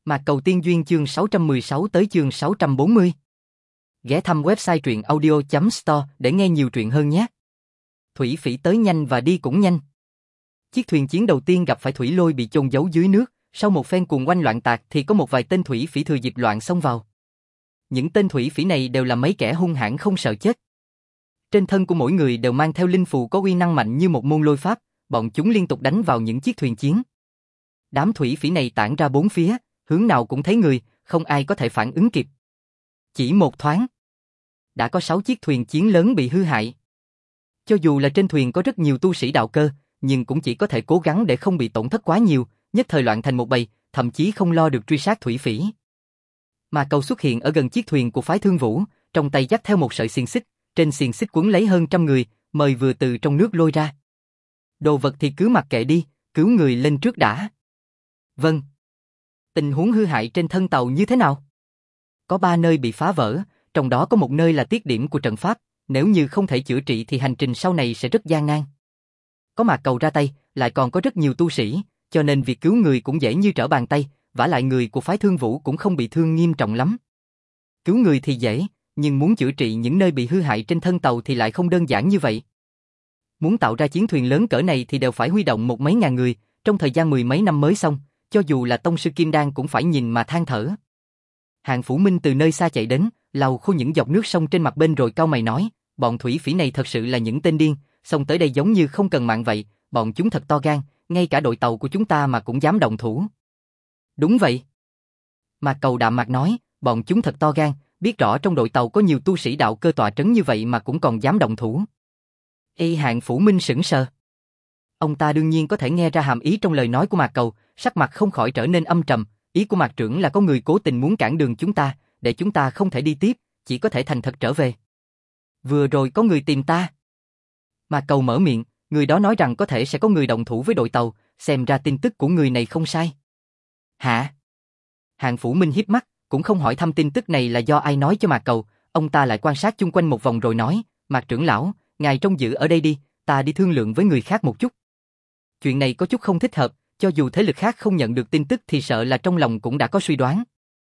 Mạc Cầu Tiên Duyên chương 616 tới chương 640. Ghé thăm website truyệnaudio.store để nghe nhiều truyện hơn nhé. Thủy phỉ tới nhanh và đi cũng nhanh. Chiếc thuyền chiến đầu tiên gặp phải thủy lôi bị chôn giấu dưới nước, sau một phen cuồng oanh loạn tạc thì có một vài tên thủy phỉ thừa dịp loạn xông vào. Những tên thủy phỉ này đều là mấy kẻ hung hãn không sợ chết. Trên thân của mỗi người đều mang theo linh phù có uy năng mạnh như một môn lôi pháp, bọn chúng liên tục đánh vào những chiếc thuyền chiến. Đám thủy phỉ này tản ra bốn phía, hướng nào cũng thấy người, không ai có thể phản ứng kịp. Chỉ một thoáng, đã có 6 chiếc thuyền chiến lớn bị hư hại. Cho dù là trên thuyền có rất nhiều tu sĩ đạo cơ, nhưng cũng chỉ có thể cố gắng để không bị tổn thất quá nhiều, nhất thời loạn thành một bầy, thậm chí không lo được truy sát thủy phỉ. Mà Cầu xuất hiện ở gần chiếc thuyền của phái Thương Vũ, trong tay dắt theo một sợi xiềng xích, trên xiềng xích quấn lấy hơn trăm người, mời vừa từ trong nước lôi ra. Đồ vật thì cứ mặc kệ đi, cứu người lên trước đã. Vâng. Tình huống hư hại trên thân tàu như thế nào? Có 3 nơi bị phá vỡ, trong đó có một nơi là tiết điểm của trận pháp, nếu như không thể chữa trị thì hành trình sau này sẽ rất gian nan. Có Mạc Cầu ra tay, lại còn có rất nhiều tu sĩ, cho nên việc cứu người cũng dễ như trở bàn tay, vả lại người của phái Thương Vũ cũng không bị thương nghiêm trọng lắm. Cứu người thì dễ, nhưng muốn chữa trị những nơi bị hư hại trên thân tàu thì lại không đơn giản như vậy. Muốn tạo ra chiến thuyền lớn cỡ này thì đều phải huy động một mấy ngàn người, trong thời gian 10 mấy năm mới xong, cho dù là tông sư Kim Đan cũng phải nhìn mà than thở. Hạng Phủ Minh từ nơi xa chạy đến, lau khô những giọt nước sông trên mặt bên rồi cau mày nói, bọn thủy phỉ này thật sự là những tên điên, xông tới đây giống như không cần mạng vậy, bọn chúng thật to gan, ngay cả đội tàu của chúng ta mà cũng dám động thủ. Đúng vậy. Mạc Cầu đạm mạc nói, bọn chúng thật to gan, biết rõ trong đội tàu có nhiều tu sĩ đạo cơ tọa trấn như vậy mà cũng còn dám động thủ. Hạng Phủ Minh sững sờ. Ông ta đương nhiên có thể nghe ra hàm ý trong lời nói của Mạc Cầu, sắc mặt không khỏi trở nên âm trầm, ý của Mạc trưởng là có người cố tình muốn cản đường chúng ta, để chúng ta không thể đi tiếp, chỉ có thể thành thật trở về. Vừa rồi có người tìm ta. Mạc Cầu mở miệng, người đó nói rằng có thể sẽ có người động thủ với đội tàu, xem ra tin tức của người này không sai. Hả? Hạng Phủ Minh híp mắt, cũng không hỏi thăm tin tức này là do ai nói cho Mạc Cầu, ông ta lại quan sát chung quanh một vòng rồi nói, Mạc trưởng lão, ngài trông giữ ở đây đi, ta đi thương lượng với người khác một chút. Chuyện này có chút không thích hợp, cho dù thế lực khác không nhận được tin tức thì sợ là trong lòng cũng đã có suy đoán.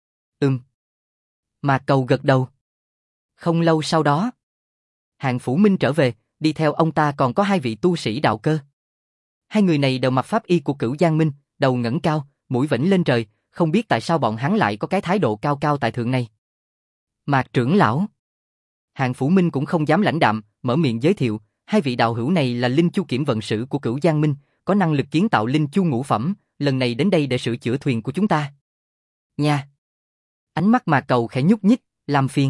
Mạc Cầu gật đầu. Không lâu sau đó, Hạng Phủ Minh trở về, đi theo ông ta còn có 2 vị tu sĩ đạo cơ. 2 người này đều mặc pháp y của Cửu Giang Minh, đầu ngẩng cao, mũi vểnh lên trời, không biết tại sao bọn hắn lại có cái thái độ cao cao tại thượng này. Mạc trưởng lão. Hạng Phủ Minh cũng không dám lãnh đạm, mở miệng giới thiệu, 2 vị đạo hữu này là Linh Chu Kiểm vận sử của Cửu Giang Minh, có năng lực kiến tạo Linh Chu ngũ phẩm, lần này đến đây để sửa chữa thuyền của chúng ta. Nha. Ánh mắt Mạc Cầu khẽ nhúc nhích, làm phiền.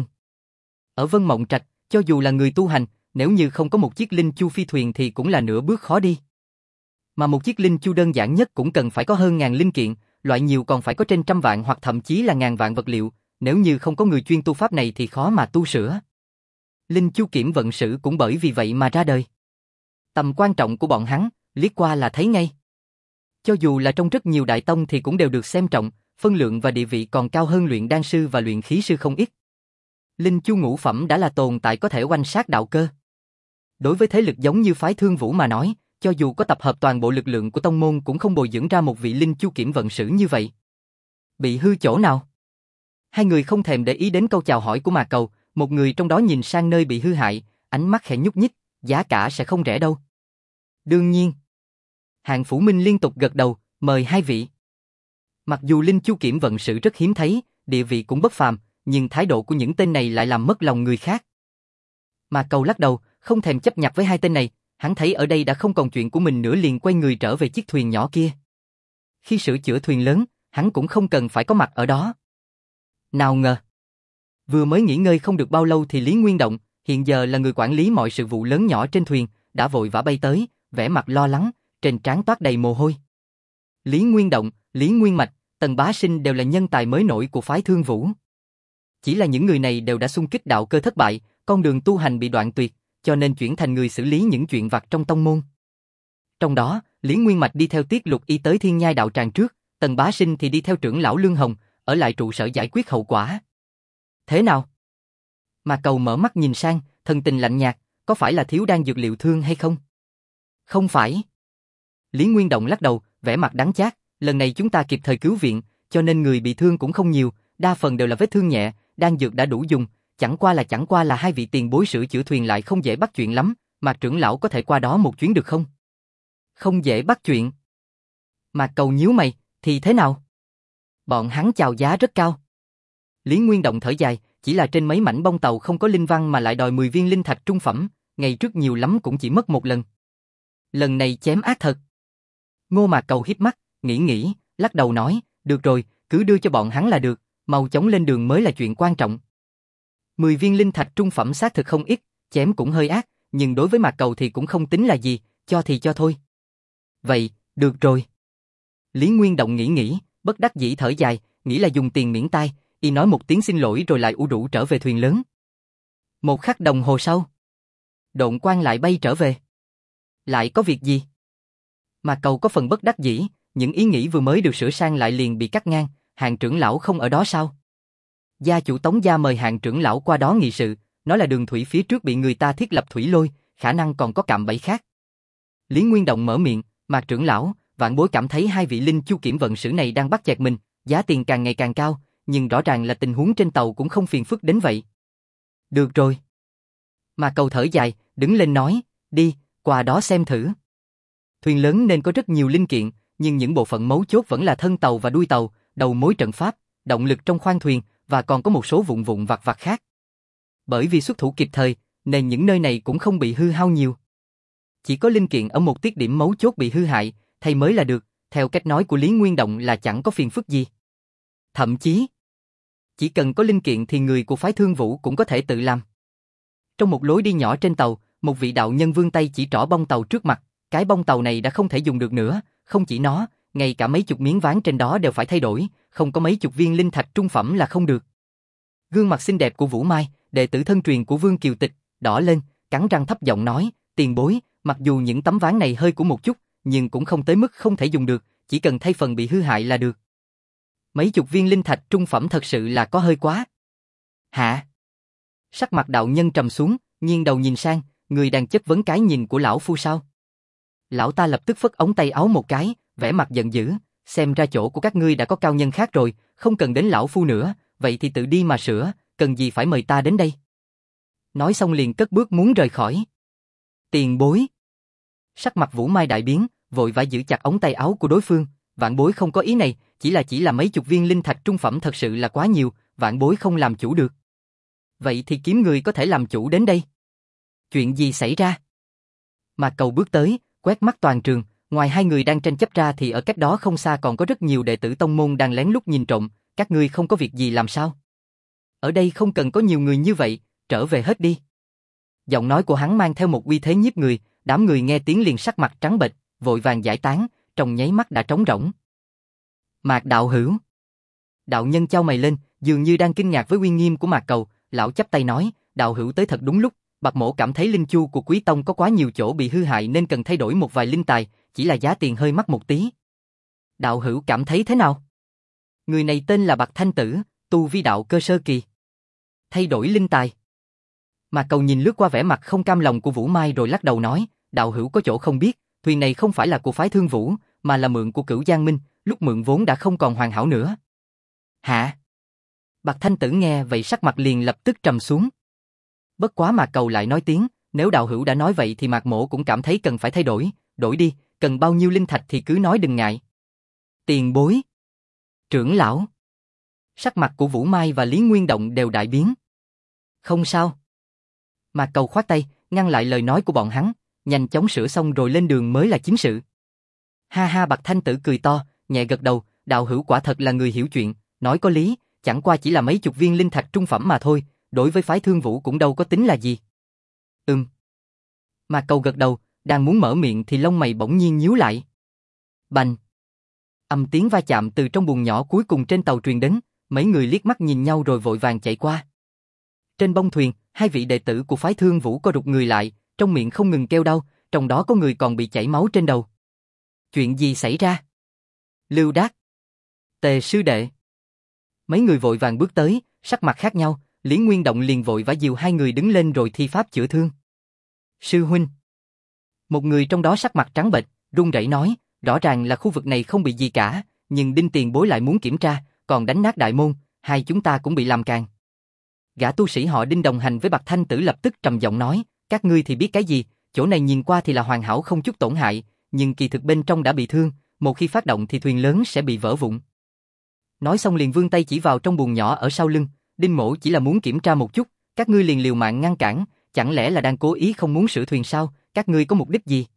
Ở Vân Mộng Trạch, cho dù là người tu hành, nếu như không có một chiếc Linh Chu phi thuyền thì cũng là nửa bước khó đi. Mà một chiếc Linh Chu đơn giản nhất cũng cần phải có hơn 1000 linh kiện, loại nhiều còn phải có trên trăm vạn hoặc thậm chí là ngàn vạn vật liệu, nếu như không có người chuyên tu pháp này thì khó mà tu sửa. Linh Chu Kiểm vận sử cũng bởi vì vậy mà ra đời. Tầm quan trọng của bọn hắn, liếc qua là thấy ngay. Cho dù là trong rất nhiều đại tông thì cũng đều được xem trọng, phân lượng và địa vị còn cao hơn luyện đan sư và luyện khí sư không ít. Linh Chu ngũ phẩm đã là tồn tại có thể oanh sát đạo cơ. Đối với thế lực giống như phái Thương Vũ mà nói, cho dù có tập hợp toàn bộ lực lượng của tông môn cũng không bồi dưỡng ra một vị Linh Chu Kiểm vận sử như vậy. Bị hư chỗ nào? 2 người không thèm để ý đến câu chào hỏi của Mạc Cầu, một người trong đó nhìn sang nơi bị hư hại, ánh mắt khẽ nhúc nhích, giá cả sẽ không rẻ đâu. Đương nhiên. Hạng Phủ Minh liên tục gật đầu, mời 2 vị. Mặc dù Linh Chu Kiểm vận sử rất hiếm thấy, địa vị cũng bất phàm, nhưng thái độ của những tên này lại làm mất lòng người khác. Mạc Cầu lắc đầu, không thèm chấp nhặt với 2 tên này, hắn thấy ở đây đã không còn chuyện của mình nữa liền quay người trở về chiếc thuyền nhỏ kia. Khi sửa chữa thuyền lớn, hắn cũng không cần phải có mặt ở đó. Nào ngờ, vừa mới nghỉ ngơi không được bao lâu thì Lý Nguyên Động, hiện giờ là người quản lý mọi sự vụ lớn nhỏ trên thuyền, đã vội vã bay tới, vẻ mặt lo lắng, trên trán toát đầy mồ hôi. Lý Nguyên Động, Lý Nguyên Mạch, Tần Bá Sinh đều là nhân tài mới nổi của phái Thương Vũ. Chỉ là những người này đều đã xung kích đạo cơ thất bại, con đường tu hành bị đoạn tuyệt, cho nên chuyển thành người xử lý những chuyện vặt trong tông môn. Trong đó, Lý Nguyên Mạch đi theo Tiết Lục Y tới Thiên Nhai đạo tràng trước, Tần Bá Sinh thì đi theo trưởng lão Lương Hồng, ở lại trụ sở giải quyết hậu quả. Thế nào? Mạc Cầu mở mắt nhìn sang, thần tình lạnh nhạt, có phải là thiếu đan dược liệu thương hay không? Không phải. Lý Nguyên Động lắc đầu, vẻ mặt đắng chát, lần này chúng ta kịp thời cứu viện, cho nên người bị thương cũng không nhiều, đa phần đều là vết thương nhẹ, đan dược đã đủ dùng, chẳng qua là hai vị tiền bối sửa chữa thuyền lại không dễ bắt chuyện lắm, Mạc trưởng lão có thể qua đó một chuyến được không? Không dễ bắt chuyện. Mạc Cầu nhíu mày, thì thế nào? Bọn hắn chào giá rất cao. Lý Nguyên Động thở dài, chỉ là trên mấy mảnh bông tàu không có linh văn mà lại đòi 10 viên linh thạch trung phẩm, ngày trước nhiều lắm cũng chỉ mất một lần. Lần này chém ác thật. Ngô Mạc Cầu híp mắt, nghĩ, lắc đầu nói, được rồi, cứ đưa cho bọn hắn là được, mau chóng lên đường mới là chuyện quan trọng. 10 viên linh thạch trung phẩm xác thực không ít, chém cũng hơi ác, nhưng đối với Mạc Cầu thì cũng không tính là gì, cho thì cho thôi. Vậy, được rồi. Lý Nguyên Động nghĩ, bất đắc dĩ thở dài, nghĩ là dùng tiền miễn tai, y nói một tiếng xin lỗi rồi lại ủ rũ trở về thuyền lớn. Một khắc đồng hồ sau, Độn Quang lại bay trở về. Lại có việc gì? Mạc Cầu có phần bất đắc dĩ, những ý nghĩ vừa mới được sửa sang lại liền bị cắt ngang, Hạng trưởng lão không ở đó sao? Gia chủ Tống gia mời Hạng trưởng lão qua đó nghị sự, nói là đường thủy phía trước bị người ta thiết lập thủy lôi, khả năng còn có cạm bẫy khác. Lý Nguyên Động mở miệng, Mạc trưởng lão, vạn bối cảm thấy hai vị linh chu kiểm vận sử này đang bắt chẹt mình, giá tiền càng ngày càng cao, nhưng rõ ràng là tình huống trên tàu cũng không phiền phức đến vậy. Được rồi. Mạc Cầu thở dài, đứng lên nói, đi, qua đó xem thử. Thuyền lớn nên có rất nhiều linh kiện, nhưng những bộ phận mấu chốt vẫn là thân tàu và đuôi tàu, đầu mối trận pháp, động lực trong khoang thuyền, và còn có một số vụn vặt vặt khác. Bởi vì xuất thủ kịp thời, nên những nơi này cũng không bị hư hao nhiều. Chỉ có linh kiện ở một tiết điểm mấu chốt bị hư hại, thay mới là được, theo cách nói của Lý Nguyên Động là chẳng có phiền phức gì. Thậm chí, chỉ cần có linh kiện thì người của phái Thương Vũ cũng có thể tự làm. Trong một lối đi nhỏ trên tàu, một vị đạo nhân vươn tay chỉ trỏ bông tàu trước mặt, cái bông tàu này đã không thể dùng được nữa, không chỉ nó, ngay cả mấy chục miếng ván trên đó đều phải thay đổi, không có mấy chục viên linh thạch trung phẩm là không được. Gương mặt xinh đẹp của Vũ Mai, đệ tử thân truyền của Vương Kiều Tịch, đỏ lên, cắn răng thấp giọng nói, tiền bối, mặc dù những tấm ván này hơi của một chút, nhưng cũng không tới mức không thể dùng được, chỉ cần thay phần bị hư hại là được. Mấy chục viên linh thạch trung phẩm thật sự là có hơi quá. Hả? Sắc mặt đạo nhân trầm xuống, nghiêng đầu nhìn sang, người đang chất vấn cái nhìn của lão phu sao? Lão ta lập tức phất ống tay áo một cái, vẻ mặt giận dữ, xem ra chỗ của các ngươi đã có cao nhân khác rồi, không cần đến lão phu nữa, vậy thì tự đi mà sửa, cần gì phải mời ta đến đây. Nói xong liền cất bước muốn rời khỏi. Tiền bối. Sắc mặt Vũ Mai đại biến, vội vã giữ chặt ống tay áo của đối phương, vạn bối không có ý này, chỉ là mấy chục viên linh thạch trung phẩm thật sự là quá nhiều, vạn bối không làm chủ được. Vậy thì kiếm người có thể làm chủ đến đây. Chuyện gì xảy ra? Mạc Cầu bước tới, quét mắt toàn trường, ngoài hai người đang tranh chấp ra thì ở cách đó không xa còn có rất nhiều đệ tử tông môn đang lén lút nhìn trộm, các ngươi không có việc gì làm sao? Ở đây không cần có nhiều người như vậy, trở về hết đi. Giọng nói của hắn mang theo một uy thế nhiếp người, đám người nghe tiếng liền sắc mặt trắng bệch, vội vàng giải tán, trong nháy mắt đã trống rỗng. Mạc đạo hữu. Đạo nhân chau mày lên, dường như đang kinh ngạc với uy nghiêm của Mạc Cầu, lão chắp tay nói, đạo hữu tới thật đúng lúc, bạc mỗ cảm thấy linh chu của quý tông có quá nhiều chỗ bị hư hại nên cần thay đổi một vài linh tài, chỉ là giá tiền hơi mắc một tí. Đạo hữu cảm thấy thế nào? Người này tên là Bạc Thanh Tử, tu vi đạo cơ sơ kỳ. Thay đổi linh tài. Mạc Cầu nhìn lướt qua vẻ mặt không cam lòng của Vũ Mai rồi lắc đầu nói, đạo hữu có chỗ không biết, thuyền này không phải là của phái Thương Vũ, mà là mượn của Cửu Giang Minh, lúc mượn vốn đã không còn hoàn hảo nữa. Hả? Bạc Thanh Tử nghe vậy sắc mặt liền lập tức trầm xuống. Bất quá Mạc Cầu lại nói tiếng, nếu đạo hữu đã nói vậy thì Mạc mỗ cũng cảm thấy cần phải thay đổi, đổi đi, cần bao nhiêu linh thạch thì cứ nói đừng ngại. Tiền bối. Trưởng lão. Sắc mặt của Vũ Mai và Lý Nguyên Động đều đại biến. Không sao. Mạc Cầu khoát tay, ngăn lại lời nói của bọn hắn, nhanh chóng sửa xong rồi lên đường mới là chính sự. Ha ha, Bạc Thanh Tử cười to, nhẹ gật đầu, đạo hữu quả thật là người hiểu chuyện, nói có lý, chẳng qua chỉ là mấy chục viên linh thạch trung phẩm mà thôi, đối với phái Thương Vũ cũng đâu có tính là gì. Mạc Cầu gật đầu, đang muốn mở miệng thì lông mày bỗng nhiên nhíu lại. Bành! Âm tiếng va chạm từ trong buồng nhỏ cuối cùng trên tàu truyền đến, mấy người liếc mắt nhìn nhau rồi vội vàng chạy qua. Trên bông thuyền, hai vị đệ tử của phái Thương Vũ co rụt người lại, trong miệng không ngừng kêu đau, trong đó có người còn bị chảy máu trên đầu. Chuyện gì xảy ra? Lưu Đát! Tề sư đệ! Mấy người vội vàng bước tới, sắc mặt khác nhau, Lý Nguyên Động liền vội vã dìu hai người đứng lên rồi thi pháp chữa thương. Sư huynh! Một người trong đó sắc mặt trắng bệch, run rẩy nói, rõ ràng là khu vực này không bị gì cả, nhưng Đinh tiền bối lại muốn kiểm tra, còn đánh nát đại môn, hai chúng ta cũng bị làm càng. Gã tu sĩ họ Đinh đồng hành với Bạc Thanh Tử lập tức trầm giọng nói, các ngươi thì biết cái gì, chỗ này nhìn qua thì là hoàn hảo không chút tổn hại, nhưng kỳ thực bên trong đã bị thương, một khi phát động thì thuyền lớn sẽ bị vỡ vụn. Nói xong liền vươn tay chỉ vào trong buồng nhỏ ở sau lưng, Đinh mỗ chỉ là muốn kiểm tra một chút, các ngươi liền liều mạng ngăn cản, chẳng lẽ là đang cố ý không muốn sửa thuyền sao, các ngươi có mục đích gì?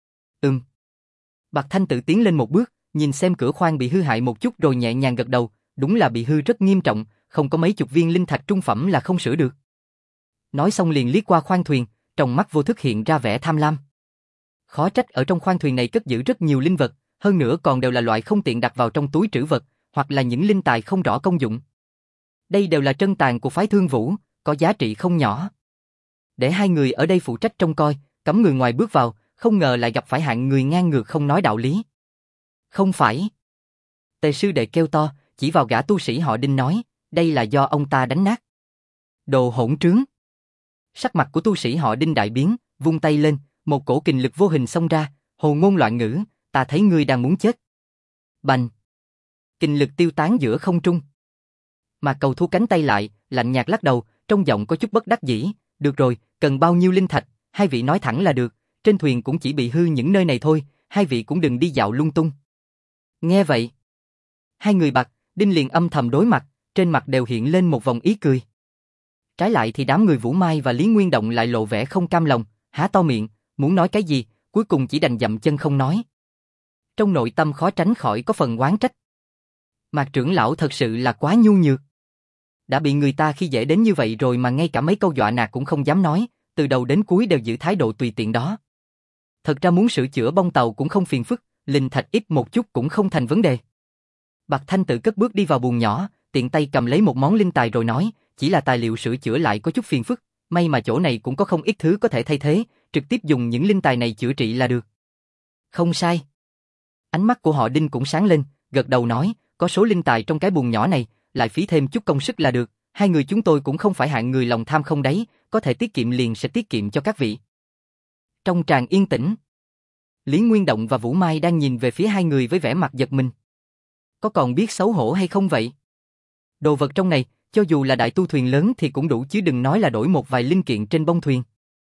Bạc Thanh Tử tiến lên một bước, nhìn xem cửa khoang bị hư hại một chút rồi nhẹ nhàng gật đầu, đúng là bị hư rất nghiêm trọng, không có mấy chục viên linh thạch trung phẩm là không sửa được. Nói xong liền liếc qua khoang thuyền, trong mắt vô thức hiện ra vẻ tham lam. Khó trách ở trong khoang thuyền này cất giữ rất nhiều linh vật, hơn nữa còn đều là loại không tiện đặt vào trong túi trữ vật, hoặc là những linh tài không rõ công dụng. Đây đều là trân tàn của phái Thương Vũ, có giá trị không nhỏ. Để hai người ở đây phụ trách trông coi, cấm người ngoài bước vào, không ngờ lại gặp phải hạng người ngang ngược không nói đạo lý. Không phải. Tề sư đệ kêu to, chỉ vào gã tu sĩ họ Đinh nói, đây là do ông ta đánh nát. Đồ hỗn trướng. Sắc mặt của tu sĩ họ Đinh đại biến, vung tay lên, một cổ kình lực vô hình xông ra, hồ ngôn loạn ngữ, ta thấy ngươi đang muốn chết. Bành. Kình lực tiêu tán giữa không trung. Mà Cầu thu cánh tay lại, lạnh nhạt lắc đầu, trong giọng có chút bất đắc dĩ, được rồi, cần bao nhiêu linh thạch, hai vị nói thẳng là được, trên thuyền cũng chỉ bị hư những nơi này thôi, hai vị cũng đừng đi dạo lung tung. Nghe vậy, hai người Bạc, Đinh liền âm thầm đối mặt, trên mặt đều hiện lên một vòng ý cười. Trái lại thì đám người Vũ Mai và Lý Nguyên Động lại lộ vẻ không cam lòng, há to miệng, muốn nói cái gì, cuối cùng chỉ đành dậm chân không nói. Trong nội tâm khó tránh khỏi có phần oán trách. Mạc trưởng lão thật sự là quá nhu nhược. Đã bị người ta khi dễ đến như vậy rồi mà ngay cả mấy câu dọa nạt cũng không dám nói, từ đầu đến cuối đều giữ thái độ tùy tiện đó. Thật ra muốn sửa chữa bong tàu cũng không phiền phức, linh thạch ít một chút cũng không thành vấn đề. Bạc Thanh Tử cất bước đi vào buồng nhỏ, tiện tay cầm lấy một món linh tài rồi nói, chỉ là tài liệu sửa chữa lại có chút phiền phức, may mà chỗ này cũng có không ít thứ có thể thay thế, trực tiếp dùng những linh tài này chữa trị là được. Không sai. Ánh mắt của họ Đinh cũng sáng lên, gật đầu nói, có số linh tài trong cái buồng nhỏ này, lại phí thêm chút công sức là được, hai người chúng tôi cũng không phải hạng người lòng tham không đáy, có thể tiết kiệm liền sẽ tiết kiệm cho các vị. Trong tràng yên tĩnh, Lý Nguyên Động và Vũ Mai đang nhìn về phía hai người với vẻ mặt giật mình. Có còn biết xấu hổ hay không vậy? Đồ vật trong này, cho dù là đại tu thuyền lớn thì cũng đủ chứ đừng nói là đổi một vài linh kiện trên bông thuyền.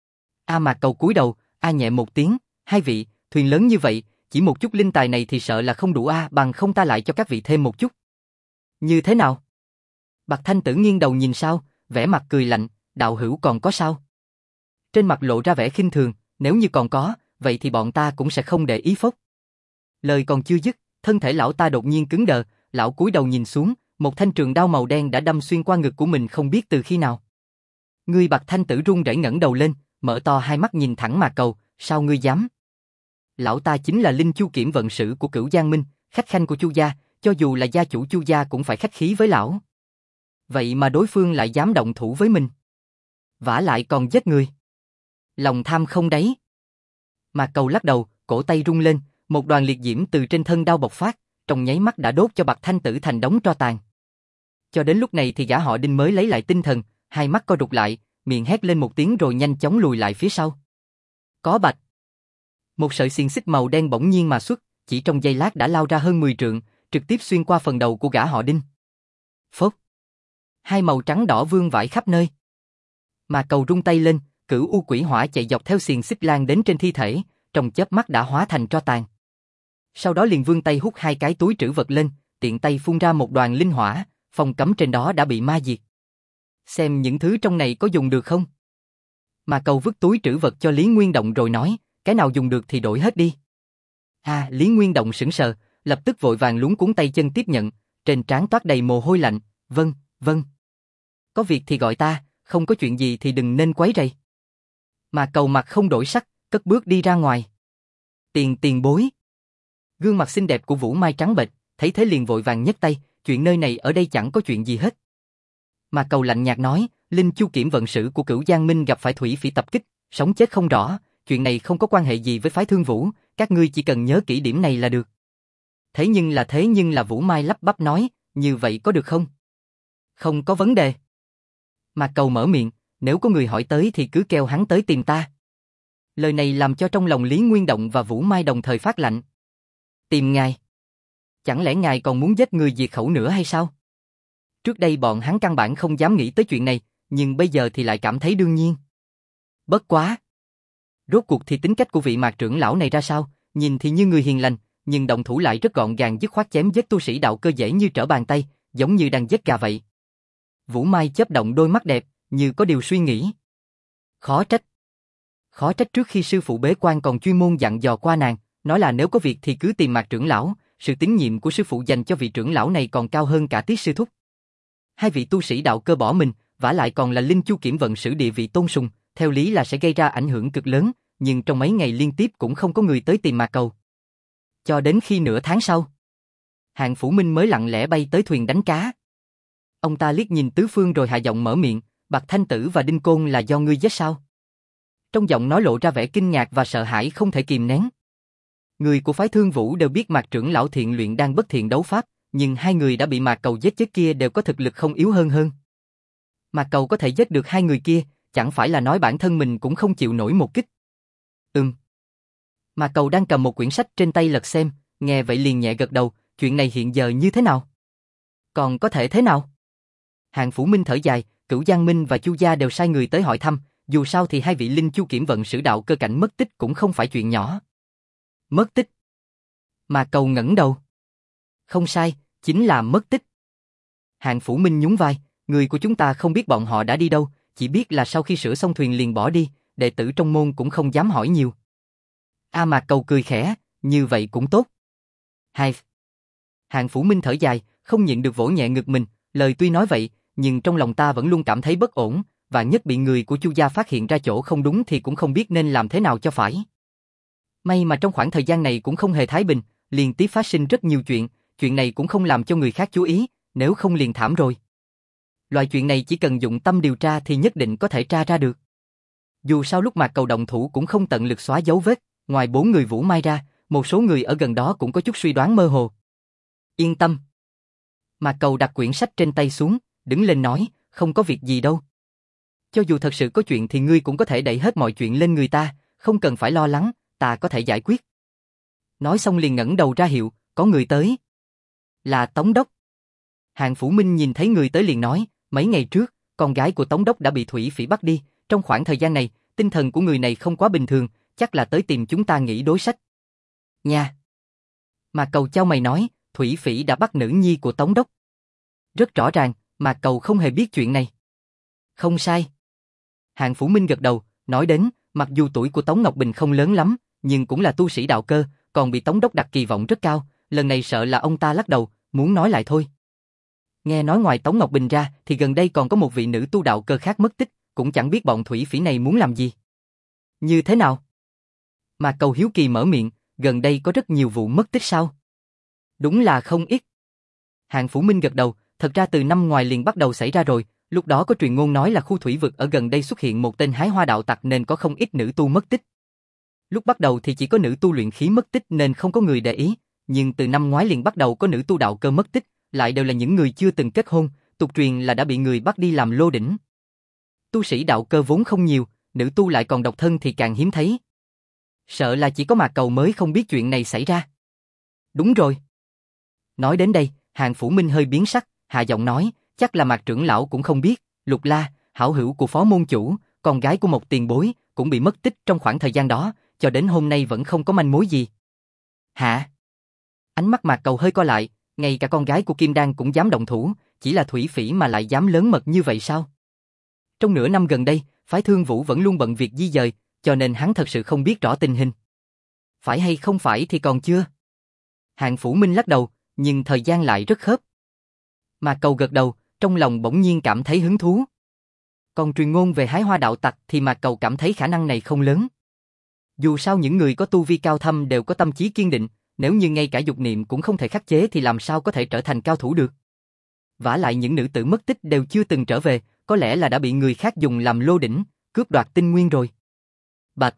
A Mạc Cầu cúi đầu, a nhẹ một tiếng, hai vị, thuyền lớn như vậy, chỉ một chút linh tài này thì sợ là không đủ a, bằng không ta lại cho các vị thêm một chút. Như thế nào? Bạc Thanh Tử nghiêng đầu nhìn sao, vẻ mặt cười lạnh, đạo hữu còn có sao? Trên mặt lộ ra vẻ khinh thường, nếu như còn có, vậy thì bọn ta cũng sẽ không để ý phốc. Lời còn chưa dứt, thân thể lão ta đột nhiên cứng đờ, lão cúi đầu nhìn xuống, một thanh trường đao màu đen đã đâm xuyên qua ngực của mình không biết từ khi nào. Người Bạc Thanh Tử run rẩy ngẩng đầu lên, mở to hai mắt nhìn thẳng Mạc Cầu, sao ngươi dám? Lão ta chính là Linh Chu Kiểm vận sử của Cửu Giang Minh, khách khanh của Chu gia, cho dù là gia chủ Chu gia cũng phải khách khí với lão. Vậy mà đối phương lại dám động thủ với mình. Vả lại còn giết người. Lòng tham không đáy. Mạc Cầu lắc đầu, cổ tay rung lên, một đoàn liệt diễm từ trên thân đao bộc phát, trong nháy mắt đã đốt cho Bạc Thanh Tử thành đống tro tàn. Cho đến lúc này thì gã họ Đinh mới lấy lại tinh thần, hai mắt co rụt lại, miệng hét lên một tiếng rồi nhanh chóng lùi lại phía sau. Có bạch. Một sợi xiềng xích màu đen bỗng nhiên mà xuất, chỉ trong giây lát đã lao ra hơn 10 trượng, trực tiếp xuyên qua phần đầu của gã họ Đinh. Phốc. Hai màu trắng đỏ vương vãi khắp nơi. Mà Cầu rung tay lên, Cửu U Quỷ Hỏa chạy dọc theo xiềng xích lan đến trên thi thể, trong chớp mắt đã hóa thành tro tàn. Sau đó liền vươn tay hút hai cái túi trữ vật lên, tiện tay phun ra một đoàn linh hỏa, phong cấm trên đó đã bị ma diệt. Xem những thứ trong này có dùng được không? Mà Cầu vứt túi trữ vật cho Lý Nguyên Động rồi nói, cái nào dùng được thì đổi hết đi. Lý Nguyên Động sững sờ, lập tức vội vàng luống cuống tay chân tiếp nhận, trên trán toát đầy mồ hôi lạnh, vâng, vâng. Có việc thì gọi ta, không có chuyện gì thì đừng nên quấy rầy. Mà Cầu mặt không đổi sắc, cất bước đi ra ngoài. Tiền bối. Gương mặt xinh đẹp của Vũ Mai trắng bệch, thấy thế liền vội vàng nhấc tay, chuyện nơi này ở đây chẳng có chuyện gì hết. Mà Cầu lạnh nhạt nói, Linh Chu Kiểm vận sử của Cửu Giang Minh gặp phải thủy phỉ tập kích, sống chết không rõ, chuyện này không có quan hệ gì với phái Thương Vũ, các ngươi chỉ cần nhớ kỹ điểm này là được. Thế nhưng là Vũ Mai lắp bắp nói, như vậy có được không? Không có vấn đề. Mà Cầu mở miệng, nếu có người hỏi tới thì cứ kêu hắn tới tìm ta. Lời này làm cho trong lòng Lý Nguyên Động và Vũ Mai đồng thời phát lạnh. Tìm ngài? Chẳng lẽ ngài còn muốn giết người diệt khẩu nữa hay sao? Trước đây bọn hắn căn bản không dám nghĩ tới chuyện này, nhưng bây giờ thì lại cảm thấy đương nhiên. Bất quá! Rốt cuộc thì tính cách của vị Mạc trưởng lão này ra sao, nhìn thì như người hiền lành, nhưng động thủ lại rất gọn gàng dứt khoát chém giết tu sĩ đạo cơ dễ như trở bàn tay, giống như đang giết gà vậy. Vũ Mai chớp động đôi mắt đẹp, như có điều suy nghĩ. Khó trách. Khó trách trước khi sư phụ bế quan còn chuyên môn dặn dò qua nàng, nói là nếu có việc thì cứ tìm Mạc trưởng lão, sự tín nhiệm của sư phụ dành cho vị trưởng lão này còn cao hơn cả Tiết sư thúc. Hai vị tu sĩ đạo cơ bỏ mình, vả lại còn là linh chu kiểm vận sử địa vị tôn sùng, theo lý là sẽ gây ra ảnh hưởng cực lớn, nhưng trong mấy ngày liên tiếp cũng không có người tới tìm Mạc Cầu. Cho đến khi nửa tháng sau, Hạng Phủ Minh mới lặng lẽ bay tới thuyền đánh cá. Ông ta liếc nhìn tứ phương rồi hạ giọng mở miệng, Bạc Thanh Tử và Đinh Côn là do ngươi giết sao? Trong giọng nói lộ ra vẻ kinh ngạc và sợ hãi không thể kìm nén. Người của phái Thương Vũ đều biết Mạc trưởng lão thiện luyện đang bất thiện đấu pháp, nhưng hai người đã bị Mạc Cầu giết chết kia đều có thực lực không yếu hơn. Mạc Cầu có thể giết được hai người kia, chẳng phải là nói bản thân mình cũng không chịu nổi một kích. Mạc Cầu đang cầm một quyển sách trên tay lật xem, nghe vậy liền nhẹ gật đầu, chuyện này hiện giờ như thế nào? Còn có thể thế nào? Hạng Phủ Minh thở dài, Cửu Giang Minh và Chu Gia đều sai người tới hỏi thăm, dù sao thì hai vị linh chu kiểm vận sử đạo cơ cảnh mất tích cũng không phải chuyện nhỏ. Mất tích? Mạc Cầu ngẩng đầu. Không sai, chính là mất tích. Hạng Phủ Minh nhún vai, người của chúng ta không biết bọn họ đã đi đâu, chỉ biết là sau khi sửa xong thuyền liền bỏ đi, đệ tử trong môn cũng không dám hỏi nhiều. Mạc Cầu cười khẽ, như vậy cũng tốt. Hai. Hạng Phủ Minh thở dài, không nhịn được vỗ nhẹ ngực mình, lời tuy nói vậy, nhưng trong lòng ta vẫn luôn cảm thấy bất ổn, và nhất bị người của Chu gia phát hiện ra chỗ không đúng thì cũng không biết nên làm thế nào cho phải. May mà trong khoảng thời gian này cũng không hề thái bình, liên tiếp phát sinh rất nhiều chuyện này cũng không làm cho người khác chú ý, nếu không liền thảm rồi. Loại chuyện này chỉ cần dụng tâm điều tra thì nhất định có thể tra ra được. Dù sao lúc Mạc Cầu động thủ cũng không tận lực xóa dấu vết, ngoài 4 người Vũ Mai ra, một số người ở gần đó cũng có chút suy đoán mơ hồ. Yên tâm. Mạc Cầu đặt quyển sách trên tay xuống, đứng lên nói, không có việc gì đâu. Cho dù thật sự có chuyện thì ngươi cũng có thể đẩy hết mọi chuyện lên người ta, không cần phải lo lắng, ta có thể giải quyết. Nói xong liền ngẩng đầu ra hiệu, có người tới. Là Tống Đốc. Hạng Phủ Minh nhìn thấy người tới liền nói, mấy ngày trước, con gái của Tống Đốc đã bị thủy phỉ bắt đi, trong khoảng thời gian này, tinh thần của người này không quá bình thường, chắc là tới tìm chúng ta nghĩ đối sách. Nha. Mạc Cầu chau mày nói, thủy phỉ đã bắt nữ nhi của Tống Đốc. Rất rõ ràng, Mạc Cầu không hề biết chuyện này. Không sai. Hạng Phủ Minh gật đầu, nói đến, mặc dù tuổi của Tống Ngọc Bình không lớn lắm, nhưng cũng là tu sĩ đạo cơ, còn bị Tống Đốc đặt kỳ vọng rất cao, lần này sợ là ông ta lắc đầu, muốn nói lại thôi. Nghe nói ngoài Tống Ngọc Bình ra thì gần đây còn có một vị nữ tu đạo cơ khác mất tích, cũng chẳng biết bọn thủy phỉ này muốn làm gì. Như thế nào? Mạc Cầu hiếu kỳ mở miệng, gần đây có rất nhiều vụ mất tích sao? Đúng là không ít. Hạng Phủ Minh gật đầu, thật ra từ năm ngoài liền bắt đầu xảy ra rồi, lúc đó có truyền ngôn nói là khu thủy vực ở gần đây xuất hiện một tên hái hoa đạo tặc nên có không ít nữ tu mất tích. Lúc bắt đầu thì chỉ có nữ tu luyện khí mất tích nên không có người để ý, nhưng từ năm ngoái liền bắt đầu có nữ tu đạo cơ mất tích, lại đều là những người chưa từng kết hôn, tục truyền là đã bị người bắt đi làm lô đỉnh. Tu sĩ đạo cơ vốn không nhiều, nữ tu lại còn độc thân thì càng hiếm thấy. Sợ là chỉ có Mạc Cầu mới không biết chuyện này xảy ra. Đúng rồi. Nói đến đây, Hạng Phủ Minh hơi biến sắc, hạ giọng nói, chắc là Mạc trưởng lão cũng không biết, Lục La, hảo hữu của phó môn chủ, con gái của một tiền bối, cũng bị mất tích trong khoảng thời gian đó, cho đến hôm nay vẫn không có manh mối gì. Hả? Ánh mắt Mạc Cầu hơi co lại, ngay cả con gái của Kim Đan cũng dám động thủ, chỉ là thủy phỉ mà lại dám lớn mật như vậy sao? Trong nửa năm gần đây, phái Thương Vũ vẫn luôn bận việc di dời, cho nên hắn thật sự không biết rõ tình hình. Phải hay không phải thì còn chưa. Hạng Phủ Minh lắc đầu, nhưng thời gian lại rất khớp. Mạc Cầu gật đầu, trong lòng bỗng nhiên cảm thấy hứng thú. Còn truyền ngôn về hái hoa đạo tặc thì Mạc Cầu cảm thấy khả năng này không lớn. Dù sao những người có tu vi cao thâm đều có tâm trí kiên định, nếu như ngay cả dục niệm cũng không thể khắc chế thì làm sao có thể trở thành cao thủ được. Vả lại những nữ tử mất tích đều chưa từng trở về, có lẽ là đã bị người khác dùng làm lô đỉnh, cướp đoạt tinh nguyên rồi. Bạch.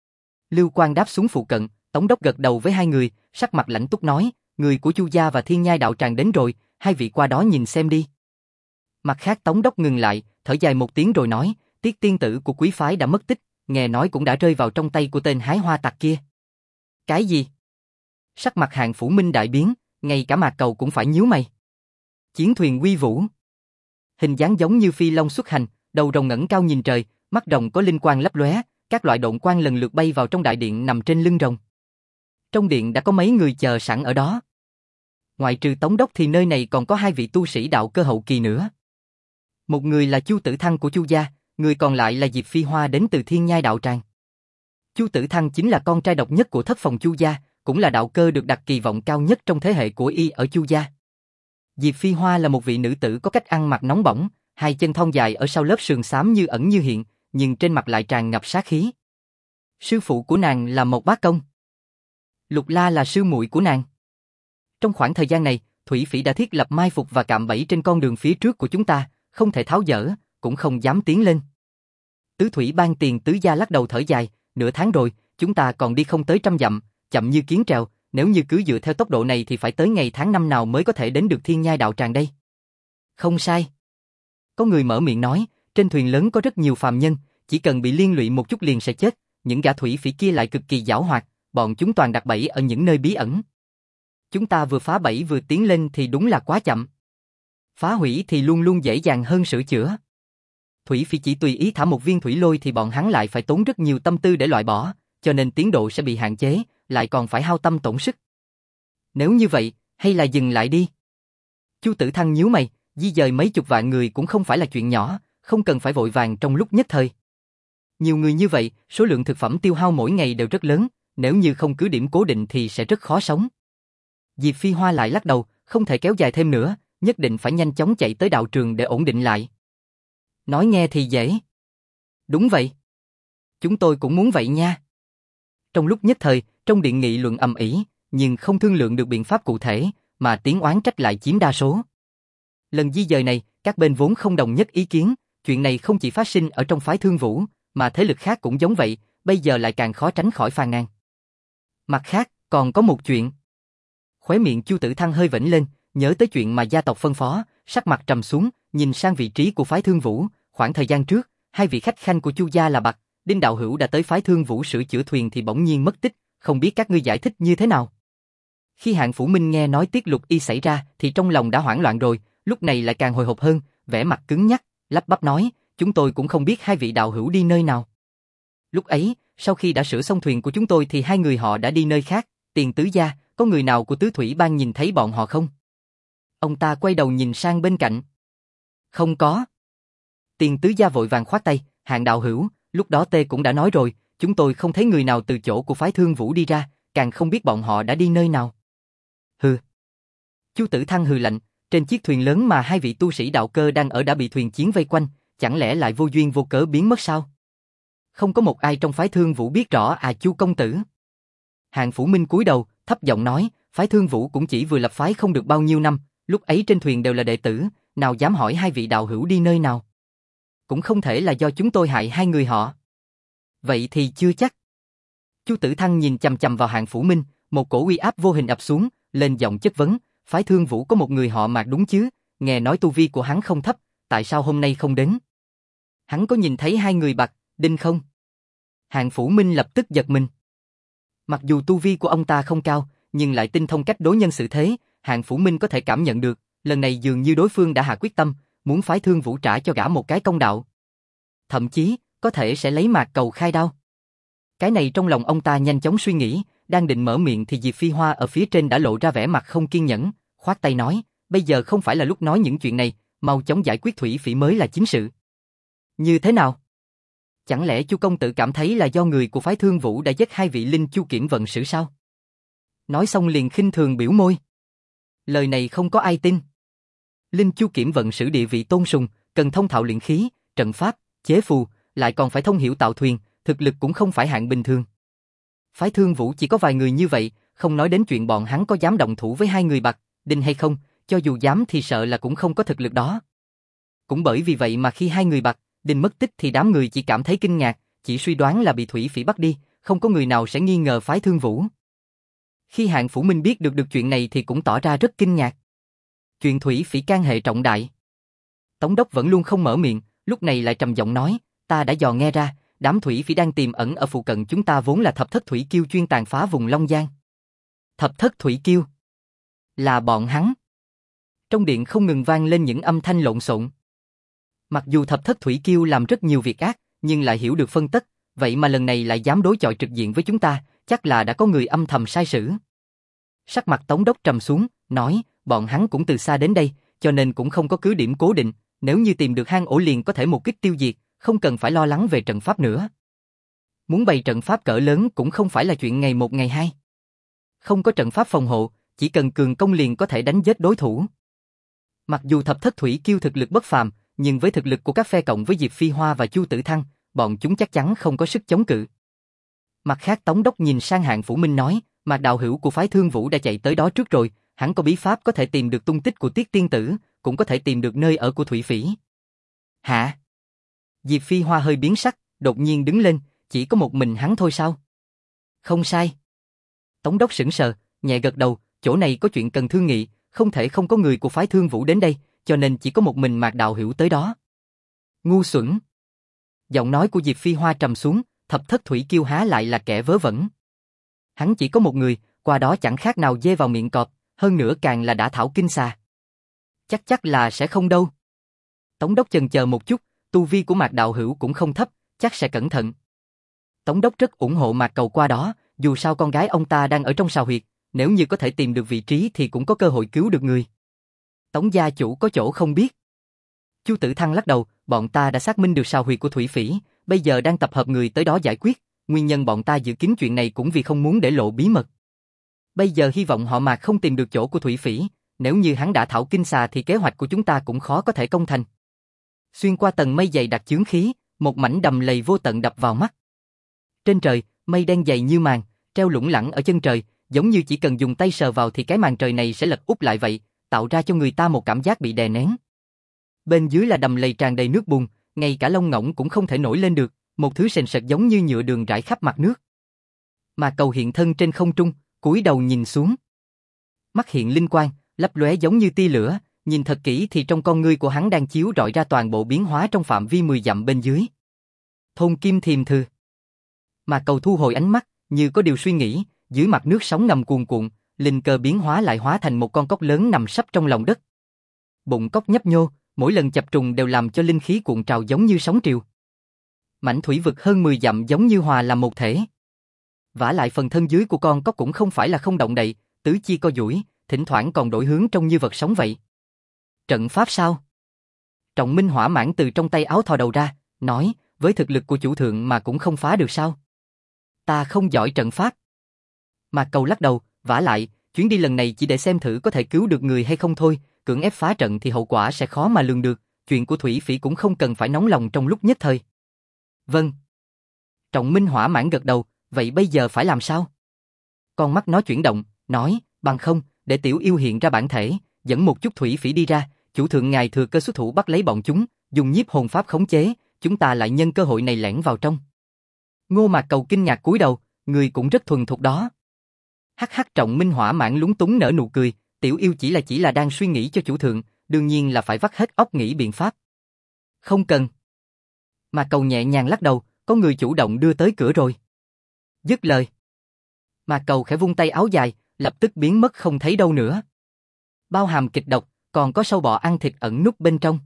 Lưu Quang đáp xuống phụ cận, Tống Đốc gật đầu với hai người, sắc mặt lãnh túc nói, người của Chu gia và Thiên Nhai đạo tràng đến rồi, hai vị qua đó nhìn xem đi. Mặt khác Tống Đốc ngừng lại, thở dài một tiếng rồi nói, Tiết tiên tử của quý phái đã mất tích, nghe nói cũng đã rơi vào trong tay của tên hái hoa tặc kia. Cái gì? Sắc mặt Hạng Phủ Minh đại biến, ngay cả Mạc Cầu cũng phải nhíu mày. Chiến thuyền Uy Vũ. Hình dáng giống như phi long xuất hành, đầu rồng ngẩng cao nhìn trời, mắt rồng có linh quang lấp lóe, các loại độn quang lần lượt bay vào trong đại điện nằm trên lưng rồng. Trong điện đã có mấy người chờ sẵn ở đó. Ngoại trừ Tống đốc thì nơi này còn có hai vị tu sĩ đạo cơ hậu kỳ nữa. Một người là Chu Tử Thăng của Chu gia, người còn lại là Diệp Phi Hoa đến từ Thiên Nhai đạo tràng. Chu Tử Thăng chính là con trai độc nhất của thất phòng Chu gia, cũng là đạo cơ được đặt kỳ vọng cao nhất trong thế hệ của y ở Chu gia. Diệp Phi Hoa là một vị nữ tử có cách ăn mặc nóng bỏng, hai chân thon dài ở sau lớp sườn xám như ẩn như hiện, nhưng trên mặt lại tràn ngập sát khí. Sư phụ của nàng là Mộc Bá Công. Lục La là sư muội của nàng. Trong khoảng thời gian này, Thủy Phỉ đã thiết lập mai phục và cạm bẫy trên con đường phía trước của chúng ta, không thể tháo dỡ, cũng không dám tiến lên. Tứ Thủy Ban Tiền tứ gia lắc đầu thở dài, nửa tháng rồi, chúng ta còn đi không tới 100 dặm, chậm như kiến trèo, nếu như cứ dựa theo tốc độ này thì phải tới ngày tháng năm nào mới có thể đến được Thiên Nhai đạo tràng đây. Không sai. Có người mở miệng nói, trên thuyền lớn có rất nhiều phàm nhân, chỉ cần bị liên lụy một chút liền sẽ chết, những gã thủy phỉ kia lại cực kỳ giảo hoạt, bọn chúng toàn đặt bẫy ở những nơi bí ẩn. Chúng ta vừa phá bẫy vừa tiến lên thì đúng là quá chậm. Phá hủy thì luôn luôn dễ dàng hơn sửa chữa. Thủy phỉ chỉ tùy ý thả một viên thủy lôi thì bọn hắn lại phải tốn rất nhiều tâm tư để loại bỏ, cho nên tiến độ sẽ bị hạn chế, lại còn phải hao tâm tổn sức. Nếu như vậy, hay là dừng lại đi. Chu Tử Thăng nhíu mày, di dời mấy chục vạn người cũng không phải là chuyện nhỏ, không cần phải vội vàng trong lúc nhất thời. Nhiều người như vậy, số lượng thực phẩm tiêu hao mỗi ngày đều rất lớn, nếu như không cứ điểm cố định thì sẽ rất khó sống. Diệp Phi Hoa lại lắc đầu, không thể kéo dài thêm nữa, nhất định phải nhanh chóng chạy tới đạo trường để ổn định lại. Nói nghe thì dễ. Đúng vậy. Chúng tôi cũng muốn vậy nha. Trong lúc nhất thời, trong điện nghị luận ầm ĩ, nhưng không thương lượng được biện pháp cụ thể, mà tiếng oán trách lại chiếm đa số. Lần di dời này, các bên vốn không đồng nhất ý kiến, chuyện này không chỉ phát sinh ở trong phái Thương Vũ, mà thế lực khác cũng giống vậy, bây giờ lại càng khó tránh khỏi phàn nàn. Mặt khác, còn có một chuyện. Khóe miệng Chu Tử Thăng hơi vểnh lên, nhớ tới chuyện mà gia tộc phân phó, sắc mặt trầm xuống, nhìn sang vị trí của phái Thương Vũ, khoảng thời gian trước, hai vị khách khanh của Chu gia là Bạch, Đinh đạo hữu đã tới phái Thương Vũ sửa chữa thuyền thì bỗng nhiên mất tích, không biết các ngươi giải thích như thế nào. Khi Hạng Phủ Minh nghe nói Tiết Lục Y xảy ra thì trong lòng đã hoảng loạn rồi, lúc này lại càng hồi hộp hơn, vẻ mặt cứng nhắc, lắp bắp nói, chúng tôi cũng không biết hai vị đạo hữu đi nơi nào. Lúc ấy, sau khi đã sửa xong thuyền của chúng tôi thì hai người họ đã đi nơi khác, Tiền tứ gia, có người nào của Tứ Thủy Bang nhìn thấy bọn họ không? Ông ta quay đầu nhìn sang bên cạnh. Không có. Tiền tứ gia vội vàng khoát tay, Hạng đạo hữu, lúc đó Tê cũng đã nói rồi, chúng tôi không thấy người nào từ chỗ của phái Thương Vũ đi ra, càng không biết bọn họ đã đi nơi nào. Hừ. Chu Tử Thăng hừ lạnh, trên chiếc thuyền lớn mà hai vị tu sĩ đạo cơ đang ở đã bị thuyền chiến vây quanh, chẳng lẽ lại vô duyên vô cớ biến mất sao? Không có một ai trong phái Thương Vũ biết rõ à Chu công tử. Hạng Phủ Minh cúi đầu, thấp giọng nói, phái Thương Vũ cũng chỉ vừa lập phái không được bao nhiêu năm, lúc ấy trên thuyền đều là đệ tử, nào dám hỏi hai vị đạo hữu đi nơi nào. Cũng không thể là do chúng tôi hại hai người họ. Vậy thì chưa chắc. Chu Tử Thăng nhìn chằm chằm vào Hạng Phủ Minh, một cổ uy áp vô hình ập xuống, lên giọng chất vấn, phái Thương Vũ có một người họ Mạc đúng chứ, nghe nói tu vi của hắn không thấp, tại sao hôm nay không đến? Hắn có nhìn thấy hai người Bạch, Đinh không? Hạng Phủ Minh lập tức giật mình. Mặc dù tu vi của ông ta không cao, nhưng lại tinh thông cách đối nhân xử thế, Hạng Phủ Minh có thể cảm nhận được, lần này dường như đối phương đã hạ quyết tâm, muốn phái Thương Vũ trả cho gã một cái công đạo. Thậm chí, có thể sẽ lấy Mạc Cầu khai đao. Cái này trong lòng ông ta nhanh chóng suy nghĩ, đang định mở miệng thì Diệp Phi Hoa ở phía trên đã lộ ra vẻ mặt không kiên nhẫn, khoát tay nói, bây giờ không phải là lúc nói những chuyện này, mau chóng giải quyết Thủy Phỉ mới là chính sự. Như thế nào? Chẳng lẽ Chu công tử cảm thấy là do người của phái Thương Vũ đã giết hai vị linh Chu Kiểm vận sử sao? Nói xong liền khinh thường biểu môi. Lời này không có ai tin. Linh Chu Kiểm vận sử địa vị tôn sùng, cần thông thạo luyện khí, trận pháp, chế phù, lại còn phải thông hiểu tạo thuyền, thực lực cũng không phải hạng bình thường. Phái Thương Vũ chỉ có vài người như vậy, không nói đến chuyện bọn hắn có dám động thủ với hai người Bạch, Đinh hay không, cho dù dám thì sợ là cũng không có thực lực đó. Cũng bởi vì vậy mà khi hai người Bạch, Đinh mất tích thì đám người chỉ cảm thấy kinh ngạc, chỉ suy đoán là bị Thủy Phỉ bắt đi, không có người nào sẽ nghi ngờ phái Thương Vũ. Khi Hạng Phủ Minh biết được chuyện này thì cũng tỏ ra rất kinh ngạc. Chuyện Thủy Phỉ can hệ trọng đại. Tống đốc vẫn luôn không mở miệng, lúc này lại trầm giọng nói, ta đã dò nghe ra, đám Thủy Phỉ đang tiềm ẩn ở phụ cận chúng ta vốn là Thập Thất Thủy Kiêu chuyên tàn phá vùng Long Giang. Thập Thất Thủy Kiêu. Là bọn hắn. Trong điện không ngừng vang lên những âm thanh lộn xộn. Mặc dù Thập Thất Thủy Kiêu làm rất nhiều việc ác, nhưng lại hiểu được phân tất, vậy mà lần này lại dám đối chọi trực diện với chúng ta, chắc là đã có người âm thầm sai sử. Sắc mặt Tống đốc trầm xuống, nói, bọn hắn cũng từ xa đến đây, cho nên cũng không có cứ điểm cố định, nếu như tìm được hang ổ liền có thể một kích tiêu diệt, không cần phải lo lắng về trận pháp nữa. Muốn bày trận pháp cỡ lớn cũng không phải là chuyện ngày một ngày hai. Không có trận pháp phòng hộ, chỉ cần cường công liền có thể đánh giết đối thủ. Mặc dù Thập Thất Thủy Kiêu thực lực bất phàm, nhưng với thực lực của các phe cộng với Diệp Phi Hoa và Chu Tử Thăng, bọn chúng chắc chắn không có sức chống cự. Mặt khác Tống đốc nhìn sang Hạng Phủ Minh nói, Mạc đạo hữu của phái Thương Vũ đã chạy tới đó trước rồi, hắn có bí pháp có thể tìm được tung tích của Tiết tiên tử, cũng có thể tìm được nơi ở của Thủy Phỉ. Hả? Diệp Phi Hoa hơi biến sắc, đột nhiên đứng lên, chỉ có một mình hắn thôi sao? Không sai. Tống đốc sững sờ, nhẹ gật đầu, chỗ này có chuyện cần thương nghị, không thể không có người của phái Thương Vũ đến đây, cho nên chỉ có một mình Mạc đạo hữu tới đó. Ngu xuẩn. Giọng nói của Diệp Phi Hoa trầm xuống, Thập Thất Thủy Kiêu há lại là kẻ vớ vẩn. Hắn chỉ có một người, qua đó chẳng khác nào dê vào miệng cọp, hơn nữa càng là đã thảo kinh xà. Chắc là sẽ không đâu. Tống đốc chần chờ một chút, tu vi của Mạc đạo hữu cũng không thấp, chắc sẽ cẩn thận. Tống đốc rất ủng hộ Mạc Cầu qua đó, dù sao con gái ông ta đang ở trong sào huyệt, nếu như có thể tìm được vị trí thì cũng có cơ hội cứu được người. Tống gia chủ có chỗ không biết. Chu Tử Thăng lắc đầu, bọn ta đã xác minh được sào huyệt của Thủy Phỉ, bây giờ đang tập hợp người tới đó giải quyết, nguyên nhân bọn ta dự kiến chuyện này cũng vì không muốn để lộ bí mật. Bây giờ hy vọng họ Mạc không tìm được chỗ của Thủy Phỉ, nếu như hắn đã thảo kinh xà thì kế hoạch của chúng ta cũng khó có thể công thành. Xuyên qua tầng mây dày đặc chướng khí, một mảnh đầm lầy vô tận đập vào mắt. Trên trời, mây đen dày như màn, treo lủng lẳng ở chân trời, giống như chỉ cần dùng tay sờ vào thì cái màn trời này sẽ lật úp lại vậy, tạo ra cho người ta một cảm giác bị đè nén. Bên dưới là đầm lầy tràn đầy nước bùn, ngay cả lông ngỗng cũng không thể nổi lên được, một thứ sền sệt giống như nhựa đường rải khắp mặt nước. Mà Cầu hiện thân trên không trung, cúi đầu nhìn xuống. Mắt hiện linh quang, lấp lóe giống như tia lửa, nhìn thật kỹ thì trong con ngươi của hắn đang chiếu rọi ra toàn bộ biến hóa trong phạm vi 10 dặm bên dưới. Thôn Kim Thiềm Thư. Mà Cầu thu hồi ánh mắt, như có điều suy nghĩ, dưới mặt nước sóng ngầm cuồn cuộn, linh cơ biến hóa lại hóa thành một con cóc lớn nằm sấp trong lòng đất. Bụng cóc nhấp nhô, mỗi lần chập trùng đều làm cho linh khí cuộn trào giống như sóng triều. Mảnh thủy vực hơn 10 dặm giống như hòa làm một thể. Vả lại phần thân dưới của con cóc cũng không phải là không động đậy, tứ chi co duỗi, thỉnh thoảng còn đổi hướng trông như vật sống vậy. Trận pháp sao? Trọng Minh hỏa mãn từ trong tay áo thò đầu ra, nói, với thực lực của chủ thượng mà cũng không phá được sao? Ta không giỏi trận pháp. Mạc Cầu lắc đầu, vả lại, chuyến đi lần này chỉ để xem thử có thể cứu được người hay không thôi, cưỡng ép phá trận thì hậu quả sẽ khó mà lường được, chuyện của Thủy Phỉ cũng không cần phải nóng lòng trong lúc nhất thời. Vâng. Trọng Minh hỏa mãn gật đầu, vậy bây giờ phải làm sao? Con mắt nó chuyển động, nói, bằng không, để tiểu yêu hiện ra bản thể, dẫn một chút Thủy Phỉ đi ra, chủ thượng ngài thừa cơ xuất thủ bắt lấy bọn chúng, dùng nhiếp hồn pháp khống chế, chúng ta lại nhân cơ hội này lẻn vào trong. Ngô Mạc Cầu kinh ngạc cúi đầu, người cũng rất thuần thục đó. Hắc hắc. Trọng Minh hỏa mãn lúng túng nở nụ cười, tiểu yêu chỉ là đang suy nghĩ cho chủ thượng, đương nhiên là phải vắt hết óc nghĩ biện pháp. Không cần. Mạc Cầu nhẹ nhàng lắc đầu, có người chủ động đưa tới cửa rồi. Dứt lời, Mạc Cầu khẽ vung tay áo dài, lập tức biến mất không thấy đâu nữa. Bao hàm kịch độc, còn có sâu bọ ăn thịt ẩn núp bên trong.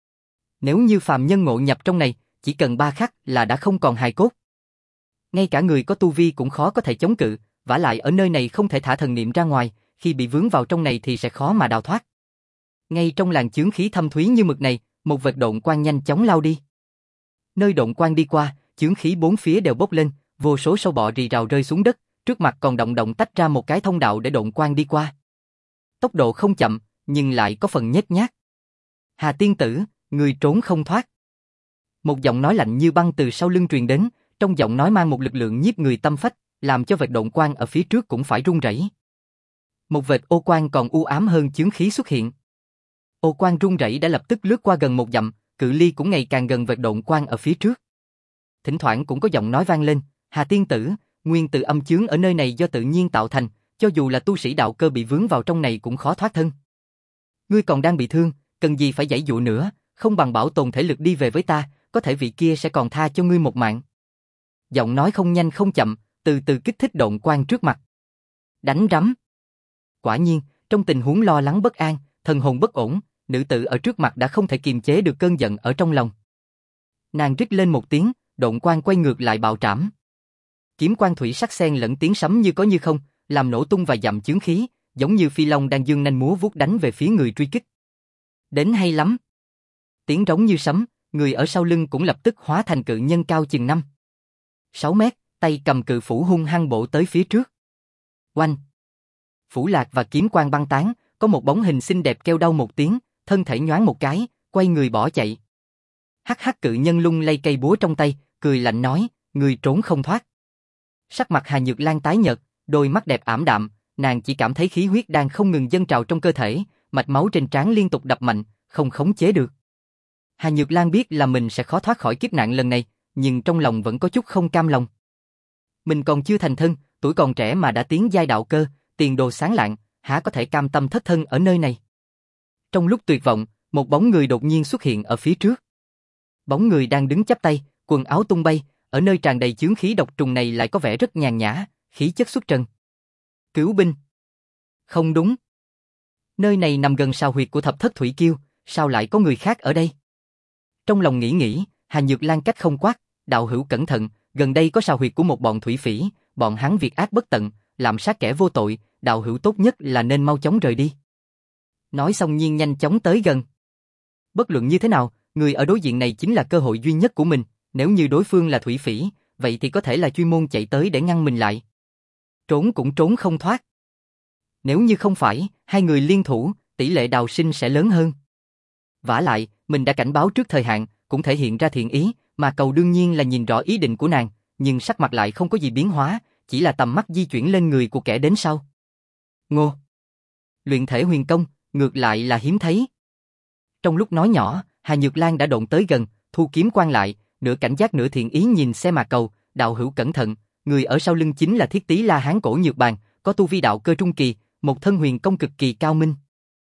Nếu như phàm nhân ngộ nhập trong này, chỉ cần 3 khắc là đã không còn hài cốt. Ngay cả người có tu vi cũng khó có thể chống cự, vả lại ở nơi này không thể thả thần niệm ra ngoài, khi bị vướng vào trong này thì sẽ khó mà đào thoát. Ngay trong làn chướng khí thâm thúy như mực này, một vệt độn quang nhanh chóng lao đi. Nơi độn quang đi qua, chướng khí bốn phía đều bốc lên, vô số sâu bọ rì rào rơi xuống đất, trước mặt còn động động tách ra một cái thông đạo để độn quang đi qua. Tốc độ không chậm, nhưng lại có phần nhếch nhác. Hà tiên tử, người trốn không thoát. Một giọng nói lạnh như băng từ sau lưng truyền đến, trong giọng nói mang một lực lượng nhiếp người tâm phách, làm cho vệt độn quang ở phía trước cũng phải rung rẩy. Một vệt ô quang còn u ám hơn chướng khí xuất hiện. Ô quang rung rẩy đã lập tức lướt qua gần 1 dặm, cự ly cũng ngày càng gần vệt độn quang ở phía trước. Thỉnh thoảng cũng có giọng nói vang lên, Hà tiên tử, nguyên tử âm chướng ở nơi này do tự nhiên tạo thành, cho dù là tu sĩ đạo cơ bị vướng vào trong này cũng khó thoát thân. Ngươi còn đang bị thương, cần gì phải giãy giụa nữa, không bằng bảo tồn thể lực đi về với ta, có thể vị kia sẽ còn tha cho ngươi một mạng. Giọng nói không nhanh không chậm, từ từ kích thích độn quang trước mặt. Đánh rắm. Quả nhiên, trong tình huống lo lắng bất an, thần hồn bất ổn, nữ tử ở trước mặt đã không thể kiềm chế được cơn giận ở trong lòng. Nàng rít lên một tiếng, độn quang quay ngược lại bạo trảm. Kiếm quang thủy sắc xen lẫn tiếng sấm như có như không, làm nổ tung và dặm chướng khí, giống như phi long đang dương nanh múa vuốt đánh về phía người truy kích. Đến hay lắm. Tiếng rống như sấm, người ở sau lưng cũng lập tức hóa thành cự nhân cao chừng 5-6 mét, tay cầm cự phủ hung hăng bổ tới phía trước. Oanh! Phủ lạc và kiếm quang băng tán, có một bóng hình xinh đẹp kêu đau một tiếng, thân thể nhoáng một cái, quay người bỏ chạy. Hắc hắc, cự nhân lung lay cây búa trong tay, cười lạnh nói, người trốn không thoát. Sắc mặt Hà Nhược Lan tái nhợt, đôi mắt đẹp ảm đạm, nàng chỉ cảm thấy khí huyết đang không ngừng dâng trào trong cơ thể, mạch máu trên trán liên tục đập mạnh, không khống chế được. Hà Nhược Lan biết là mình sẽ khó thoát khỏi kiếp nạn lần này, nhưng trong lòng vẫn có chút không cam lòng. Mình còn chưa thành thân, tuổi còn trẻ mà đã tiến giai đạo cơ, tiền đồ sáng lạng, há có thể cam tâm thất thân ở nơi này. Trong lúc tuyệt vọng, một bóng người đột nhiên xuất hiện ở phía trước. Bóng người đang đứng chắp tay, quần áo tung bay, ở nơi tràn đầy chướng khí độc trùng này lại có vẻ rất nhàn nhã, khí chất xuất trần. Cứu binh. Không đúng. Nơi này nằm gần sao huyệt của thập thất thủy kiêu, sao lại có người khác ở đây? Trong lòng nghĩ, Hà Nhược Lan cách không quát, đạo hữu cẩn thận, gần đây có sao huyệt của một bọn thủy phỉ, bọn hắn việc ác bất tận, làm sát kẻ vô tội, đạo hữu tốt nhất là nên mau chóng rời đi. Nói xong nhiên nhanh chóng tới gần. Bất luận như thế nào, người ở đối diện này chính là cơ hội duy nhất của mình, nếu như đối phương là thủy phỉ, vậy thì có thể là chuyên môn chạy tới để ngăn mình lại. Trốn cũng trốn không thoát. Nếu như không phải, hai người liên thủ, tỷ lệ đào sinh sẽ lớn hơn. Vả lại, mình đã cảnh báo trước thời hạn, cũng thể hiện ra thiện ý, mà cầu đương nhiên là nhìn rõ ý định của nàng, nhưng sắc mặt lại không có gì biến hóa, chỉ là tầm mắt di chuyển lên người của kẻ đến sau. Ngô! Luyện thể huyền công, ngược lại là hiếm thấy. Trong lúc nói nhỏ, Hà Nhược Lan đã độn tới gần, thu kiếm quan lại, nửa cảnh giác nửa thiện ý nhìn xe mà cầu, đạo hữu cẩn thận, người ở sau lưng chính là Thiết Tí La Hán Cổ Nhược Bàn, có tu vi đạo cơ trung kỳ, một thân huyền công cực kỳ cao minh.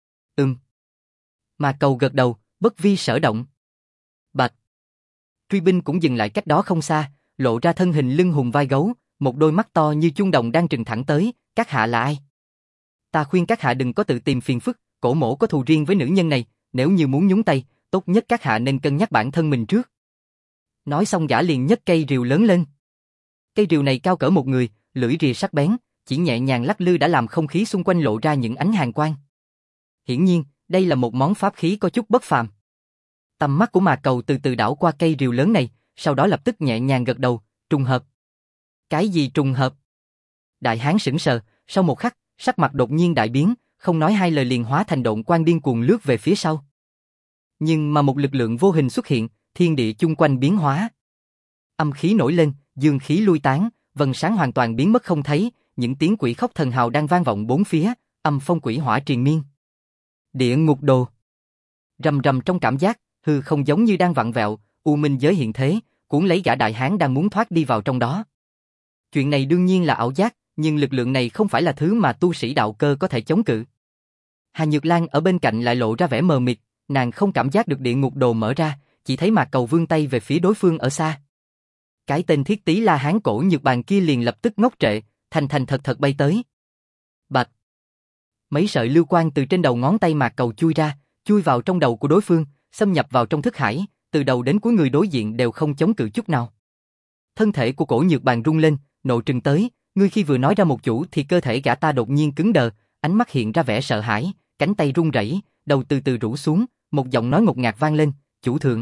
Mà cầu gật đầu, bất vi sở động. Bạch! Truy binh cũng dừng lại cách đó không xa, lộ ra thân hình lưng hùm vai gấu, một đôi mắt to như chuông đồng đang trừng thẳng tới, các hạ là ai? Ta khuyên các hạ đừng có tự tìm phiền phức, cổ mổ có thù riêng với nữ nhân này, nếu như muốn nhúng tay, tốt nhất các hạ nên cân nhắc bản thân mình trước. Nói xong gã liền nhấc cây rìu lớn lên. Cây rìu này cao cỡ một người, lưỡi rìa sắc bén, chỉ nhẹ nhàng lắc lư đã làm không khí xung quanh lộ ra những ánh hàn quang. Hiển nhiên, đây là một món pháp khí có chút bất phàm. Tầm mắt của Mà Cầu từ từ đảo qua cây rìu lớn này, sau đó lập tức nhẹ nhàng gật đầu, trùng hợp. Cái gì trùng hợp? Đại hán sững sờ, sau một khắc, sắc mặt đột nhiên đại biến, không nói hai lời liền hóa thành độn quang điên cuồng lướt về phía sau. Nhưng mà một lực lượng vô hình xuất hiện, thiên địa chung quanh biến hóa. Âm khí nổi lên, dương khí lui tán, vầng sáng hoàn toàn biến mất không thấy, những tiếng quỷ khóc thần hào đang vang vọng bốn phía, âm phong quỷ hỏa triền miên. Địa ngục đồ. Rầm rầm trong cảm giác, hư không giống như đang vặn vẹo, u minh giới hiện thế, cuốn lấy gã đại hán đang muốn thoát đi vào trong đó. Chuyện này đương nhiên là ảo giác, nhưng lực lượng này không phải là thứ mà tu sĩ đạo cơ có thể chống cự. Hà Nhược Lan ở bên cạnh lại lộ ra vẻ mờ mịt, nàng không cảm giác được địa ngục đồ mở ra, chỉ thấy Mạc Cầu vươn tay về phía đối phương ở xa. Cái tên Thiết Tí La Hán Cổ Nhược Bàn kia liền lập tức ngốc trệ, thành thật thật bay tới. Bạch! Mấy sợi lưu quang từ trên đầu ngón tay Mạc Cầu chui ra, chui vào trong đầu của đối phương, xâm nhập vào trong thức hải, từ đầu đến cuối người đối diện đều không chống cự chút nào. Thân thể của Cổ Nhược Bàn rung lên, nộ trừng tới, ngươi khi vừa nói ra một chữ thì cơ thể gã ta đột nhiên cứng đờ, ánh mắt hiện ra vẻ sợ hãi, cánh tay run rẩy, đầu từ từ rũ xuống, một giọng nói ngột ngạt vang lên, chủ thượng.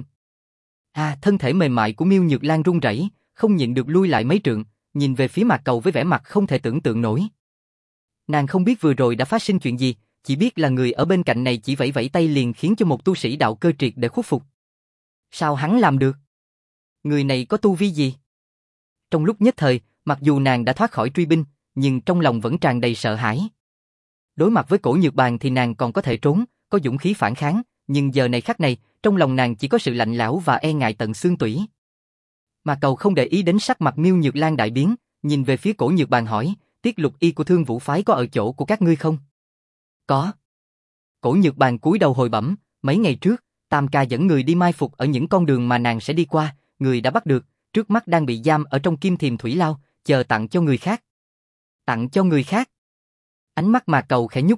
Thân thể mềm mại của Miêu Nhược Lan run rẩy, không nhịn được lui lại mấy trượng, nhìn về phía Mạc Cầu với vẻ mặt không thể tưởng tượng nổi. Nàng không biết vừa rồi đã phát sinh chuyện gì, chỉ biết là người ở bên cạnh này chỉ vẫy vẫy tay liền khiến cho một tu sĩ đạo cơ triệt để khuất phục. Sao hắn làm được? Người này có tu vi gì? Trong lúc nhất thời, mặc dù nàng đã thoát khỏi truy binh, nhưng trong lòng vẫn tràn đầy sợ hãi. Đối mặt với Cổ Nhược Bàn thì nàng còn có thể trốn, có dũng khí phản kháng, nhưng giờ này khắc này, trong lòng nàng chỉ có sự lạnh lẽo và e ngại tận xương tủy. Mà Cầu không để ý đến sắc mặt Miêu Nhược Lan đại biến, nhìn về phía Cổ Nhược Bàn hỏi, Tiết Lục Y của Thương Vũ phái có ở chỗ của các ngươi không? Có. Cổ Nhược Bàn cúi đầu hồi bẩm, mấy ngày trước, Tam ca dẫn người đi mai phục ở những con đường mà nàng sẽ đi qua, người đã bắt được, trước mắt đang bị giam ở trong Kim Thiềm Thủy Lao, chờ tặng cho người khác. Tặng cho người khác? Ánh mắt Mà Cầu khẽ nhúc nhích,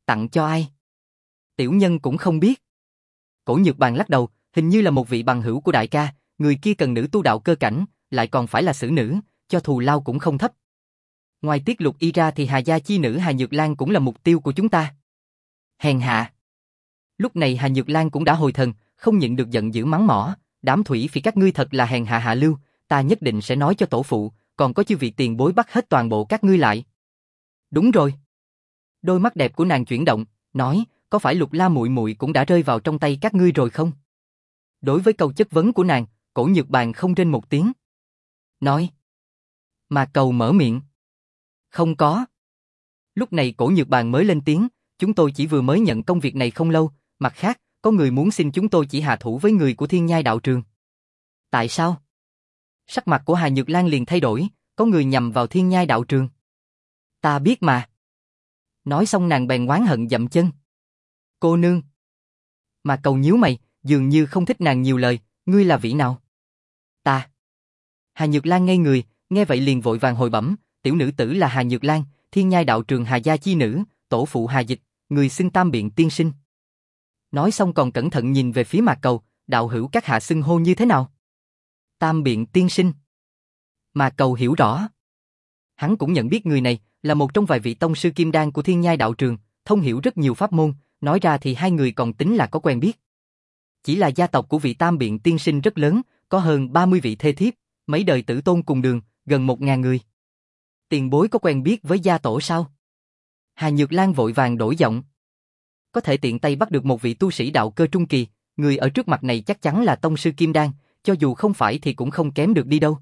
Tặng cho ai? Tiểu nhân cũng không biết. Cổ Nhược Bàn lắc đầu, hình như là một vị bằng hữu của đại ca, người kia cần nữ tu đạo cơ cảnh, lại còn phải là xử nữ, cho thù lao cũng không thấp. Ngoài Tiết Lục Y ra thì Hà gia chi nữ Hà Nhược Lan cũng là mục tiêu của chúng ta. Hèn hạ. Lúc này Hà Nhược Lan cũng đã hồi thần, không nhịn được giận dữ mắng mỏ, đám thủy phỉ các ngươi thật là hèn hạ hạ lưu, ta nhất định sẽ nói cho tổ phụ, còn có chư vị tiền bối bắt hết toàn bộ các ngươi lại. Đúng rồi. Đôi mắt đẹp của nàng chuyển động, nói, có phải Lục La muội muội cũng đã rơi vào trong tay các ngươi rồi không? Đối với câu chất vấn của nàng, Cổ Nhược Bàn không rên một tiếng. Nói. Mà Cầu mở miệng. Không có. Lúc này Cổ Nhược Bàn mới lên tiếng, chúng tôi chỉ vừa mới nhận công việc này không lâu, mặt khác, có người muốn xin chúng tôi chỉ hạ thủ với người của Thiên Nhai đạo trường. Tại sao? Sắc mặt của Hà Nhược Lan liền thay đổi, có người nhằm vào Thiên Nhai đạo trường. Ta biết mà. Nói xong nàng bèn oán hận dậm chân. Cô nương. Mà Cầu nhíu mày, dường như không thích nàng nhiều lời, ngươi là vị nào? Ta. Hà Nhược Lan ngây người, nghe vậy liền vội vàng hồi bẩm, tiểu nữ tử là Hà Nhược Lan, Thiên Nhai đạo trường Hà gia chi nữ, tổ phụ Hà Dịch, người xưng Tam Biện tiên sinh. Nói xong còn cẩn thận nhìn về phía Mạc Cầu, đạo hữu các hạ xưng hô như thế nào? Tam Biện tiên sinh. Mạc Cầu hiểu rõ. Hắn cũng nhận biết người này là một trong vài vị tông sư kim đan của Thiên Nhai đạo trường, thông hiểu rất nhiều pháp môn, nói ra thì hai người còn tính là có quen biết. Chỉ là gia tộc của vị Tam Biện tiên sinh rất lớn, có hơn 30 vị thê thiếp, mấy đời tử tôn cùng đường, gần 1000 người. Tiền bối có quen biết với gia tổ sao? Hà Nhược Lan vội vàng đổi giọng. Có thể tiện tay bắt được một vị tu sĩ đạo cơ trung kỳ, người ở trước mặt này chắc chắn là tông sư kim đan, cho dù không phải thì cũng không kém được đi đâu.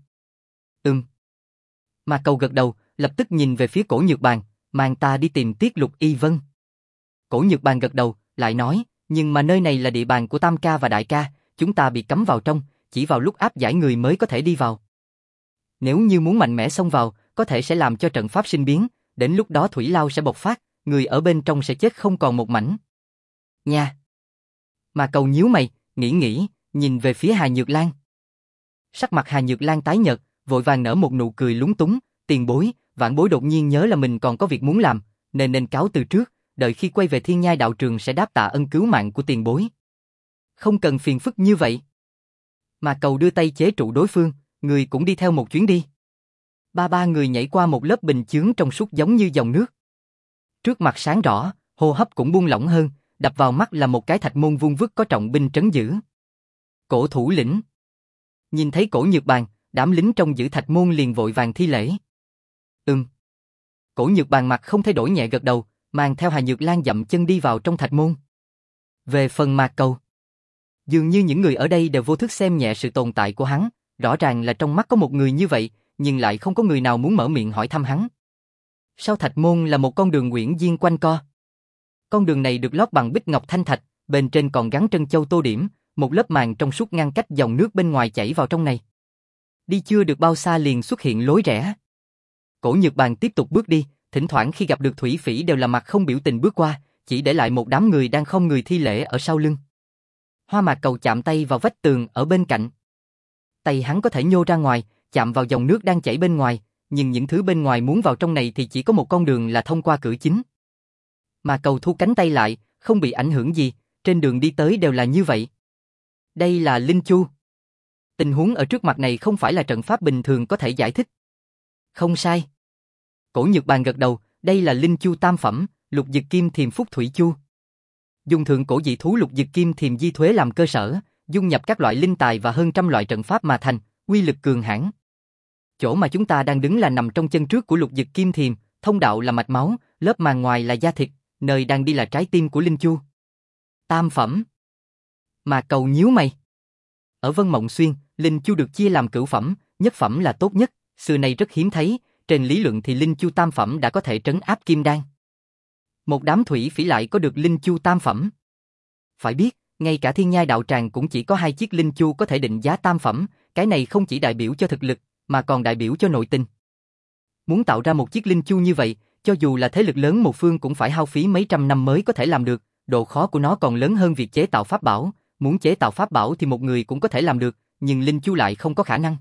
Mà Cầu gật đầu, lập tức nhìn về phía Cổ Nhược Bàn, mang ta đi tìm Tiết Lục Y vân. Cổ Nhược Bàn gật đầu, lại nói, nhưng mà nơi này là địa bàn của Tam ca và Đại ca, chúng ta bị cấm vào trong, chỉ vào lúc áp giải người mới có thể đi vào. Nếu như muốn mạnh mẽ xông vào, có thể sẽ làm cho trận pháp sinh biến, đến lúc đó thủy lao sẽ bộc phát, người ở bên trong sẽ chết không còn một mảnh. Nha. Mà Cầu nhíu mày, nghĩ, nhìn về phía Hà Nhược Lan. Sắc mặt Hà Nhược Lan tái nhợt, vội vàng nở một nụ cười lúng túng, tiền bối, vãn bối đột nhiên nhớ là mình còn có việc muốn làm, nên cáo từ trước, đợi khi quay về Thiên Nhai đạo trường sẽ đáp tạ ân cứu mạng của tiền bối. Không cần phiền phức như vậy. Mà Cầu đưa tay chế trụ đối phương, người cũng đi theo một chuyến đi. Ba người nhảy qua một lớp bình chướng trong suốt giống như dòng nước. Trước mặt sáng rõ, hô hấp cũng buông lỏng hơn, đập vào mắt là một cái thạch môn vuông vức có trọng binh trấn giữ. Cổ thủ lĩnh. Nhìn thấy Cổ Nhược Bàn, đám lính trong giữ thạch môn liền vội vàng thi lễ. Cổ Nhược Bàn mặt không thay đổi nhẹ gật đầu, mang theo Hà Nhược Lan dậm chân đi vào trong thạch môn. Về phần Mạc Cầu, dường như những người ở đây đều vô thức xem nhẹ sự tồn tại của hắn, rõ ràng là trong mắt có một người như vậy, nhưng lại không có người nào muốn mở miệng hỏi thăm hắn. Sau thạch môn là một con đường uyển viên quanh co. Con đường này được lót bằng bích ngọc thanh thạch, bên trên còn gắn trân châu tô điểm, một lớp màng trong suốt ngăn cách dòng nước bên ngoài chảy vào trong này. Đi chưa được bao xa liền xuất hiện lối rẽ. Cổ Nhược Bàn tiếp tục bước đi, thỉnh thoảng khi gặp được thủy phỉ đều là mặt không biểu tình bước qua, chỉ để lại một đám người đang không người thi lễ ở sau lưng. Hoa Mạc Cầu chạm tay vào vách tường ở bên cạnh. Tay hắn có thể nhô ra ngoài, chạm vào dòng nước đang chảy bên ngoài, nhưng những thứ bên ngoài muốn vào trong này thì chỉ có một con đường là thông qua cửa chính. Mà Cầu thu cánh tay lại, không bị ảnh hưởng gì, trên đường đi tới đều là như vậy. Đây là Linh Chu. Tình huống ở trước mặt này không phải là trận pháp bình thường có thể giải thích. Không sai. Cổ Nhược Bàn gật đầu, đây là Linh Chu tam phẩm, Lục Dực Kim Thiềm Phúc Thủy Chu. Dùng thượng cổ dị thú Lục Dực Kim Thiềm Di Thuế làm cơ sở, dung nhập các loại linh tài và hơn trăm loại trận pháp mà thành, uy lực cường hãn. Chỗ mà chúng ta đang đứng là nằm trong chân trước của Lục Dực Kim Thiềm, thông đạo là mạch máu, lớp màng ngoài là da thịt, nơi đang đi là trái tim của Linh Chu. Tam phẩm. Mà Cầu nhíu mày. Ở Vân Mộng Xuyên, Linh Chu được chia làm cửu phẩm, nhất phẩm là tốt nhất, xưa nay rất hiếm thấy, trên lý luận thì Linh Chu tam phẩm đã có thể trấn áp kim đan. Một đám thủy phỉ lại có được Linh Chu tam phẩm. Phải biết, ngay cả Thiên Nhai đạo tràng cũng chỉ có 2 chiếc Linh Chu có thể định giá tam phẩm, cái này không chỉ đại biểu cho thực lực, mà còn đại biểu cho nội tình. Muốn tạo ra một chiếc Linh Chu như vậy, cho dù là thế lực lớn một phương cũng phải hao phí mấy trăm năm mới có thể làm được, độ khó của nó còn lớn hơn việc chế tạo pháp bảo, muốn chế tạo pháp bảo thì một người cũng có thể làm được, nhưng Linh Chu lại không có khả năng.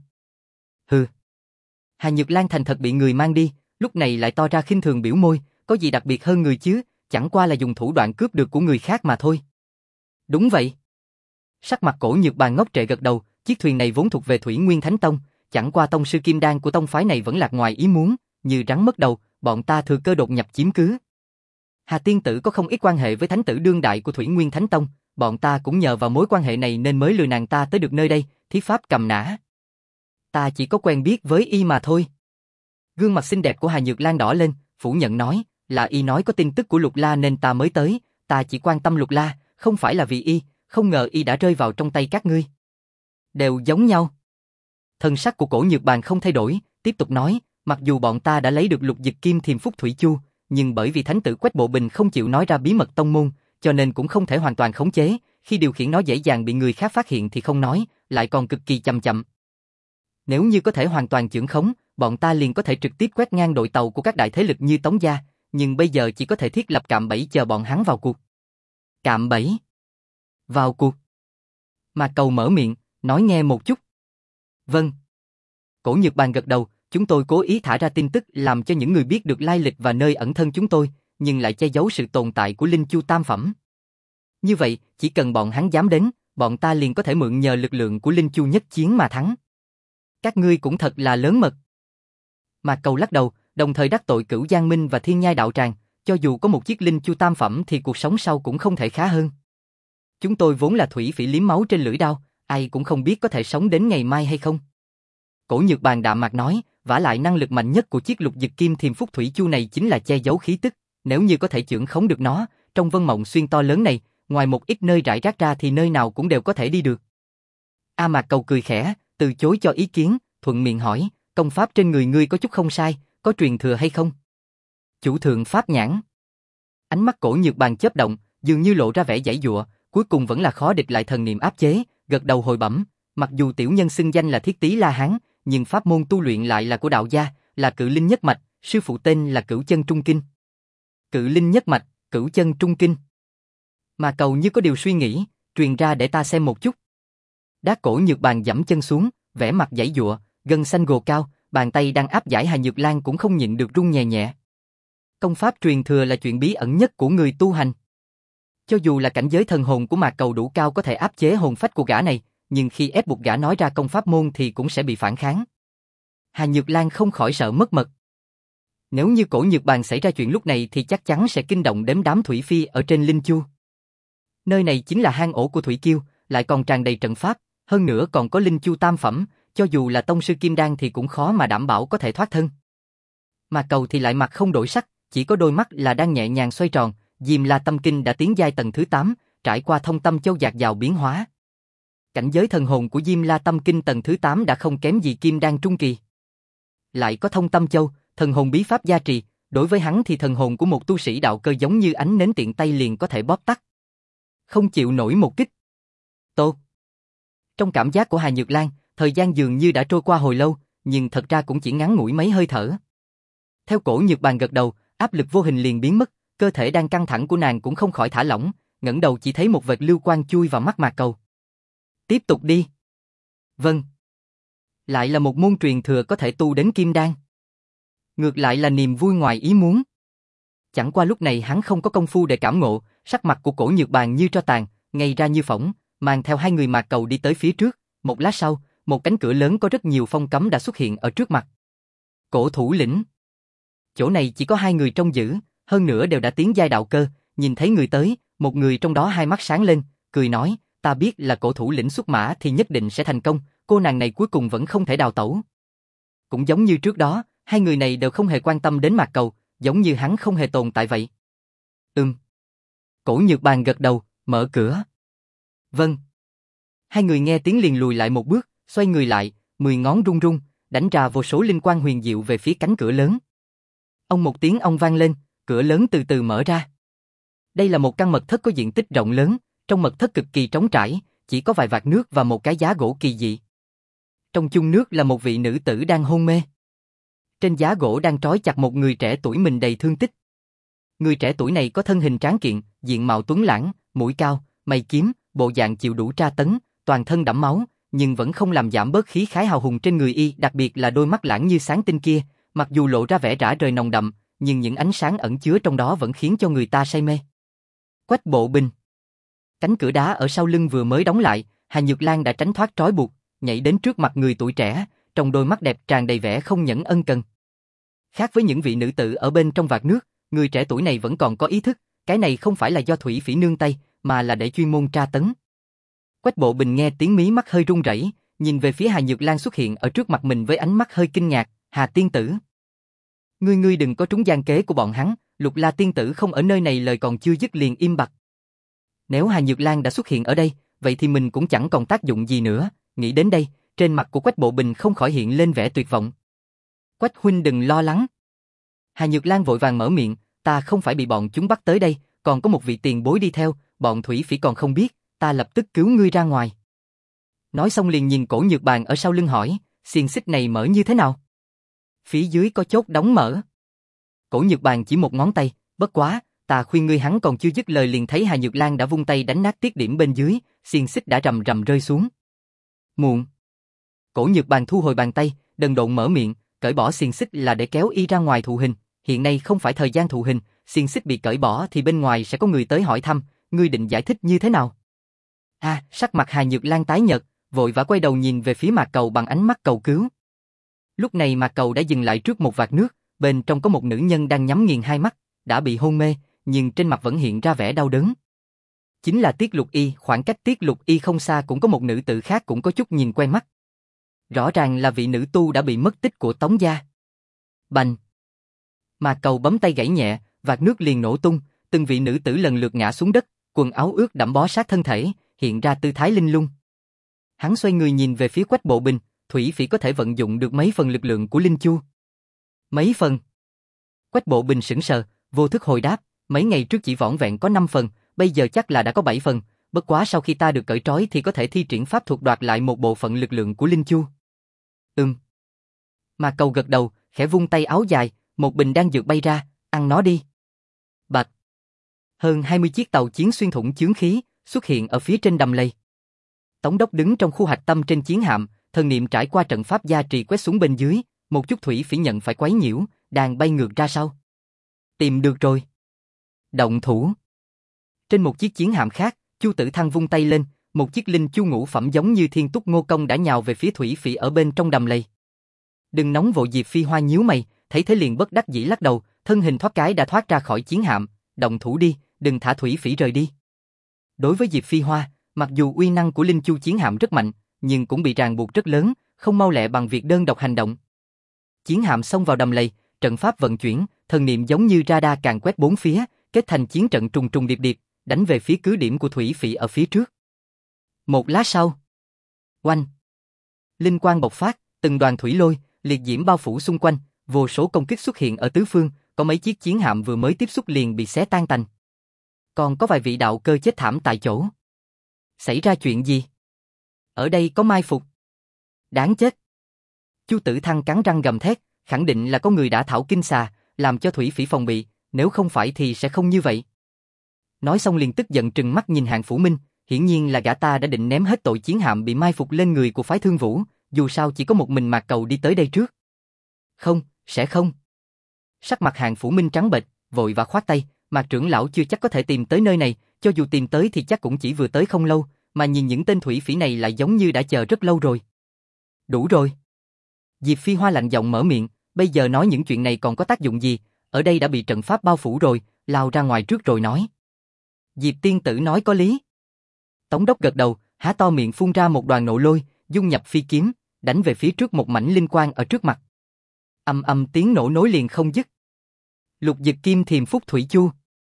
Hừ. Hà Nhược Lan thành thật bị người mang đi, lúc này lại to ra khinh thường biểu môi, có gì đặc biệt hơn người chứ, chẳng qua là dùng thủ đoạn cướp được của người khác mà thôi. Đúng vậy. Sắc mặt Cổ Nhược Bàn ngốc trệ gật đầu, chiếc thuyền này vốn thuộc về Thủy Nguyên Thánh Tông, chẳng qua tông sư kim đan của tông phái này vẫn lạc ngoài ý muốn, như rắn mất đầu, bọn ta thừa cơ đột nhập chiếm cứ. Hà tiên tử có không ít quan hệ với thánh tử đương đại của Thủy Nguyên Thánh Tông, bọn ta cũng nhờ vào mối quan hệ này nên mới lừa nàng ta tới được nơi đây, thiết pháp cầm nã. Ta chỉ có quen biết với y mà thôi. Gương mặt xinh đẹp của Hà Nhược Lan đỏ lên, phủ nhận nói, là y nói có tin tức của Lục La nên ta mới tới, ta chỉ quan tâm Lục La, không phải là vì y, không ngờ y đã rơi vào trong tay các ngươi. Đều giống nhau. Thần sắc của Cổ Nhược Bàn không thay đổi, tiếp tục nói, mặc dù bọn ta đã lấy được Lục Dịch Kim Thiềm Phúc Thủy Chu, nhưng bởi vì thánh tử Quách Bộ Bình không chịu nói ra bí mật tông môn, cho nên cũng không thể hoàn toàn khống chế, khi điều khiển nó dễ dàng bị người khác phát hiện thì không nói, lại còn cực kỳ chậm chậm. Nếu như có thể hoàn toàn chưởng khống, bọn ta liền có thể trực tiếp quét ngang đội tàu của các đại thế lực như Tống Gia, nhưng bây giờ chỉ có thể thiết lập cạm bẫy chờ bọn hắn vào cuộc. Cạm bẫy? Vào cuộc? Mạc Cầu mở miệng, nói nghe một chút. Vâng. Cổ Nhược Bàn gật đầu, chúng tôi cố ý thả ra tin tức làm cho những người biết được lai lịch và nơi ẩn thân chúng tôi, nhưng lại che giấu sự tồn tại của Linh Chu Tam Phẩm. Như vậy, chỉ cần bọn hắn dám đến, bọn ta liền có thể mượn nhờ lực lượng của Linh Chu nhất chiến mà thắng. Các ngươi cũng thật là lớn mật. Mạc Cầu lắc đầu, đồng thời đắc tội Cửu Giang Minh và Thiên Nhai Đạo Tràng, cho dù có một chiếc Linh Chu Tam Phẩm thì cuộc sống sau cũng không thể khá hơn. Chúng tôi vốn là thủy phỉ liếm máu trên lưỡi đao, ai cũng không biết có thể sống đến ngày mai hay không. Cổ Nhược Bàn đạm mạc nói, vả lại năng lực mạnh nhất của chiếc Lục Dịch Kim Thiềm Phúc Thủy Chu này chính là che giấu khí tức, nếu như có thể chưởng khống được nó, trong Vân Mộng Xuyên to lớn này, ngoài một ít nơi rải rác ra thì nơi nào cũng đều có thể đi được. A Mạc Cầu cười khẽ, từ chối cho ý kiến, thuận miệng hỏi, công pháp trên người ngươi có chút không sai, có truyền thừa hay không? Chủ thượng pháp nhãn. Ánh mắt Cổ Nhược Bàn chớp động, dường như lộ ra vẻ giãy giụa, cuối cùng vẫn là khó địch lại thần niệm áp chế, gật đầu hồi bẩm, mặc dù tiểu nhân xưng danh là Thiết Tý La Hán, nhưng pháp môn tu luyện lại là của đạo gia, là Cự Linh nhất mạch, sư phụ tên là Cửu Chân Trung Kinh. Cự Linh nhất mạch, Cửu Chân Trung Kinh. Mà Cầu như có điều suy nghĩ, truyền ra để ta xem một chút. Đá Cổ Nhược Bàn giẫm chân xuống, vẻ mặt giãy giụa, gân xanh gồ cao, bàn tay đang áp giải Hà Nhược Lan cũng không nhịn được run nhẹ nhẹ. Công pháp truyền thừa là chuyện bí ẩn nhất của người tu hành. Cho dù là cảnh giới thần hồn của Mạc Cầu đủ cao có thể áp chế hồn phách của gã này, nhưng khi ép buộc gã nói ra công pháp môn thì cũng sẽ bị phản kháng. Hà Nhược Lan không khỏi sợ mất mật. Nếu như Cổ Nhược Bàn xảy ra chuyện lúc này thì chắc chắn sẽ kinh động đến đám thủy phi ở trên Linh Chu. Nơi này chính là hang ổ của Thủy Kiêu, lại còn tràn đầy trận pháp, hơn nữa còn có Linh Chu Tam Phẩm, cho dù là tông sư kim đan thì cũng khó mà đảm bảo có thể thoát thân. Mà Cầu thì lại mặt không đổi sắc, chỉ có đôi mắt là đang nhẹ nhàng xoay tròn, Diêm La Tâm Kinh đã tiến giai tầng thứ 8, trải qua Thông Tâm Châu dạt dào biến hóa. Cảnh giới thần hồn của Diêm La Tâm Kinh tầng thứ 8 đã không kém gì kim đan trung kỳ. Lại có Thông Tâm Châu, thần hồn bí pháp gia trì, đối với hắn thì thần hồn của một tu sĩ đạo cơ giống như ánh nến tiện tay liền có thể bóp tắt. Không chịu nổi một kích. Tốt. Trong cảm giác của Hà Nhược Lan, thời gian dường như đã trôi qua hồi lâu, nhưng thật ra cũng chỉ ngắn ngủi mấy hơi thở. Theo Cổ Nhược Bàn gật đầu, áp lực vô hình liền biến mất, cơ thể đang căng thẳng của nàng cũng không khỏi thả lỏng, ngẩng đầu chỉ thấy một vệt lưu quang chui vào mắt Mạc Cầu. Tiếp tục đi. Vâng. Lại là một môn truyền thừa có thể tu đến kim đan. Ngược lại là niềm vui ngoài ý muốn. Chẳng qua lúc này hắn không có công phu để cảm ngộ, sắc mặt của Cổ Nhược Bàn như tro tàn, ngây ra như phỏng, mang theo hai người Mạc Cầu đi tới phía trước, một lát sau, một cánh cửa lớn có rất nhiều phong cấm đã xuất hiện ở trước mặt. Cổ thủ lĩnh. Chỗ này chỉ có hai người trông giữ, hơn nữa đều đã tiến giai đạo cơ, nhìn thấy người tới, một người trong đó hai mắt sáng lên, cười nói, ta biết là cổ thủ lĩnh xuất mã thì nhất định sẽ thành công, cô nàng này cuối cùng vẫn không thể đào tẩu. Cũng giống như trước đó, hai người này đều không hề quan tâm đến Mạc Cầu, giống như hắn không hề tồn tại vậy. Cổ Nhược Bàn gật đầu, mở cửa. Vâng. Hai người nghe tiếng liền lùi lại một bước, xoay người lại, 10 ngón run run, đánh ra vô số linh quang huyền diệu về phía cánh cửa lớn. Ông một tiếng ong vang lên, cửa lớn từ từ mở ra. Đây là một căn mật thất có diện tích rộng lớn, trong mật thất cực kỳ trống trải, chỉ có vài vạc nước và một cái giá gỗ kỳ dị. Trong chung nước là một vị nữ tử đang hôn mê. Trên giá gỗ đang trói chặt một người trẻ tuổi mình đầy thương tích. Người trẻ tuổi này có thân hình tráng kiện, diện mạo tuấn lãng, mũi cao, mày kiếm, bộ dạng chịu đủ tra tấn, toàn thân đẫm máu, nhưng vẫn không làm giảm bớt khí khái hào hùng trên người y, đặc biệt là đôi mắt lãng như sáng tinh kia, mặc dù lộ ra vẻ rã rời nồng đậm, nhưng những ánh sáng ẩn chứa trong đó vẫn khiến cho người ta say mê. Quách Bộ Bình. Cánh cửa đá ở sau lưng vừa mới đóng lại, Hà Nhược Lan đã tránh thoát trói buộc, nhảy đến trước mặt người tuổi trẻ, trong đôi mắt đẹp tràn đầy vẻ không nhẫn ân cần. Khác với những vị nữ tử ở bên trong vạc nước, người trẻ tuổi này vẫn còn có ý thức, cái này không phải là do Thủy Phỉ nương tay, mà là để chuyên môn tra tấn. Quách Bộ Bình nghe tiếng mí mắt hơi run rẩy, nhìn về phía Hà Nhược Lan xuất hiện ở trước mặt mình với ánh mắt hơi kinh ngạc. Hà tiên tử, ngươi đừng có trúng gian kế của bọn hắn, Lục La tiên tử không ở nơi này lời còn chưa dứt liền im bặt. Nếu Hà Nhược Lan đã xuất hiện ở đây, vậy thì mình cũng chẳng còn tác dụng gì nữa. Nghĩ đến đây, trên mặt của Quách Bộ Bình không khỏi hiện lên vẻ tuyệt vọng. Quách huynh đừng lo lắng. Hà Nhược Lan vội vàng mở miệng, ta không phải bị bọn chúng bắt tới đây, còn có một vị tiền bối đi theo, bọn Thủy Phỉ còn không biết, ta lập tức cứu ngươi ra ngoài. Nói xong liền nhìn Cổ Nhược Bàn ở sau lưng hỏi, xiềng xích này mở như thế nào? Phía dưới có chốt đóng mở. Cổ Nhược Bàn chỉ một ngón tay, bất quá, ta khuyên ngươi. Hắn còn chưa dứt lời liền thấy Hà Nhược Lan đã vung tay đánh nát tiết điểm bên dưới, xiềng xích đã rầm rầm rơi xuống. Muộn. Cổ Nhược Bàn thu hồi bàn tay, đần độn mở miệng, cởi bỏ xiềng xích là để kéo y ra ngoài thụ hình, hiện nay không phải thời gian thụ hình, xiềng xích bị cởi bỏ thì bên ngoài sẽ có người tới hỏi thăm, ngươi định giải thích như thế nào? Sắc mặt Hà Nhược Lan tái nhợt, vội vã quay đầu nhìn về phía Mạc Cầu bằng ánh mắt cầu cứu. Lúc này Mạc Cầu đã dừng lại trước một vạc nước, bên trong có một nữ nhân đang nhắm nghiền hai mắt, đã bị hôn mê, nhưng trên mặt vẫn hiện ra vẻ đau đớn. Chính là Tiết Lục Y, khoảng cách Tiết Lục Y không xa cũng có một nữ tử khác cũng có chút nhìn quen mắt. Rõ ràng là vị nữ tu đã bị mất tích của Tống gia. Bành! Mạc Cầu bấm tay gãy nhẹ, vạc nước liền nổ tung, từng vị nữ tử lần lượt ngã xuống đất, quần áo ướt đẫm bó sát thân thể, hiện ra tư thái linh lung. Hắn xoay người nhìn về phía Quách Bộ Bình, Thủy Phỉ có thể vận dụng được mấy phần lực lượng của Linh Chu? Mấy phần? Quách Bộ Bình sững sờ, vô thức hồi đáp, mấy ngày trước chỉ vỏn vẹn có 5 phần, bây giờ chắc là đã có 7 phần, bất quá sau khi ta được cởi trói thì có thể thi triển pháp thuật đoạt lại một bộ phận lực lượng của Linh Chu. Mà Cầu gật đầu, khẽ vung tay áo dài, một bình đan dược bay ra, ăn nó đi. Bạch. Hơn 20 chiếc tàu chiến xuyên thủng chướng khí, xuất hiện ở phía trên đầm lầy. Tổng đốc đứng trong khu hạch tâm trên chiến hạm, thần niệm trải qua trận pháp gia trì quét xuống bên dưới, một chút Thủy Phỉ nhận phải quấy nhiễu, đang bay ngược ra sau. Tìm được rồi. Động thủ. Trên một chiếc chiến hạm khác, Chu Tử Thăng vung tay lên, một chiếc linh chu ngũ phẩm giống như Thiên Túc Ngô Công đã nhào về phía Thủy Phỉ ở bên trong đầm lầy. Đừng nóng vội. Diệp Phi Hoa nhíu mày, thấy thế liền bất đắc dĩ lắc đầu, thân hình thoát cái đã thoát ra khỏi chiến hạm, động thủ đi, đừng thả Thủy Phỉ rời đi. Đối với Diệp Phi Hoa, mặc dù uy năng của linh chu chiến hạm rất mạnh, nhưng cũng bị ràng buộc rất lớn, không mau lẹ bằng việc đơn độc hành động. Chiến hạm xông vào đầm lầy, trận pháp vận chuyển, thần niệm giống như radar càn quét bốn phía, kết thành chiến trận trùng trùng điệp điệp, đánh về phía cứ điểm của Thủy Phỉ ở phía trước. Một lát sau, oanh, linh quang bộc phát, từng đoàn thủy lôi, liệt diễm bao phủ xung quanh, vô số công kích xuất hiện ở tứ phương, có mấy chiếc chiến hạm vừa mới tiếp xúc liền bị xé tan tành. Còn có vài vị đạo cơ chết thảm tại chỗ. Xảy ra chuyện gì? Ở đây có mai phục. Đáng chết. Chu Tử Thăng cắn răng gầm thét, khẳng định là có người đã thảo kinh xà, làm cho Thủy Phỉ phòng bị, nếu không phải thì sẽ không như vậy. Nói xong liền tức giận trừng mắt nhìn Hạng Phủ Minh, hiển nhiên là gã ta đã định ném hết tội chiến hạm bị mai phục lên người của phái Thương Vũ, dù sao chỉ có một mình Mạc Cầu đi tới đây trước. Không, sẽ không. Sắc mặt Hạng Phủ Minh trắng bệch, vội và khoát tay, Mạc trưởng lão chưa chắc có thể tìm tới nơi này, cho dù tìm tới thì chắc cũng chỉ vừa tới không lâu, mà nhìn những tên Thủy Phỉ này lại giống như đã chờ rất lâu rồi. Đủ rồi. Diệp Phi Hoa lạnh giọng mở miệng, bây giờ nói những chuyện này còn có tác dụng gì, ở đây đã bị trận pháp bao phủ rồi, lao ra ngoài trước rồi nói. Diệp tiên tử nói có lý. Tổng đốc gật đầu, há to miệng phun ra một đoàn nộ lôi, dung nhập phi kiếm, đánh về phía trước một mảnh linh quang ở trước mặt. Âm âm tiếng nổ nối liền không dứt. Lục Dực Kim Thiềm Phúc Thủy Chu.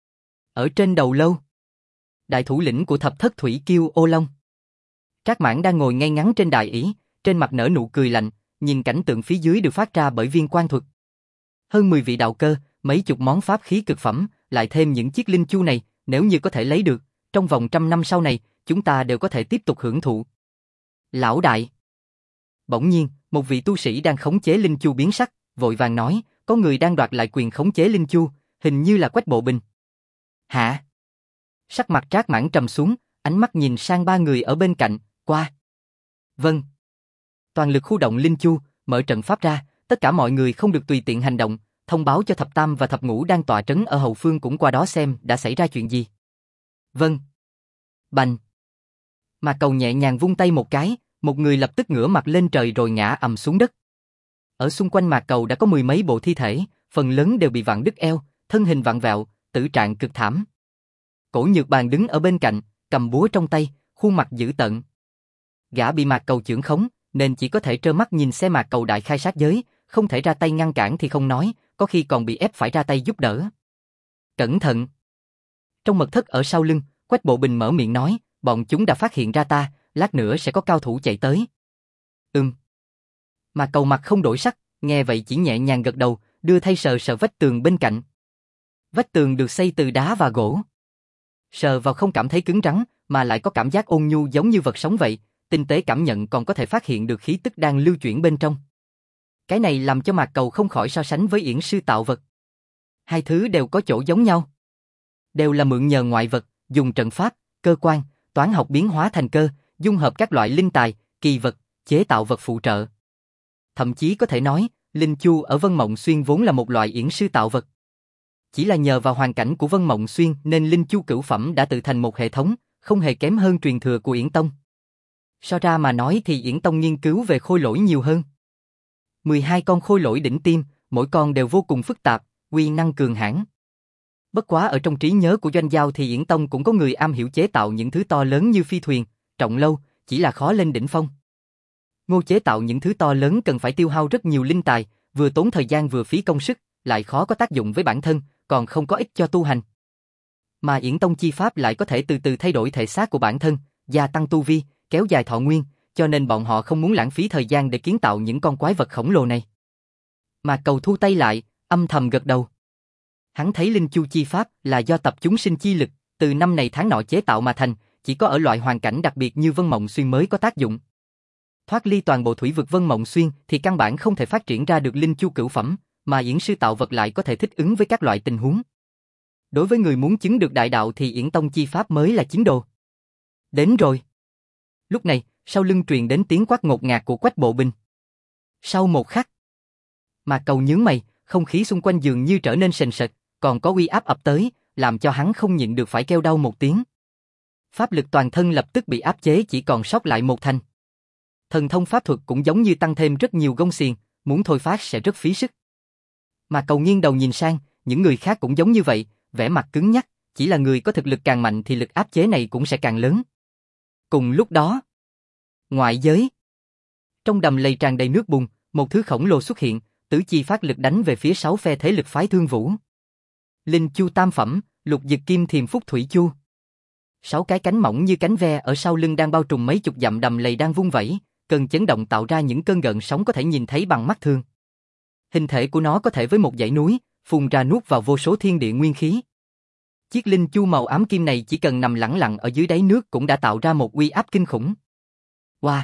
Ở trên đầu lâu, đại thủ lĩnh của thập thất thủy kiêu Ô Long. Trác Mãn đang ngồi ngay ngắn trên đại ỷ, trên mặt nở nụ cười lạnh, nhìn cảnh tượng phía dưới được phát ra bởi viên quan thuật. Hơn 10 vị đạo cơ, mấy chục món pháp khí cực phẩm, lại thêm những chiếc linh chu này, nếu như có thể lấy được, trong vòng 100 năm sau này, chúng ta đều có thể tiếp tục hưởng thụ. Lão đại. Bỗng nhiên, một vị tu sĩ đang khống chế linh chu biến sắc, vội vàng nói, có người đang đoạt lại quyền khống chế linh chu, hình như là Quách Bộ Bình. Hả? Sắc mặt Trác Mãn trầm xuống, ánh mắt nhìn sang ba người ở bên cạnh, qua. Vâng. Toàn lực khu động linh chu, mở trận pháp ra, tất cả mọi người không được tùy tiện hành động, thông báo cho thập tam và thập ngũ đang tọa trấn ở hậu phương cũng qua đó xem đã xảy ra chuyện gì. Vâng. Bành. Mạc Cầu nhẹ nhàng vung tay một cái, một người lập tức ngửa mặt lên trời rồi ngã ầm xuống đất. Ở xung quanh Mạc Cầu đã có mười mấy bộ thi thể, phần lớn đều bị vặn đứt eo, thân hình vặn vẹo, tử trạng cực thảm. Cổ Nhược Bàn đứng ở bên cạnh, cầm búa trong tay, khuôn mặt dữ tợn. Gã bị Mạc Cầu chưởng khống, nên chỉ có thể trơ mắt nhìn xe Mạc Cầu đại khai sát giới, không thể ra tay ngăn cản thì không nói, có khi còn bị ép phải ra tay giúp đỡ. Cẩn thận! Trong mật thất ở sau lưng, Quách Bộ Bình mở miệng nói, bọn chúng đã phát hiện ra ta, lát nữa sẽ có cao thủ chạy tới. Mạc Cầu mặt không đổi sắc, nghe vậy chỉ nhẹ nhàng gật đầu, đưa tay sờ sờ vách tường bên cạnh. Vách tường được xây từ đá và gỗ. Sờ vào không cảm thấy cứng rắn, mà lại có cảm giác ôn nhu giống như vật sống vậy, tinh tế cảm nhận còn có thể phát hiện được khí tức đang lưu chuyển bên trong. Cái này làm cho Mạc Cầu không khỏi so sánh với yển sư tạo vật. Hai thứ đều có chỗ giống nhau. Đều là mượn nhờ ngoại vật, dùng trận pháp, cơ quan, toán học biến hóa thành cơ, dung hợp các loại linh tài, kỳ vật, chế tạo vật phụ trợ. Thậm chí có thể nói, Linh Chu ở Vân Mộng Xuyên vốn là một loại yển sư tạo vật. Chỉ là nhờ vào hoàn cảnh của Vân Mộng Xuyên nên Linh Chu cửu phẩm đã tự thành một hệ thống, không hề kém hơn truyền thừa của Yển Tông. So ra mà nói thì Yển Tông nghiên cứu về khôi lỗi nhiều hơn. 12 con khôi lỗi đỉnh tiêm, mỗi con đều vô cùng phức tạp, uy năng cường hãn. Bất quá ở trong trí nhớ của Doanh Giao thì Yển Tông cũng có người am hiểu chế tạo những thứ to lớn như phi thuyền, trọng lâu, chỉ là khó lên đỉnh phong. Ngô chế tạo những thứ to lớn cần phải tiêu hao rất nhiều linh tài, vừa tốn thời gian vừa phí công sức, lại khó có tác dụng với bản thân, còn không có ích cho tu hành. Mà Yển Tông chi pháp lại có thể từ từ thay đổi thể xác của bản thân, gia tăng tu vi, kéo dài thọ nguyên, cho nên bọn họ không muốn lãng phí thời gian để kiến tạo những con quái vật khổng lồ này. Mà Cầu thu tay lại, âm thầm gật đầu. Hắn thấy Linh Chu chi pháp là do tập chúng sinh chi lực, từ năm này tháng nọ chế tạo mà thành, chỉ có ở loại hoàn cảnh đặc biệt như Vân Mộng Xuyên mới có tác dụng. Thoát ly toàn bộ thủy vực Vân Mộng Xuyên thì căn bản không thể phát triển ra được Linh Chu cửu phẩm, mà yển sư tạo vật lại có thể thích ứng với các loại tình huống. Đối với người muốn chứng được đại đạo thì Yển Tông chi pháp mới là chiến đồ. Đến rồi. Lúc này, sau lưng truyền đến tiếng quát ngột ngạt của Quách Bộ Bình. Sau một khắc, Mạc Cầu nhướng mày, không khí xung quanh dường như trở nên sền sệt, còn có uy áp ập tới, làm cho hắn không nhịn được phải kêu đau một tiếng. Pháp lực toàn thân lập tức bị áp chế chỉ còn sót lại một thành. Thần thông pháp thuật cũng giống như tăng thêm rất nhiều gông xiềng, muốn thôi phát sẽ rất phí sức. Mạc Cầu nghiêng đầu nhìn sang, những người khác cũng giống như vậy, vẻ mặt cứng nhắc, chỉ là người có thực lực càng mạnh thì lực áp chế này cũng sẽ càng lớn. Cùng lúc đó, ngoại giới, trong đầm lầy tràn đầy nước bùn, một thứ khổng lồ xuất hiện, tứ chi phát lực đánh về phía 6 phe thế lực phái Thương Vũ. Linh Chu tam phẩm, Lục Dực Kim Thiềm Phúc Thủy Chu. 6 cái cánh mỏng như cánh ve ở sau lưng đang bao trùm mấy chục dặm đầm lầy đang vung vẩy, cơn chấn động tạo ra những cơn gợn sóng có thể nhìn thấy bằng mắt thường. Hình thể của nó có thể với một dãy núi, phun ra nuốt vào vô số thiên địa nguyên khí. Chiếc Linh Chu màu ám kim này chỉ cần nằm lẳng lặng ở dưới đáy nước cũng đã tạo ra một uy áp kinh khủng. Wow!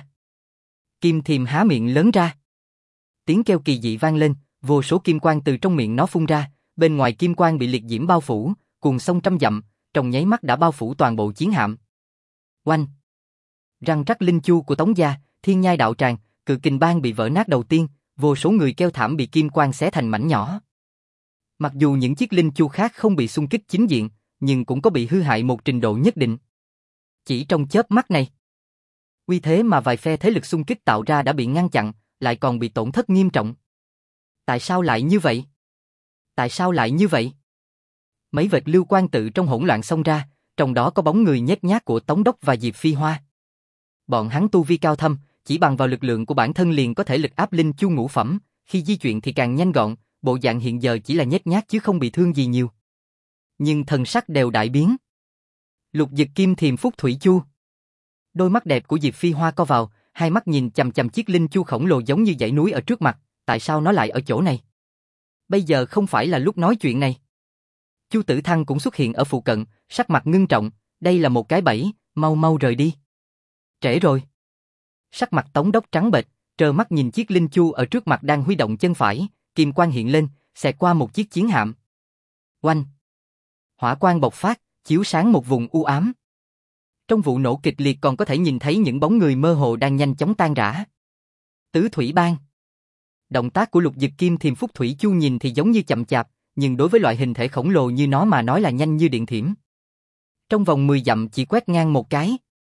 Kim Thiềm há miệng lớn ra. Tiếng kêu kỳ dị vang lên, vô số kim quang từ trong miệng nó phun ra, bên ngoài kim quang bị liệt diễm bao phủ, cuồng sông trăm dặm, trong nháy mắt đã bao phủ toàn bộ chiến hạm. Oanh! Răng rắc Linh Chu của Tống gia, Thiên Nhai đạo tràng, Cự Kình bang bị vỡ nát đầu tiên, vô số người kêu thảm bị kim quang xé thành mảnh nhỏ. Mặc dù những chiếc Linh Chu khác không bị xung kích chính diện, nhưng cũng có bị hư hại một trình độ nhất định. Chỉ trong chớp mắt này, uy thế mà vài phe thế lực xung kích tạo ra đã bị ngăn chặn, lại còn bị tổn thất nghiêm trọng. Tại sao lại như vậy? Tại sao lại như vậy? Mấy vệt lưu quang tự trong hỗn loạn xông ra, trong đó có bóng người nhếch nhác của Tống Đốc và Diệp Phi Hoa. Bọn hắn tu vi cao thâm, chỉ bằng vào lực lượng của bản thân liền có thể lực áp Linh Chu ngũ phẩm, khi di chuyển thì càng nhanh gọn, bộ dạng hiện giờ chỉ là nhếch nhác chứ không bị thương gì nhiều. Nhưng thần sắc đều đại biến. Lục Dực Kim Thiềm Phúc Thủy Chu. Đôi mắt đẹp của Diệp Phi Hoa co vào, hai mắt nhìn chằm chằm chiếc Linh Chu khổng lồ giống như dãy núi ở trước mặt, tại sao nó lại ở chỗ này? Bây giờ không phải là lúc nói chuyện này. Chu Tử Thăng cũng xuất hiện ở phụ cận, sắc mặt ngưng trọng, đây là một cái bẫy, mau mau rời đi. Trễ rồi. Sắc mặt Tống Đốc trắng bệch, trơ mắt nhìn chiếc Linh Chu ở trước mặt đang huy động chân phải, kim quang hiện lên, xẹt qua một chiếc chiến hạm. Oanh! Hỏa quang bộc phát, chiếu sáng một vùng u ám. Trong vụ nổ kịch liệt còn có thể nhìn thấy những bóng người mơ hồ đang nhanh chóng tan rã. Tứ Thủy Bang. Động tác của Lục Dực Kim Thiềm Phúc Thủy Chu nhìn thì giống như chậm chạp, nhưng đối với loại hình thể khổng lồ như nó mà nói là nhanh như điện thiểm. Trong vòng 10 dặm chỉ quét ngang một cái.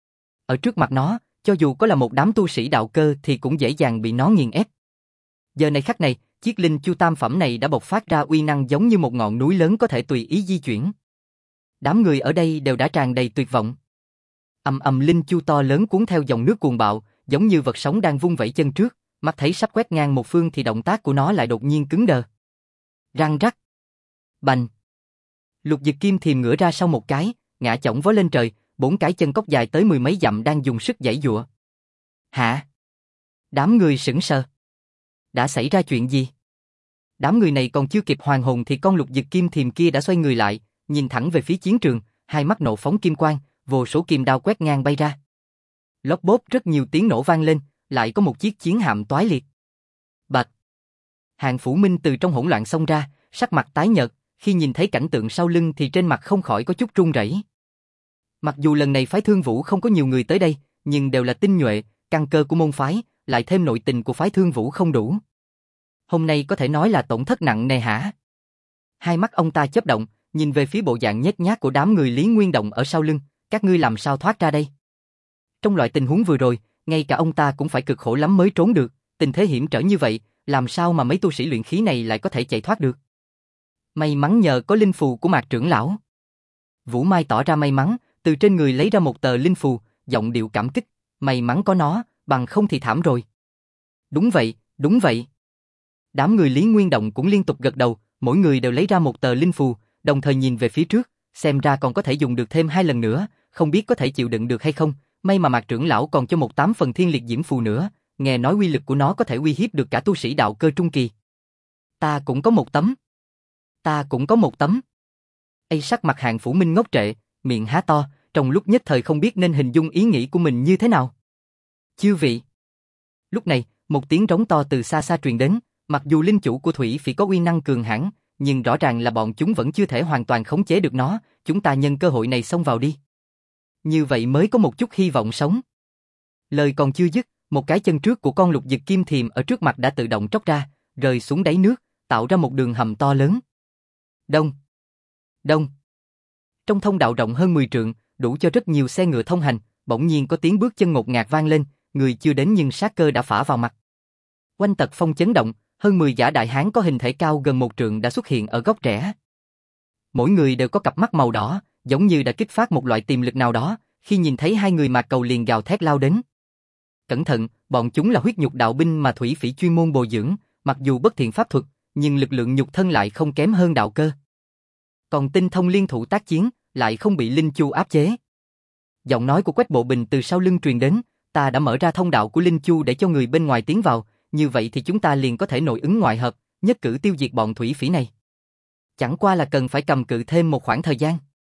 Ở trước mặt nó, cho dù có là một đám tu sĩ đạo cơ thì cũng dễ dàng bị nó nghiền ép. Giờ này khắc này, chiếc linh chu tam phẩm này đã bộc phát ra uy năng giống như một ngọn núi lớn có thể tùy ý di chuyển. Đám người ở đây đều đã tràn đầy tuyệt vọng. Ầm ầm linh chu to lớn cuốn theo dòng nước cuồng bạo, giống như vật sống đang vung vẩy chân trước, mắt thấy sắp quét ngang một phương thì động tác của nó lại đột nhiên cứng đờ. Răng rắc. Bành. Lục Dực Kim Thiềm ngửa ra sau một cái, ngã chổng vó lên trời, 4 cái chân cốc dài tới 10 mấy dặm đang dùng sức giãy giụa. Hả? Đám người sững sờ. Đã xảy ra chuyện gì? Đám người này còn chưa kịp hoàn hồn thì con Lục Dực Kim Thiềm kia đã xoay người lại, nhìn thẳng về phía chiến trường, hai mắt nộ phóng kim quang, vô số kim đao quét ngang bay ra. Lốp bốp rất nhiều tiếng nổ vang lên, lại có một chiếc chiến hạm toái liệt. Bạch. Hàn Phủ Minh từ trong hỗn loạn xông ra, sắc mặt tái nhợt, khi nhìn thấy cảnh tượng sau lưng thì trên mặt không khỏi có chút run rẩy. Mặc dù lần này phái Thương Vũ không có nhiều người tới đây, nhưng đều là tinh nhuệ, căn cơ của môn phái, lại thêm nội tình của phái Thương Vũ không đủ. Hôm nay có thể nói là tổn thất nặng nề hả? Hai mắt ông ta chớp động, nhìn về phía bộ dạng nhếch nhác của đám người Lý Nguyên Động ở sau lưng, các ngươi làm sao thoát ra đây? Trong loại tình huống vừa rồi, ngay cả ông ta cũng phải cực khổ lắm mới trốn được, tình thế hiểm trở như vậy, làm sao mà mấy tu sĩ luyện khí này lại có thể chạy thoát được? May mắn nhờ có linh phù của Mạc trưởng lão. Vũ Mai tỏ ra may mắn, từ trên người lấy ra một tờ linh phù, giọng điệu cảm kích, may mắn có nó, bằng không thì thảm rồi. Đúng vậy, đúng vậy. Đám người Lý Nguyên Động cũng liên tục gật đầu, mỗi người đều lấy ra một tờ linh phù, đồng thời nhìn về phía trước, xem ra còn có thể dùng được thêm 2 lần nữa, không biết có thể chịu đựng được hay không, may mà Mạc trưởng lão còn cho một 8 phần thiên liệt diễm phù nữa, nghe nói uy lực của nó có thể uy hiếp được cả tu sĩ đạo cơ trung kỳ. Ta cũng có một tấm. Ta cũng có một tấm. Sắc mặt Hàn Phủ Minh ngốc trệ, miệng há to, trong lúc nhất thời không biết nên hình dung ý nghĩ của mình như thế nào. Chư vị. Lúc này, một tiếng rống to từ xa xa truyền đến, mặc dù linh chủ của Thủy Phỉ có uy năng cường hãn, nhưng rõ ràng là bọn chúng vẫn chưa thể hoàn toàn khống chế được nó, chúng ta nhân cơ hội này xông vào đi. Như vậy mới có một chút hy vọng sống. Lời còn chưa dứt, một cái chân trước của con Lục Dực Kim Thiềm ở trước mặt đã tự động tróc ra, rơi xuống đáy nước, tạo ra một đường hầm to lớn. Đông. Đông. Trong thông đạo rộng hơn 10 trượng, đủ cho rất nhiều xe ngựa thông hành, bỗng nhiên có tiếng bước chân ngột ngạt vang lên, người chưa đến nhưng sát cơ đã phả vào mặt. Oanh tật phong chấn động, hơn 10 gã đại hán có hình thể cao gần 1 trượng đã xuất hiện ở góc rẽ. Mỗi người đều có cặp mắt màu đỏ, giống như đã kích phát một loại tiềm lực nào đó, khi nhìn thấy hai người Mạc Cầu liền gào thét lao đến. Cẩn thận, bọn chúng là huyết nhục đạo binh mà Thủy Phỉ chuyên môn bồi dưỡng, mặc dù bất thiện pháp thuật, nhưng lực lượng nhục thân lại không kém hơn đạo cơ. Còn tinh thông liên thủ tác chiến, lại không bị linh chu áp chế. Giọng nói của Quách Bộ Bình từ sau lưng truyền đến, ta đã mở ra thông đạo của linh chu để cho người bên ngoài tiến vào, như vậy thì chúng ta liền có thể nội ứng ngoại hợp, nhất cử tiêu diệt bọn Thủy Phỉ này. Chẳng qua là cần phải cầm cự thêm một khoảng thời gian.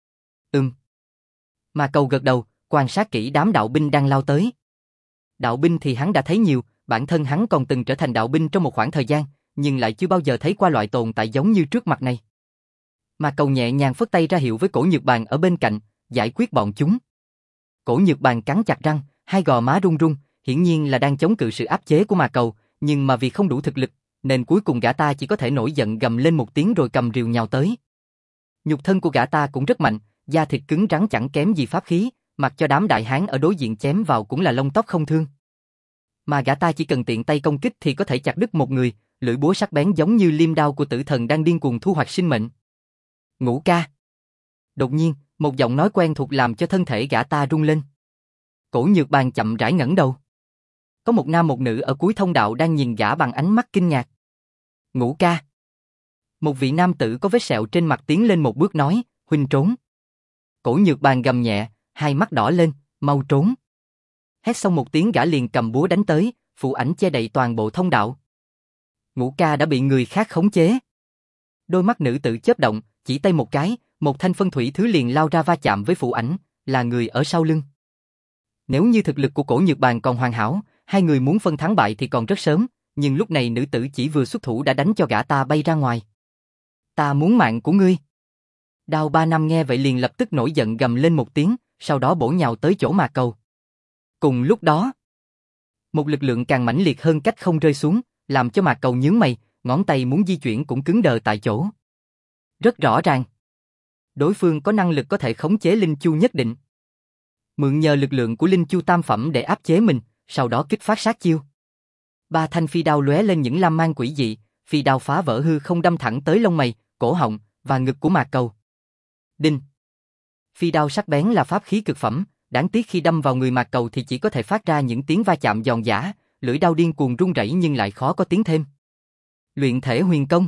Mà Cầu gật đầu, quan sát kỹ đám đạo binh đang lao tới. Đạo binh thì hắn đã thấy nhiều, bản thân hắn còn từng trở thành đạo binh trong một khoảng thời gian, nhưng lại chưa bao giờ thấy qua loại tồn tại giống như trước mặt này. Mà Cầu nhẹ nhàng phất tay ra hiệu với Cổ Nhược Bàn ở bên cạnh, giải quyết bọn chúng. Cổ Nhược Bàn cắn chặt răng, hai gò má run run, hiển nhiên là đang chống cự sự áp chế của Mà Cầu, nhưng mà vì không đủ thực lực, nên cuối cùng gã ta chỉ có thể nổi giận gầm lên một tiếng rồi cầm rìu nhào tới. Nhục thân của gã ta cũng rất mạnh, da thịt cứng rắn chẳng kém gì pháp khí, mặc cho đám đại hán ở đối diện chém vào cũng là lông tóc không thương. Mà gã ta chỉ cần tiện tay công kích thì có thể chặt đứt một người, lưỡi búa sắc bén giống như liêm đao của tử thần đang điên cuồng thu hoạch sinh mệnh. Ngũ ca. Đột nhiên, một giọng nói quen thuộc làm cho thân thể gã ta rung lên. Cổ Nhược Bàn chậm rãi ngẩng đầu. Có một nam một nữ ở cuối thông đạo đang nhìn gã bằng ánh mắt kinh ngạc. Ngũ ca. Một vị nam tử có vết sẹo trên mặt tiến lên một bước nói, huynh trốn. Cổ Nhược Bàn gầm nhẹ, hai mắt đỏ lên, mau trốn. Hét xong một tiếng gã liền cầm búa đánh tới, phù ảnh che đậy toàn bộ thông đạo. Ngũ ca đã bị người khác khống chế. Đôi mắt nữ tử chớp động, chỉ tay một cái, một thanh phân thủy thứ liền lao ra va chạm với phù ảnh, là người ở sau lưng. Nếu như thực lực của Cổ Nhược Bàn còn hoàn hảo, hai người muốn phân thắng bại thì còn rất sớm, nhưng lúc này nữ tử chỉ vừa xuất thủ đã đánh cho gã ta bay ra ngoài. Ta muốn mạng của ngươi. Đao Ba Năm nghe vậy liền lập tức nổi giận gầm lên một tiếng, sau đó bổ nhào tới chỗ Mà Cầu. Cùng lúc đó, một lực lượng càng mãnh liệt hơn cách không rơi xuống, làm cho Mạc Cầu nhướng mày, ngón tay muốn di chuyển cũng cứng đờ tại chỗ. Rất rõ ràng, đối phương có năng lực có thể khống chế linh chu nhất định. Mượn nhờ lực lượng của linh chu tam phẩm để áp chế mình, sau đó kích phát sát chiêu. Ba thanh phi đao lóe lên những lam mang quỷ dị, phi đao phá vỡ hư không đâm thẳng tới lông mày, cổ họng và ngực của Mạc Cầu. Đinh. Phi đao sắc bén là pháp khí cực phẩm, đáng tiếc khi đâm vào người Mạc Cầu thì chỉ có thể phát ra những tiếng va chạm giòn giã, lưỡi đao điên cuồng rung rẩy nhưng lại khó có tiếng thêm. Luyện thể huyền công.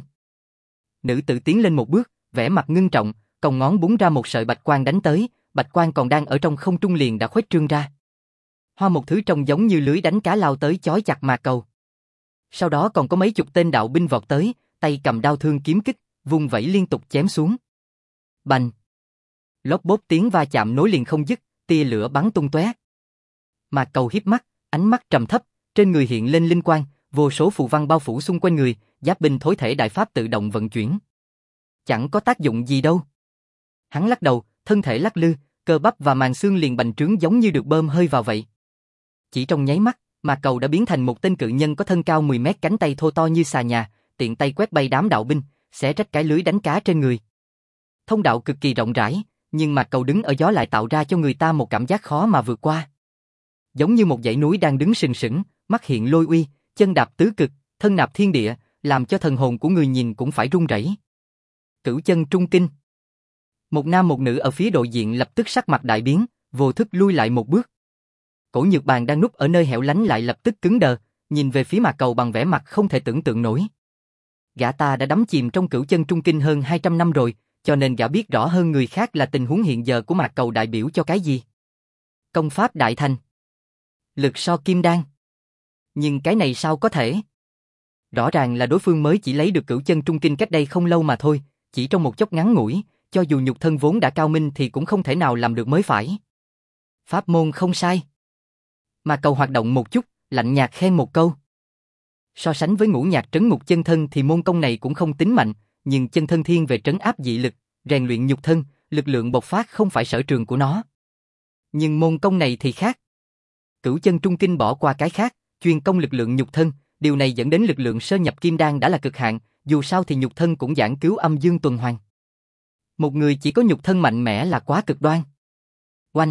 Nữ tử tiến lên một bước, vẻ mặt ngưng trọng, còng ngón búng ra một sợi bạch quang đánh tới, bạch quang còn đang ở trong không trung liền đã khuếch trương ra. Hoa một thứ trông giống như lưới đánh cá lao tới chói chặt Mạc Cầu. Sau đó còn có mấy chục tên đạo binh vọt tới, tay cầm đao thương kiếm kích, vung vẩy liên tục chém xuống. Bành! Lốp bốp tiếng va chạm nối liền không dứt, tia lửa bắn tung tóe. Mạc Cầu híp mắt, ánh mắt trầm thấp, trên người hiện lên linh quang, vô số phù văn bao phủ xung quanh người, giáp binh thối thể đại pháp tự động vận chuyển. Chẳng có tác dụng gì đâu. Hắn lắc đầu, thân thể lắc lư, cơ bắp và màng xương liền bành trướng giống như được bơm hơi vào vậy. Chỉ trong nháy mắt, Mạc Cầu đã biến thành một tên cự nhân có thân cao 10 mét, cánh tay thô to như xà nhà, tiện tay quét bay đám đạo binh, xé rách cái lưới đánh cá trên người. Thông đạo cực kỳ rộng rãi, nhưng Mạc Cầu đứng ở gió lại tạo ra cho người ta một cảm giác khó mà vượt qua. Giống như một dãy núi đang đứng sừng sững, mắt hiện lôi uy, chân đạp tứ cực, thân nạp thiên địa, làm cho thần hồn của người nhìn cũng phải run rẩy. Cửu chân trung kinh. Một nam một nữ ở phía đối diện lập tức sắc mặt đại biến, vô thức lui lại một bước. Cổ Nhược Bàn đang núp ở nơi hẻo lánh lại lập tức cứng đờ, nhìn về phía Mạc Cầu bằng vẻ mặt không thể tưởng tượng nổi. Gã ta đã đắm chìm trong cửu chân trung kinh hơn 200 năm rồi, cho nên gã biết rõ hơn người khác là tình huống hiện giờ của Mạc Cầu đại biểu cho cái gì. Công pháp đại thành. Lực so kim đan. Nhưng cái này sao có thể? Rõ ràng là đối phương mới chỉ lấy được cửu chân trung kinh cách đây không lâu mà thôi, chỉ trong một chốc ngắn ngủi, cho dù nhục thân vốn đã cao minh thì cũng không thể nào làm được mới phải. Pháp môn không sai. Mạc Cầu hoạt động một chút, lạnh nhạt khen một câu. So sánh với ngũ nhạc trấn ngục chân thân thì môn công này cũng không tính mạnh, nhưng chân thân thiên về trấn áp dị lực, rèn luyện nhục thân, lực lượng bộc phát không phải sở trường của nó. Nhưng môn công này thì khác. Cửu chân trung kinh bỏ qua cái khác, chuyên công lực lượng nhục thân, điều này dẫn đến lực lượng sơ nhập kim đan đã là cực hạn, dù sao thì nhục thân cũng giảng cứu âm dương tuần hoàn. Một người chỉ có nhục thân mạnh mẽ là quá cực đoan. Oanh!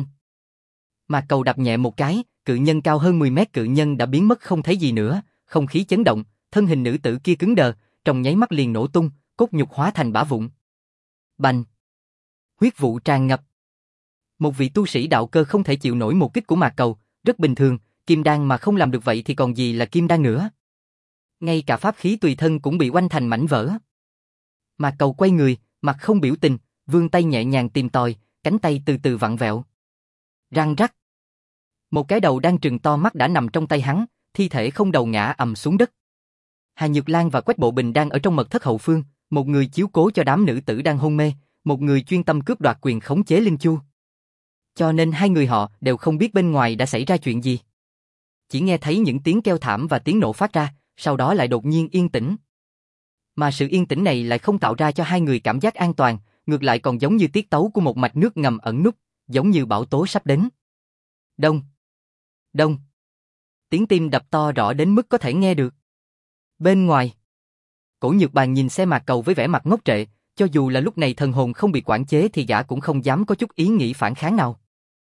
Mạc Cầu đạp nhẹ một cái, cự nhân cao hơn 10 mét cự nhân đã biến mất không thấy gì nữa, không khí chấn động, thân hình nữ tử kia cứng đờ, trong nháy mắt liền nổ tung, cốt nhục hóa thành bã vụn. Bành! Huyết vụ tràn ngập. Một vị tu sĩ đạo cơ không thể chịu nổi một kích của Mạc Cầu, rất bình thường, kim đan mà không làm được vậy thì còn gì là kim đan nữa. Ngay cả pháp khí tùy thân cũng bị oanh thành mảnh vỡ. Mạc Cầu quay người, mặt không biểu tình, vươn tay nhẹ nhàng tìm tòi, cánh tay từ từ vặn vẹo. Răng rắc. Một cái đầu đang trừng to mắt đã nằm trong tay hắn, thi thể không đầu ngã ầm xuống đất. Hà Nhược Lan và Quách Bộ Bình đang ở trong mật thất hậu phương, một người chiếu cố cho đám nữ tử đang hôn mê, một người chuyên tâm cướp đoạt quyền khống chế linh chu. Cho nên hai người họ đều không biết bên ngoài đã xảy ra chuyện gì. Chỉ nghe thấy những tiếng kêu thảm và tiếng nổ phát ra, sau đó lại đột nhiên yên tĩnh. Mà sự yên tĩnh này lại không tạo ra cho hai người cảm giác an toàn, ngược lại còn giống như tiết tấu của một mạch nước ngầm ẩn núp, giống như bão tố sắp đến. Đông, đông. Tiếng tim đập to rõ đến mức có thể nghe được. Bên ngoài, Cổ Nhược Bàn nhìn xe Mạc Cầu với vẻ mặt ngốc trệ, cho dù là lúc này thần hồn không bị quản chế thì gã cũng không dám có chút ý nghĩ phản kháng nào.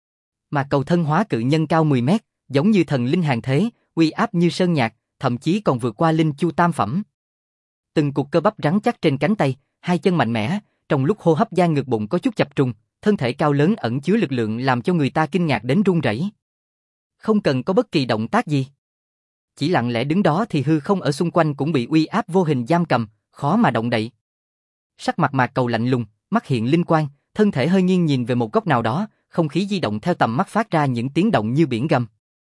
Mạc Cầu thân hóa cự nhân cao 10 mét, giống như thần linh hàng thế, uy áp như sơn nhạc, thậm chí còn vượt qua linh chu tam phẩm. Từng cục cơ bắp rắn chắc trên cánh tay, hai chân mạnh mẽ, trong lúc hô hấp gian ngực bụng có chút chập trùng, thân thể cao lớn ẩn chứa lực lượng làm cho người ta kinh ngạc đến run rẩy. Không cần có bất kỳ động tác gì, chỉ lặng lẽ đứng đó thì hư không ở xung quanh cũng bị uy áp vô hình giam cầm, khó mà động đậy. Sắc mặt Mạc Cầu lạnh lùng, mắt hiện linh quang, thân thể hơi nghiêng nhìn về một góc nào đó, không khí di động theo tầm mắt phát ra những tiếng động như biển gầm.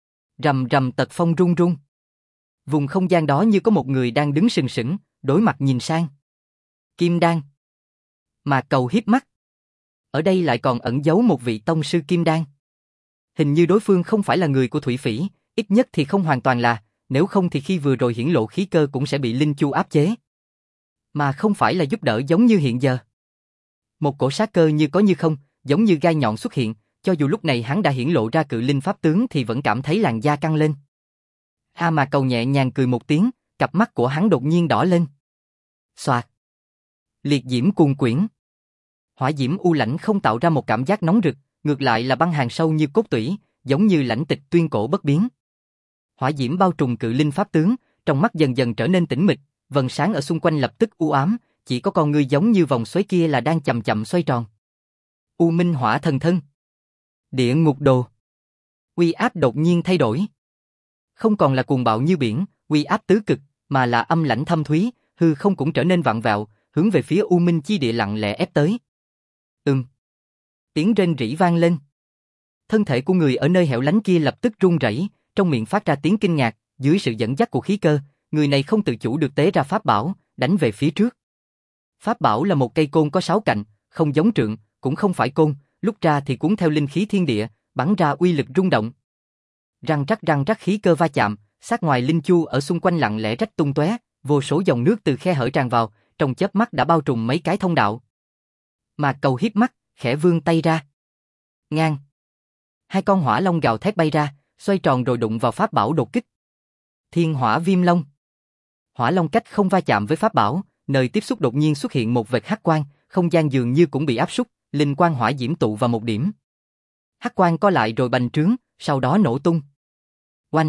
Rầm rầm tật phong rung rung. Vùng không gian đó như có một người đang đứng sừng sững, đối mặt nhìn sang. Kim đan. Mạc Cầu híp mắt. Ở đây lại còn ẩn giấu một vị tông sư kim đan. Hình như đối phương không phải là người của Thủy Phỉ, ít nhất thì không hoàn toàn là, nếu không thì khi vừa rồi hiển lộ khí cơ cũng sẽ bị linh chu áp chế. Mà không phải là giúp đỡ giống như hiện giờ. Một cổ sát cơ như có như không, giống như gai nhọn xuất hiện, cho dù lúc này hắn đã hiển lộ ra cự linh pháp tướng thì vẫn cảm thấy làn da căng lên. Mạc Cầu nhẹ nhàng cười một tiếng, cặp mắt của hắn đột nhiên đỏ lên. Xoạt. Liệt diễm cuồn quyển. Hỏa diễm u lãnh không tạo ra một cảm giác nóng rực, ngược lại là băng hàn sâu như cốt tủy, giống như lãnh tịch tuyên cổ bất biến. Hỏa diễm bao trùm cự linh pháp tướng, trong mắt dần dần trở nên tĩnh mịch, vầng sáng ở xung quanh lập tức u ám, chỉ có con ngươi giống như vòng xoáy kia là đang chậm chậm xoay tròn. U Minh Hỏa Thần Thân. Địa Ngục Đồ. Uy áp đột nhiên thay đổi. Không còn là cuồng bạo như biển, uy áp tứ cực, mà là âm lãnh thâm thúy, hư không cũng trở nên vặn vẹo, hướng về phía U Minh chi địa lặng lẽ ép tới. Tiếng rên rỉ vang lên. Thân thể của người ở nơi hẻo lánh kia lập tức run rẩy, trong miệng phát ra tiếng kinh ngạc, dưới sự dẫn dắt của khí cơ, người này không tự chủ được tế ra pháp bảo, đánh về phía trước. Pháp bảo là một cây côn có 6 cạnh, không giống trượng, cũng không phải côn, lúc ra thì cuốn theo linh khí thiên địa, bắn ra uy lực rung động. Răng rắc khí cơ va chạm, sát ngoài linh chu ở xung quanh lặng lẽ rách tung tóe, vô số dòng nước từ khe hở tràn vào, trong chớp mắt đã bao trùm mấy cái thông đạo. Mà Cầu híp mắt, khẽ vươn tay ra. Ngang. 2 con hỏa long gào thét bay ra, xoay tròn rồi đụng vào pháp bảo đột kích. Thiên Hỏa Viêm Long. Hỏa long cách không va chạm với pháp bảo, nơi tiếp xúc đột nhiên xuất hiện một vệt hắc quang, không gian dường như cũng bị áp súc, linh quang hỏa diễm tụ vào một điểm. Hắc quang co lại rồi bành trướng, sau đó nổ tung. Oanh!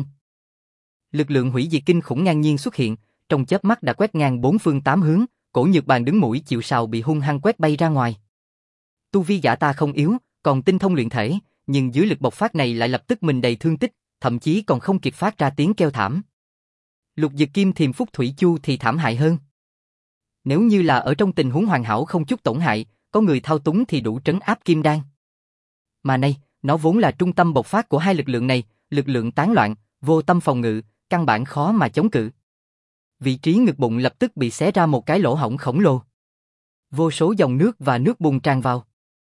Lực lượng hủy diệt kinh khủng ngang nhiên xuất hiện, trong chớp mắt đã quét ngang 4 phương 8 hướng, Cổ Nhược Bàn đứng mũi chịu sào bị hung hăng quét bay ra ngoài. Tu vi gã ta không yếu, còn tinh thông luyện thể, nhưng dưới lực bộc phát này lại lập tức mình đầy thương tích, thậm chí còn không kịp phát ra tiếng kêu thảm. Lục Dực Kim Thiềm Phúc Thủy Chu thì thảm hại hơn. Nếu như là ở trong tình huống hoàn hảo không chút tổn hại, có người thao túng thì đủ trấn áp Kim Đan. Mà nay, nó vốn là trung tâm bộc phát của hai lực lượng này, lực lượng tán loạn, vô tâm phòng ngự, căn bản khó mà chống cự. Vị trí ngực bụng lập tức bị xé ra một cái lỗ hổng khổng lồ. Vô số dòng nước và nước bùn tràn vào.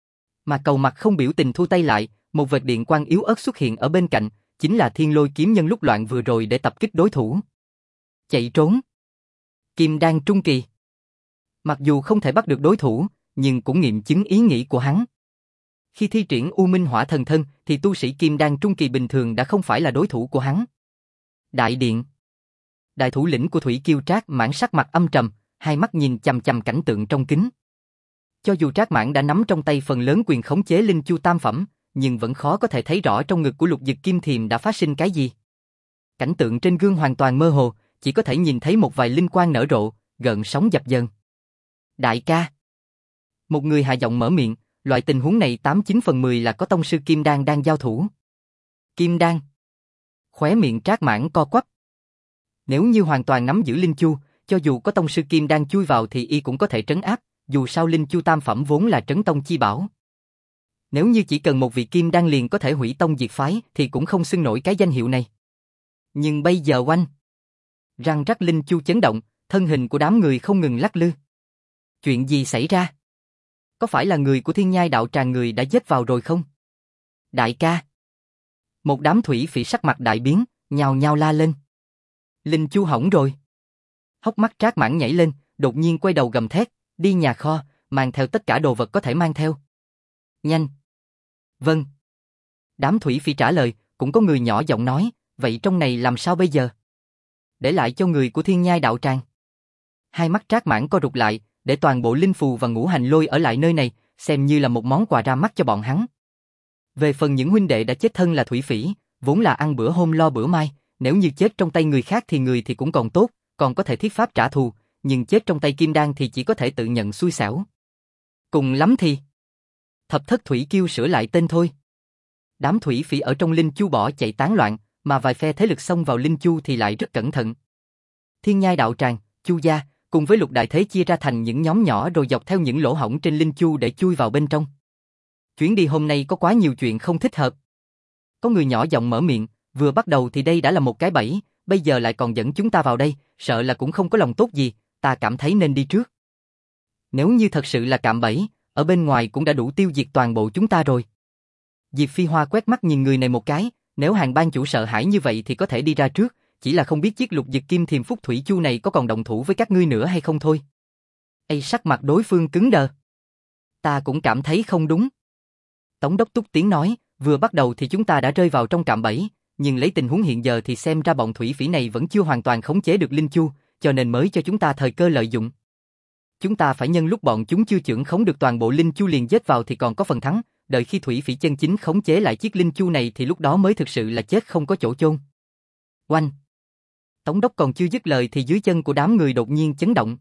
Mà Cầu mặt không biểu tình thu tay lại, một vệt điện quang yếu ớt xuất hiện ở bên cạnh, chính là Thiên Lôi kiếm nhân lúc loạn vừa rồi để tập kích đối thủ. Chạy trốn. Kim Đan trung kỳ. Mặc dù không thể bắt được đối thủ, nhưng cũng nghiệm chứng ý nghĩ của hắn. Khi thi triển U Minh Hỏa Thần Thân thì tu sĩ Kim Đan trung kỳ bình thường đã không phải là đối thủ của hắn. Đại điện. Đại thủ lĩnh của Thủy Kiêu Trác Mãn sắc mặt âm trầm, hai mắt nhìn chằm chằm cảnh tượng trong kính. Cho dù Trác Mãn đã nắm trong tay phần lớn quyền khống chế linh chu tam phẩm, nhưng vẫn khó có thể thấy rõ trong ngực của Lục Dực Kim Thiềm đã phát sinh cái gì. Cảnh tượng trên gương hoàn toàn mơ hồ, chỉ có thể nhìn thấy một vài linh quang nở rộ, gợn sóng dập dờn. Đại ca. Một người hạ giọng mở miệng, loại tình huống này 89 phần 10 là có tông sư Kim Đan đang giao thủ. Kim Đan. Khóe miệng Trác Mãn co quắp. Nếu như hoàn toàn nắm giữ linh chu, cho dù có tông sư Kim Đan chui vào thì y cũng có thể trấn áp, dù sao linh chu tam phẩm vốn là trấn tông chi bảo. Nếu như chỉ cần một vị Kim Đan liền có thể hủy tông diệt phái thì cũng không xưng nổi cái danh hiệu này. Nhưng bây giờ oanh. Răng rắc linh chu chấn động, thân hình của đám người không ngừng lắc lư. Chuyện gì xảy ra? Có phải là người của Thiên Nhai đạo tràng người đã giết vào rồi không? Đại ca. Một đám thủy phỉ sắc mặt đại biến, nhào nhào la lên. Linh chu hỏng rồi. Hốc mắt Trác Mãn nhảy lên, đột nhiên quay đầu gầm thét, đi nhà kho, mang theo tất cả đồ vật có thể mang theo. Nhanh. Vâng. Đám thủy phỉ trả lời, cũng có người nhỏ giọng nói, vậy trong này làm sao bây giờ? Để lại cho người của Thiên Nhai đạo tràng. Hai mắt Trác Mãn co rụt lại, để toàn bộ linh phù và ngũ hành lôi ở lại nơi này, xem như là một món quà ra mắt cho bọn hắn. Về phần những huynh đệ đã chết thân là thủy phỉ, vốn là ăn bữa hôm lo bữa mai, nếu như chết trong tay người khác thì người thì cũng còn tốt, còn có thể thiết pháp trả thù, nhưng chết trong tay Kim Đan thì chỉ có thể tự nhận xui xẻo. Cùng lắm thì Thập Thất Thủy Kiêu sửa lại tên thôi. Đám thủy phỉ ở trong linh chu bỏ chạy tán loạn, mà vài phe thế lực xông vào linh chu thì lại rất cẩn thận. Thiên Nhai đạo tràng, Chu gia cùng với Lục Đại Thế chia ra thành những nhóm nhỏ rồi dọc theo những lỗ hổng trên linh chu để chui vào bên trong. Chuyến đi hôm nay có quá nhiều chuyện không thích hợp. Có người nhỏ giọng mở miệng, vừa bắt đầu thì đây đã là một cái bẫy, bây giờ lại còn dẫn chúng ta vào đây, sợ là cũng không có lòng tốt gì, ta cảm thấy nên đi trước. Nếu như thật sự là cạm bẫy, ở bên ngoài cũng đã đủ tiêu diệt toàn bộ chúng ta rồi. Diệp Phi Hoa quét mắt nhìn người này một cái, nếu Hàng ban chủ sợ hãi như vậy thì có thể đi ra trước, chỉ là không biết chiếc Lục Dực Kim Thiềm Phúc Thủy Chu này có còn động thủ với các ngươi nữa hay không thôi. Sắc mặt đối phương cứng đờ. Ta cũng cảm thấy không đúng. Tổng đốc Túc Tiến nói, vừa bắt đầu thì chúng ta đã rơi vào trong cạm bẫy, nhưng lấy tình huống hiện giờ thì xem ra bọn thủy phỉ này vẫn chưa hoàn toàn khống chế được Linh Chu, cho nên mới cho chúng ta thời cơ lợi dụng. Chúng ta phải nhân lúc bọn chúng chưa chưởng khống được toàn bộ Linh Chu liền giết vào thì còn có phần thắng, đợi khi thủy phỉ chân chính khống chế lại chiếc Linh Chu này thì lúc đó mới thực sự là chết không có chỗ chôn. Oanh! Tổng đốc còn chưa dứt lời thì dưới chân của đám người đột nhiên chấn động.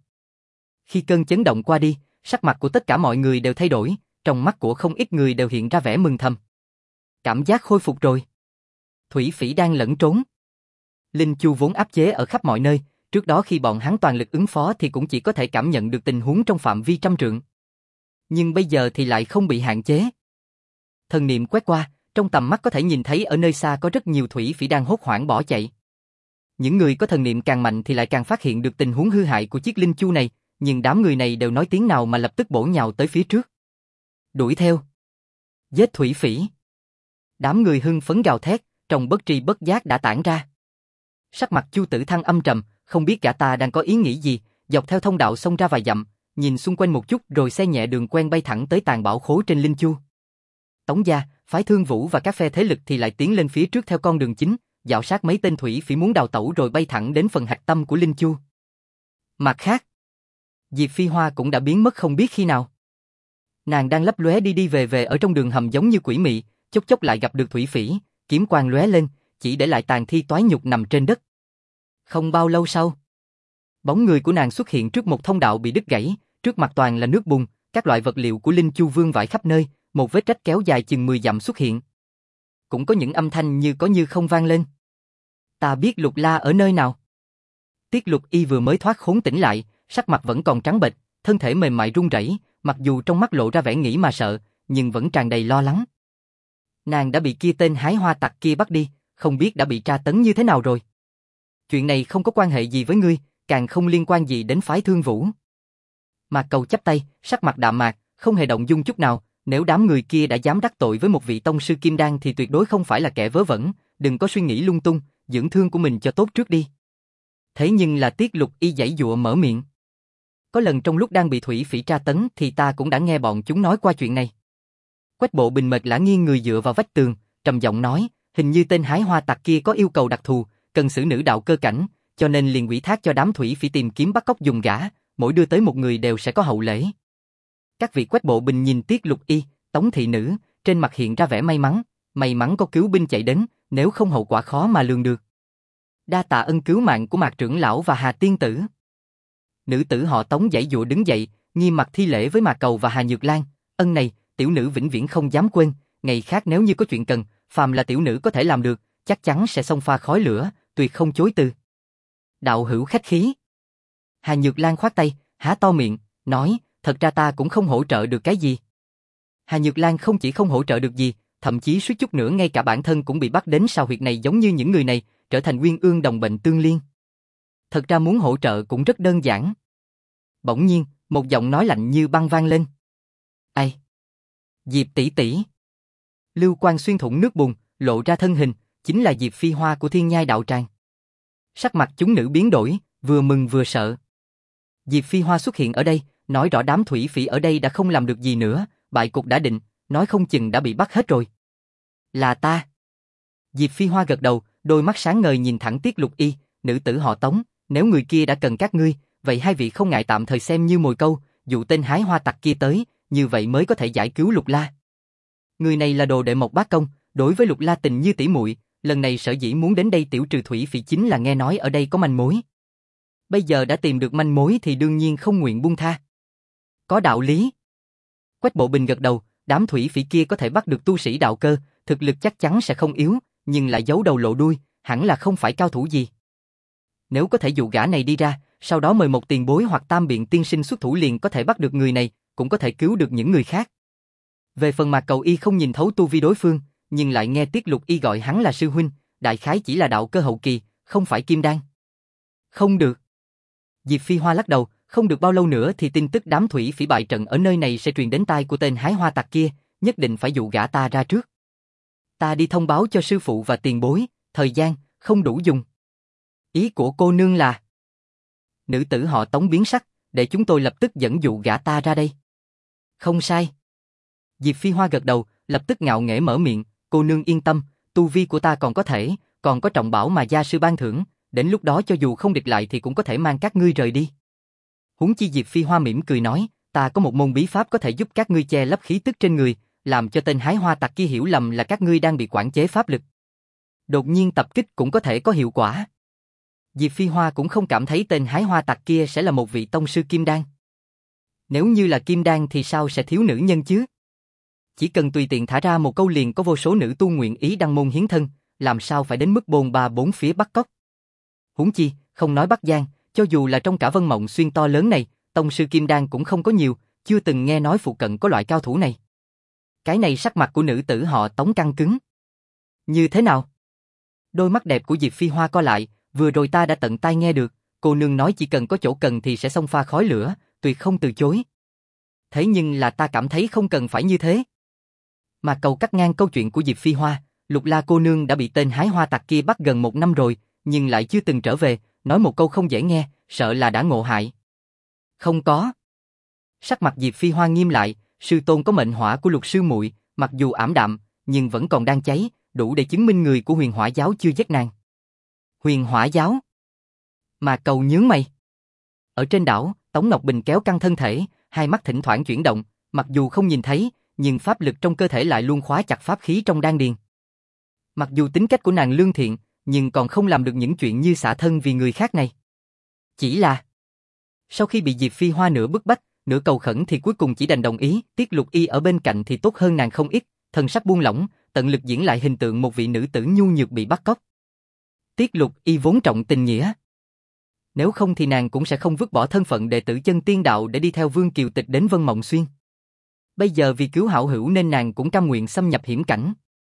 Khi cơn chấn động qua đi, sắc mặt của tất cả mọi người đều thay đổi, trong mắt của không ít người đều hiện ra vẻ mừng thầm. Cảm giác khôi phục rồi. Thủy phỉ đang lẫn trốn. Linh Chu vốn áp chế ở khắp mọi nơi, trước đó khi bọn hắn toàn lực ứng phó thì cũng chỉ có thể cảm nhận được tình huống trong phạm vi trăm trượng. Nhưng bây giờ thì lại không bị hạn chế. Thần niệm quét qua, trong tầm mắt có thể nhìn thấy ở nơi xa có rất nhiều thủy phỉ đang hốt hoảng bỏ chạy. Những người có thần niệm càng mạnh thì lại càng phát hiện được tình huống hư hại của chiếc Linh Chu này, nhưng đám người này đều nói tiếng nào mà lập tức bổ nhào tới phía trước. Đuổi theo. Giết thủy phỉ. Đám người hưng phấn gào thét, trong bất tri bất giác đã tản ra. Sắc mặt Chu Tử Thăng âm trầm, không biết gã ta đang có ý nghĩ gì, dọc theo thông đạo xông ra vài dặm, nhìn xung quanh một chút rồi xe nhẹ đường quen bay thẳng tới tàn bảo khố trên Linh Chu. Tống gia, phái Thương Vũ và các phe thế lực thì lại tiến lên phía trước theo con đường chính, dạo sát mấy tên thủy phỉ muốn đào tẩu rồi bay thẳng đến phần hạch tâm của Linh Chu. Mặt khác, Diệp Phi Hoa cũng đã biến mất không biết khi nào. Nàng đang lấp lóe đi đi về về ở trong đường hầm giống như quỷ mị, chốc chốc lại gặp được thủy phỉ, kiếm quang lóe lên, chỉ để lại tàn thi toái nhục nằm trên đất. Không bao lâu sau, bóng người của nàng xuất hiện trước một thông đạo bị đứt gãy, trước mặt toàn là nước bùn, các loại vật liệu của Linh Chu vương vãi khắp nơi, một vết rách kéo dài chừng 10 dặm xuất hiện. Cũng có những âm thanh như có như không vang lên. Ta biết Lục La ở nơi nào. Tiết Lục Y vừa mới thoát khốn tỉnh lại, sắc mặt vẫn còn trắng bệch, thân thể mềm mại run rẩy, mặc dù trong mắt lộ ra vẻ nghĩ mà sợ, nhưng vẫn tràn đầy lo lắng. Nàng đã bị kia tên hái hoa tặc kia bắt đi, không biết đã bị tra tấn như thế nào rồi. Chuyện này không có quan hệ gì với ngươi, càng không liên quan gì đến phái Thương Vũ. Mạc Cầu chắp tay, sắc mặt đạm mạc, không hề động dung chút nào, nếu đám người kia đã dám đắc tội với một vị tông sư kim đan thì tuyệt đối không phải là kẻ vớ vẩn, đừng có suy nghĩ lung tung, dưỡng thương của mình cho tốt trước đi. Thế nhưng là Tiết Lục Y giãy giụa mở miệng. Có lần trong lúc đang bị thủy phỉ tra tấn thì ta cũng đã nghe bọn chúng nói qua chuyện này. Quách Bộ Bình mệt lả nghiêng người dựa vào vách tường, trầm giọng nói, hình như tên hái hoa tặc kia có yêu cầu đặc thù, cần xử nữ đạo cơ cảnh, cho nên liền ủy thác cho đám thủy phỉ tìm kiếm bắt cóc dùng gã, mỗi đưa tới một người đều sẽ có hậu lễ. Các vị Quách Bộ Bình nhìn Tiết Lục Y, Tống thị nữ, trên mặt hiện ra vẻ may mắn có cứu binh chạy đến, nếu không hậu quả khó mà lường được. Đa tạ ân cứu mạng của Mạc trưởng lão và Hà tiên tử. Nữ tử họ Tống giãy giụa đứng dậy, nghiêm mặt thi lễ với Mạc Cầu và Hà Nhược Lan, ân này, tiểu nữ vĩnh viễn không dám quên, ngày khác nếu như có chuyện cần, phàm là tiểu nữ có thể làm được, chắc chắn sẽ xông pha khói lửa, tuyệt không chối từ. Đạo hữu khách khí. Hà Nhược Lan khoát tay, há to miệng, nói, thật ra ta cũng không hỗ trợ được cái gì. Hà Nhược Lan không chỉ không hỗ trợ được gì, thậm chí suýt chút nữa ngay cả bản thân cũng bị bắt đến sao huyệt này giống như những người này, trở thành uyên ương đồng bệnh tương liên. Thật ra muốn hỗ trợ cũng rất đơn giản. Bỗng nhiên, một giọng nói lạnh như băng vang lên. Ai? Diệp tỷ tỷ. Lưu quang xuyên thủng nước bùn, lộ ra thân hình, chính là Diệp Phi Hoa của Thiên Nhai đạo tràng. Sắc mặt chúng nữ biến đổi, vừa mừng vừa sợ. Diệp Phi Hoa xuất hiện ở đây, nói rõ đám thủy phỉ ở đây đã không làm được gì nữa, bại cục đã định, nói không chừng đã bị bắt hết rồi. Là ta. Diệp Phi Hoa gật đầu, đôi mắt sáng ngời nhìn thẳng Tiết Lục Y, nữ tử họ Tống, nếu người kia đã cần các ngươi, vậy hai vị không ngại tạm thời xem như mồi câu, dụ tên hái hoa tặc kia tới, như vậy mới có thể giải cứu Lục La. Người này là đồ đệ Mộc Bá Công, đối với Lục La tình như tỷ muội, lần này sở dĩ muốn đến đây tiểu trừ thủy phỉ chính là nghe nói ở đây có manh mối. Bây giờ đã tìm được manh mối thì đương nhiên không nguyện buông tha. Có đạo lý. Quách Bộ Bình gật đầu, đám thủy phỉ kia có thể bắt được tu sĩ đạo cơ, thực lực chắc chắn sẽ không yếu, nhưng lại giấu đầu lộ đuôi, hẳn là không phải cao thủ gì. Nếu có thể dụ gã này đi ra, sau đó mời một tiền bối hoặc tam biện tiên sinh xuất thủ liền có thể bắt được người này, cũng có thể cứu được những người khác. Về phần Mạc Cầu Y không nhìn thấu tu vi đối phương, nhưng lại nghe Tiết Lục Y gọi hắn là sư huynh, đại khái chỉ là đạo cơ hậu kỳ, không phải kim đan. Không được. Diệp Phi Hoa lắc đầu, không được bao lâu nữa thì tin tức đám thủy phỉ bại trận ở nơi này sẽ truyền đến tai của tên hái hoa tặc kia, nhất định phải dụ gã ta ra trước. Ta đi thông báo cho sư phụ và tiền bối, thời gian không đủ dùng. Ý của cô nương là? Nữ tử họ Tống biến sắc, để chúng tôi lập tức dẫn dụ gã ta ra đây. Không sai. Diệp Phi Hoa gật đầu, lập tức ngạo nghễ mở miệng, cô nương yên tâm, tu vi của ta còn có thể, còn có trọng bảo mà gia sư ban thưởng, đến lúc đó cho dù không địch lại thì cũng có thể mang các ngươi rời đi. Huống chi Diệp Phi Hoa mỉm cười nói, ta có một môn bí pháp có thể giúp các ngươi che lấp khí tức trên người, làm cho tên hái hoa tặc kia hiểu lầm là các ngươi đang bị quản chế pháp lực. Đột nhiên tập kích cũng có thể có hiệu quả. Diệp Phi Hoa cũng không cảm thấy tên hái hoa tặc kia sẽ là một vị tông sư kim đan. Nếu như là kim đan thì sao sẽ thiếu nữ nhân chứ? Chỉ cần tùy tiện thả ra một câu liền có vô số nữ tu nguyện ý đăng môn hiến thân, làm sao phải đến mức bồn ba bốn phía bắt cóc. Huống chi, không nói Bắc Giang, cho dù là trong cả Vân Mộng Xuyên to lớn này, tông sư kim đan cũng không có nhiều, chưa từng nghe nói phụ cận có loại cao thủ này. Cái này sắc mặt của nữ tử họ Tống căng cứng. Như thế nào? Đôi mắt đẹp của Diệp Phi Hoa co lại, vừa rồi ta đã tận tai nghe được, cô nương nói chỉ cần có chỗ cần thì sẽ xông pha khói lửa, tuyệt không từ chối. Thế nhưng là ta cảm thấy không cần phải như thế. Mà Cầu cắt ngang câu chuyện của Diệp Phi Hoa, Lục La cô nương đã bị tên hái hoa tặc kia bắt gần 1 năm rồi, nhưng lại chưa từng trở về, nói một câu không dễ nghe, sợ là đã ngộ hại. Không có. Sắc mặt Diệp Phi Hoa nghiêm lại, sư tôn có mệnh hỏa của Lục sư muội, mặc dù ảm đạm, nhưng vẫn còn đang cháy, đủ để chứng minh người của Huyền Hỏa giáo chưa giết nàng. Huyền Hỏa giáo? Mà Cầu nhướng mày. Ở trên đảo, Tống Ngọc Bình kéo căng thân thể, hai mắt thỉnh thoảng chuyển động, mặc dù không nhìn thấy, nhưng pháp lực trong cơ thể lại luôn khóa chặt pháp khí trong đan điền. Mặc dù tính cách của nàng lương thiện, nhưng còn không làm được những chuyện như xả thân vì người khác này. Chỉ là sau khi bị Diệp Phi Hoa nửa bức bách, nửa cầu khẩn thì cuối cùng chỉ đành đồng ý, Tiết Lục Y ở bên cạnh thì tốt hơn nàng không ít, thần sắc buông lỏng, tận lực diễn lại hình tượng một vị nữ tử nhu nhược bị bắt cóc. Tiết Lục Y vốn trọng tình nghĩa. Nếu không thì nàng cũng sẽ không vứt bỏ thân phận đệ tử chân tiên đạo để đi theo Vương Kiều Tịch đến Vân Mộng Xuyên. Bây giờ vì cứu hảo hữu nên nàng cũng cam nguyện xâm nhập hiểm cảnh.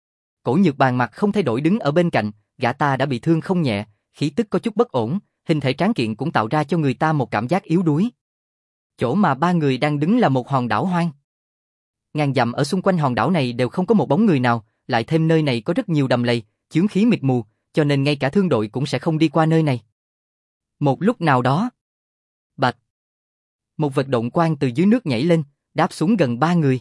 Cổ Nhược Bàn mặt không thay đổi đứng ở bên cạnh, gã ta đã bị thương không nhẹ, khí tức có chút bất ổn, hình thể tráng kiện cũng tạo ra cho người ta một cảm giác yếu đuối. Chỗ mà ba người đang đứng là một hòn đảo hoang. Ngàn dặm ở xung quanh hòn đảo này đều không có một bóng người nào, lại thêm nơi này có rất nhiều đầm lầy, chướng khí mịt mù, cho nên ngay cả thương đội cũng sẽ không đi qua nơi này. Một lúc nào đó, bạch, một vệt độn quang từ dưới nước nhảy lên, đáp xuống gần ba người.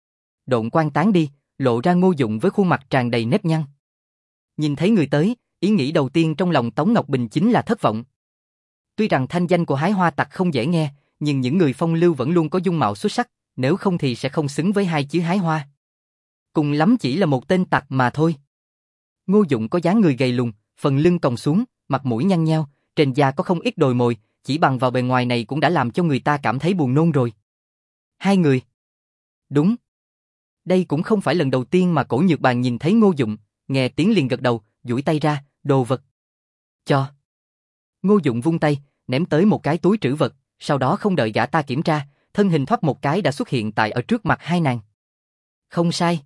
Độn quang tán đi, lộ ra Ngô Dụng với khuôn mặt tràn đầy nếp nhăn. Nhìn thấy người tới, ý nghĩ đầu tiên trong lòng Tống Ngọc Bình chính là thất vọng. Tuy rằng thanh danh của hái hoa tặc không dễ nghe, nhưng những người phong lưu vẫn luôn có dung mạo xuất sắc, nếu không thì sẽ không xứng với hai chữ hái hoa. Cùng lắm chỉ là một tên tặc mà thôi. Ngô Dụng có dáng người gầy lùn, phần lưng còng xuống, mặt mũi nhăn nheo, trên da có không ít đồi mồi, chỉ bằng vào bề ngoài này cũng đã làm cho người ta cảm thấy buồn nôn rồi. Hai người. Đúng. Đây cũng không phải lần đầu tiên mà Cổ Nhược Bàn nhìn thấy Ngô Dụng, nghe tiếng liền gật đầu, duỗi tay ra, đồ vật. Cho. Ngô Dụng vung tay, ném tới một cái túi trữ vật, sau đó không đợi gã ta kiểm tra, thân hình thoát một cái đã xuất hiện tại ở trước mặt hai nàng. Không sai.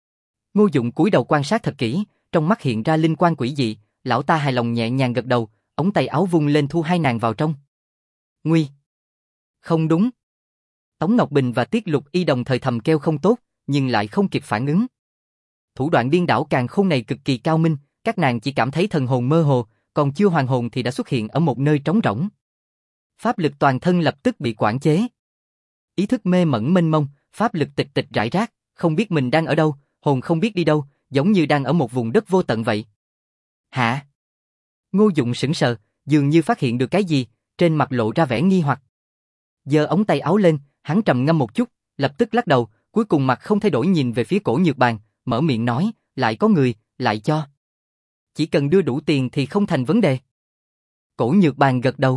Ngô Dụng cúi đầu quan sát thật kỹ, trong mắt hiện ra linh quang quỷ dị, lão ta hài lòng nhẹ nhàng gật đầu, ống tay áo vung lên thu hai nàng vào trong. Nguy. Không đúng. Tống Ngọc Bình và Tiết Lục Y đồng thời thầm kêu không tốt, nhưng lại không kịp phản ứng. Thủ đoạn điên đảo càn khôn này cực kỳ cao minh, các nàng chỉ cảm thấy thần hồn mơ hồ, còn chưa hoàn hồn thì đã xuất hiện ở một nơi trống rỗng. Pháp lực toàn thân lập tức bị quản chế. Ý thức mê mẩn mênh mông, pháp lực tịch tịch rải rác, không biết mình đang ở đâu, hồn không biết đi đâu, giống như đang ở một vùng đất vô tận vậy. Hả? Ngô Dụng sững sờ, dường như phát hiện được cái gì, trên mặt lộ ra vẻ nghi hoặc. Giơ ống tay áo lên, hắn trầm ngâm một chút, lập tức lắc đầu, cuối cùng mặt không thay đổi nhìn về phía Cổ Nhược Bàn, mở miệng nói, lại có người, lại cho. Chỉ cần đưa đủ tiền thì không thành vấn đề. Cổ Nhược Bàn gật đầu.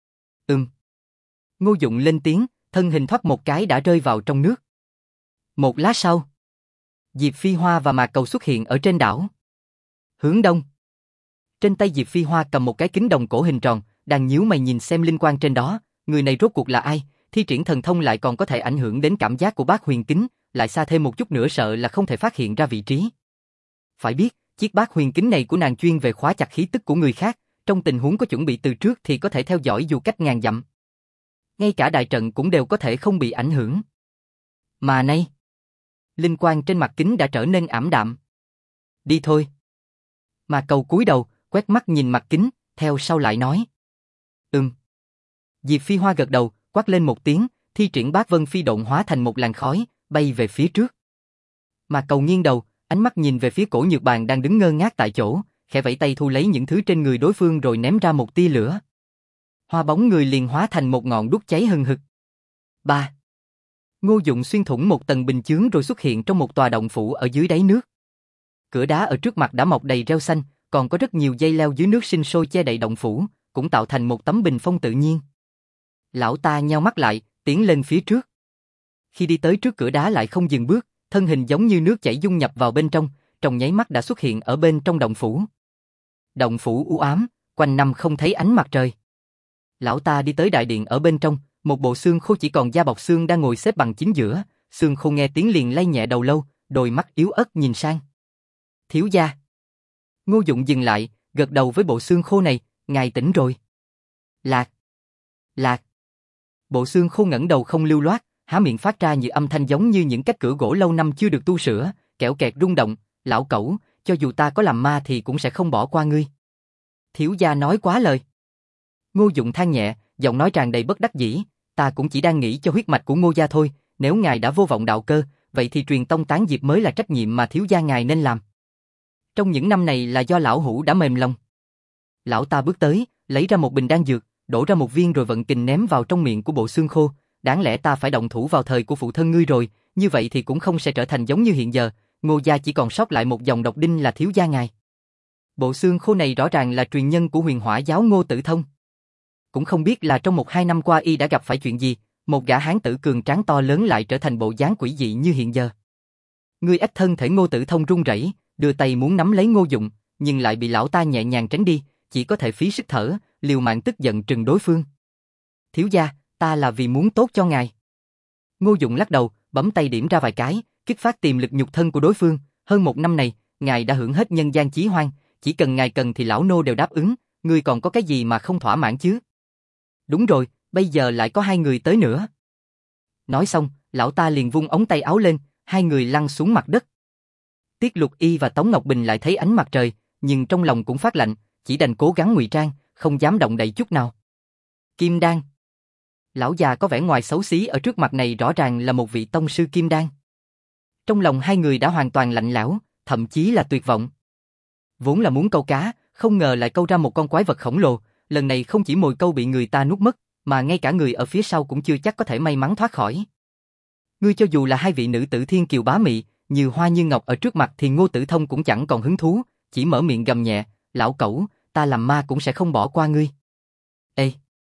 Ngô Dụng lên tiếng, thân hình thoát một cái đã rơi vào trong nước. Một lát sau, Diệp Phi Hoa và Mạc Cầu xuất hiện ở trên đảo. Hướng đông. Trên tay Diệp Phi Hoa cầm một cái kính đồng cổ hình tròn, đang nhíu mày nhìn xem linh quang trên đó, người này rốt cuộc là ai, thi triển thần thông lại còn có thể ảnh hưởng đến cảm giác của Bát Huyền kính, lại xa thêm một chút nữa sợ là không thể phát hiện ra vị trí. Phải biết, chiếc Bát Huyền kính này của nàng chuyên về khóa chặt khí tức của người khác, trong tình huống có chuẩn bị từ trước thì có thể theo dõi dù cách ngàn dặm. Ngay cả đại trận cũng đều có thể không bị ảnh hưởng. Mà nay, linh quang trên mặt kính đã trở nên ảm đạm. Đi thôi. Mà Cầu cúi đầu, quét mắt nhìn mặt kính, theo sau lại nói. Diệp Phi Hoa gật đầu, quát lên một tiếng, thi triển Bát Vân Phi Độn hóa thành một làn khói, bay về phía trước. Mà Cầu nghiêng đầu, ánh mắt nhìn về phía Cổ Nhược Bàn đang đứng ngơ ngác tại chỗ, khẽ vẫy tay thu lấy những thứ trên người đối phương rồi ném ra một tia lửa. Hoa bóng người liền hóa thành một ngọn đuốc cháy hừng hực. 3. Ngô Dụng xuyên thủng một tầng bình chướng rồi xuất hiện trong một tòa động phủ ở dưới đáy nước. Cửa đá ở trước mặt đã mọc đầy rêu xanh, còn có rất nhiều dây leo dưới nước sinh sôi che đậy động phủ, cũng tạo thành một tấm bình phong tự nhiên. Lão ta nheo mắt lại, tiến lên phía trước. Khi đi tới trước cửa đá lại không dừng bước, thân hình giống như nước chảy dung nhập vào bên trong nháy mắt đã xuất hiện ở bên trong động phủ. Động phủ u ám, quanh năm không thấy ánh mặt trời. Lão ta đi tới đại điện ở bên trong, một bộ xương khô chỉ còn da bọc xương đang ngồi xếp bằng chính giữa, xương khô nghe tiếng liền lay nhẹ đầu lâu, đôi mắt yếu ớt nhìn sang. Thiếu gia. Ngô Dụng dừng lại, gật đầu với bộ xương khô này, ngài tỉnh rồi. Lạc. Lạc. Bộ xương khô ngẩng đầu không lưu loát, há miệng phát ra những âm thanh giống như những cách cửa gỗ lâu năm chưa được tu sửa, kẽo kẹt rung động. Lão cẩu, cho dù ta có làm ma thì cũng sẽ không bỏ qua ngươi. Thiếu gia nói quá lời. Ngô Dụng than nhẹ, giọng nói tràn đầy bất đắc dĩ, ta cũng chỉ đang nghĩ cho huyết mạch của Ngô gia thôi, nếu ngài đã vô vọng đạo cơ, vậy thì truyền tông tán diệp mới là trách nhiệm mà thiếu gia ngài nên làm. Trong những năm này là do lão hủ đã mềm lòng. Lão ta bước tới, lấy ra một bình đan dược, đổ ra một viên rồi vận kình ném vào trong miệng của bộ xương khô, đáng lẽ ta phải động thủ vào thời của phụ thân ngươi rồi, như vậy thì cũng không sẽ trở thành giống như hiện giờ, Ngô gia chỉ còn sót lại một dòng độc đinh là thiếu gia ngài. Bộ xương khô này rõ ràng là truyền nhân của Huyền Hỏa giáo Ngô Tử Thông. Cũng không biết là trong 1-2 năm qua y đã gặp phải chuyện gì, một gã hán tử cường tráng to lớn lại trở thành bộ dáng quỷ dị như hiện giờ. Ngươi ách thân thể Ngô Tử Thông run rẩy, đưa tay muốn nắm lấy Ngô Dụng, nhưng lại bị lão ta nhẹ nhàng tránh đi, chỉ có thể phí sức thở, liều mạng tức giận trừng đối phương. Thiếu gia, ta là vì muốn tốt cho ngài. Ngô Dụng lắc đầu, bấm tay điểm ra vài cái, kích phát tiềm lực nhục thân của đối phương. Hơn 1 năm này, ngài đã hưởng hết nhân gian chí hoan, chỉ cần ngài cần thì lão nô đều đáp ứng, ngươi còn có cái gì mà không thỏa mãn chứ? Đúng rồi, bây giờ lại có 2 người tới nữa. Nói xong, lão ta liền vung ống tay áo lên, 2 người lăn xuống mặt đất. Tiết Lục Y và Tống Ngọc Bình lại thấy ánh mặt trời, nhưng trong lòng cũng phát lạnh, chỉ đành cố gắng ngụy trang, không dám động đậy chút nào. Kim đan. Lão già có vẻ ngoài xấu xí ở trước mặt này rõ ràng là một vị tông sư kim đan. Trong lòng 2 người đã hoàn toàn lạnh lẽo, thậm chí là tuyệt vọng. Vốn là muốn câu cá, không ngờ lại câu ra một con quái vật khổng lồ, lần này không chỉ mồi câu bị người ta nuốt mất, mà ngay cả người ở phía sau cũng chưa chắc có thể may mắn thoát khỏi. Ngươi cho dù là 2 vị nữ tử thiên kiều bá mị, như hoa như ngọc ở trước mặt thì Ngô Tử Thông cũng chẳng còn hứng thú, chỉ mở miệng gầm nhẹ, lão cẩu, ta làm ma cũng sẽ không bỏ qua ngươi. Ê!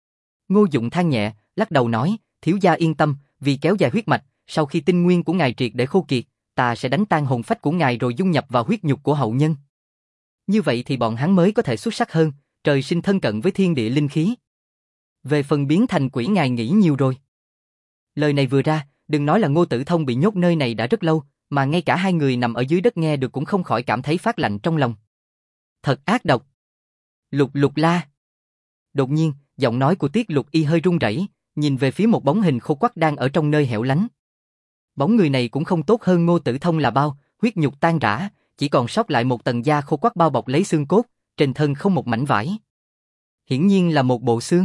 Ngô Dụng than nhẹ, lắc đầu nói, thiếu gia yên tâm, vì kéo dài huyết mạch, sau khi tinh nguyên của ngài triệt để khô kiệt, ta sẽ đánh tan hồn phách của ngài rồi dung nhập vào huyết nhục của hậu nhân. Như vậy thì bọn hắn mới có thể xuất sắc hơn, trời sinh thân cận với thiên địa linh khí. Về phần biến thành quỷ ngài nghĩ nhiều rồi. Lời này vừa ra, đừng nói là Ngô Tử Thông bị nhốt nơi này đã rất lâu, mà ngay cả 2 người nằm ở dưới đất nghe được cũng không khỏi cảm thấy phát lạnh trong lòng. Thật ác độc. Lục Lục la. Đột nhiên, giọng nói của Tiết Lục Y hơi run rẩy, nhìn về phía một bóng hình khô quắc đang ở trong nơi hẻo lánh. Bóng người này cũng không tốt hơn Ngô Tử Thông là bao, huyết nhục tan rã, chỉ còn sót lại một tầng da khô quắc bao bọc lấy xương cốt, trên thân không một mảnh vải. Hiển nhiên là một bộ xương.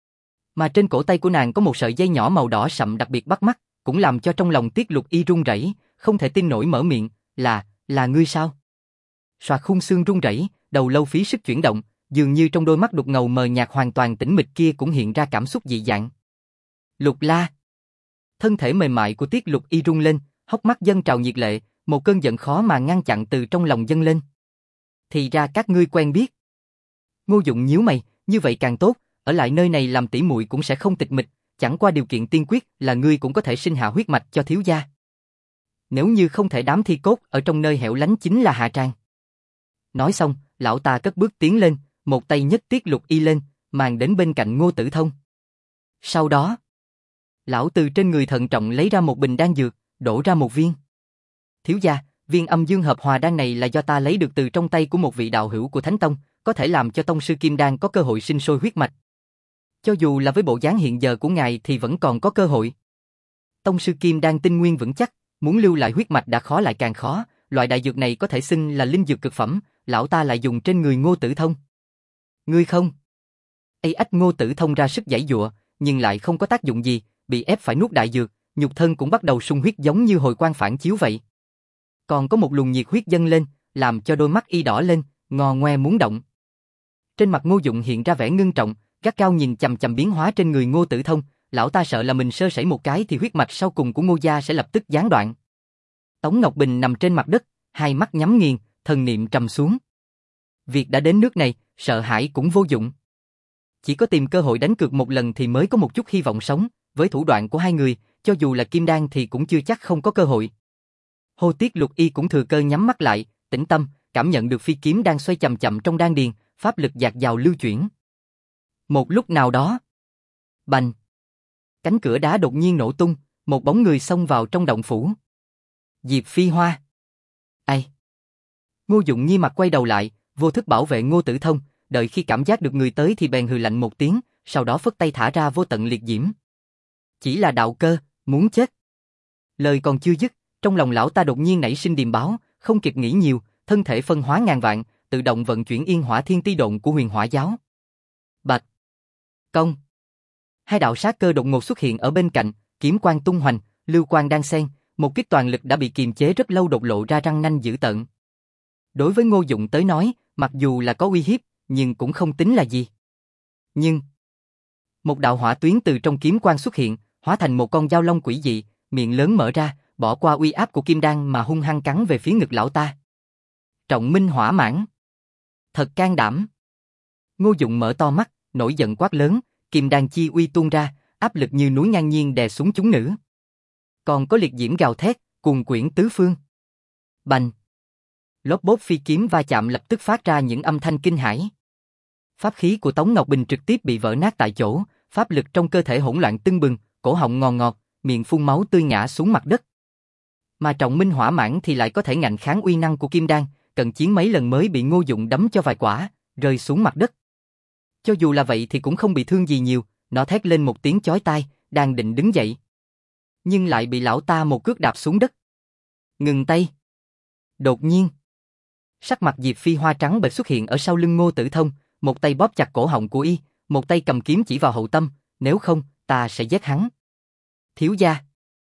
Mà trên cổ tay của nàng có một sợi dây nhỏ màu đỏ sậm đặc biệt bắt mắt, cũng làm cho trong lòng Tiết Lục Y run rẩy, không thể tin nổi mở miệng, là ngươi sao? Soạt khung xương run rẩy, đầu lâu phí sức chuyển động, dường như trong đôi mắt đục ngầu mờ nhạt hoàn toàn tĩnh mịch kia cũng hiện ra cảm xúc dị dạng. Lục la. Thân thể mềm mại của Tiết Lục Y rung lên, hốc mắt dâng trào nhiệt lệ, một cơn giận khó mà ngăn chặn từ trong lòng dâng lên. Thì ra các ngươi quen biết. Ngô Dụng nhíu mày, như vậy càng tốt, ở lại nơi này làm tỷ muội cũng sẽ không tịch mịch, chẳng qua điều kiện tiên quyết là ngươi cũng có thể sinh hạ huyết mạch cho thiếu gia. Nếu như không thể đám thi cốt ở trong nơi hẻo lánh chính là hạ tràng. Nói xong, lão ta cất bước tiến lên, một tay nhấc Tiết Lục Y lên, màng đến bên cạnh Ngô Tử Thông. Sau đó, lão từ trên người thận trọng lấy ra một bình đan dược, đổ ra một viên. Thiếu gia, viên âm dương hợp hòa đan này là do ta lấy được từ trong tay của một vị đạo hữu của Thánh Tông, có thể làm cho tông sư kim đan có cơ hội sinh sôi huyết mạch. Cho dù là với bộ dáng hiện giờ của ngài thì vẫn còn có cơ hội. Tông sư kim đan tinh nguyên vững chắc, muốn lưu lại huyết mạch đã khó lại càng khó, loại đại dược này có thể xưng là linh dược cực phẩm, lão ta lại dùng trên người Ngô Tử Thông. Ngươi không? Ách Ngô Tử Thông ra sức giãy giụa, nhưng lại không có tác dụng gì, bị ép phải nuốt đại dược, nhục thân cũng bắt đầu sung huyết giống như hồi quang phản chiếu vậy. Còn có một luồng nhiệt huyết dâng lên, làm cho đôi mắt y đỏ lên, ngò ngoe muốn động. Trên mặt Ngô Dụng hiện ra vẻ ngưng trọng, gắt gao nhìn chằm chằm biến hóa trên người Ngô Tử Thông, lão ta sợ là mình sơ sẩy một cái thì huyết mạch sau cùng của Ngô gia sẽ lập tức gián đoạn. Tống Ngọc Bình nằm trên mặt đất, hai mắt nhắm nghiền, thần niệm trầm xuống. Việc đã đến nước này, sợ hãi cũng vô dụng. Chỉ có tìm cơ hội đánh cược một lần thì mới có một chút hy vọng sống, với thủ đoạn của hai người, cho dù là kim đan thì cũng chưa chắc không có cơ hội. Hồ Tiết Lục Y cũng thừa cơ nhắm mắt lại, tĩnh tâm, cảm nhận được phi kiếm đang xoay chậm chậm trong đan điền, pháp lực dạt dào lưu chuyển. Một lúc nào đó, bành, cánh cửa đá đột nhiên nổ tung, một bóng người xông vào trong động phủ. Diệp Phi Hoa. Ai? Ngô Dụng nghi mặt quay đầu lại, vô thức bảo vệ Ngô Tử Thông, đợi khi cảm giác được người tới thì bèn hừ lạnh một tiếng, sau đó phất tay thả ra vô tận liệt diễm. Chỉ là đạo cơ, muốn chết. Lời còn chưa dứt, trong lòng lão ta đột nhiên nảy sinh điềm báo, không kịp nghĩ nhiều, thân thể phân hóa ngàn vạn, tự động vận chuyển Yên Hỏa Thiên Ti Độn của Huyền Hỏa giáo. Bạch, công. Hai đạo sát cơ đột ngột xuất hiện ở bên cạnh, kiếm quang tung hoành, lưu quang đan xen, một kích toàn lực đã bị kiềm chế rất lâu đột lộ ra răng nanh dữ tợn. Đối với Ngô Dụng tới nói, mặc dù là có uy hiếp, nhưng cũng không tính là gì. Nhưng một đạo hỏa tuyến từ trong kiếm quang xuất hiện, hóa thành một con dao long quỷ dị, miệng lớn mở ra, bỏ qua uy áp của kim đan mà hung hăng cắn về phía ngực lão ta. Trọng Minh Hỏa Mãng. Thật can đảm. Ngô Dụng mở to mắt, nổi giận quát lớn, kim đan chi uy tuôn ra, áp lực như núi ngang nhiên đè xuống chúng nữ. Còn có liệt diễm gào thét, cuồn quyển tứ phương. Bành. Lốp bốp phi kiếm va chạm lập tức phát ra những âm thanh kinh hãi. Pháp khí của Tống Ngọc Bình trực tiếp bị vỡ nát tại chỗ, pháp lực trong cơ thể hỗn loạn tưng bừng, cổ họng ngò ngọt, miệng phun máu tươi ngã xuống mặt đất. Mà Trọng Minh Hỏa Mãng thì lại có thể ngạnh kháng uy năng của kim đan, cận chiến mấy lần mới bị Ngô Dụng đấm cho vài quả, rơi xuống mặt đất. Cho dù là vậy thì cũng không bị thương gì nhiều, nó thét lên một tiếng chói tai, đang định đứng dậy, nhưng lại bị lão ta một cước đạp xuống đất. Ngừng tay. Đột nhiên, sắc mặt Diệp Phi Hoa trắng bệch xuất hiện ở sau lưng Ngô Tử Thông, một tay bóp chặt cổ họng của y, một tay cầm kiếm chỉ vào hậu tâm, nếu không, ta sẽ giết hắn. Thiếu gia.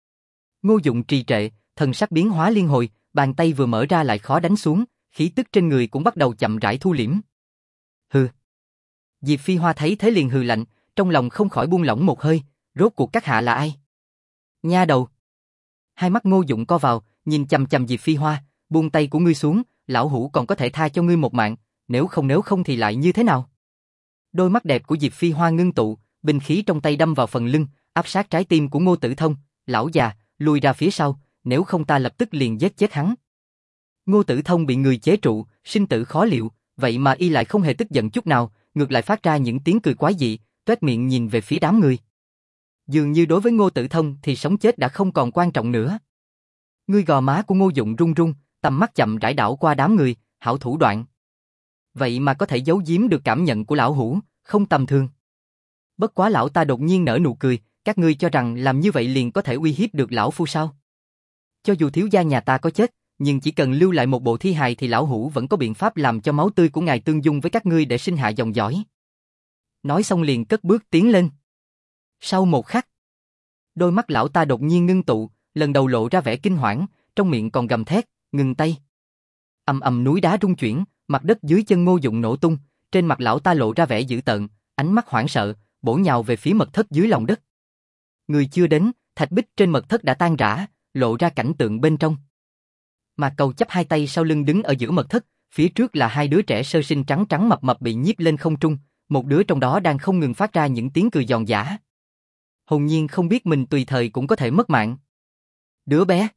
Ngô Dụng trì trệ, thần sắc biến hóa liên hồi, bàn tay vừa mở ra lại khó đánh xuống, khí tức trên người cũng bắt đầu chậm rãi thu liễm. Hừ. Diệp Phi Hoa thấy thế liền hừ lạnh, trong lòng không khỏi buông lỏng một hơi, rốt cuộc các hạ là ai? Nha đầu. Hai mắt Ngô Dụng co vào, nhìn chằm chằm Diệp Phi Hoa, buông tay của ngươi xuống, lão hủ còn có thể tha cho ngươi một mạng, nếu không thì lại như thế nào? Đôi mắt đẹp của Diệp Phi Hoa ngưng tụ, binh khí trong tay đâm vào phần lưng, áp sát trái tim của Ngô Tử Thông, lão già, lùi ra phía sau, nếu không ta lập tức liền giết chết hắn. Ngô Tử Thông bị người chế trụ, sinh tử khó liệu, vậy mà y lại không hề tức giận chút nào, ngược lại phát ra những tiếng cười quái dị, toét miệng nhìn về phía đám người. Dường như đối với Ngô Tử Thông thì sống chết đã không còn quan trọng nữa. Ngươi gò má của Ngô Dụng run run, tầm mắt chậm rãi đảo qua đám người, hảo thủ đoạn. Vậy mà có thể giấu giếm được cảm nhận của lão hủ, không tầm thường. Bất quá lão ta đột nhiên nở nụ cười, các ngươi cho rằng làm như vậy liền có thể uy hiếp được lão phu sao? Cho dù thiếu gia nhà ta có chết, nhưng chỉ cần lưu lại một bộ thi hài thì lão hủ vẫn có biện pháp làm cho máu tươi của ngài tương dung với các ngươi để sinh hạ dòng dõi. Nói xong liền cất bước tiến lên. Sau một khắc, đôi mắt lão ta đột nhiên ngưng tụ, lần đầu lộ ra vẻ kinh hoảng, trong miệng còn gầm thét, ngừng tay. Ầm ầm núi đá rung chuyển, mặt đất dưới chân Ngô Dụng nổ tung, trên mặt lão ta lộ ra vẻ dữ tợn, ánh mắt hoảng sợ, bổ nhào về phía mật thất dưới lòng đất. Người chưa đến, thạch bích trên mật thất đã tan rã, lộ ra cảnh tượng bên trong. Mạc Cầu chắp hai tay sau lưng đứng ở giữa mật thất, phía trước là hai đứa trẻ sơ sinh trắng trắng mập mập bị nhiếp lên không trung, một đứa trong đó đang không ngừng phát ra những tiếng cười giòn giã. Hồn nhiên không biết mình tùy thời cũng có thể mất mạng. Đứa bé.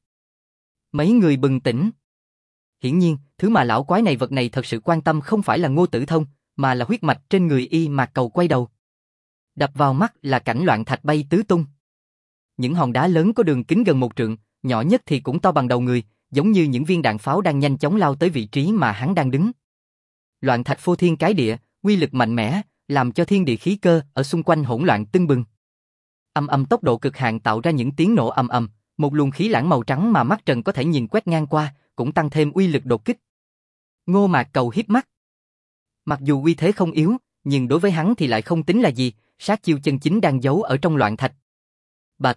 Mấy người bừng tỉnh. Hiển nhiên, thứ mà lão quái này vật này thật sự quan tâm không phải là Ngô Tử Thông, mà là huyết mạch trên người y. Mạc Cầu quay đầu. Đập vào mắt là cảnh loạn thạch bay tứ tung. Những hòn đá lớn có đường kính gần 1 trượng, nhỏ nhất thì cũng to bằng đầu người, giống như những viên đạn pháo đang nhanh chóng lao tới vị trí mà hắn đang đứng. Loạn thạch phô thiên cái địa, uy lực mạnh mẽ, làm cho thiên địa khí cơ ở xung quanh hỗn loạn tưng bừng. Ầm ầm tốc độ cực hạn tạo ra những tiếng nổ ầm ầm, một luồng khí lãng màu trắng mà mắt trần có thể nhìn quét ngang qua, cũng tăng thêm uy lực đột kích. Ngô Mạc Cầu híp mắt. Mặc dù uy thế không yếu, nhưng đối với hắn thì lại không tính là gì, sát chiêu chân chính đang giấu ở trong loạn thạch. Bạch.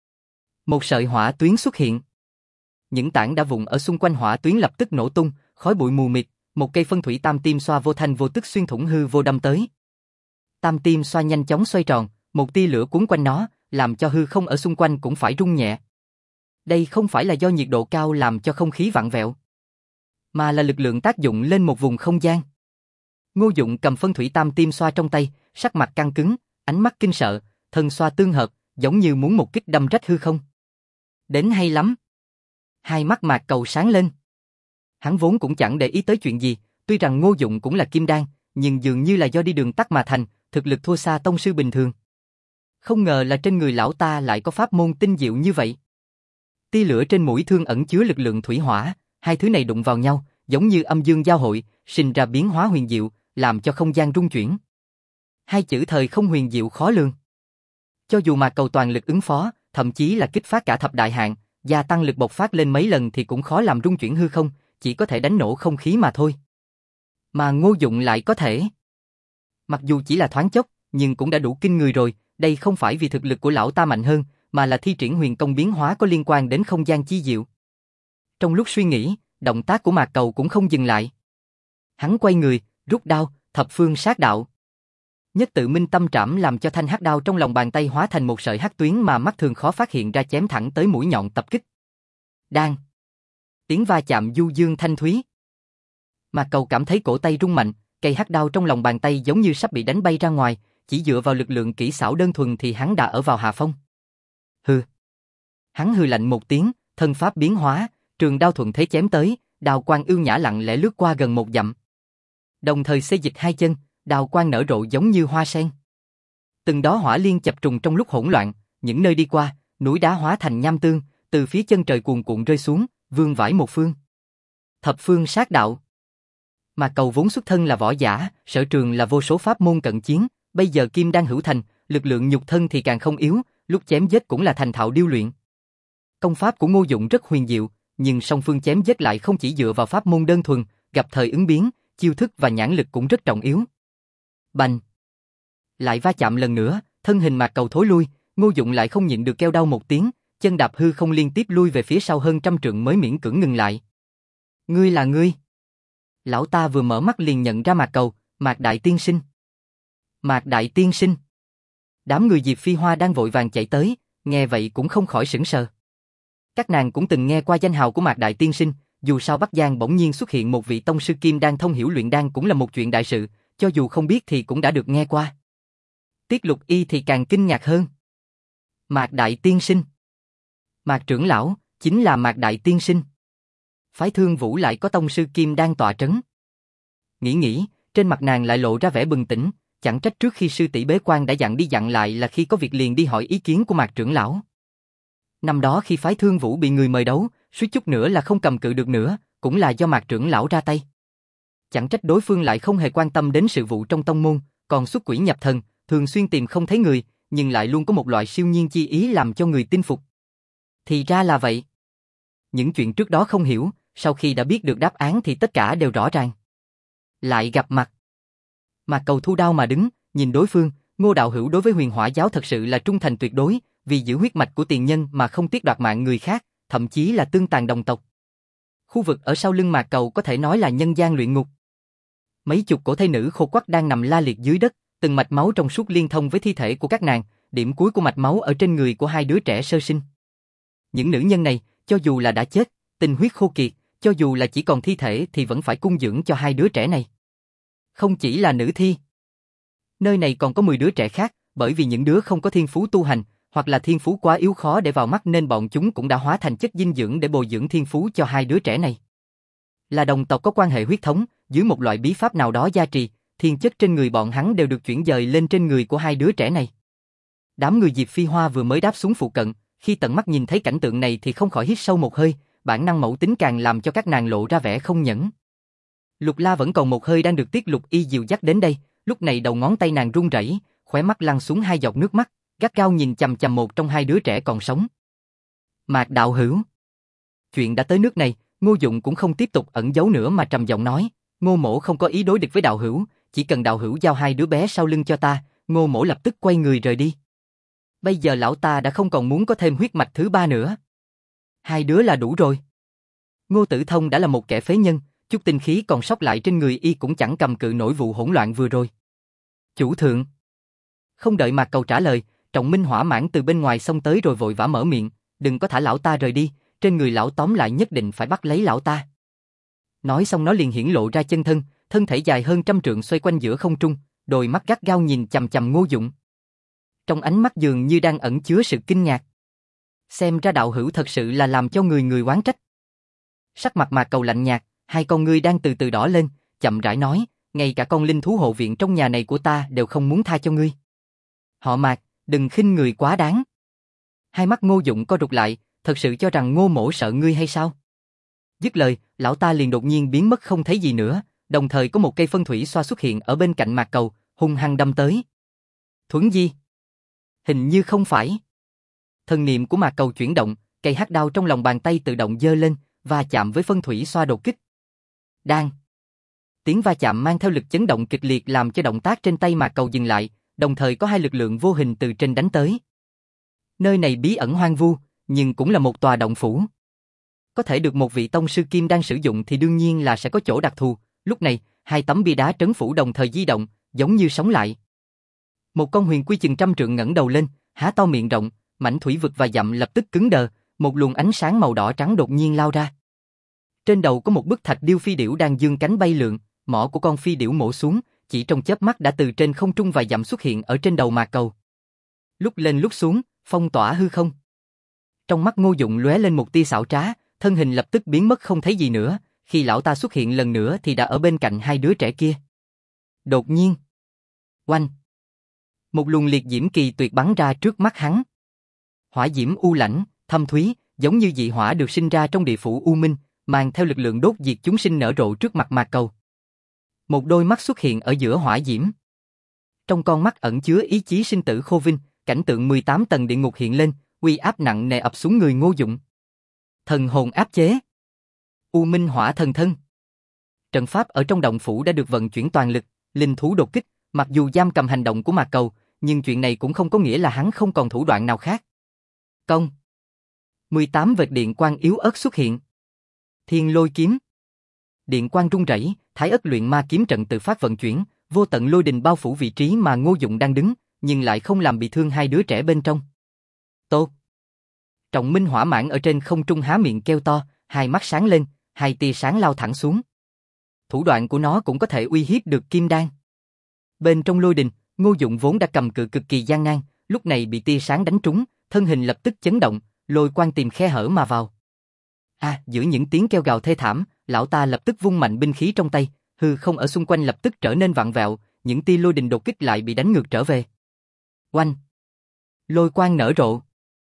Một sợi hỏa tuyến xuất hiện. Những tảng đá vụn ở xung quanh hỏa tuyến lập tức nổ tung, khói bụi mù mịt, một cây phân thủy tam tiêm xoa vô thanh vô tức xuyên thủng hư vô đâm tới. Tam tiêm xoa nhanh chóng xoay tròn, một tia lửa cuốn quanh nó, làm cho hư không ở xung quanh cũng phải rung nhẹ. Đây không phải là do nhiệt độ cao làm cho không khí vặn vẹo, mà là lực lượng tác dụng lên một vùng không gian. Ngô Dụng cầm phân thủy tam tiêm xoa trong tay, sắc mặt căng cứng, ánh mắt kinh sợ, thân xoa tương hợp, giống như muốn một kích đâm rách hư không. Đến hay lắm. Hai mắt Mạc Cầu sáng lên. Hắn vốn cũng chẳng để ý tới chuyện gì, tuy rằng Ngô Dụng cũng là kim đan, nhưng dường như là do đi đường tắt mà thành, thực lực thua xa tông sư bình thường. Không ngờ là trên người lão ta lại có pháp môn tinh diệu như vậy. Tia lửa trên mũi thương ẩn chứa lực lượng thủy hỏa, hai thứ này đụng vào nhau, giống như âm dương giao hội, sinh ra biến hóa huyền diệu, làm cho không gian rung chuyển. Hai chữ thời không huyền diệu khó lường. Cho dù Mạc Cầu toàn lực ứng phó, thậm chí là kích phát cả thập đại hạn, gia tăng lực bộc phát lên mấy lần thì cũng khó làm rung chuyển hư không, chỉ có thể đánh nổ không khí mà thôi. Mà Ngô Dụng lại có thể. Mặc dù chỉ là thoáng chốc, nhưng cũng đã đủ kinh người rồi, đây không phải vì thực lực của lão ta mạnh hơn, mà là thi triển huyền công biến hóa có liên quan đến không gian chi diệu. Trong lúc suy nghĩ, động tác của Mạc Cầu cũng không dừng lại. Hắn quay người, rút đao, thập phương sát đạo. Nhất tự minh tâm trảm làm cho thanh hắc đao trong lòng bàn tay hóa thành một sợi hắc tuyến mà mắt thường khó phát hiện ra chém thẳng tới mũi nhọn tập kích. Đang. Tiếng va chạm du dương thanh thúy. Mạc Cầu cảm thấy cổ tay rung mạnh, cây hắc đao trong lòng bàn tay giống như sắp bị đánh bay ra ngoài, chỉ dựa vào lực lượng kỹ xảo đơn thuần thì hắn đã ở vào hạ phong. Hừ. Hắn hừ lạnh một tiếng, thân pháp biến hóa, trường đao thuận thế chém tới, đao quang ưu nhã lặng lẽ lướt qua gần một dặm. Đồng thời xê dịch hai chân, đao quang nở rộ giống như hoa sen. Từng đó hỏa liên chập trùng trong lúc hỗn loạn, những nơi đi qua, núi đá hóa thành nham tương, từ phía chân trời cuồn cuộn rơi xuống, vương vãi một phương. Thập phương sát đạo. Mà Cầu vốn xuất thân là võ giả, sở trường là vô số pháp môn cận chiến, bây giờ kim đan hữu thành, lực lượng nhục thân thì càng không yếu, lúc chém giết cũng là thành thạo điêu luyện. Công pháp của Ngô Dụng rất huyền diệu, nhưng song phương chém giết lại không chỉ dựa vào pháp môn đơn thuần, gặp thời ứng biến, chiêu thức và nhãn lực cũng rất trọng yếu. Bành! Lại va chạm lần nữa, thân hình Mạc Cầu thối lui, Ngô Dụng lại không nhịn được kêu đau một tiếng, chân đạp hư không liên tiếp lui về phía sau hơn trăm trượng mới miễn cưỡng ngừng lại. Ngươi là ngươi? Lão ta vừa mở mắt liền nhận ra Mạc Cầu, Mạc Đại Tiên Sinh. Mạc Đại Tiên Sinh. Đám người Diệp Phi Hoa đang vội vàng chạy tới, nghe vậy cũng không khỏi sửng sờ. Các nàng cũng từng nghe qua danh hào của Mạc Đại Tiên Sinh, dù sao Bắc Giang bỗng nhiên xuất hiện một vị tông sư kim đan thông hiểu luyện đan cũng là một chuyện đại sự, cho dù không biết thì cũng đã được nghe qua. Tiết Lục Y thì càng kinh ngạc hơn. Mạc Đại Tiên Sinh. Mạc trưởng lão, chính là Mạc Đại Tiên Sinh. Phái Thương Vũ lại có tông sư kim đan tọa trấn. Nghĩ, trên mặt nàng lại lộ ra vẻ bừng tỉnh, chẳng trách trước khi sư tỷ bế quan đã dặn đi dặn lại là khi có việc liền đi hỏi ý kiến của Mạc trưởng lão. Năm đó khi phái Thương Vũ bị người mời đấu, suýt chút nữa là không cầm cự được nữa, cũng là do Mạc trưởng lão ra tay. Chẳng trách đối phương lại không hề quan tâm đến sự vụ trong tông môn, còn xuất quỷ nhập thần, thường xuyên tìm không thấy người, nhưng lại luôn có một loại siêu nhiên chi ý làm cho người tin phục. Thì ra là vậy. Những chuyện trước đó không hiểu, sau khi đã biết được đáp án thì tất cả đều rõ ràng. Lại gặp mặt. Mạc Cầu thu đao mà đứng, nhìn đối phương, Ngô đạo hữu đối với Huyền Hỏa giáo thật sự là trung thành tuyệt đối, vì giữ huyết mạch của tiền nhân mà không tiếc đoạt mạng người khác, thậm chí là tương tàn đồng tộc. Khu vực ở sau lưng Mạc Cầu có thể nói là nhân gian luyện ngục. Mấy chục cổ thây nữ khô quắt đang nằm la liệt dưới đất, từng mạch máu trong suốt liên thông với thi thể của các nàng, điểm cuối của mạch máu ở trên người của hai đứa trẻ sơ sinh. Những nữ nhân này, cho dù là đã chết, tinh huyết khô kiệt, cho dù là chỉ còn thi thể thì vẫn phải cung dưỡng cho hai đứa trẻ này. Không chỉ là nữ thi. Nơi này còn có 10 đứa trẻ khác, bởi vì những đứa không có thiên phú tu hành, hoặc là thiên phú quá yếu khó để vào mắt nên bọn chúng cũng đã hóa thành chất dinh dưỡng để bồi dưỡng thiên phú cho hai đứa trẻ này. Là đồng tộc có quan hệ huyết thống, dưới một loại bí pháp nào đó gia trì, thiên chất trên người bọn hắn đều được chuyển dời lên trên người của hai đứa trẻ này. Đám người Diệp Phi Hoa vừa mới đáp xuống phụ cận, khi tận mắt nhìn thấy cảnh tượng này thì không khỏi hít sâu một hơi, bản năng mẫu tính càng làm cho các nàng lộ ra vẻ không nhẫn. Lục La vẫn còn một hơi đang được Tiết Lục Y dìu dắt đến đây, lúc này đầu ngón tay nàng run rẩy, khóe mắt lăn xuống hai giọt nước mắt, gắt gao nhìn chằm chằm một trong hai đứa trẻ còn sống. Mạc đạo hữu. Chuyện đã tới nước này, Ngô Dụng cũng không tiếp tục ẩn giấu nữa mà trầm giọng nói, Ngô mỗ không có ý đối địch với đạo hữu, chỉ cần đạo hữu giao hai đứa bé sau lưng cho ta, Ngô mỗ lập tức quay người rời đi. Bây giờ lão ta đã không còn muốn có thêm huyết mạch thứ ba nữa. Hai đứa là đủ rồi. Ngô Tử Thông đã là một kẻ phế nhân, chút tinh khí còn sót lại trên người y cũng chẳng cầm cự nổi vụ hỗn loạn vừa rồi. Chủ thượng. Không đợi Mạc Cầu trả lời, Trọng Minh hỏa mãn từ bên ngoài xông tới rồi vội vã mở miệng, đừng có thả lão ta rời đi, trên người lão tóm lại nhất định phải bắt lấy lão ta. Nói xong nó liền hiển lộ ra chân thân, thân thể dài hơn 100 trượng xoay quanh giữa không trung, đôi mắt gắt gao nhìn chằm chằm Ngô Dụng. Trong ánh mắt dường như đang ẩn chứa sự kinh ngạc. Xem ra đạo hữu thật sự là làm cho người người oán trách. Sắc mặt Mạc Cầu lạnh nhạt, hai con ngươi đang từ từ đỏ lên, chậm rãi nói, ngay cả con linh thú hộ viện trong nhà này của ta đều không muốn tha cho ngươi. Họ Mạc, đừng khinh người quá đáng. Hai mắt Ngô Dụng co rụt lại, thật sự cho rằng Ngô Mỗ sợ ngươi hay sao? Dứt lời, lão ta liền đột nhiên biến mất không thấy gì nữa, đồng thời có một cây phân thủy xoa xuất hiện ở bên cạnh Mạc Cầu, hung hăng đâm tới. Thuấn di. Hình như không phải. Thần niệm của Mạc Cầu chuyển động, cây hắc đao trong lòng bàn tay tự động giơ lên, va chạm với phân thủy xoa đột kích. Đang. Tiếng va chạm mang theo lực chấn động kịch liệt làm cho động tác trên tay Mạc Cầu dừng lại, đồng thời có hai lực lượng vô hình từ trên đánh tới. Nơi này bí ẩn hoang vu, nhưng cũng là một tòa động phủ. Có thể được một vị tông sư kim đan sử dụng thì đương nhiên là sẽ có chỗ đặc thù. Lúc này, hai tấm bia đá trấn phủ đồng thời di động, giống như sống lại. Một con huyền quy chừng 100 trượng ngẩng đầu lên, há to miệng rộng, mảnh thủy vực và dặm lập tức cứng đờ, một luồng ánh sáng màu đỏ trắng đột nhiên lao ra. Trên đầu có một bức thạch điêu phi điểu đang dương cánh bay lượn, mỏ của con phi điểu mổ xuống, chỉ trong chớp mắt đã từ trên không trung vài dặm xuất hiện ở trên đầu Mạc Cầu. Lúc lên lúc xuống, phong tỏa hư không. Trong mắt Ngô Dụng lóe lên một tia xảo trá, thân hình lập tức biến mất không thấy gì nữa, khi lão ta xuất hiện lần nữa thì đã ở bên cạnh hai đứa trẻ kia. Đột nhiên, oanh! Một luồng liệt diễm kỳ tuyệt bắn ra trước mắt hắn. Hỏa diễm u lãnh, thâm thúy, giống như dị hỏa được sinh ra trong địa phủ u minh, mang theo lực lượng đốt diệt chúng sinh nở rộ trước mặt Mạc Cầu. Một đôi mắt xuất hiện ở giữa hỏa diễm. Trong con mắt ẩn chứa ý chí sinh tử khô vinh, cảnh tượng 18 tầng địa ngục hiện lên, uy áp nặng nề ập xuống người Ngô Dụng. Thần hồn áp chế. U minh hỏa thần thân. Trận pháp ở trong động phủ đã được vận chuyển toàn lực, linh thú đột kích, mặc dù giam cầm hành động của Mạc Cầu, nhưng chuyện này cũng không có nghĩa là hắn không còn thủ đoạn nào khác. Công. 18 vệt điện quang yếu ớt xuất hiện. Thiên lôi kiếm. Điện quang rung rẩy, Thái Ất luyện ma kiếm trận tự phát vận chuyển, vô tận lôi đình bao phủ vị trí mà Ngô Dụng đang đứng, nhưng lại không làm bị thương hai đứa trẻ bên trong. Tốt. Trọng Minh hỏa mãn ở trên không trung há miệng kêu to, hai mắt sáng lên, hai tia sáng lao thẳng xuống. Thủ đoạn của nó cũng có thể uy hiếp được kim đan. Bên trong lôi đình, Ngô Dụng vốn đã cầm cự cực kỳ gian nan, lúc này bị tia sáng đánh trúng, thân hình lập tức chấn động, lôi quang tìm khe hở mà vào. Giữa những tiếng kêu gào thê thảm, lão ta lập tức vung mạnh binh khí trong tay, hư không ở xung quanh lập tức trở nên vặn vẹo, những tia lôi đình đột kích lại bị đánh ngược trở về. Oanh! Lôi quang nở rộ.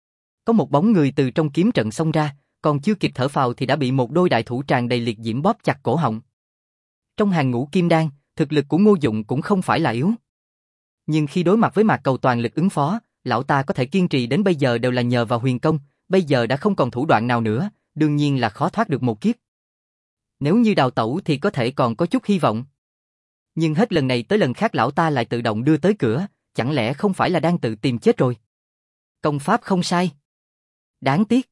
Có một bóng người từ trong kiếm trận xông ra, còn chưa kịp thở phào thì đã bị một đôi đại thủ tràn đầy liệt diễm bóp chặt cổ họng. Trong hàng ngũ kim đan, thực lực của Ngô Dụng cũng không phải là yếu. Nhưng khi đối mặt với Mạc Cầu toàn lực ứng phó, lão ta có thể kiên trì đến bây giờ đều là nhờ vào huyền công, bây giờ đã không còn thủ đoạn nào nữa, đương nhiên là khó thoát được một kiếp. Nếu như đào tẩu thì có thể còn có chút hy vọng. Nhưng hết lần này tới lần khác lão ta lại tự động đưa tới cửa, chẳng lẽ không phải là đang tự tìm chết rồi? Công pháp không sai. Đáng tiếc.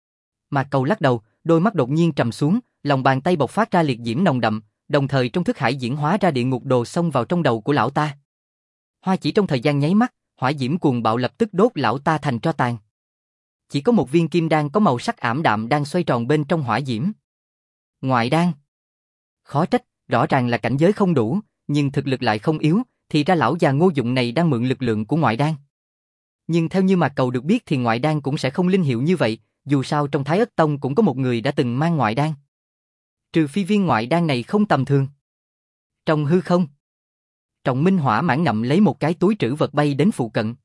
Mạc Cầu lắc đầu, đôi mắt đột nhiên trầm xuống, lòng bàn tay bộc phát ra liệt diễm nồng đậm, đồng thời trong thức hải diễn hóa ra địa ngục đồ xông vào trong đầu của lão ta. Hoa chỉ trong thời gian nháy mắt, hỏa diễm cuồng bạo lập tức đốt lão ta thành tro tàn. Chỉ có một viên kim đan có màu sắc ảm đạm đang xoay tròn bên trong hỏa diễm. Ngoại đan. Khó trách, rõ ràng là cảnh giới không đủ, nhưng thực lực lại không yếu, thì ra lão già Ngô Dụng này đang mượn lực lượng của ngoại đan. Nhưng theo như Mạc Cầu được biết thì ngoại đan cũng sẽ không linh hiệu như vậy, dù sao trong Thái Ất Tông cũng có một người đã từng mang ngoại đan. Trừ phi viên ngoại đan này không tầm thường. Trong hư không, Trọng Minh hỏa mãn ngậm lấy một cái túi trữ vật bay đến phụ cận.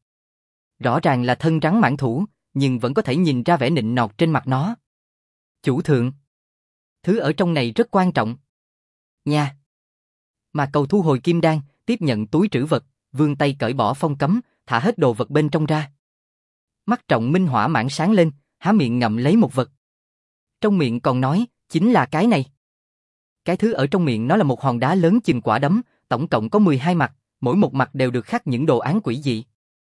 Rõ ràng là thân rắn mãn thủ, nhưng vẫn có thể nhìn ra vẻ nịnh nọt trên mặt nó. Chủ thượng, thứ ở trong này rất quan trọng. Nha. Mạc Cầu thu hồi kim đan, tiếp nhận túi trữ vật, vươn tay cởi bỏ phong cấm, thả hết đồ vật bên trong ra. Mắt Trọng Minh hỏa mãn sáng lên, há miệng ngậm lấy một vật. Trong miệng còn nói, chính là cái này. Cái thứ ở trong miệng nó là một hòn đá lớn chừng quả đấm, tổng cộng có 12 mặt, mỗi một mặt đều được khắc những đồ án quỷ dị.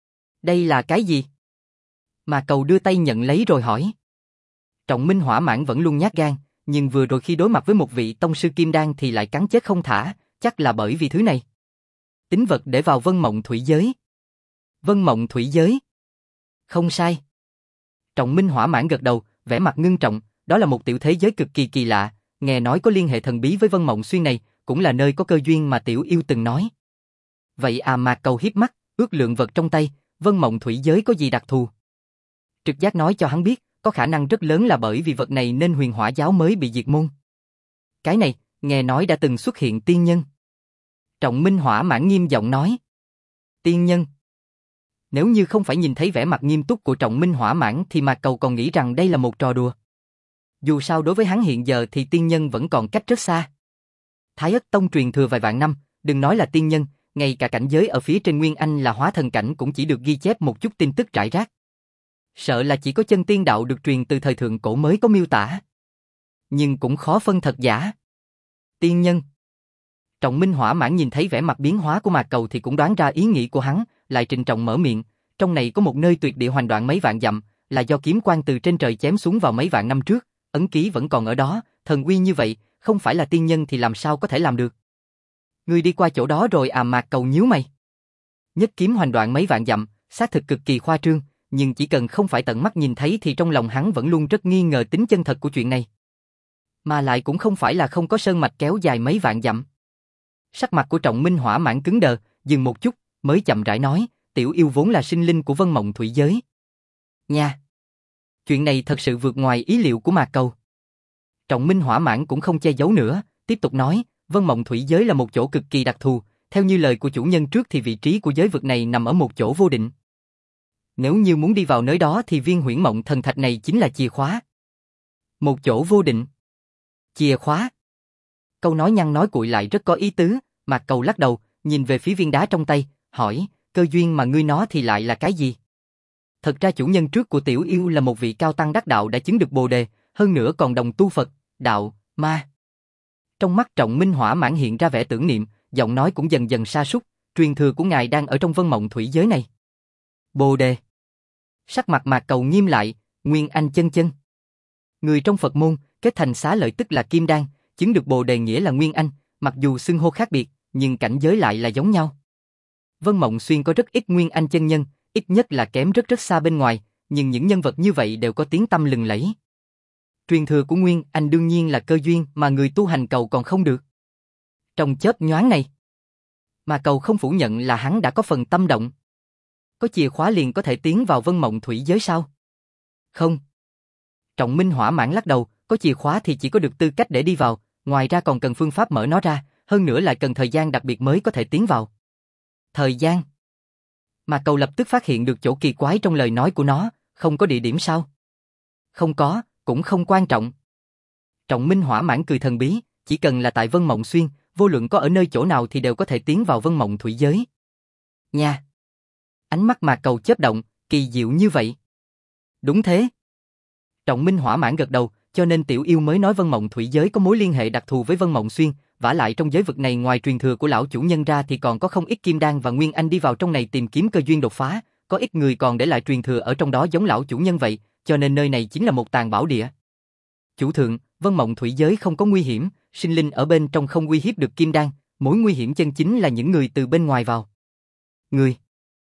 Đây là cái gì? Mạc Cầu đưa tay nhận lấy rồi hỏi. Trọng Minh hỏa mãn vẫn luôn nhát gan, nhưng vừa rồi khi đối mặt với một vị tông sư kim đan thì lại cắn chết không thả, chắc là bởi vì thứ này. Tín vật để vào Vân Mộng Thủy Giới. Vân Mộng Thủy Giới. Không sai. Trọng Minh Hỏa Mãn gật đầu, vẻ mặt ngưng trọng, đó là một tiểu thế giới cực kỳ kỳ lạ, nghe nói có liên hệ thần bí với Vân Mộng Xuyên này, cũng là nơi có cơ duyên mà Tiểu Yêu từng nói. Vậy à, Mạc Cầu hiếp mắt, ước lượng vật trong tay, Vân Mộng Thủy Giới có gì đặc thù? Trực giác nói cho hắn biết, có khả năng rất lớn là bởi vì vật này nên Huyền Hỏa giáo mới bị diệt môn. Cái này, nghe nói đã từng xuất hiện tiên nhân. Trọng Minh Hỏa Mãn nghiêm giọng nói. Tiên nhân? Nếu như không phải nhìn thấy vẻ mặt nghiêm túc của Trọng Minh Hỏa Mãn thì Mạc Cầu còn nghĩ rằng đây là một trò đùa. Dù sao đối với hắn hiện giờ thì tiên nhân vẫn còn cách rất xa. Thái Ất Tông truyền thừa vài vạn năm, đừng nói là tiên nhân, ngay cả cảnh giới ở phía trên Nguyên Anh là hóa thần cảnh cũng chỉ được ghi chép một chút tin tức rải rác. Sợ là chỉ có chân tiên đạo được truyền từ thời thượng cổ mới có miêu tả. Nhưng cũng khó phân thật giả. Tiên nhân. Trọng Minh Hỏa Mãn nhìn thấy vẻ mặt biến hóa của Mạc Cầu thì cũng đoán ra ý nghĩ của hắn, lại trịnh trọng mở miệng, trong này có một nơi tuyệt địa hoành đoạn mấy vạn dặm, là do kiếm quang từ trên trời chém xuống vào mấy vạn năm trước, ấn ký vẫn còn ở đó, thần uy như vậy, không phải là tiên nhân thì làm sao có thể làm được. Ngươi đi qua chỗ đó rồi à? Mạc Cầu nhíu mày. Nhất kiếm hoành đoạn mấy vạn dặm, xác thực cực kỳ khoa trương, nhưng chỉ cần không phải tận mắt nhìn thấy thì trong lòng hắn vẫn luôn rất nghi ngờ tính chân thật của chuyện này. Mà lại cũng không phải là không có sơn mạch kéo dài mấy vạn dặm. Sắc mặt của Trọng Minh Hỏa Mãn cứng đờ, dừng một chút, mới chậm rãi nói, Tiểu Yêu vốn là sinh linh của Vân Mộng Thủy Giới. Nha! Chuyện này thật sự vượt ngoài ý liệu của Mạc Cầu. Trọng Minh Hỏa Mãn cũng không che giấu nữa, tiếp tục nói, Vân Mộng Thủy Giới là một chỗ cực kỳ đặc thù, theo như lời của chủ nhân trước thì vị trí của giới vực này nằm ở một chỗ vô định. Nếu như muốn đi vào nơi đó thì viên Huyễn Mộng Thần Thạch này chính là chìa khóa. Một chỗ vô định. Chìa khóa. Câu nói nhăn nói cuội lại rất có ý tứ, Mạc Cầu lắc đầu, nhìn về phía viên đá trong tay, hỏi, cơ duyên mà ngươi nói thì lại là cái gì? Thật ra chủ nhân trước của Tiểu Yêu là một vị cao tăng đắc đạo đã chứng được Bồ đề, hơn nữa còn đồng tu Phật, đạo, ma. Trong mắt Trọng Minh Hỏa Mãn hiện ra vẻ tưởng niệm, giọng nói cũng dần dần sa sút, truyền thừa của ngài đang ở trong Vân Mộng Thủy Giới này. Bồ đề. Sắc mặt Mạc Cầu nghiêm lại, Nguyên Anh chân chân. Người trong Phật môn, kết thành xá lợi tức là Kim Đan, chứng được Bồ đề nghĩa là Nguyên Anh, mặc dù xưng hô khác biệt, nhưng cảnh giới lại là giống nhau. Vân Mộng Xuyên có rất ít Nguyên Anh chân nhân, ít nhất là kém rất rất xa bên ngoài, nhưng những nhân vật như vậy đều có tiếng tăm lừng lẫy. Truyền thừa của Nguyên Anh đương nhiên là cơ duyên mà người tu hành cầu còn không được. Trong chớp nhoáng này, mà cầu không phủ nhận là hắn đã có phần tâm động. Có chìa khóa liền có thể tiến vào Vân Mộng Thủy Giới sao? Không. Trọng Minh Hỏa Mãn lắc đầu, có chìa khóa thì chỉ có được tư cách để đi vào, ngoài ra còn cần phương pháp mở nó ra, hơn nữa lại cần thời gian đặc biệt mới có thể tiến vào. Thời gian? Mà cầu lập tức phát hiện được chỗ kỳ quái trong lời nói của nó, không có địa điểm sao? Không có, cũng không quan trọng. Trọng Minh Hỏa Mãn cười thần bí, chỉ cần là tại Vân Mộng Xuyên, vô luận có ở nơi chỗ nào thì đều có thể tiến vào Vân Mộng Thủy Giới. Nha! Ánh mắt Mạc Cầu chớp động, kỳ diệu như vậy. Đúng thế. Trọng Minh Hỏa Mãn gật đầu, cho nên Tiểu Yêu mới nói Vân Mộng Thủy Giới có mối liên hệ đặc thù với Vân Mộng Xuyên, vả lại trong giới vực này ngoài truyền thừa của lão chủ nhân ra thì còn có không ít Kim Đan và Nguyên Anh đi vào trong này tìm kiếm cơ duyên đột phá, có ít người còn để lại truyền thừa ở trong đó giống lão chủ nhân vậy, cho nên nơi này chính là một tàng bảo địa. Chủ thượng, Vân Mộng Thủy Giới không có nguy hiểm, sinh linh ở bên trong không uy hiếp được Kim Đan, mối nguy hiểm chân chính là những người từ bên ngoài vào. Người.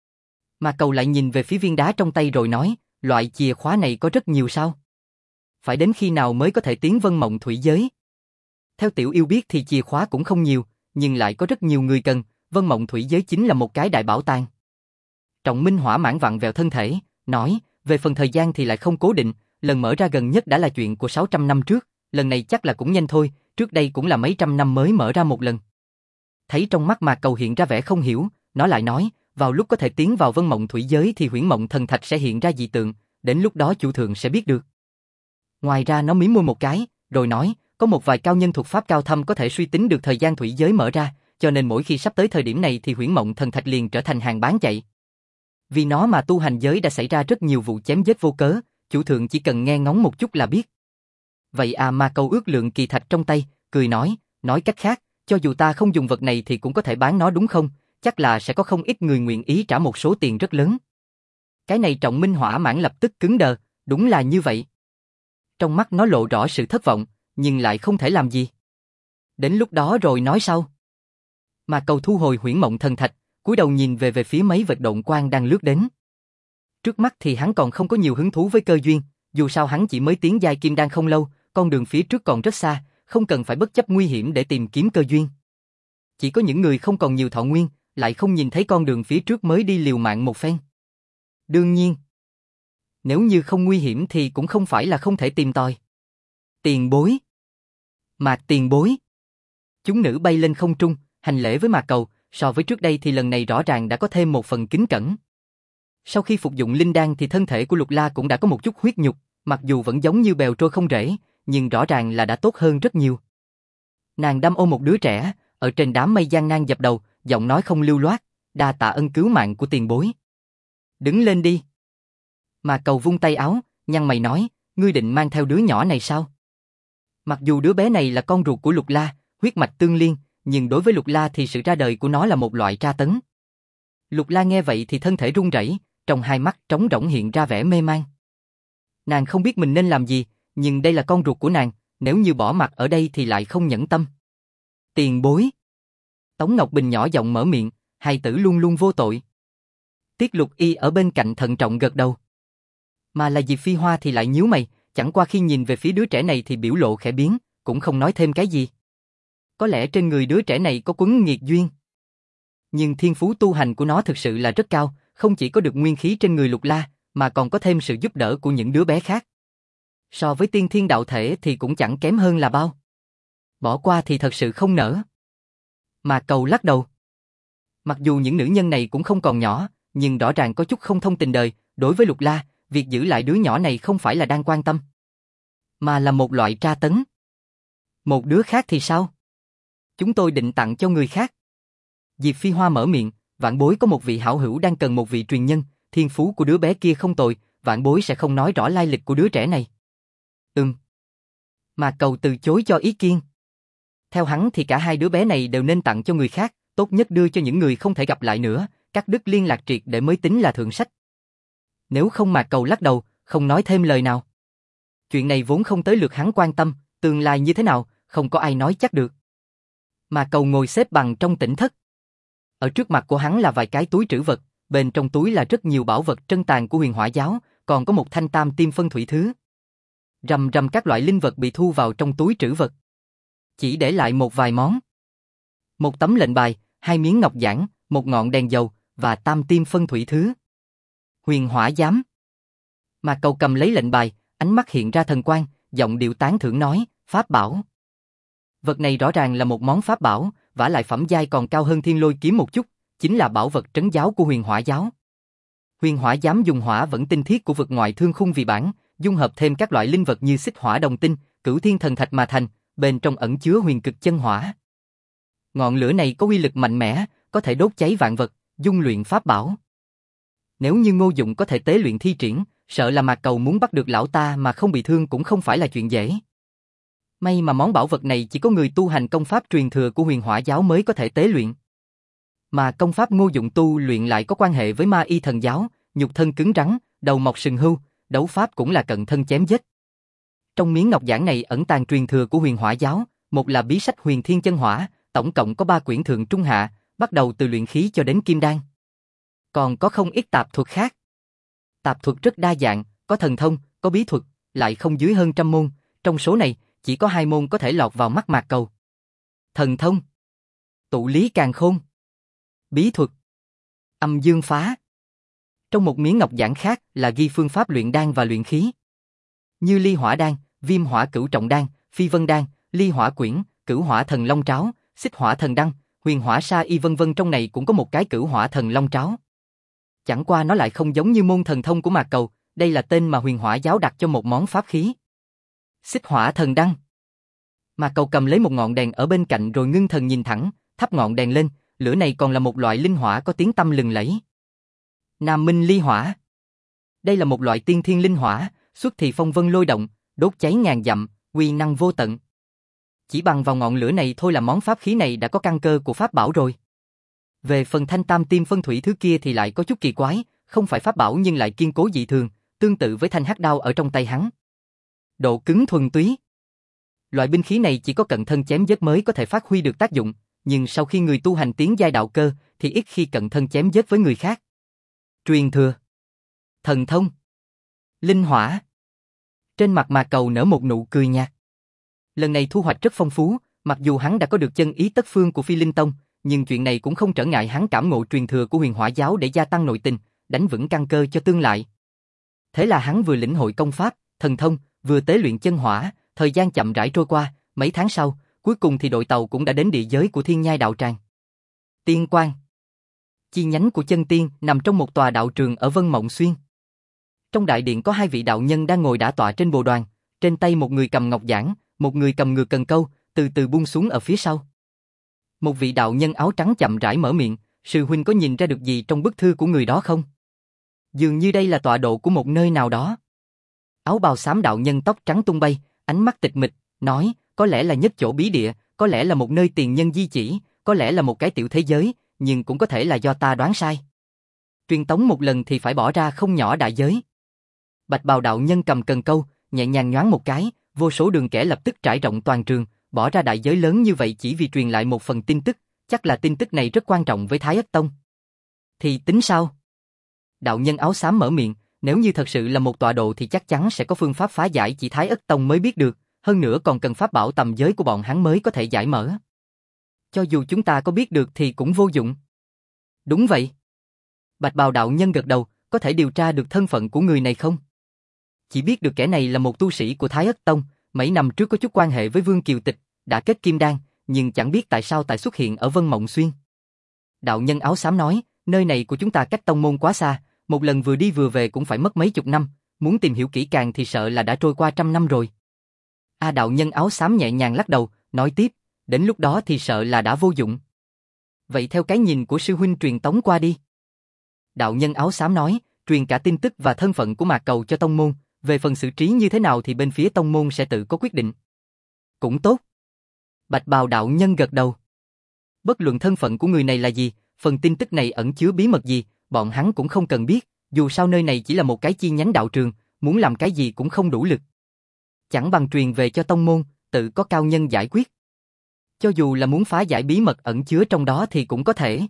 Mà cầu lại nhìn về phía viên đá trong tay rồi nói, loại chìa khóa này có rất nhiều sao? Phải đến khi nào mới có thể tiến Vân Mộng Thủy Giới? Theo Tiểu Yêu biết thì chìa khóa cũng không nhiều, nhưng lại có rất nhiều người cần, Vân Mộng Thủy Giới chính là một cái đại bảo tàng. Trọng Minh Hỏa Mãn vặn vẹo thân thể, nói, về phần thời gian thì lại không cố định, lần mở ra gần nhất đã là chuyện của 600 năm trước, lần này chắc là cũng nhanh thôi, trước đây cũng là mấy trăm năm mới mở ra một lần. Thấy trong mắt Mạc Cầu hiện ra vẻ không hiểu, nó lại nói, vào lúc có thể tiến vào Vân Mộng Thủy Giới thì Huyễn Mộng Thần Thạch sẽ hiện ra dị tượng, đến lúc đó chủ thượng sẽ biết được. Ngoài ra nó mím môi một cái, rồi nói, có một vài cao nhân thuật pháp cao thâm có thể suy tính được thời gian thủy giới mở ra, cho nên mỗi khi sắp tới thời điểm này thì Huyễn Mộng Thần Thạch liền trở thành hàng bán chạy. Vì nó mà tu hành giới đã xảy ra rất nhiều vụ chém giết vô cớ, chủ thượng chỉ cần nghe ngóng một chút là biết. Vậy à, mà cầu ước lượng kỳ thạch trong tay, cười nói cách khác, cho dù ta không dùng vật này thì cũng có thể bán nó đúng không? Chắc là sẽ có không ít người nguyện ý trả một số tiền rất lớn. Cái này Trọng Minh Hỏa Mãn lập tức cứng đờ, đúng là như vậy. Trong mắt nó lộ rõ sự thất vọng, nhưng lại không thể làm gì. Đến lúc đó rồi nói sau. Mà Cầu thu hồi huyễn mộng thần thạch, cúi đầu nhìn về phía mấy vệt độn quang đang lướt đến. Trước mắt thì hắn còn không có nhiều hứng thú với cơ duyên, dù sao hắn chỉ mới tiến giai kim đan không lâu, con đường phía trước còn rất xa, không cần phải bất chấp nguy hiểm để tìm kiếm cơ duyên. Chỉ có những người không còn nhiều thọ nguyên, lại không nhìn thấy con đường phía trước mới đi liều mạng một phen. Đương nhiên, nếu như không nguy hiểm thì cũng không phải là không thể tìm tòi. Tiền bối. Mạc tiền bối. Chúng nữ bay lên không trung, hành lễ với Mạc Cầu, so với trước đây thì lần này rõ ràng đã có thêm một phần kính cẩn. Sau khi phục dụng linh đan thì thân thể của Lục La cũng đã có một chút huyết nhục, mặc dù vẫn giống như bèo trôi không rễ, nhưng rõ ràng là đã tốt hơn rất nhiều. Nàng đâm ôm một đứa trẻ, ở trên đám mây gian nan dập đầu, giọng nói không lưu loát, đa tạ ân cứu mạng của tiền bối. Đứng lên đi. Mà Cầu vung tay áo, nhăn mày nói, ngươi định mang theo đứa nhỏ này sao? Mặc dù đứa bé này là con ruột của Lục La, huyết mạch tương liên, nhưng đối với Lục La thì sự ra đời của nó là một loại tra tấn. Lục La nghe vậy thì thân thể run rẩy, trong hai mắt trống rỗng hiện ra vẻ mê man. Nàng không biết mình nên làm gì, nhưng đây là con ruột của nàng, nếu như bỏ mặc ở đây thì lại không nhẫn tâm. Tiền bối. Tống Ngọc Bình nhỏ giọng mở miệng, hài tử luôn luôn vô tội. Tiết Lục Y ở bên cạnh thận trọng gật đầu. Mà là Diệp Phi Hoa thì lại nhíu mày, chẳng qua khi nhìn về phía đứa trẻ này thì biểu lộ khẽ biến, cũng không nói thêm cái gì. Có lẽ trên người đứa trẻ này có quấn nghiệt duyên. Nhưng thiên phú tu hành của nó thực sự là rất cao, không chỉ có được nguyên khí trên người Lục La, mà còn có thêm sự giúp đỡ của những đứa bé khác. So với tiên thiên đạo thể thì cũng chẳng kém hơn là bao. Bỏ qua thì thật sự không nỡ. Mà Cầu lắc đầu. Mặc dù những nữ nhân này cũng không còn nhỏ, nhưng rõ ràng có chút không thông tình đời, đối với Lục La, việc giữ lại đứa nhỏ này không phải là đang quan tâm, mà là một loại tra tấn. Một đứa khác thì sao? Chúng tôi định tặng cho người khác. Diệp Phi Hoa mở miệng, vạn bối có một vị hảo hữu đang cần một vị truyền nhân, thiên phú của đứa bé kia không tồi, vạn bối sẽ không nói rõ lai lịch của đứa trẻ này. Mà Cầu từ chối cho ý kiến. Theo hắn thì cả hai đứa bé này đều nên tặng cho người khác, tốt nhất đưa cho những người không thể gặp lại nữa, cắt đứt liên lạc triệt để mới tính là thượng sách. Nếu không mà Cầu lắc đầu, không nói thêm lời nào. Chuyện này vốn không tới lượt hắn quan tâm, tương lai như thế nào, không có ai nói chắc được. Mà Cầu ngồi xếp bằng trong tĩnh thất. Ở trước mặt của hắn là vài cái túi trữ vật, bên trong túi là rất nhiều bảo vật trân tàn của Huyền Hỏa giáo, còn có một thanh tam tiêm phân thủy thứ. Rầm rầm các loại linh vật bị thu vào trong túi trữ vật. Chỉ để lại một vài món. Một tấm lệnh bài, 2 miếng ngọc giản, một ngọn đèn dầu và tam tiêm phân thủy thứ. Huyền Hỏa giám. Mà Cầu cầm lấy lệnh bài, ánh mắt hiện ra thần quang, giọng điệu tán thưởng nói, pháp bảo. Vật này rõ ràng là một món pháp bảo, vả lại phẩm giai còn cao hơn Thiên Lôi kiếm một chút, chính là bảo vật trấn giáo của Huyền Hỏa giáo. Huyền Hỏa giám dùng hỏa vẫn tinh thiết của vực ngoại thương khung vì bản, dung hợp thêm các loại linh vật như xích hỏa đồng tinh, cửu thiên thần thạch mà thành, bên trong ẩn chứa huyền cực chân hỏa. Ngọn lửa này có uy lực mạnh mẽ, có thể đốt cháy vạn vật, dung luyện pháp bảo. Nếu như Ngô Dụng có thể tế luyện thi triển, sợ là Mạc Cầu muốn bắt được lão ta mà không bị thương cũng không phải là chuyện dễ. May mà món bảo vật này chỉ có người tu hành công pháp truyền thừa của Huyền Hỏa giáo mới có thể tế luyện. Mà công pháp Ngô Dụng tu luyện lại có quan hệ với Ma Y thần giáo, nhục thân cứng rắn, đầu mọc sừng hưu, đấu pháp cũng là cận thân chém giết. Trong miếng ngọc giản này ẩn tàng truyền thừa của Huyền Hỏa giáo, một là bí sách Huyền Thiên Chân Hỏa, tổng cộng có 3 quyển thượng trung hạ, bắt đầu từ luyện khí cho đến kim đan. Còn có không ít tạp thuật khác. Tạp thuật rất đa dạng, có thần thông, có bí thuật, lại không dưới hơn 100 môn, trong số này, chỉ có 2 môn có thể lọt vào mắt Mạc Cầu. Thần thông, tụ lý càn khôn, bí thuật, âm dương phá. Trong một miếng ngọc giản khác là ghi phương pháp luyện đan và luyện khí. Như ly hỏa đan, viêm hỏa cửu trọng đan, phi vân đan, ly hỏa quyển, cửu hỏa thần long tráo, xích hỏa thần đăng, huyền hỏa sa y vân vân, trong này cũng có một cái cửu hỏa thần long tráo. Chẳng qua nó lại không giống như môn thần thông của Mạc Cầu, đây là tên mà Huyền Hỏa giáo đặt cho một món pháp khí. Xích hỏa thần đăng. Mạc Cầu cầm lấy một ngọn đèn ở bên cạnh rồi ngưng thần nhìn thẳng, thắp ngọn đèn lên, lửa này còn là một loại linh hỏa có tiếng tăm lừng lẫy. Nam Minh ly hỏa. Đây là một loại tiên thiên linh hỏa, xuất thì phong vân lôi động, đốt cháy ngàn dặm, uy năng vô tận. Chỉ bằng vào ngọn lửa này thôi là món pháp khí này đã có căn cơ của pháp bảo rồi. Về phần thanh tam tiêm phân thủy thứ kia thì lại có chút kỳ quái, không phải pháp bảo nhưng lại kiên cố dị thường, tương tự với thanh hắc đao ở trong tay hắn. Độ cứng thuần túy. Loại binh khí này chỉ có cận thân chém giết mới có thể phát huy được tác dụng, nhưng sau khi người tu hành tiến giai đạo cơ thì ít khi cận thân chém giết với người khác. Truyền thừa, thần thông, linh hỏa. Trên mặt Mạc Cầu nở một nụ cười nhạt. Lần này thu hoạch rất phong phú, mặc dù hắn đã có được chân ý tất phương của Phi Linh Tông, nhưng chuyện này cũng không trở ngại hắn cảm ngộ truyền thừa của Huyền Hỏa giáo để gia tăng nội tình, đánh vững căn cơ cho tương lai. Thế là hắn vừa lĩnh hội công pháp, thần thông, vừa tế luyện chân hỏa, thời gian chậm rãi trôi qua, mấy tháng sau, cuối cùng thì đội tàu cũng đã đến địa giới của Thiên Nhai đạo tràng. Tiên Quan, chi nhánh của chân tiên nằm trong một tòa đạo trường ở Vân Mộng Xuyên. Trong đại điện có hai vị đạo nhân đang ngồi đả tọa trên bồ đoàn, trên tay một người cầm ngọc giản, một người cầm ngược cần câu, từ từ buông xuống ở phía sau. Một vị đạo nhân áo trắng chậm rãi mở miệng, sư huynh có nhìn ra được gì trong bức thư của người đó không? Dường như đây là tọa độ của một nơi nào đó. Áo bào xám đạo nhân tóc trắng tung bay, ánh mắt tịch mịch, nói, có lẽ là nhất chỗ bí địa, có lẽ là một nơi tiền nhân di chỉ, có lẽ là một cái tiểu thế giới, nhưng cũng có thể là do ta đoán sai. Truyền tống một lần thì phải bỏ ra không nhỏ đại giới. Bạch bào đạo nhân cầm cần câu, nhẹ nhàng nhoáng một cái, vô số đường kẻ lập tức trải rộng toàn trường, bỏ ra đại giới lớn như vậy chỉ vì truyền lại một phần tin tức, chắc là tin tức này rất quan trọng với Thái Ất Tông. Thì tính sao? Đạo nhân áo xám mở miệng, nếu như thật sự là một tọa độ thì chắc chắn sẽ có phương pháp phá giải chỉ Thái Ất Tông mới biết được, hơn nữa còn cần pháp bảo tầm giới của bọn hắn mới có thể giải mở. Cho dù chúng ta có biết được thì cũng vô dụng. Đúng vậy. Bạch bào đạo nhân gật đầu, có thể điều tra được thân phận của người này không? Chỉ biết được kẻ này là một tu sĩ của Thái Ất Tông, mấy năm trước có chút quan hệ với Vương Kiều Tịch, đã kết kim đan, nhưng chẳng biết tại sao tại xuất hiện ở Vân Mộng Xuyên. Đạo nhân áo xám nói, nơi này của chúng ta cách tông môn quá xa, một lần vừa đi vừa về cũng phải mất mấy chục năm, muốn tìm hiểu kỹ càng thì sợ là đã trôi qua 100 năm rồi. Đạo nhân áo xám nhẹ nhàng lắc đầu, nói tiếp, đến lúc đó thì sợ là đã vô dụng. Vậy theo cái nhìn của sư huynh truyền tống qua đi. Đạo nhân áo xám nói, truyền cả tin tức và thân phận của Mạc Cầu cho tông môn, về phần xử trí như thế nào thì bên phía tông môn sẽ tự có quyết định. Cũng tốt. Bạch bào đạo nhân gật đầu. Bất luận thân phận của người này là gì, phần tin tức này ẩn chứa bí mật gì, bọn hắn cũng không cần biết, dù sao nơi này chỉ là một cái chi nhánh đạo trường, muốn làm cái gì cũng không đủ lực. Chẳng bằng truyền về cho tông môn, tự có cao nhân giải quyết. Cho dù là muốn phá giải bí mật ẩn chứa trong đó thì cũng có thể.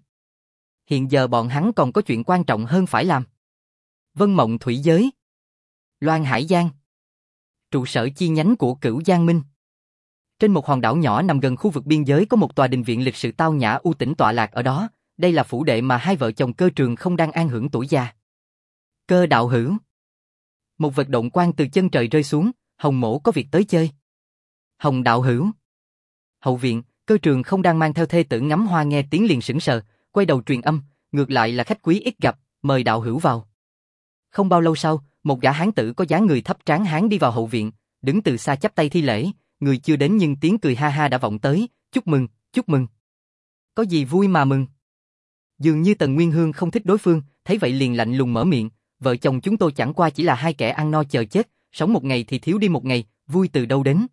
Hiện giờ bọn hắn còn có chuyện quan trọng hơn phải làm. Vân Mộng Thủy Giới, Loan Hải Giang, trụ sở chi nhánh của Cửu Giang Minh. Trên một hòn đảo nhỏ nằm gần khu vực biên giới có một tòa đình viện lịch sự tao nhã u tĩnh tọa lạc ở đó, đây là phủ đệ mà hai vợ chồng Cơ Trường không đang an hưởng tuổi già. Cơ đạo hữu. Một vệt động quang từ chân trời rơi xuống, Hồng Mỗ có việc tới chơi. Hồng đạo hữu. Hậu viện, Cơ Trường không đang mang theo thê tử ngắm hoa nghe tiếng liền sững sờ, quay đầu truyền âm, ngược lại là khách quý ít gặp, mời đạo hữu vào. Không bao lâu sau, một gã hán tử có dáng người thấp tráng hán đi vào hậu viện, đứng từ xa chắp tay thi lễ, người chưa đến nhưng tiếng cười ha ha đã vọng tới, chúc mừng, chúc mừng. Có gì vui mà mừng? Dường như Tần Nguyên Hương không thích đối phương, thấy vậy liền lạnh lùng mở miệng, vợ chồng chúng tôi chẳng qua chỉ là hai kẻ ăn no chờ chết, sống một ngày thì thiếu đi một ngày, vui từ đâu đến?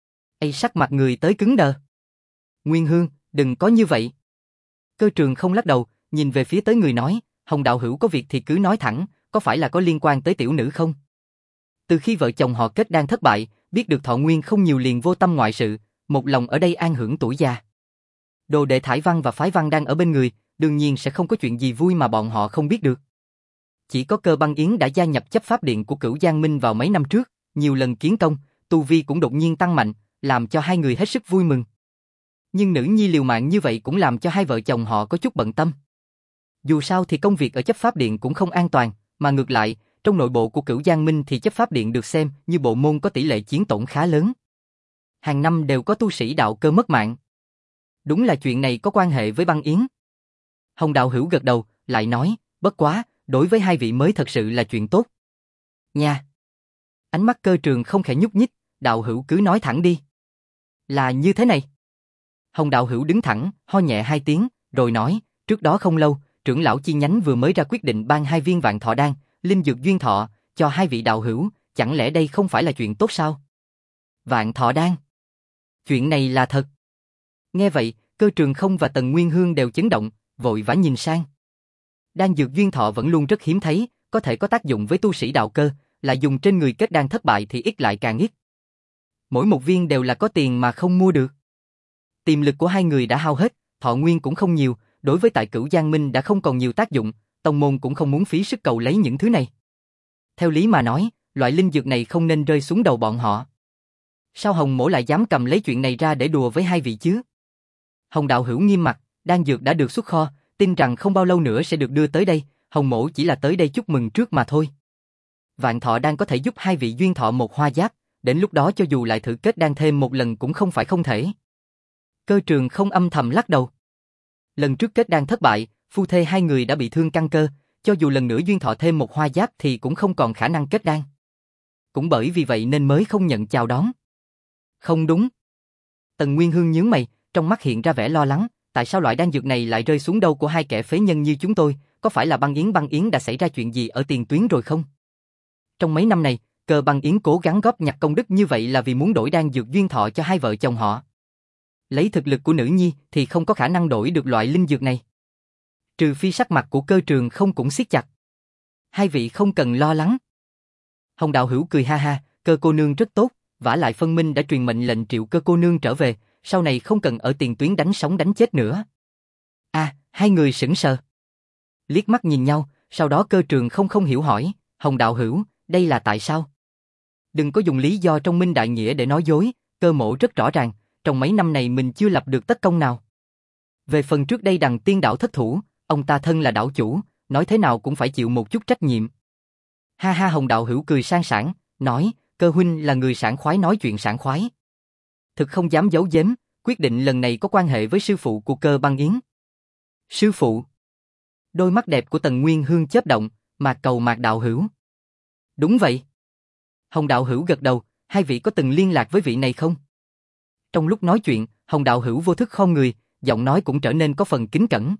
Sắc mặt người tới cứng đờ. Nguyên Hương, đừng có như vậy. Cơ Trường không lắc đầu, nhìn về phía tới người nói, Hồng đạo hữu có việc thì cứ nói thẳng, có phải là có liên quan tới tiểu nữ không? Từ khi vợ chồng họ kết đan thất bại, biết được Thọ Nguyên không nhiều liền vô tâm ngoại sự, một lòng ở đây an hưởng tuổi già. Đồ đệ Thải Văn và Phái Văn đang ở bên người, đương nhiên sẽ không có chuyện gì vui mà bọn họ không biết được. Chỉ có Cơ Băng Yến đã gia nhập chấp pháp điện của Cửu Giang Minh vào mấy năm trước, nhiều lần kiến công, tu vi cũng đột nhiên tăng mạnh, làm cho hai người hết sức vui mừng. Nhưng nữ nhi liều mạng như vậy cũng làm cho hai vợ chồng họ có chút bận tâm. Dù sao thì công việc ở chấp pháp điện cũng không an toàn, mà ngược lại, trong nội bộ của Cửu Giang Minh thì chấp pháp điện được xem như bộ môn có tỷ lệ chiến tổn khá lớn. Hàng năm đều có tu sĩ đạo cơ mất mạng. Đúng là chuyện này có quan hệ với Băng Yến. Hồng đạo hữu gật đầu, lại nói, bất quá, đối với hai vị mới thật sự là chuyện tốt. Nha. Ánh mắt Cơ Trường không khẽ nhúc nhích, đạo hữu cứ nói thẳng đi. Là như thế này. Hồng đạo hữu đứng thẳng, ho nhẹ hai tiếng, rồi nói, trước đó không lâu, trưởng lão chi nhánh vừa mới ra quyết định ban 2 viên vạn thọ đan, linh dược duyên thọ, cho hai vị đạo hữu, chẳng lẽ đây không phải là chuyện tốt sao? Vạn thọ đan. Chuyện này là thật. Nghe vậy, Cơ Trường không và Tần Nguyên Hương đều chấn động, vội vã nhìn sang. Đan dược duyên thọ vẫn luôn rất hiếm thấy, có thể có tác dụng với tu sĩ đạo cơ, là dùng trên người kết đan thất bại thì ít lại càng ít. mỗi một viên đều là có tiền mà không mua được. Tiềm lực của hai người đã hao hết, thọ nguyên cũng không nhiều, đối với tại Cửu Giang Minh đã không còn nhiều tác dụng, tông môn cũng không muốn phí sức cầu lấy những thứ này. Theo lý mà nói, loại linh dược này không nên rơi xuống đầu bọn họ. Sao Hồng Mỗ lại dám cầm lấy chuyện này ra để đùa với hai vị chứ? Hồng đạo hữu nghiêm mặt, đan dược đã được xuất kho, tin rằng không bao lâu nữa sẽ được đưa tới đây, Hồng Mỗ chỉ là tới đây chúc mừng trước mà thôi. Vạn Thọ Đan có thể giúp hai vị duyên thọ một hoa giáp, đến lúc đó cho dù lại thử kết đan thêm một lần cũng không phải không thể. Cơ Trường không âm thầm lắc đầu. Lần trước kết đan thất bại, phu thê hai người đã bị thương căn cơ, cho dù lần nữa duyên thọ thêm một hoa giáp thì cũng không còn khả năng kết đan. Cũng bởi vì vậy nên mới không nhận chào đón. Không đúng. Tần Nguyên Hương nhướng mày, trong mắt hiện ra vẻ lo lắng, tại sao loại đan dược này lại rơi xuống đâu của hai kẻ phế nhân như chúng tôi, có phải là Băng Yến đã xảy ra chuyện gì ở tiền tuyến rồi không? Trong mấy năm này, Cơ Băng Yến cố gắng góp nhặt công đức như vậy là vì muốn đổi đan dược duyên thọ cho hai vợ chồng họ. Lấy thực lực của nữ nhi thì không có khả năng đổi được loại linh dược này. Trừ phi sắc mặt của Cơ Trường không cũng siết chặt. Hai vị không cần lo lắng. Hồng đạo hữu cười ha ha, Cơ cô nương rất tốt, vả lại phân minh đã truyền mệnh lệnh triệu Cơ cô nương trở về, sau này không cần ở tiền tuyến đánh sống đánh chết nữa. Hai người sững sờ. Liếc mắt nhìn nhau, sau đó Cơ Trường không hiểu hỏi, Hồng đạo hữu, đây là tại sao? Đừng có dùng lý do trong minh đại nghĩa để nói dối, Cơ mỗ rất rõ ràng, trong mấy năm này mình chưa lập được tất công nào. Về phần trước đây Đằng Tiên đảo thất thủ, ông ta thân là đảo chủ, nói thế nào cũng phải chịu một chút trách nhiệm. Ha ha, Hồng đạo hữu cười sang sảng, nói, Cơ huynh là người sảng khoái nói chuyện sảng khoái. Thực không dám giấu giếm, quyết định lần này có quan hệ với sư phụ của Cơ Băng Yến. Sư phụ? Đôi mắt đẹp của Tần Nguyên Hương chớp động, Mạc cầu Mạc đạo hữu. Đúng vậy. Hồng đạo hữu gật đầu, hai vị có từng liên lạc với vị này không? Trong lúc nói chuyện, Hồng đạo hữu vô thức khom người, giọng nói cũng trở nên có phần kính cẩn.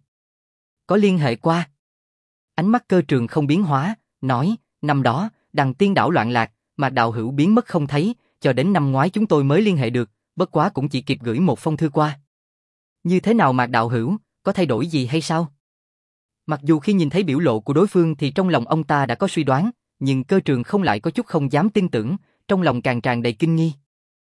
Có liên hệ qua. Ánh mắt Cơ Trường không biến hóa, nói, năm đó, Đằng Tiên đảo loạn lạc, Mạc đạo hữu biến mất không thấy, cho đến năm ngoái chúng tôi mới liên hệ được, bất quá cũng chỉ kịp gửi một phong thư qua. Như thế nào Mạc đạo hữu, có thay đổi gì hay sao? Mặc dù khi nhìn thấy biểu lộ của đối phương thì trong lòng ông ta đã có suy đoán, nhưng Cơ Trường không lại có chút không dám tin tưởng, trong lòng càng tràn đầy kinh nghi.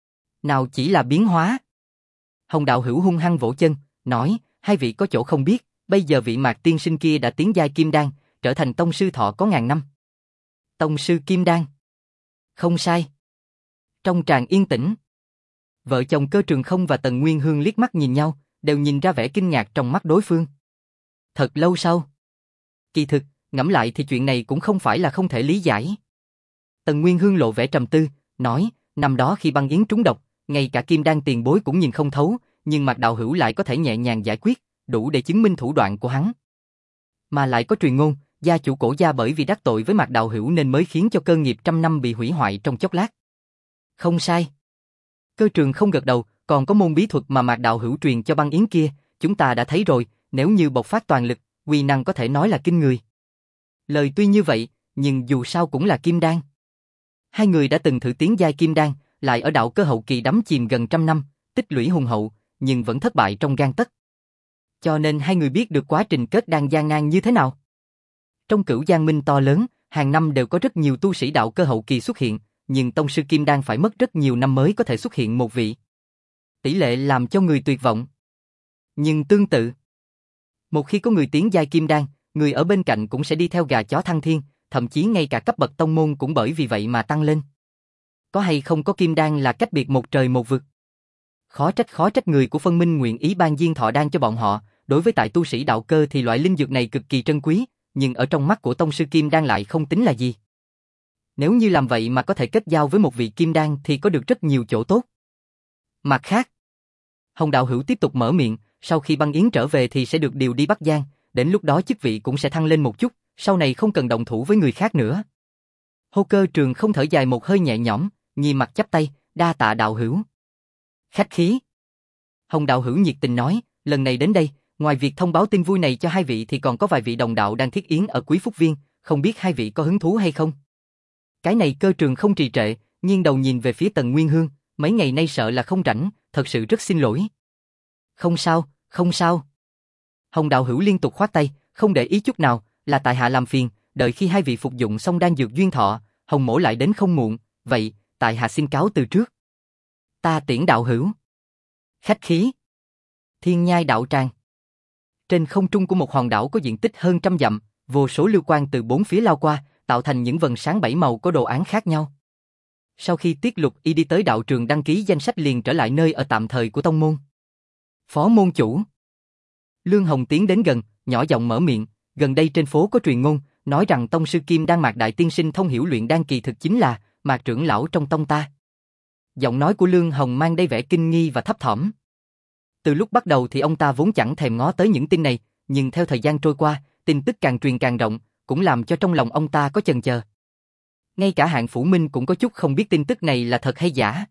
Nào chỉ là biến hóa. Hồng đạo hữu hung hăng vỗ chân, nói, hai vị có chỗ không biết, bây giờ vị Mạc tiên sinh kia đã tiến giai kim đan, trở thành tông sư thọ có ngàn năm. Tông sư kim đan. Không sai. Trong tràng yên tĩnh, vợ chồng Cơ Trường không và Tần Nguyên Hương liếc mắt nhìn nhau, đều nhìn ra vẻ kinh ngạc trong mắt đối phương. Thật lâu sau. Kỳ thực, ngẫm lại thì chuyện này cũng không phải là không thể lý giải. Tần Nguyên Hương lộ vẻ trầm tư, nói, năm đó khi Băng Yến trúng độc, ngay cả kim đan tiền bối cũng nhìn không thấu, nhưng Mạc đạo hữu lại có thể nhẹ nhàng giải quyết, đủ để chứng minh thủ đoạn của hắn. Mà lại có truyền ngôn, gia chủ Cổ gia bởi vì đắc tội với Mạc đạo hữu nên mới khiến cho cơ nghiệp trăm năm bị hủy hoại trong chốc lát. Không sai. Cơ Trường không gật đầu, còn có môn bí thuật mà Mạc đạo hữu truyền cho Băng Yến kia, chúng ta đã thấy rồi, nếu như bộc phát toàn lực, uy năng có thể nói là kinh người. Lời tuy như vậy, nhưng dù sao cũng là kim đan. Hai người đã từng thử tiến giai kim đan, lại ở đạo cơ hậu kỳ đắm chìm gần trăm năm, tích lũy hùng hậu, nhưng vẫn thất bại trong gang tấc. Cho nên hai người biết được quá trình kết đan gian nan như thế nào. Trong Cửu Giang Minh to lớn, hàng năm đều có rất nhiều tu sĩ đạo cơ hậu kỳ xuất hiện, nhưng tông sư kim đan phải mất rất nhiều năm mới có thể xuất hiện một vị. Tỷ lệ làm cho người tuyệt vọng. Nhưng tương tự, một khi có người tiến giai kim đan, người ở bên cạnh cũng sẽ đi theo gà chó thăng thiên, thậm chí ngay cả cấp bậc tông môn cũng bởi vì vậy mà tăng lên. Có hay không có kim đan là cách biệt một trời một vực. Khó trách người của Phân Minh nguyện ý ban diên thọ đan cho bọn họ, đối với tại tu sĩ đạo cơ thì loại linh dược này cực kỳ trân quý, nhưng ở trong mắt của tông sư kim đan lại không tính là gì. Nếu như làm vậy mà có thể kết giao với một vị kim đan thì có được rất nhiều chỗ tốt. Mặt khác, Hồng đạo hữu tiếp tục mở miệng, sau khi Băng Yến trở về thì sẽ được điều đi Bắc Giang, đến lúc đó chức vị cũng sẽ thăng lên một chút, sau này không cần động thủ với người khác nữa. Hô Cơ Trường không thở dài một hơi nhẹ nhõm, nghi mặt chắp tay, đa tạ đạo hữu. Khách khí. Hồng đạo hữu nhiệt tình nói, lần này đến đây, ngoài việc thông báo tin vui này cho hai vị thì còn có vài vị đồng đạo đang thiết yến ở Quý Phúc Viên, không biết hai vị có hứng thú hay không? Cái này Cơ Trường không trì trệ, nghiêng đầu nhìn về phía Tần Nguyên Hương, mấy ngày nay sợ là không rảnh, thật sự rất xin lỗi. Không sao, không sao. Hồng đạo hữu liên tục khoát tay, không để ý chút nào, là tại hạ làm phiền, đợi khi hai vị phục dụng xong đan dược duyên thọ, Hồng mỗ lại đến không muộn, vậy, tại hạ xin cáo từ trước. Ta tiễn đạo hữu. Khách khí. Thiên nhai đạo tràng. Trên không trung của một hòn đảo có diện tích hơn 100 dặm, vô số lưu quang từ bốn phía lao qua, tạo thành những vần sáng 7 màu có đồ án khác nhau. Sau khi Tiết Lục Y đi tới đạo trường đăng ký danh sách liền trở lại nơi ở tạm thời của tông môn. Phó môn chủ. Lương Hồng tiến đến gần, nhỏ giọng mở miệng, gần đây trên phố có truyền ngôn, nói rằng tông sư Kim Đan Mạc đại tiên sinh thông hiểu luyện đan kỳ thực chính là Mạc trưởng lão trong tông ta. Giọng nói của Lương Hồng mang đầy vẻ kinh nghi và thấp thỏm. Từ lúc bắt đầu thì ông ta vốn chẳng thèm ngó tới những tin này, nhưng theo thời gian trôi qua, tin tức càng truyền càng rộng, cũng làm cho trong lòng ông ta có chần chờ. Ngay cả Hạng Phủ Minh cũng có chút không biết tin tức này là thật hay giả.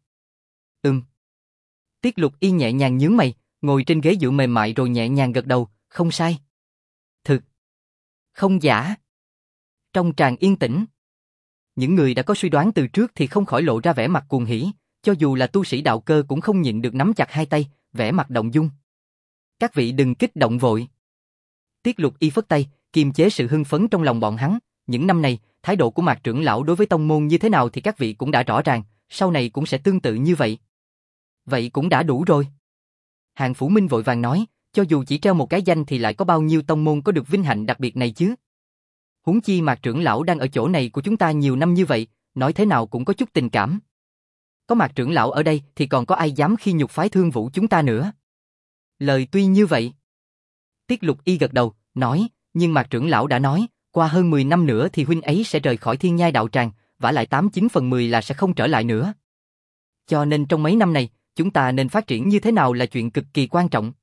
Tiết Lục Y nhẹ nhàng nhướng mày, ngồi trên ghế dựa mềm mại rồi nhẹ nhàng gật đầu, không sai. Thực. Không giả. Trong tràng yên tĩnh. Những người đã có suy đoán từ trước thì không khỏi lộ ra vẻ mặt cuồng hỉ, cho dù là tu sĩ đạo cơ cũng không nhịn được nắm chặt hai tay, vẻ mặt động dung. Các vị đừng kích động vội. Tiết Lục Y phất tay, kiềm chế sự hưng phấn trong lòng bọn hắn. Những năm này, thái độ của Mạc trưởng lão đối với tông môn như thế nào thì các vị cũng đã rõ ràng, sau này cũng sẽ tương tự như vậy. Vậy cũng đã đủ rồi. Hạng Phủ Minh vội vàng nói, cho dù chỉ treo một cái danh thì lại có bao nhiêu tông môn có được vinh hạnh đặc biệt này chứ. Huống chi Mạc trưởng lão đang ở chỗ này của chúng ta nhiều năm như vậy, nói thế nào cũng có chút tình cảm. Có Mạc trưởng lão ở đây thì còn có ai dám khi nhục phái Thương Vũ chúng ta nữa. Lời tuy như vậy. Tiết Lục Y gật đầu, nói, nhưng Mạc trưởng lão đã nói, qua hơn 10 năm nữa thì huynh ấy sẽ rời khỏi Thiên Nhai đạo tràng, vả lại 89 phần 10 là sẽ không trở lại nữa. Cho nên trong mấy năm này, chúng ta nên phát triển như thế nào là chuyện cực kỳ quan trọng.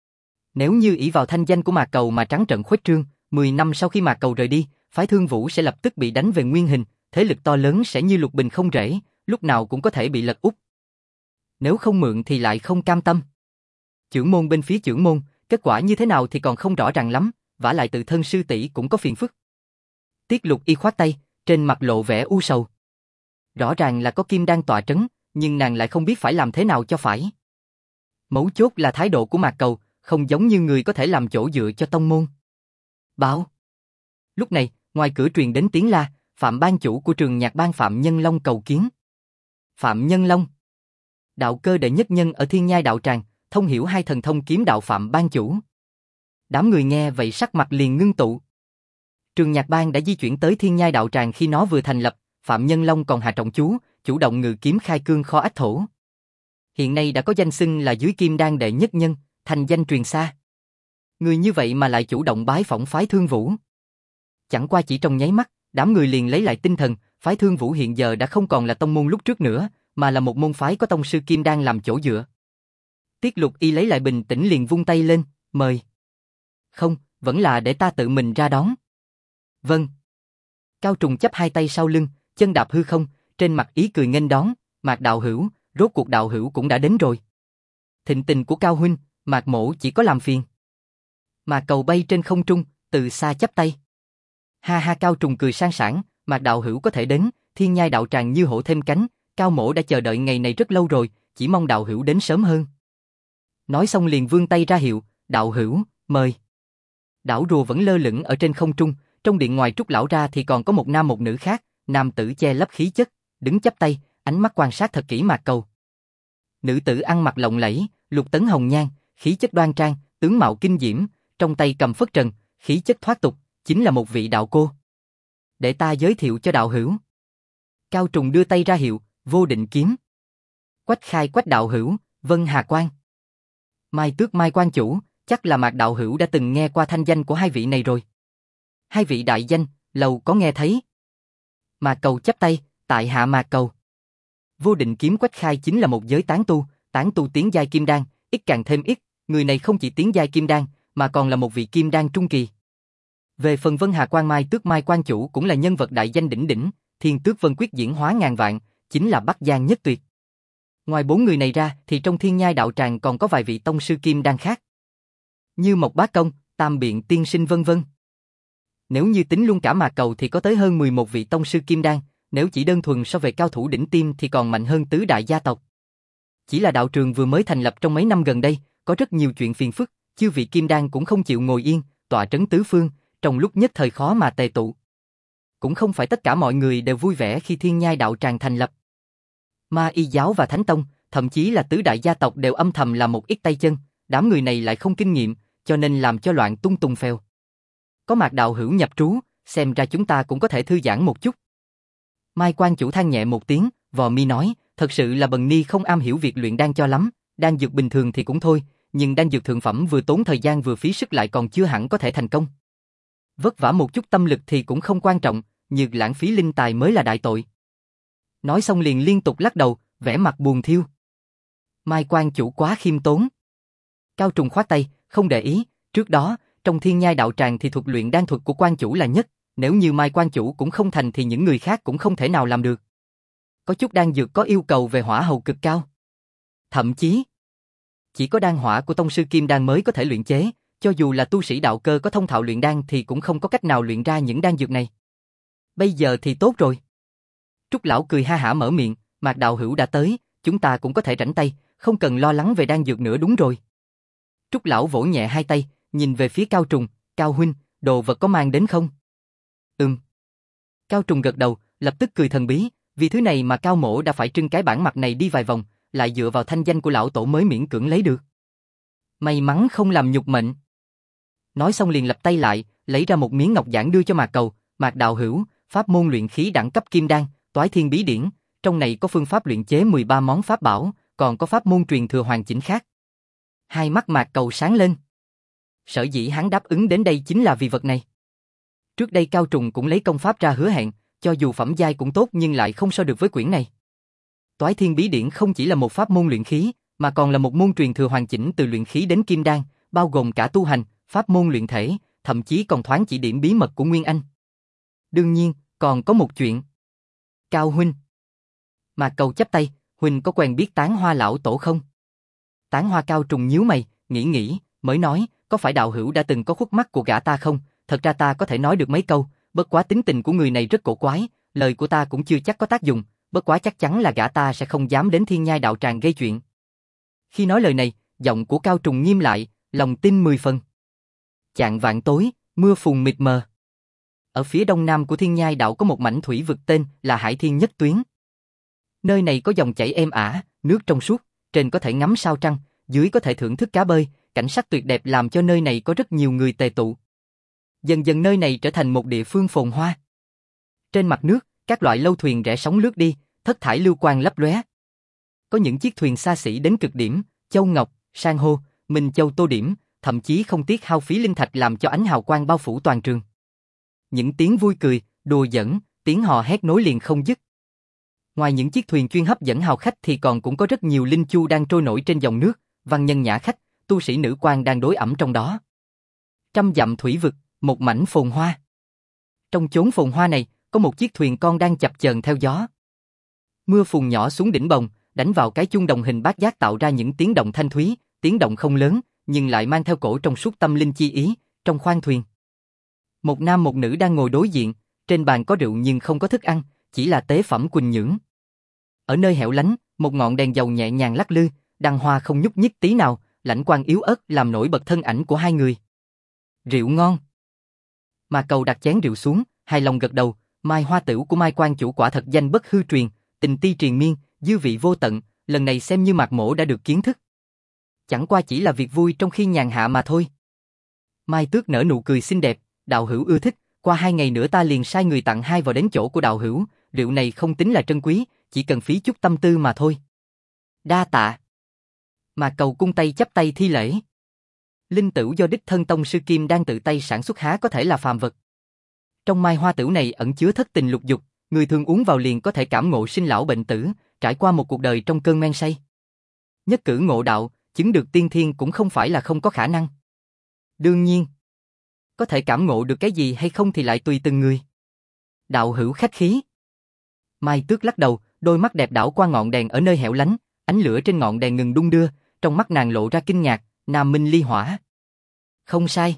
Nếu như ỷ vào thanh danh của Mạc Cầu mà trắng trợn khuếch trương, 10 năm sau khi Mạc Cầu rời đi, phái Thương Vũ sẽ lập tức bị đánh về nguyên hình, thế lực to lớn sẽ như lục bình không rễ, lúc nào cũng có thể bị lật úp. Nếu không mượn thì lại không cam tâm. Chưởng môn bên phía chưởng môn, kết quả như thế nào thì còn không rõ ràng lắm, vả lại tự thân sư tỷ cũng có phiền phức. Tiết Lục Y khoát tay, trên mặt lộ vẻ u sầu. Rõ ràng là có Kim Đan tọa trấn, nhưng nàng lại không biết phải làm thế nào cho phải. Mấu chốt là thái độ của Mạc Cầu, không giống như người có thể làm chỗ dựa cho tông môn. Báo. Lúc này, ngoài cửa truyền đến tiếng la, Phạm ban chủ của trường nhạc ban Phạm Nhân Long cầu kiến. Phạm Nhân Long. Đạo cơ đệ nhất nhân ở Thiên Nhai đạo tràng, thông hiểu hai thần thông kiếm đạo Phạm ban chủ. Đám người nghe vậy sắc mặt liền ngưng tụ. Trường nhạc ban đã di chuyển tới Thiên Nhai đạo tràng khi nó vừa thành lập, Phạm Nhân Long còn hạ trọng chú, chủ động ngự kiếm khai cương kho ách thổ. Hiện nay đã có danh xưng là dưới Kim Đan đệ nhất nhân, thành danh truyền xa. Người như vậy mà lại chủ động bái phỏng phái Thương Vũ. Chẳng qua chỉ trong nháy mắt, đám người liền lấy lại tinh thần, phái Thương Vũ hiện giờ đã không còn là tông môn lúc trước nữa, mà là một môn phái có tông sư Kim Đan làm chỗ dựa. Tiết Lục Y lấy lại bình tĩnh liền vung tay lên, mời. Không, vẫn là để ta tự mình ra đón. Vâng. Cao Trùng chắp hai tay sau lưng, chân đạp hư không, trên mặt ý cười nghênh đón, Mạc đạo hữu, rốt cuộc đạo hữu cũng đã đến rồi. Thịnh tình của Cao huynh, Mạc mỗ chỉ có làm phiền. Mạc Cầu bay trên không trung, từ xa chắp tay. Ha ha, Cao Trùng cười sang sảng, Mạc đạo hữu có thể đến, Thiên Nhai đạo tràng như hổ thêm cánh, Cao mỗ đã chờ đợi ngày này rất lâu rồi, chỉ mong đạo hữu đến sớm hơn. Nói xong liền vươn tay ra hiệu, đạo hữu, mời. Đảo rùa vẫn lơ lửng ở trên không trung, trong điện ngoài Trúc lão ra thì còn có một nam một nữ khác, nam tử che lấp khí chất, đứng chắp tay, ánh mắt quan sát thật kỹ Mạc Cầu. Nữ tử ăn mặc lộng lẫy, lục tấn hồng nhan, khí chất đoan trang, tướng mạo kinh diễm, trong tay cầm phất trần, khí chất thoát tục, chính là một vị đạo cô. Để ta giới thiệu cho đạo hữu. Cao Trùng đưa tay ra hiệu, Vô Định kiếm. Quách Khai Quách đạo hữu, Vân Hà Quan. Mai Tước Mai quan chủ, chắc là Mạc đạo hữu đã từng nghe qua thanh danh của hai vị này rồi. Hai vị đại danh, lầu có nghe thấy. Mạc Cầu chắp tay, tại hạ Mạc Cầu. Vô Định kiếm Quách Khai chính là một giới tán tu tiến giai kim đan, ít càng thêm ít, người này không chỉ tiến giai kim đan, mà còn là một vị kim đan trung kỳ. Về phần Vân Hà Quan Mai Tước Mai quan chủ cũng là nhân vật đại danh đỉnh đỉnh, Thiên Tước Vân Quyết diễn hóa ngàn vạn, chính là Bắc Giang nhất tuyệt. Ngoài bốn người này ra thì trong Thiên Nhai đạo tràng còn có vài vị tông sư kim đan khác, như Mộc Bá Công, Tam Biện tiên sinh vân vân. Nếu như tính luôn cả Mạc Cầu thì có tới hơn 11 vị tông sư kim đan, nếu chỉ đơn thuần so về cao thủ đỉnh tiêm thì còn mạnh hơn tứ đại gia tộc. Chỉ là đạo trường vừa mới thành lập trong mấy năm gần đây, có rất nhiều chuyện phiền phức, chư vị kim đan cũng không chịu ngồi yên, tọa trấn tứ phương, trong lúc nhất thời khó mà tề tụ. Cũng không phải tất cả mọi người đều vui vẻ khi Thiên Nhai đạo tràng thành lập. Ma Y giáo và Thánh Tông, thậm chí là tứ đại gia tộc đều âm thầm làm một ít tay chân, đám người này lại không kinh nghiệm, cho nên làm cho loạn tung tung phèo. Có Mạc đạo hữu nhập trú, xem ra chúng ta cũng có thể thư giãn một chút. Mai quan chủ than nhẹ một tiếng, vò mi nói, thật sự là Bần Ni không am hiểu việc luyện đan cho lắm, đan dược bình thường thì cũng thôi, nhưng đan dược thượng phẩm vừa tốn thời gian vừa phí sức lại còn chưa hẳn có thể thành công. Vất vả một chút tâm lực thì cũng không quan trọng, nhưng lãng phí linh tài mới là đại tội. Nói xong liền liên tục lắc đầu, vẻ mặt buồn thiêu. Mai quan chủ quá khiêm tốn. Cao Trùng khoát tay, không để ý, trước đó, trong Thiên Nhai đạo tràng thì thuật luyện đan thuật của quan chủ là nhất, nếu như Mai quan chủ cũng không thành thì những người khác cũng không thể nào làm được. Có chút đan dược có yêu cầu về hỏa hầu cực cao. Thậm chí, chỉ có đan hỏa của tông sư Kim Đan mới có thể luyện chế, cho dù là tu sĩ đạo cơ có thông thạo luyện đan thì cũng không có cách nào luyện ra những đan dược này. Bây giờ thì tốt rồi. Trúc lão cười ha hả mở miệng, Mạc đạo hữu đã tới, chúng ta cũng có thể rảnh tay, không cần lo lắng về đan dược nữa đúng rồi. Trúc lão vỗ nhẹ hai tay, nhìn về phía Cao Trùng, Cao huynh, đồ vật có mang đến không? Cao Trùng gật đầu, lập tức cười thần bí, vì thứ này mà Cao mỗ đã phải trưng cái bản mặt này đi vài vòng, lại dựa vào thanh danh của lão tổ mới miễn cưỡng lấy được. May mắn không làm nhục mệnh. Nói xong liền lập tay lại, lấy ra một miếng ngọc giản đưa cho Mạc Cầu, Mạc đạo hữu, pháp môn luyện khí đẳng cấp kim đan, Toái Thiên bí điển, trong này có phương pháp luyện chế 13 món pháp bảo, còn có pháp môn truyền thừa hoàn chỉnh khác. Hai mắt Mạc Cầu sáng lên. Sở dĩ hắn đáp ứng đến đây chính là vì vật này. Trước đây Cao Trùng cũng lấy công pháp ra hứa hẹn, cho dù phẩm giai cũng tốt nhưng lại không so được với quyển này. Toái Thiên bí điển không chỉ là một pháp môn luyện khí, mà còn là một môn truyền thừa hoàn chỉnh từ luyện khí đến kim đan, bao gồm cả tu hành, pháp môn luyện thể, thậm chí còn thoáng chỉ điểm bí mật của Nguyên Anh. Đương nhiên, còn có một chuyện. Cao huynh. Mạc Cầu chắp tay, huynh có quen biết Tán Hoa lão tổ không? Tán Hoa Cao Trùng nhíu mày, nghĩ, mới nói, có phải đạo hữu đã từng có khuất mắt của gã ta không? Thật ra ta có thể nói được mấy câu, bất quá tính tình của người này rất cổ quái, lời của ta cũng chưa chắc có tác dụng, bất quá chắc chắn là gã ta sẽ không dám đến Thiên Nhai đạo tràng gây chuyện. Khi nói lời này, giọng của Cao Trùng nghiêm lại, lòng tin 10 phần. Chạng vạn tối, mưa phùn mịt mờ. Ở phía đông nam của Thiên Nhai đạo có một mảnh thủy vực tên là Hải Thiên Nhất Tuyến. Nơi này có dòng chảy êm ả, nước trong suốt, trên có thể ngắm sao trăng, dưới có thể thưởng thức cá bơi, cảnh sắc tuyệt đẹp làm cho nơi này có rất nhiều người tề tụ. Dần dần nơi này trở thành một địa phương phồn hoa. Trên mặt nước, các loại lâu thuyền rẽ sóng lướt đi, thất thải lưu quang lấp lóe. Có những chiếc thuyền xa xỉ đến cực điểm, châu ngọc, san hô, minh châu tô điểm, thậm chí không tiếc hao phí linh thạch làm cho ánh hào quang bao phủ toàn trường. Những tiếng vui cười, đùa giỡn, tiếng hò hét nối liền không dứt. Ngoài những chiếc thuyền chuyên hấp dẫn hào khách thì còn cũng có rất nhiều linh chu đang trôi nổi trên dòng nước, văn nhân nhã khách, tu sĩ nữ quan đang đối ẩm trong đó. Trăm dặm thủy vực, một mảnh phồn hoa. Trong chốn phồn hoa này, có một chiếc thuyền con đang chập chờn theo gió. Mưa phùn nhỏ xuống đỉnh bồng, đánh vào cái chuông đồng hình bát giác tạo ra những tiếng động thanh thúy, tiếng động không lớn, nhưng lại mang theo cổ trong suốt tâm linh chi ý, trong khoang thuyền. Một nam một nữ đang ngồi đối diện, trên bàn có rượu nhưng không có thức ăn, chỉ là tế phẩm quỳnh nhưỡng. Ở nơi hẻo lánh, một ngọn đèn dầu nhẹ nhàng lắc lư, đăng hoa không nhúc nhích tí nào, lãnh quang yếu ớt làm nổi bật thân ảnh của hai người. Rượu ngon. Mà Cầu đặt chén rượu xuống, hài lòng gật đầu, Mai hoa tửu của Mai quan chủ quả thật danh bất hư truyền, tình ti triền miên, dư vị vô tận, lần này xem như Mạc mỗ đã được kiến thức. Chẳng qua chỉ là việc vui trong khi nhàn hạ mà thôi. Mai Tước nở nụ cười xinh đẹp, đạo hữu ưa thích, qua 2 ngày nữa ta liền sai người tặng 2 vào đến chỗ của đạo hữu, rượu này không tính là trân quý, chỉ cần phí chút tâm tư mà thôi. Đa tạ. Mạc Cầu cung tay chắp tay thi lễ. Linh tửu do đích thân tông sư Kim đang tự tay sản xuất há có thể là phàm vật. Trong mai hoa tửu này ẩn chứa thất tình lục dục, người thường uống vào liền có thể cảm ngộ sinh lão bệnh tử, trải qua một cuộc đời trong cơn men say. Nhất cử ngộ đạo, chứng được tiên thiên cũng không phải là không có khả năng. Đương nhiên, có thể cảm ngộ được cái gì hay không thì lại tùy từng người. Đạo hữu khách khí. Mai Tước lắc đầu, đôi mắt đẹp đảo qua ngọn đèn ở nơi hẻo lánh, ánh lửa trên ngọn đèn ngừng đung đưa, trong mắt nàng lộ ra kinh ngạc, nam minh ly hỏa. Không sai.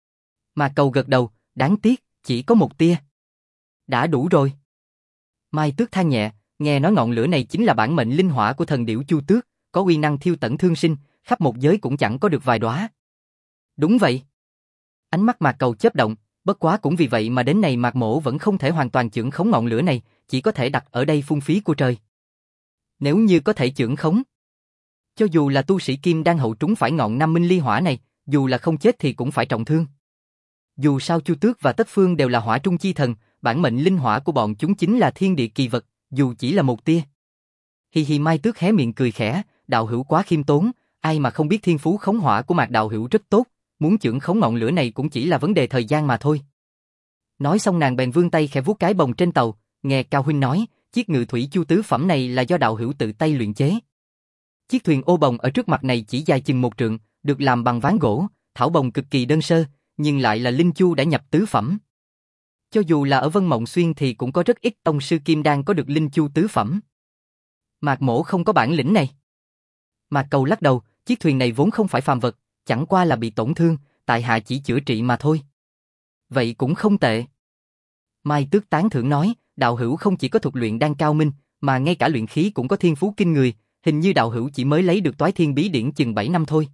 Mà Cầu gật đầu, đáng tiếc, chỉ có một tia. Đã đủ rồi. Mai Tước than nhẹ, nghe nói ngọn lửa này chính là bản mệnh linh hỏa của thần điểu Chu Tước, có uy năng thiêu tận thương sinh, khắp một giới cũng chẳng có được vài đóa. Đúng vậy. Ánh mắt Mạc Cầu chớp động, bất quá cũng vì vậy mà đến này Mạc mỗ vẫn không thể hoàn toàn chưởng khống ngọn lửa này, chỉ có thể đặt ở đây phung phí của trời. Nếu như có thể chưởng khống, Cho dù là tu sĩ kim đan hậu trúng phải ngọn 5 minh ly hỏa này, dù là không chết thì cũng phải trọng thương. Dù sao Chu Tước và Tất Phương đều là hỏa trung chi thần, bản mệnh linh hỏa của bọn chúng chính là thiên địa kỳ vật, dù chỉ là một tia. Hi hi, Mai Tước hé miệng cười khẽ, đạo hữu quá khiêm tốn, ai mà không biết thiên phú khống hỏa của Mạc đạo hữu rất tốt, muốn chưởng khống ngọn lửa này cũng chỉ là vấn đề thời gian mà thôi. Nói xong nàng bèn vươn tay khẽ vuốt cái bồng trên tàu, nghe Cao huynh nói, chiếc ngự thủy chu tứ phẩm này là do đạo hữu tự tay luyện chế. Chiếc thuyền ô bồng ở trước mặt này chỉ dài chừng 1 trượng, được làm bằng ván gỗ, thảo bồng cực kỳ đơn sơ, nhưng lại là linh chu đã nhập tứ phẩm. Cho dù là ở Vân Mộng Xuyên thì cũng có rất ít tông sư kim đan có được linh chu tứ phẩm. Mạc Mỗ không có bản lĩnh này. Mạc Cầu lắc đầu, chiếc thuyền này vốn không phải phàm vật, chẳng qua là bị tổn thương, tại hạ chỉ chữa trị mà thôi. Vậy cũng không tệ. Mai Tước tán thưởng nói, đạo hữu không chỉ có thuật luyện đan cao minh, mà ngay cả luyện khí cũng có thiên phú kinh người, hình như đạo hữu chỉ mới lấy được Toái Thiên Bí Điển chừng 7 năm thôi.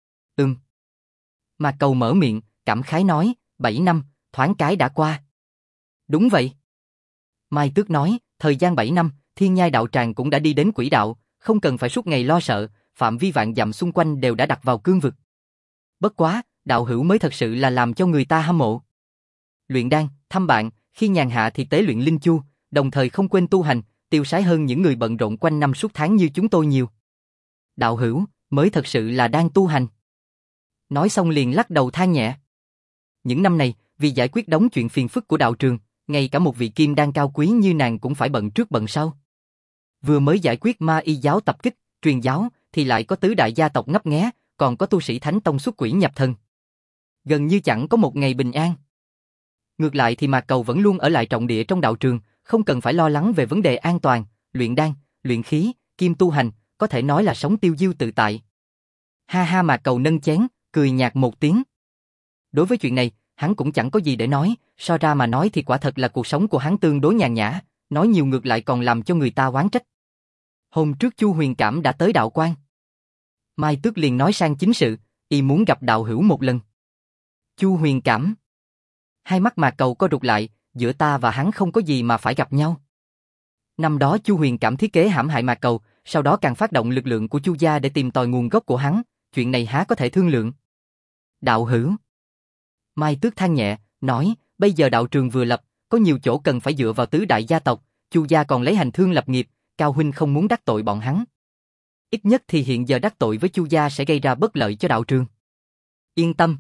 Mạc Cầu mở miệng, cảm khái nói, 7 năm, thoáng cái đã qua. Đúng vậy. Mai Tước nói, thời gian 7 năm, Thiên Nhai đạo tràng cũng đã đi đến quỹ đạo, không cần phải suốt ngày lo sợ, phạm vi vạn dặm xung quanh đều đã đặt vào cương vực. Bất quá, đạo hữu mới thật sự là làm cho người ta hâm mộ. Luyện đan, thăm bạn, khi nhàn hạ thì tế luyện linh chu, đồng thời không quên tu hành, tiêu sái hơn những người bận rộn quanh năm suốt tháng như chúng tôi nhiều. Đạo hữu, mới thật sự là đang tu hành. Nói xong liền lắc đầu than nhẹ. Những năm này, vì giải quyết đống chuyện phiền phức của đạo trường, ngay cả một vị kim đan cao quý như nàng cũng phải bận trước bận sau. Vừa mới giải quyết ma y giáo tập kích, truyền giáo, thì lại có tứ đại gia tộc ngấp nghé, còn có tu sĩ thánh tông xuất quỷ nhập thần. Gần như chẳng có một ngày bình an. Ngược lại thì Mạc Cầu vẫn luôn ở lại trọng địa trong đạo trường, không cần phải lo lắng về vấn đề an toàn, luyện đan, luyện khí, kim tu hành, có thể nói là sống tiêu diêu tự tại. Ha ha, Mạc Cầu nâng chén, cười nhạt một tiếng. Đối với chuyện này, hắn cũng chẳng có gì để nói, so ra mà nói thì quả thật là cuộc sống của hắn tương đối nhàn nhã, nói nhiều ngược lại còn làm cho người ta oán trách. Hôm trước Chu Huyền Cảm đã tới đạo quan. Mai Tước liền nói sang chính sự, y muốn gặp đạo hữu một lần. Chu Huyền Cảm. Hai mắt Mạc Cầu co rụt lại, giữa ta và hắn không có gì mà phải gặp nhau. Năm đó Chu Huyền Cảm thiết kế hãm hại Mạc Cầu, sau đó càng phát động lực lượng của Chu gia để tìm tòi nguồn gốc của hắn, chuyện này há có thể thương lượng. Đạo hữu. Mai Tước than nhẹ, nói, bây giờ đạo trường vừa lập, có nhiều chỗ cần phải dựa vào tứ đại gia tộc, Chu gia còn lấy hành thương lập nghiệp, Cao huynh không muốn đắc tội bọn hắn. Ít nhất thì hiện giờ đắc tội với Chu gia sẽ gây ra bất lợi cho đạo trường. Yên tâm.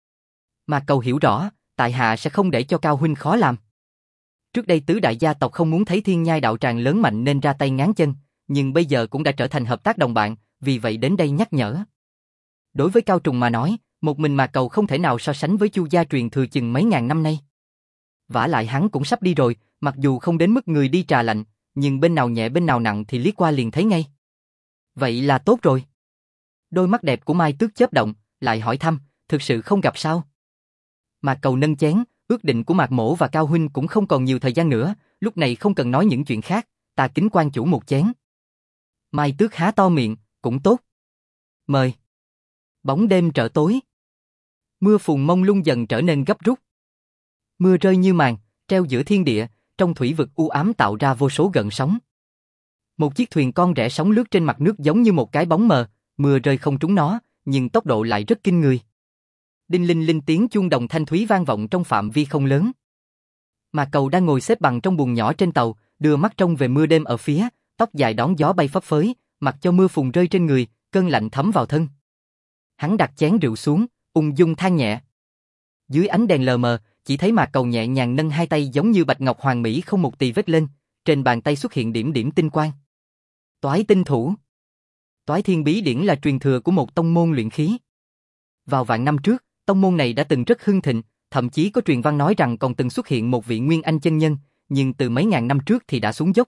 Mạc Cầu hiểu rõ, tại hạ sẽ không để cho Cao huynh khó làm. Trước đây tứ đại gia tộc không muốn thấy Thiên Nhai đạo tràng lớn mạnh nên ra tay ngáng chân, nhưng bây giờ cũng đã trở thành hợp tác đồng bạn, vì vậy đến đây nhắc nhở. Đối với Cao Trùng mà nói, một mình Mạc Cầu không thể nào so sánh với Chu gia truyền thừa chừng mấy ngàn năm nay. Vả lại hắn cũng sắp đi rồi, mặc dù không đến mức người đi trà lạnh, nhưng bên nào nhẹ bên nào nặng thì liếc qua liền thấy ngay. Vậy là tốt rồi. Đôi mắt đẹp của Mai Tước chớp động, lại hỏi thăm, thực sự không gặp sao? Mạc Cầu nâng chén, ước định của Mạc Mỗ và Cao huynh cũng không còn nhiều thời gian nữa, lúc này không cần nói những chuyện khác, ta kính quan chủ một chén. Mai Tước há to miệng, cũng tốt. Mời. Bóng đêm trở tối. Mưa phùn mông lung dần trở nên gấp rút. Mưa rơi như màn, treo giữa thiên địa, trong thủy vực u ám tạo ra vô số gợn sóng. Một chiếc thuyền con rẽ sóng lướt trên mặt nước giống như một cái bóng mờ, mưa rơi không trúng nó, nhưng tốc độ lại rất kinh người. Đinh linh linh tiếng chuông đồng thanh thúy vang vọng trong phạm vi không lớn. Mạc Cầu đang ngồi xếp bằng trong buồng nhỏ trên tàu, đưa mắt trông về mưa đêm ở phía, tóc dài đón gió bay phấp phới, mặc cho mưa phùn rơi trên người, cơn lạnh thấm vào thân. Hắn đặt chén rượu xuống, ung dung than nhẹ. Dưới ánh đèn lờ mờ, chỉ thấy Mạc Cầu nhẹ nhàng nâng hai tay giống như bạch ngọc hoàng mỹ không một tì vết lên, trên bàn tay xuất hiện điểm điểm tinh quang. Toái tinh thủ. Toái Thiên Bí Điển là truyền thừa của một tông môn luyện khí. Vào vạn năm trước, tông môn này đã từng rất hưng thịnh, thậm chí có truyền văn nói rằng còn từng xuất hiện một vị Nguyên Anh chân nhân, nhưng từ mấy ngàn năm trước thì đã xuống dốc.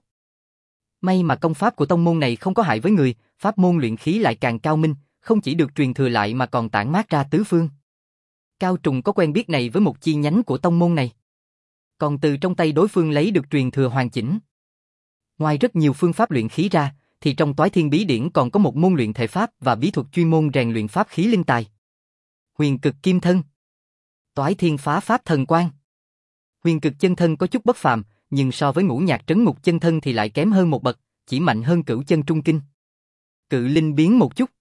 May mà công pháp của tông môn này không có hại với người, pháp môn luyện khí lại càng cao minh, không chỉ được truyền thừa lại mà còn tản mát ra tứ phương. Cao Trùng có quen biết này với một chi nhánh của tông môn này. Còn từ trong tay đối phương lấy được truyền thừa hoàn chỉnh. Ngoài rất nhiều phương pháp luyện khí ra, thì trong Toái Thiên Bí Điển còn có một môn luyện thể pháp và bí thuật chuyên môn rèn luyện pháp khí linh tài. Huyền Cực Kim Thân. Toái Thiên Phá Pháp Thần Quang. Huyền Cực Chân Thân có chút bất phàm, nhưng so với Ngũ Nhạc Trấn Ngục Chân Thân thì lại kém hơn một bậc, chỉ mạnh hơn Cửu Chân Trung Kinh. Cự linh biến một chút.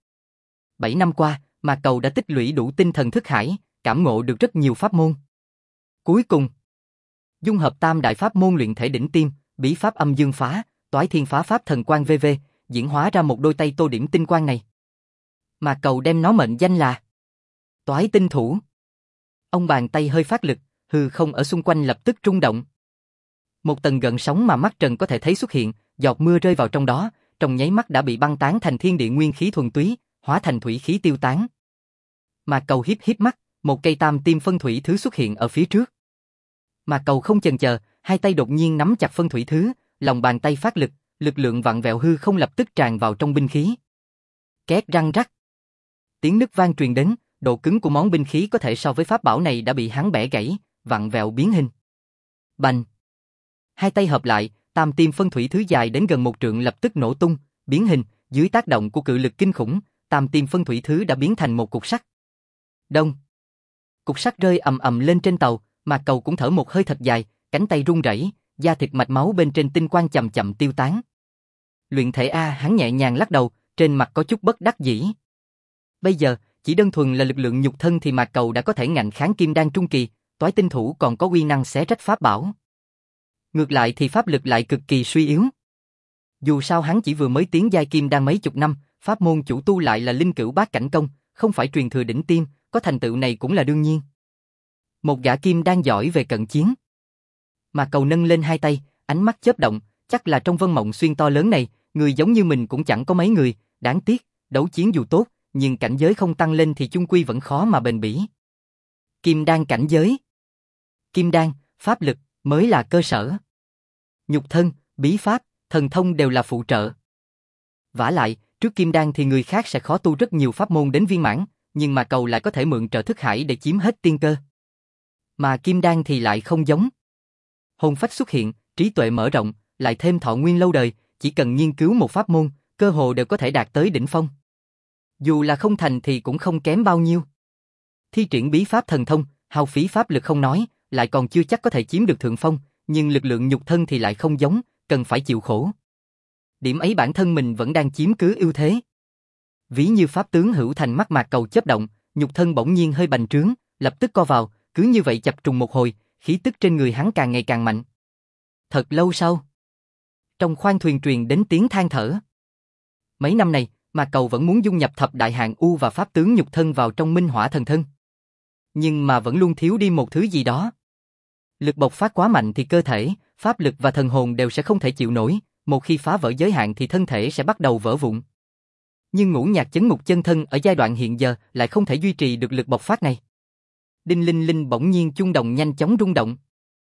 7 năm qua, Mạc Cầu đã tích lũy đủ tinh thần thức hải, cảm ngộ được rất nhiều pháp môn. Cuối cùng, dung hợp tam đại pháp môn luyện thể đỉnh tiêm, bí pháp âm dương phá, toái thiên phá pháp thần quang v.v, diễn hóa ra một đôi tay tô điểm tinh quang này. Mạc Cầu đem nó mệnh danh là Toái Tinh Thủ. Ông bàn tay hơi phát lực, hư không ở xung quanh lập tức rung động. Một tầng gợn sóng mà mắt trần có thể thấy xuất hiện, giọt mưa rơi vào trong đó, trong nháy mắt đã bị băng tán thành thiên địa nguyên khí thuần túy, hóa thành thủy khí tiêu tán. Mạc Cầu híp híp mắt, một cây tam tiêm phân thủy thứ xuất hiện ở phía trước. Mạc Cầu không chần chờ, hai tay đột nhiên nắm chặt phân thủy thứ, lòng bàn tay phát lực, lực lượng vặn vẹo hư không lập tức tràn vào trong binh khí. Két răng rắc. Tiếng nứt vang truyền đến, độ cứng của món binh khí có thể so với pháp bảo này đã bị hắn bẻ gãy, vặn vẹo biến hình. Bành. Hai tay hợp lại, tam tiêm phân thủy thứ dài đến gần 1 trượng lập tức nổ tung, biến hình, dưới tác động của cự lực kinh khủng, tam tiêm phân thủy thứ đã biến thành một cục sắt. Đông. Cục sắt rơi ầm ầm lên trên tàu, Mạc Cầu cũng thở một hơi thật dài, cánh tay run rẩy, da thịt mạch máu bên trên tinh quang chậm chậm tiêu tán. Luyện thể a, hắn nhẹ nhàng lắc đầu, trên mặt có chút bất đắc dĩ. Bây giờ, chỉ đơn thuần là lực lượng nhục thân thì Mạc Cầu đã có thể ngạnh kháng kim đan trung kỳ, Toái Tinh Thủ còn có uy năng xé rách pháp bảo. Ngược lại thì pháp lực lại cực kỳ suy yếu. Dù sao hắn chỉ vừa mới tiến giai kim đan mấy chục năm, pháp môn chủ tu lại là linh cửu bát cảnh công, không phải truyền thừa đỉnh tiêm, có thành tựu này cũng là đương nhiên. Một gã kim đan giỏi về cận chiến. Mạc Cầu nâng lên hai tay, ánh mắt chớp động, chắc là trong Vân Mộng Xuyên to lớn này, người giống như mình cũng chẳng có mấy người, đáng tiếc, đấu chiến dù tốt, nhưng cảnh giới không tăng lên thì chung quy vẫn khó mà bền bỉ. Kim đan cảnh giới. Kim đan, pháp lực mới là cơ sở. Nhục thân, bí pháp, thần thông đều là phụ trợ. Vả lại, trước kim đan thì người khác sẽ khó tu rất nhiều pháp môn đến viên mãn, nhưng mà Cầu lại có thể mượn trợ thức hải để chiếm hết tiên cơ. Mà kim đan thì lại không giống. Hồn phách xuất hiện, trí tuệ mở rộng, lại thêm thọ nguyên lâu đời, chỉ cần nghiên cứu một pháp môn, cơ hồ đều có thể đạt tới đỉnh phong. Dù là không thành thì cũng không kém bao nhiêu. Thi triển bí pháp thần thông, hao phí pháp lực không nói, lại còn chưa chắc có thể chiếm được thượng phong, nhưng lực lượng nhục thân thì lại không giống, cần phải chịu khổ. Điểm ấy bản thân mình vẫn đang chiếm cứ ưu thế. Ví như pháp tướng hữu thành, mắt Mạc Cầu chớp động, nhục thân bỗng nhiên hơi bành trướng, lập tức co vào, cứ như vậy chập trùng một hồi, khí tức trên người hắn càng ngày càng mạnh. Thật lâu sau, trong khoang thuyền truyền đến tiếng than thở. Mấy năm này, Mạc Cầu vẫn muốn dung nhập thập đại hạng U và pháp tướng nhục thân vào trong Minh Hỏa Thần Thân. Nhưng mà vẫn luôn thiếu đi một thứ gì đó. Lực bộc phát quá mạnh thì cơ thể, pháp lực và thần hồn đều sẽ không thể chịu nổi, một khi phá vỡ giới hạn thì thân thể sẽ bắt đầu vỡ vụn. Nhưng ngũ nhạc chấn ngục chân thân ở giai đoạn hiện giờ lại không thể duy trì được lực bộc phát này. Đinh linh linh bỗng nhiên chuông đồng nhanh chóng rung động.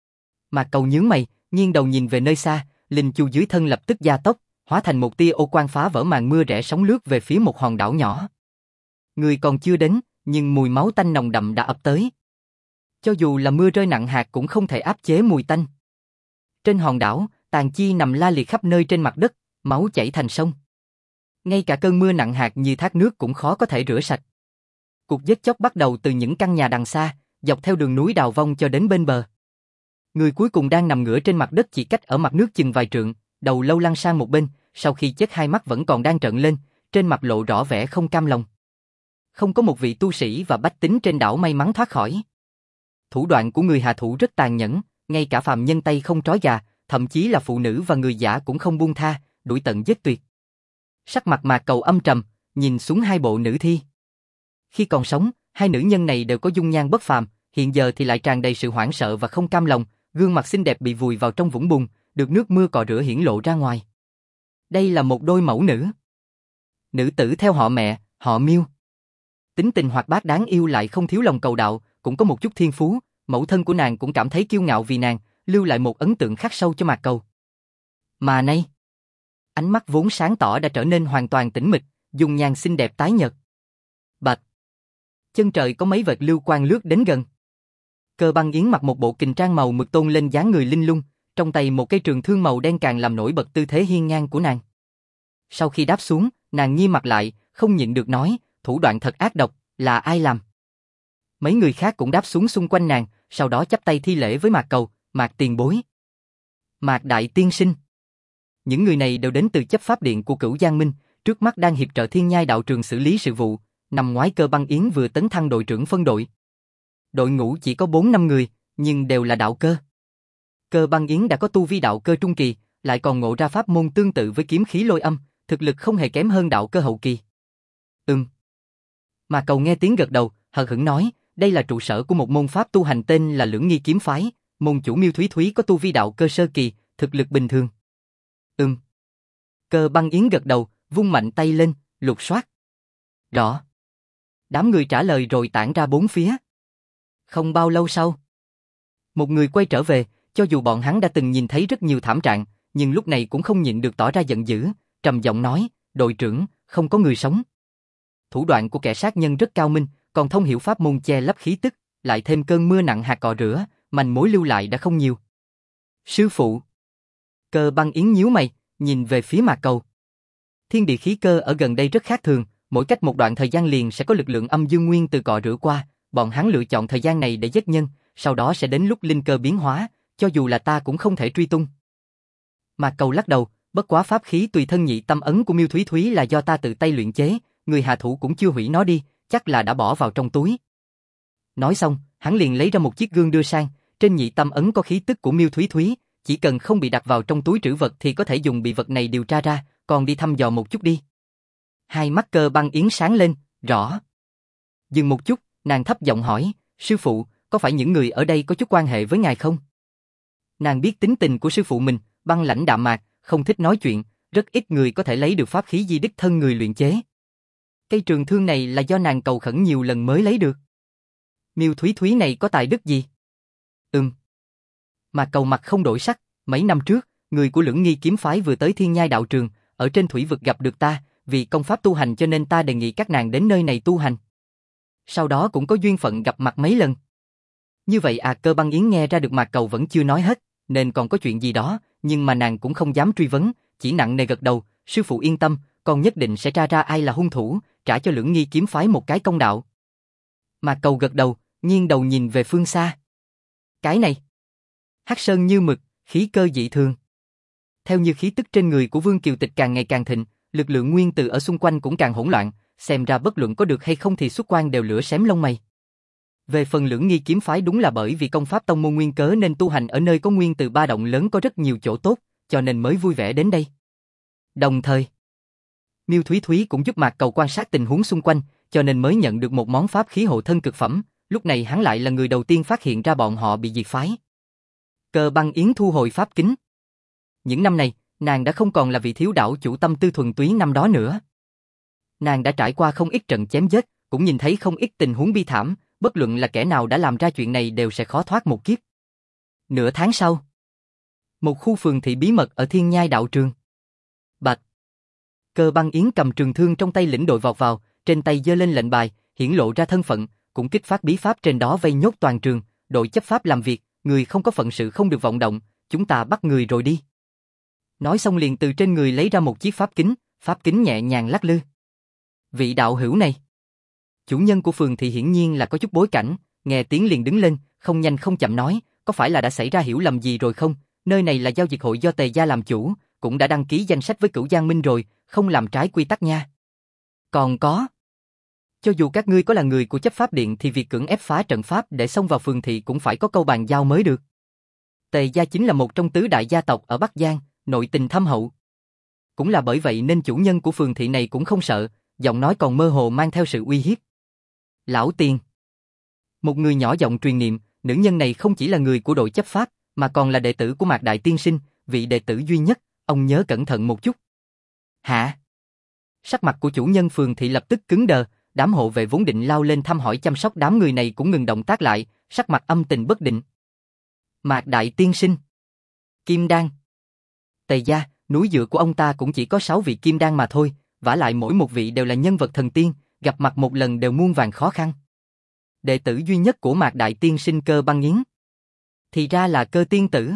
Mạc Cầu nhướng mày, nghiêng đầu nhìn về nơi xa, linh chu dưới thân lập tức gia tốc, hóa thành một tia ô quang phá vỡ màn mưa rẽ sóng lướt về phía một hòn đảo nhỏ. Người còn chưa đến, nhưng mùi máu tanh nồng đậm đã ập tới. Cho dù là mưa rơi nặng hạt cũng không thể áp chế mùi tanh. Trên hòn đảo, tàn chi nằm la liệt khắp nơi trên mặt đất, máu chảy thành sông. Ngay cả cơn mưa nặng hạt như thác nước cũng khó có thể rửa sạch. Cuộc giết chóc bắt đầu từ những căn nhà đằng xa, dọc theo đường núi đào vong cho đến bên bờ. Người cuối cùng đang nằm ngửa trên mặt đất chỉ cách ở mặt nước chừng vài trượng, đầu lâu lăn sang một bên, sau khi chết hai mắt vẫn còn đang trợn lên, trên mặt lộ rõ vẻ không cam lòng. Không có một vị tu sĩ và bách tính trên đảo may mắn thoát khỏi. Thủ đoạn của người hạ thủ rất tàn nhẫn, ngay cả phàm nhân tay không trói gà, thậm chí là phụ nữ và người giả cũng không buông tha, đuổi tận giết tuyệt. Sắc mặt Mạc Cầu âm trầm, nhìn xuống hai bộ nữ thi. Khi còn sống, hai nữ nhân này đều có dung nhan bất phàm, hiện giờ thì lại tràn đầy sự hoảng sợ và không cam lòng, gương mặt xinh đẹp bị vùi vào trong vũng bùn, được nước mưa cọ rửa hiển lộ ra ngoài. Đây là một đôi mẫu nữ. Nữ tử theo họ mẹ, họ Miêu. Tính tình hoạt bát đáng yêu lại không thiếu lòng cầu đạo, cũng có một chút thiên phú, mẫu thân của nàng cũng cảm thấy kiêu ngạo vì nàng, lưu lại một ấn tượng khắc sâu cho Mạc Cầu. Mà nay, ánh mắt vốn sáng tỏ đã trở nên hoàn toàn tĩnh mịch, dung nhan xinh đẹp tái nhợt. Bạch. Chân trời có mấy vệt lưu quang lướt đến gần. Cơ Băng Yến mặc một bộ kình trang màu mực tôn lên dáng người linh lung, trong tay một cây trường thương màu đen càng làm nổi bật tư thế hiên ngang của nàng. Sau khi đáp xuống, nàng nghiêm mặt lại, không nhịn được nói, thủ đoạn thật ác độc, là ai làm? Mấy người khác cũng đáp xuống xung quanh nàng, sau đó chắp tay thi lễ với Mạc Cầu, Mạc tiền bối, Mạc đại tiên sinh. Những người này đều đến từ chấp pháp điện của Cửu Giang Minh, trước mắt đang hiệp trợ Thiên Nhai đạo trường xử lý sự vụ, năm ngoái Cơ Băng Yến vừa tấn thăng đội trưởng phân đội. Đội ngũ chỉ có 4-5 người, nhưng đều là đạo cơ. Cơ Băng Yến đã có tu vi đạo cơ trung kỳ, lại còn ngộ ra pháp môn tương tự với kiếm khí lôi âm, thực lực không hề kém hơn đạo cơ hậu kỳ. Mà Cầu nghe tiếng gật đầu, hờ hững nói, đây là trụ sở của một môn pháp tu hành tên là Lưỡng Nghi kiếm phái, môn chủ Miêu Thúy Thúy có tu vi đạo cơ sơ kỳ, thực lực bình thường. Cơ Băng Yến gật đầu, vung mạnh tay lên, lục soát. Rõ. Đám người trả lời rồi tản ra bốn phía. Không bao lâu sau, một người quay trở về, cho dù bọn hắn đã từng nhìn thấy rất nhiều thảm trạng, nhưng lúc này cũng không nhịn được tỏ ra giận dữ, trầm giọng nói, đội trưởng, không có người sống. Thủ đoạn của kẻ sát nhân rất cao minh, còn thông hiểu pháp môn che lấp khí tức, lại thêm cơn mưa nặng hạt cọ rửa, manh mối lưu lại đã không nhiều. Sư phụ. Cơ Băng Yến nhíu mày, nhìn về phía Mạc Cầu. Thiên địa khí cơ ở gần đây rất khác thường, mỗi cách một đoạn thời gian liền sẽ có lực lượng âm dương nguyên từ cọ rửa qua, bọn hắn lựa chọn thời gian này để giết nhân, sau đó sẽ đến lúc linh cơ biến hóa, cho dù là ta cũng không thể truy tung. Mạc Cầu lắc đầu, bất quá pháp khí tùy thân nhị tâm ấn của Miêu Thúy Thúy là do ta tự tay luyện chế, người hạ thủ cũng chưa hủy nó đi, chắc là đã bỏ vào trong túi. Nói xong, hắn liền lấy ra một chiếc gương đưa sang, trên nhị tâm ấn có khí tức của Miêu Thúy Thúy, chỉ cần không bị đặt vào trong túi trữ vật thì có thể dùng bị vật này điều tra ra, còn đi thăm dò một chút đi. Hai mắt Cơ Băng Yến sáng lên, rõ. Dừng một chút, nàng thấp giọng hỏi, sư phụ, có phải những người ở đây có chút quan hệ với ngài không? Nàng biết tính tình của sư phụ mình, băng lãnh đạm mạc, không thích nói chuyện, rất ít người có thể lấy được pháp khí di đích thân người luyện chế. Cây trường thương này là do nàng cầu khẩn nhiều lần mới lấy được. Miêu Thúy Thúy này có tài đức gì? Mà Cầu mặt không đổi sắc, mấy năm trước, người của Lưỡng Nghi kiếm phái vừa tới Thiên Nhai đạo trường, ở trên thủy vực gặp được ta, vì công pháp tu hành cho nên ta đề nghị các nàng đến nơi này tu hành. Sau đó cũng có duyên phận gặp mặt mấy lần. Như vậy Cơ Băng Yến nghe ra được Mạc Cầu vẫn chưa nói hết, nên còn có chuyện gì đó, nhưng mà nàng cũng không dám truy vấn, chỉ nặng nề gật đầu, sư phụ yên tâm, con nhất định sẽ tra ra ai là hung thủ, trả cho Lưỡng Nghi kiếm phái một cái công đạo. Mạc Cầu gật đầu, nghiêng đầu nhìn về phương xa. Cái này, hắc sơn như mực, khí cơ dị thường. Theo như khí tức trên người của Vương Kiều Tịch càng ngày càng thịnh, lực lượng nguyên tử ở xung quanh cũng càng hỗn loạn, xem ra bất luận có được hay không thì xuất quan đều lửa xém lông mày. Về phần Lưỡng Nghi kiếm phái đúng là bởi vì công pháp tông môn nguyên cớ nên tu hành ở nơi có nguyên tử ba động lớn có rất nhiều chỗ tốt, cho nên mới vui vẻ đến đây. Đồng thời, Miêu Thúy Thúy cũng giúp Mạc Cầu quan sát tình huống xung quanh, cho nên mới nhận được một món pháp khí hộ thân cực phẩm, lúc này hắn lại là người đầu tiên phát hiện ra bọn họ bị diệt phái. Cơ Băng Yến thu hồi pháp kính. Những năm này, nàng đã không còn là vị thiếu đảo chủ tâm tư thuần túy năm đó nữa. Nàng đã trải qua không ít trận chém giết, cũng nhìn thấy không ít tình huống bi thảm, bất luận là kẻ nào đã làm ra chuyện này đều sẽ khó thoát một kiếp. Nửa tháng sau, một khu phường thị bí mật ở Thiên Nhai đạo trường. Bạch. Cơ Băng Yến cầm trường thương trong tay lĩnh đội vọt vào, trên tay giơ lên lệnh bài, hiển lộ ra thân phận, cũng kích phát bí pháp trên đó vây nhốt toàn trường, đội chấp pháp làm việc, người không có phận sự không được vọng động, chúng ta bắt người rồi đi. Nói xong liền từ trên người lấy ra một chiếc pháp kính nhẹ nhàng lắc lư. Vị đạo hữu này, chủ nhân của phường thì hiển nhiên là có chút bối cảnh, nghe tiếng liền đứng lên, không nhanh không chậm nói, có phải là đã xảy ra hiểu lầm gì rồi không? Nơi này là giao dịch hội do Tề gia làm chủ, cũng đã đăng ký danh sách với Cửu Giang Minh rồi, không làm trái quy tắc nha. Còn có, cho dù các ngươi có là người của chấp pháp điện thì việc cưỡng ép phá trận pháp để xông vào phường thị cũng phải có câu bàn giao mới được. Tề gia chính là một trong tứ đại gia tộc ở Bắc Giang, nội tình thâm hậu. Cũng là bởi vậy nên chủ nhân của phường thị này cũng không sợ, giọng nói còn mơ hồ mang theo sự uy hiếp. Lão Tiền. Một người nhỏ giọng truyền niệm, nữ nhân này không chỉ là người của đội chấp pháp, mà còn là đệ tử của Mạc Đại Tiên Sinh, vị đệ tử duy nhất, ông nhớ cẩn thận một chút. Hả? Sắc mặt của chủ nhân phường thị lập tức cứng đờ, đám hộ vệ vốn định lao lên thăm hỏi chăm sóc đám người này cũng ngừng động tác lại, sắc mặt âm tình bất định. Mạc Đại Tiên Sinh. Kim Đan. Tề gia, núi dựa của ông ta cũng chỉ có 6 vị kim đan mà thôi, vả lại mỗi một vị đều là nhân vật thần tiên, gặp mặt một lần đều muôn vàn khó khăn. Đệ tử duy nhất của Mạc Đại Tiên Sinh Cơ Băng Yến. Thì ra là Cơ tiên tử.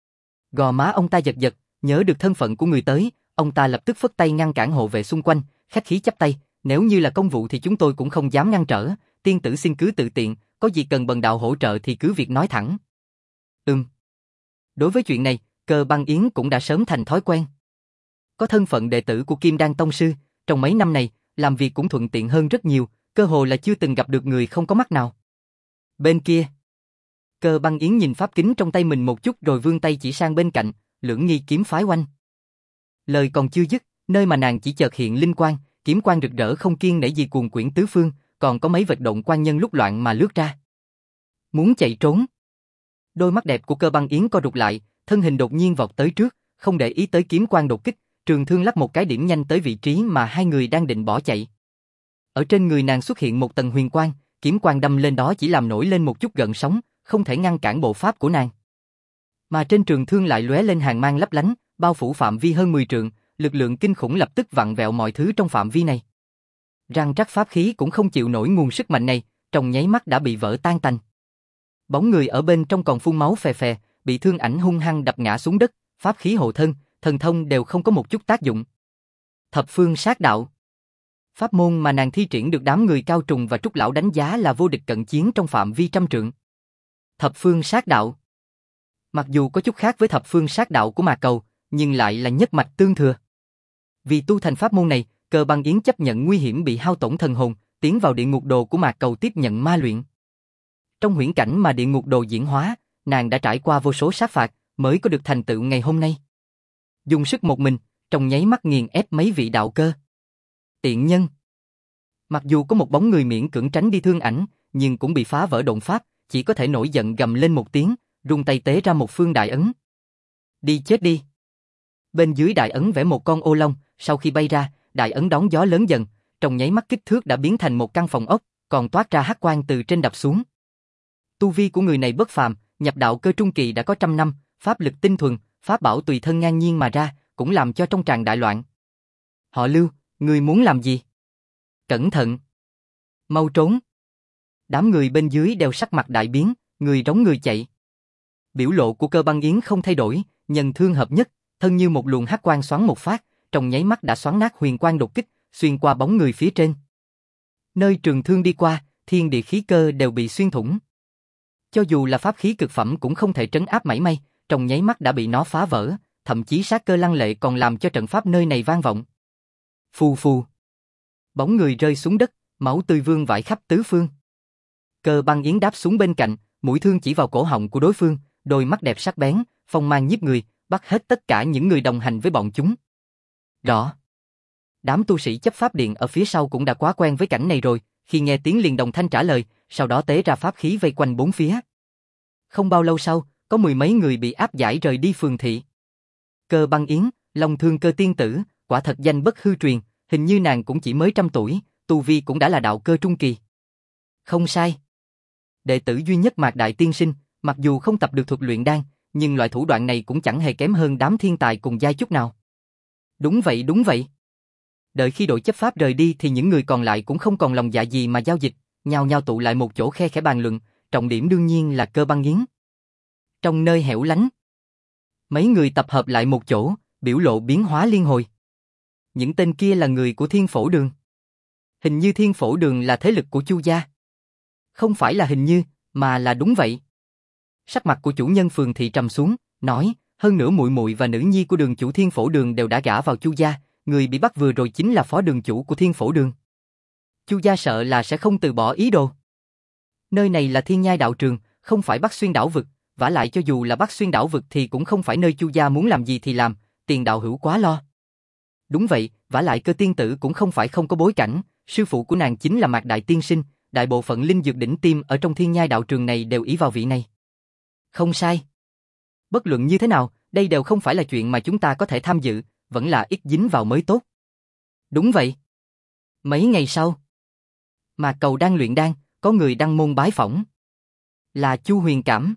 Gò má ông ta giật giật, nhớ được thân phận của người tới, ông ta lập tức phất tay ngăn cản hộ vệ xung quanh, khách khí chắp tay, nếu như là công vụ thì chúng tôi cũng không dám ngăn trở, tiên tử xin cứ tự tiện, có gì cần bần đạo hỗ trợ thì cứ việc nói thẳng. Đối với chuyện này, Cơ Băng Yến cũng đã sớm thành thói quen. Có thân phận đệ tử của Kim Đan Tông Sư, trong mấy năm này, làm việc cũng thuận tiện hơn rất nhiều, cơ hồ là chưa từng gặp được người không có mắt nào. Bên kia, Cơ Băng Yến nhìn pháp kính trong tay mình một chút rồi vươn tay chỉ sang bên cạnh, lưỡng nghi kiếm phái oanh. Lời còn chưa dứt, nơi mà nàng chỉ chợt hiện linh quang, kiếm quang rực rỡ không kiêng nể gì cuồn quyển tứ phương, còn có mấy vệt động quang nhân lúc loạn mà lướt ra. Muốn chạy trốn. Đôi mắt đẹp của Cơ Băng Yến co rụt lại, thân hình đột nhiên vọt tới trước, không để ý tới kiếm quang đột kích, trường thương lắp một cái điểm nhanh tới vị trí mà hai người đang định bỏ chạy. Ở trên người nàng xuất hiện một tầng huyền quang, kiếm quang đâm lên đó chỉ làm nổi lên một chút gợn sóng, không thể ngăn cản bộ pháp của nàng. Mà trên trường thương lại lóe lên hàn mang lấp lánh, bao phủ phạm vi hơn 10 trượng, lực lượng kinh khủng lập tức vặn vẹo mọi thứ trong phạm vi này. Răng rắc pháp khí cũng không chịu nổi nguồn sức mạnh này, trong nháy mắt đã bị vỡ tan tành. Bóng người ở bên trong còn phun máu phè phè, bị thương ảnh hung hăng đập ngã xuống đất, pháp khí hộ thân, thần thông đều không có một chút tác dụng. Thập phương sát đạo. Pháp môn mà nàng thi triển được đám người Cao Trùng và Trúc Lão đánh giá là vô địch cận chiến trong phạm vi trăm trượng. Thập phương sát đạo. Mặc dù có chút khác với thập phương sát đạo của Mạc Cầu, nhưng lại là nhất mạch tương thừa. Vì tu thành pháp môn này, Cơ Băng Yến chấp nhận nguy hiểm bị hao tổn thần hồn, tiến vào địa ngục đồ của Mạc Cầu tiếp nhận ma luyện. Trong huyễn cảnh mà địa ngục đồ diễn hóa, nàng đã trải qua vô số sát phạt, mới có được thành tựu ngày hôm nay. Dùng sức một mình, trong nháy mắt nghiền ép mấy vị đạo cơ. Tiện nhân. Mặc dù có một bóng người miễn cưỡng tránh đi thương ảnh, nhưng cũng bị phá vỡ độn pháp, chỉ có thể nổi giận gầm lên một tiếng, rung tay tế ra một phương đại ấn. Đi chết đi. Bên dưới đại ấn vẽ một con ô long, sau khi bay ra, đại ấn đón gió lớn dần, trong nháy mắt kích thước đã biến thành một căn phòng ốc, còn toát ra hắc quang từ trên đập xuống. Tu vi của người này bất phàm, nhập đạo cơ trung kỳ đã có 100 năm, pháp lực tinh thuần, pháp bảo tùy thân ngang nhiên mà ra, cũng làm cho trong tràng đại loạn. Họ Lưu, người muốn làm gì? Cẩn thận! Mau trốn! Đám người bên dưới đều sắc mặt đại biến, người rống người chạy. Biểu lộ của Cơ Băng Yến không thay đổi, nhân thương hợp nhất, thân như một luồng hắc quang xoắn một phát, trong nháy mắt đã xoắn nát huyền quang đột kích, xuyên qua bóng người phía trên. Nơi trường thương đi qua, thiên địa khí cơ đều bị xuyên thủng. Cho dù là pháp khí cực phẩm cũng không thể trấn áp mảy may, trong nháy mắt đã bị nó phá vỡ, thậm chí sát cơ lăng lệ còn làm cho trận pháp nơi này vang vọng. Phù phù. Bóng người rơi xuống đất, máu tươi vương vãi khắp tứ phương. Cơ Băng Yến đáp xuống bên cạnh, mũi thương chỉ vào cổ họng của đối phương, đôi mắt đẹp sắc bén, phong mang nhiếp người, bắt hết tất cả những người đồng hành với bọn chúng. Rõ. Đám tu sĩ chấp pháp điện ở phía sau cũng đã quá quen với cảnh này rồi, khi nghe tiếng liền đồng thanh trả lời, sau đó tế ra pháp khí vây quanh bốn phía. Không bao lâu sau, có mười mấy người bị áp giải rời đi phường thị. Cơ Băng Yến, Long Thương Cơ tiên tử, quả thật danh bất hư truyền, hình như nàng cũng chỉ mới 100 tuổi, tu vi cũng đã là đạo cơ trung kỳ. Không sai. Đệ tử duy nhất Mạc Đại Tiên Sinh, mặc dù không tập được thuật luyện đan, nhưng loại thủ đoạn này cũng chẳng hề kém hơn đám thiên tài cùng giai chút nào. Đúng vậy, đúng vậy. Đợi khi đội chấp pháp rời đi thì những người còn lại cũng không còn lòng dạ gì mà giao dịch, nhao nhao tụ lại một chỗ khe khẽ bàn luận, trọng điểm đương nhiên là Cơ Băng Yến. Trong nơi hẻo lánh, mấy người tập hợp lại một chỗ, biểu lộ biến hóa liên hồi. Những tên kia là người của Thiên Phổ Đường. Hình như Thiên Phổ Đường là thế lực của Chu gia. Không phải là hình như, mà là đúng vậy. Sắc mặt của chủ nhân phường thị trầm xuống, nói, hơn nữa muội muội và nữ nhi của đường chủ Thiên Phổ Đường đều đã gả vào Chu gia, người bị bắt vừa rồi chính là phó đường chủ của Thiên Phổ Đường. Chu gia sợ là sẽ không từ bỏ ý đồ. Nơi này là Thiên Nhai đạo trường, không phải Bắc Xuyên đảo vực, vả lại cho dù là Bắc Xuyên đảo vực thì cũng không phải nơi Chu gia muốn làm gì thì làm, Tiền đạo hữu quá lo. Đúng vậy, vả lại Cơ tiên tử cũng không phải không có bối cảnh, sư phụ của nàng chính là Mạc Đại Tiên Sinh, đại bộ phận linh dược đỉnh tiêm ở trong Thiên Nhai đạo trường này đều ý vào vị này. Không sai. Bất luận như thế nào, đây đều không phải là chuyện mà chúng ta có thể tham dự, vẫn là ít dính vào mới tốt. Đúng vậy. Mấy ngày sau, Mạc Cầu đang luyện đan, có người đăng môn bái phỏng. Là Chu Huyền Cảm.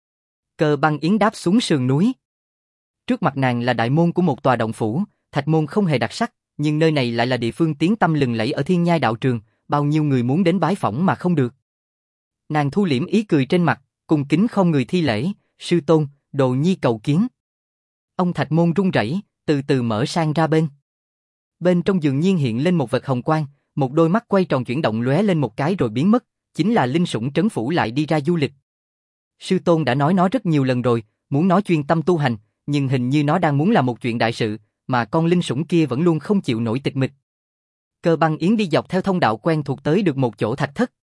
Cơ Băng Yến đáp xuống sườn núi. Trước mặt nàng là đại môn của một tòa động phủ, thạch môn không hề đặc sắc, nhưng nơi này lại là địa phương tiếng tăm lừng lẫy ở Thiên Nhai đạo trường, bao nhiêu người muốn đến bái phỏng mà không được. Nàng thu liễm ý cười trên mặt, cung kính không người thi lễ, sư tôn, đồ nhi cầu kiến. Ông thạch môn rung rẩy, từ từ mở sang ra bên. Bên trong dường nhiên hiện lên một vật hồng quang, một đôi mắt quay tròn chuyển động lóe lên một cái rồi biến mất, chính là linh sủng trấn phủ lại đi ra du lịch. Sư tôn đã nói nó rất nhiều lần rồi, muốn nó chuyên tâm tu hành, nhưng hình như nó đang muốn làm một chuyện đại sự, mà con linh sủng kia vẫn luôn không chịu nổi tịch mịch. Cơ Băng Yến đi dọc theo thông đạo quen thuộc tới được một chỗ thạch thất.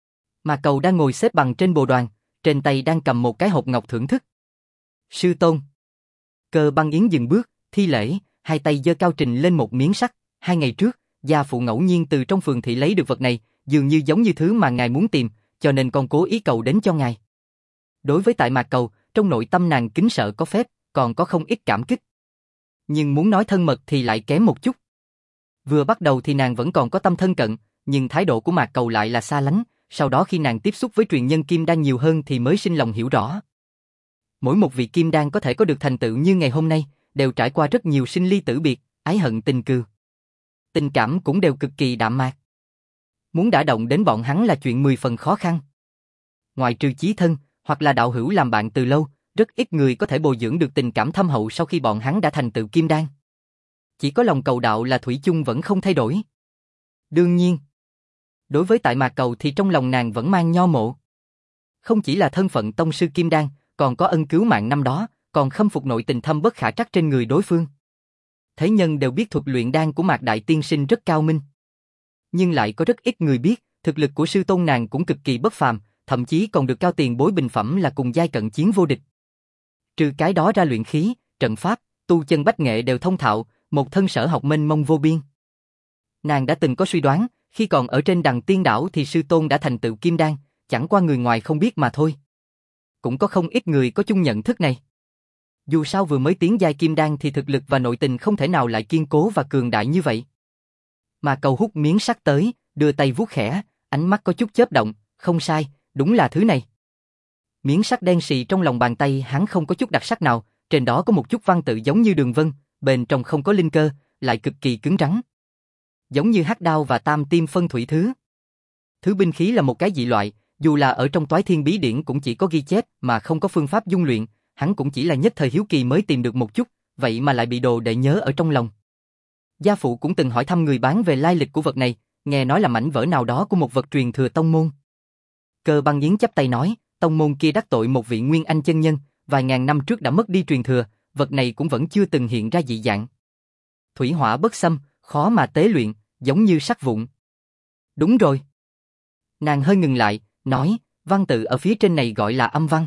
Mà Cầu đang ngồi xếp bằng trên bồ đoàn, trên tay đang cầm một cái hộp ngọc thưởng thức. Sư tôn. Cơ Băng Yến dừng bước, thi lễ, hai tay giơ cao trình lên một miếng sắt. 2 ngày trước, gia phụ ngẫu nhiên từ trong phường thị lấy được vật này, dường như giống như thứ mà ngài muốn tìm, cho nên con cố ý cầu đến cho ngài. Đối với tại Mạc Cầu, trong nội tâm nàng kính sợ có phép, còn có không ít cảm kích. Nhưng muốn nói thân mật thì lại kém một chút. Vừa bắt đầu thì nàng vẫn còn có tâm thân cận, nhưng thái độ của Mạc Cầu lại là xa lánh, sau đó khi nàng tiếp xúc với truyền nhân kim đan nhiều hơn thì mới sinh lòng hiểu rõ. Mỗi một vị kim đan có thể có được thành tựu như ngày hôm nay, đều trải qua rất nhiều sinh ly tử biệt, ái hận tình cừu. Tình cảm cũng đều cực kỳ đạm mạc. Muốn đả động đến bọn hắn là chuyện 10 phần khó khăn. Ngoại trừ chí thân, hoặc là đạo hữu làm bạn từ lâu, rất ít người có thể bồi dưỡng được tình cảm thâm hậu sau khi bọn hắn đã thành tựu kim đan. Chỉ có lòng cầu đạo là thủy chung vẫn không thay đổi. Đương nhiên, đối với tại Mạc Cầu thì trong lòng nàng vẫn mang nho mộ. Không chỉ là thân phận tông sư kim đan, còn có ân cứu mạng năm đó, còn khâm phục nội tình thâm bất khả trắc trên người đối phương. Thế nhân đều biết thuật luyện đan của Mạc Đại Tiên Sinh rất cao minh. Nhưng lại có rất ít người biết, thực lực của sư tôn nàng cũng cực kỳ bất phàm, thậm chí còn được cao tiền bối bình phẩm là cùng giai cận chiến vô địch. Trừ cái đó ra luyện khí, trận pháp, tu chân bách nghệ đều thông thạo, một thân sở học mênh mông vô biên. Nàng đã từng có suy đoán, khi còn ở trên Đằng Tiên Đảo thì sư tôn đã thành tựu kim đan, chẳng qua người ngoài không biết mà thôi. Cũng có không ít người có chung nhận thức này. Dù sao vừa mới tiến giai kim đan thì thực lực và nội tình không thể nào lại kiên cố và cường đại như vậy. Mà Cầu hút miếng sắt tới, đưa tay vuốt khẽ, ánh mắt có chút chớp động, không sai, đúng là thứ này. Miếng sắt đen xì trong lòng bàn tay hắn không có chút đặc sắc nào, trên đó có một chút văn tự giống như đường vân, bên trong không có linh cơ, lại cực kỳ cứng rắn. Giống như hắc đao và tam tiêm phân thủy thứ. Thứ binh khí là một cái dị loại, dù là ở trong Toái Thiên Bí Điển cũng chỉ có ghi chép mà không có phương pháp dung luyện, hắn cũng chỉ là nhất thời hiếu kỳ mới tìm được một chút, vậy mà lại bị đồ đệ nhớ ở trong lòng. Gia phụ cũng từng hỏi thăm người bán về lai lịch của vật này, nghe nói là mảnh vỡ nào đó của một vật truyền thừa tông môn. Cơ Băng Yến chắp tay nói, tông môn kia đắc tội một vị Nguyên Anh chân nhân, vài ngàn năm trước đã mất đi truyền thừa, vật này cũng vẫn chưa từng hiện ra dị dạng. Thủy hỏa bất xâm, khó mà tế luyện, giống như sắt vụn. Đúng rồi. Nàng hơi ngừng lại, nói, văn tự ở phía trên này gọi là âm văn.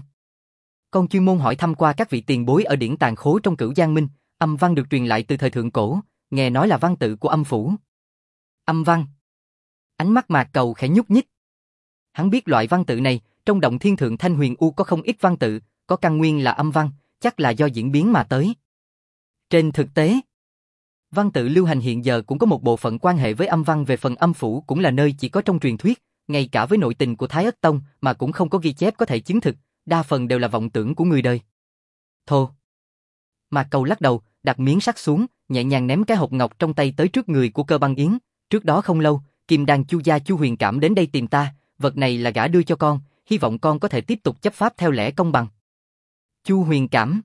Con chuyên môn hỏi thăm qua các vị tiền bối ở điển tàng khố trong Cửu Giang Minh, âm văn được truyền lại từ thời thượng cổ, nghe nói là văn tự của âm phủ. Âm văn. Ánh mắt Mạc Cầu khẽ nhúc nhích. Hắn biết loại văn tự này, trong động thiên thượng Thanh Huyền U có không ít văn tự, có căn nguyên là âm văn, chắc là do diễn biến mà tới. Trên thực tế, văn tự lưu hành hiện giờ cũng có một bộ phận quan hệ với âm văn, về phần âm phủ cũng là nơi chỉ có trong truyền thuyết, ngay cả với nội tình của Thái Ất Tông mà cũng không có ghi chép có thể chứng thực, đa phần đều là vọng tưởng của người đời. Thô. Mạc Cầu lắc đầu, đặt miếng sắt xuống, nhẹ nhàng ném cái hộp ngọc trong tay tới trước người của Cơ Băng Yến. Trước đó không lâu, Kim Đan Chu gia Chu Huyền Cảm đến đây tìm ta, vật này là gã đưa cho con, hy vọng con có thể tiếp tục chấp pháp theo lẽ công bằng. Chu Huyền Cảm.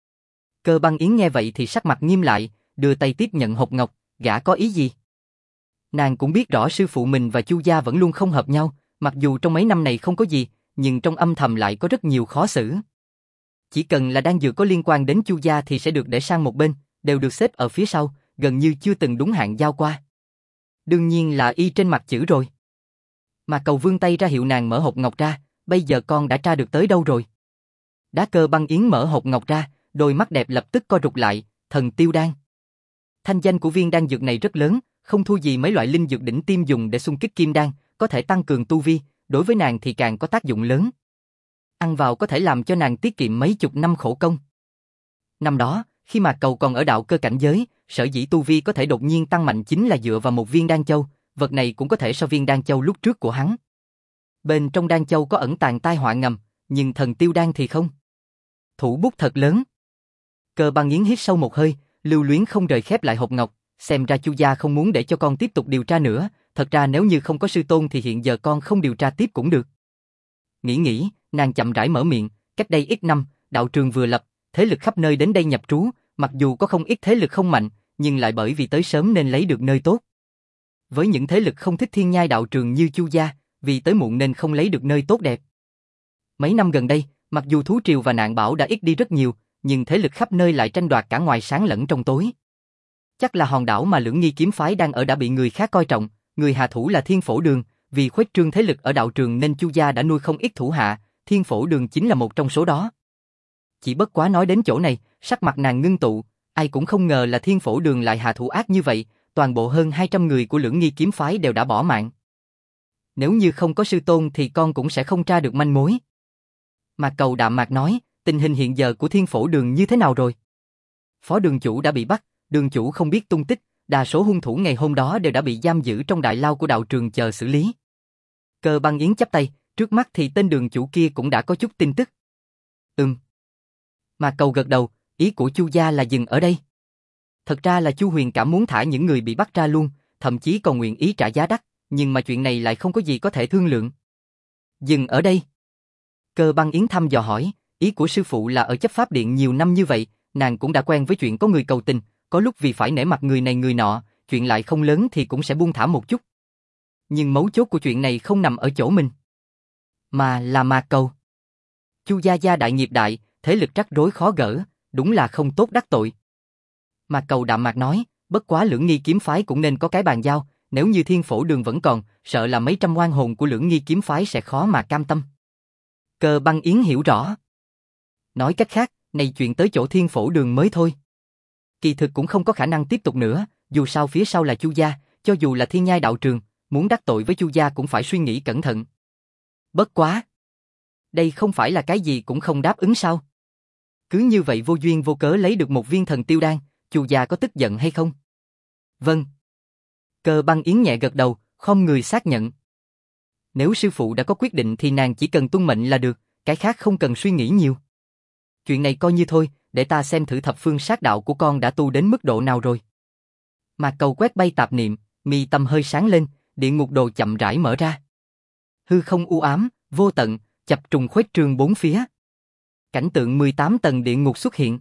Cơ Băng Yến nghe vậy thì sắc mặt nghiêm lại, đưa tay tiếp nhận hộp ngọc, gã có ý gì? Nàng cũng biết rõ sư phụ mình và Chu gia vẫn luôn không hợp nhau, mặc dù trong mấy năm này không có gì, nhưng trong âm thầm lại có rất nhiều khó xử. Chỉ cần là đan dược có liên quan đến Chu gia thì sẽ được để sang một bên, đều được xếp ở phía sau, gần như chưa từng đúng hạn giao qua. Đương nhiên là y trên mặt chữ rồi. Mà Cầu vươn tay ra hiệu nàng mở hộp ngọc ra, bây giờ con đã tra được tới đâu rồi? Đá Cơ Băng Yến mở hộp ngọc ra, đôi mắt đẹp lập tức co rụt lại, thần tiêu đan. Thanh danh của viên đan dược này rất lớn, không thua gì mấy loại linh dược đỉnh tiêm dùng để xung kích kim đan, có thể tăng cường tu vi, đối với nàng thì càng có tác dụng lớn. Ăn vào có thể làm cho nàng tiết kiệm mấy chục năm khổ công. Năm đó, khi mà Cầu còn ở đạo cơ cảnh giới, sở dĩ tu vi có thể đột nhiên tăng mạnh chính là dựa vào một viên đan châu, vật này cũng có thể so viên đan châu lúc trước của hắn. Bên trong đan châu có ẩn tàng tai họa ngầm, nhưng thần tiêu đan thì không. Thủ bút thật lớn. Cơ Băng Yến hít sâu một hơi, lưu luyến không rời khép lại hộp ngọc, xem ra Chu gia không muốn để cho con tiếp tục điều tra nữa, thật ra nếu như không có sư tôn thì hiện giờ con không điều tra tiếp cũng được. Nghĩ, nàng chậm rãi mở miệng, cách đây ít năm, đạo trường vừa lập, thế lực khắp nơi đến đây nhập trú, mặc dù có không ít thế lực không mạnh, nhưng lại bởi vì tới sớm nên lấy được nơi tốt. Với những thế lực không thích Thiên Nhai đạo trường như Chu gia, vì tới muộn nên không lấy được nơi tốt đẹp. Mấy năm gần đây, mặc dù thú triều và nạn bão đã ít đi rất nhiều, nhưng thế lực khắp nơi lại tranh đoạt cả ngoài sáng lẫn trong tối. Chắc là hòn đảo mà Lưỡng Nghi kiếm phái đang ở đã bị người khác coi trọng, người hạ thủ là Thiên Phổ Đường, vì khuếch trương thế lực ở đạo trường nên Chu gia đã nuôi không ít thủ hạ, Thiên Phổ Đường chính là một trong số đó. Chỉ bất quá nói đến chỗ này, sắc mặt nàng ngưng tụ, ai cũng không ngờ là Thiên Phổ Đường lại hạ thủ ác như vậy, toàn bộ hơn 200 người của Lưỡng Nghi kiếm phái đều đã bỏ mạng. Nếu như không có sư tôn thì con cũng sẽ không tra được manh mối. Mạc Cầu đạm mạc nói, tình hình hiện giờ của Thiên Phổ Đường như thế nào rồi? Phó đường chủ đã bị bắt, đường chủ không biết tung tích, đa số hung thủ ngày hôm đó đều đã bị giam giữ trong đại lao của đạo trường chờ xử lý. Cơ Băng Yến chắp tay, trước mắt thì tên đường chủ kia cũng đã có chút tin tức. Mạc Cầu gật đầu, ý của Chu gia là dừng ở đây. Thật ra là Chu Huyền cảm muốn thả những người bị bắt ra luôn, thậm chí còn nguyện ý trả giá đắt, nhưng mà chuyện này lại không có gì có thể thương lượng. Dừng ở đây. Cơ Băng Yến thăm dò hỏi, ý của sư phụ là ở chấp pháp điện nhiều năm như vậy, nàng cũng đã quen với chuyện có người cầu tình, có lúc vì phải nể mặt người này người nọ, chuyện lại không lớn thì cũng sẽ buông thả một chút. Nhưng mấu chốt của chuyện này không nằm ở chỗ mình, mà là Mạc Cầu. Chu gia gia đại nghiệp đại, thế lực rắc rối khó gỡ, đúng là không tốt đắc tội. Mạc Cầu đạm mạc nói, bất quá Lưỡng Nghi kiếm phái cũng nên có cái bàn giao, nếu như Thiên Phổ Đường vẫn còn, sợ là mấy trăm oan hồn của Lưỡng Nghi kiếm phái sẽ khó mà cam tâm. Cơ Băng Yến hiểu rõ. Nói cách khác, này chuyện tới chỗ Thiên Phổ Đường mới thôi. Kỳ thực cũng không có khả năng tiếp tục nữa, dù sao phía sau là Chu gia, cho dù là Thiên Nhai đạo trường, muốn đắc tội với Chu gia cũng phải suy nghĩ cẩn thận. Bất quá, đây không phải là cái gì cũng không đáp ứng sao? Cứ như vậy vô duyên vô cớ lấy được một viên thần tiêu đan, Chu gia có tức giận hay không? Vâng. Cơ Băng Yến nhẹ gật đầu, không người xác nhận. Nếu sư phụ đã có quyết định thì nàng chỉ cần tuân mệnh là được, cái khác không cần suy nghĩ nhiều. Chuyện này coi như thôi, để ta xem thử thập phương sát đạo của con đã tu đến mức độ nào rồi. Mạc Cầu quét bay tạp niệm, mi tâm hơi sáng lên, địa ngục đồ chậm rãi mở ra. Hư không u ám, vô tận, chập trùng khuếch trương bốn phía. Cảnh tượng 18 tầng địa ngục xuất hiện.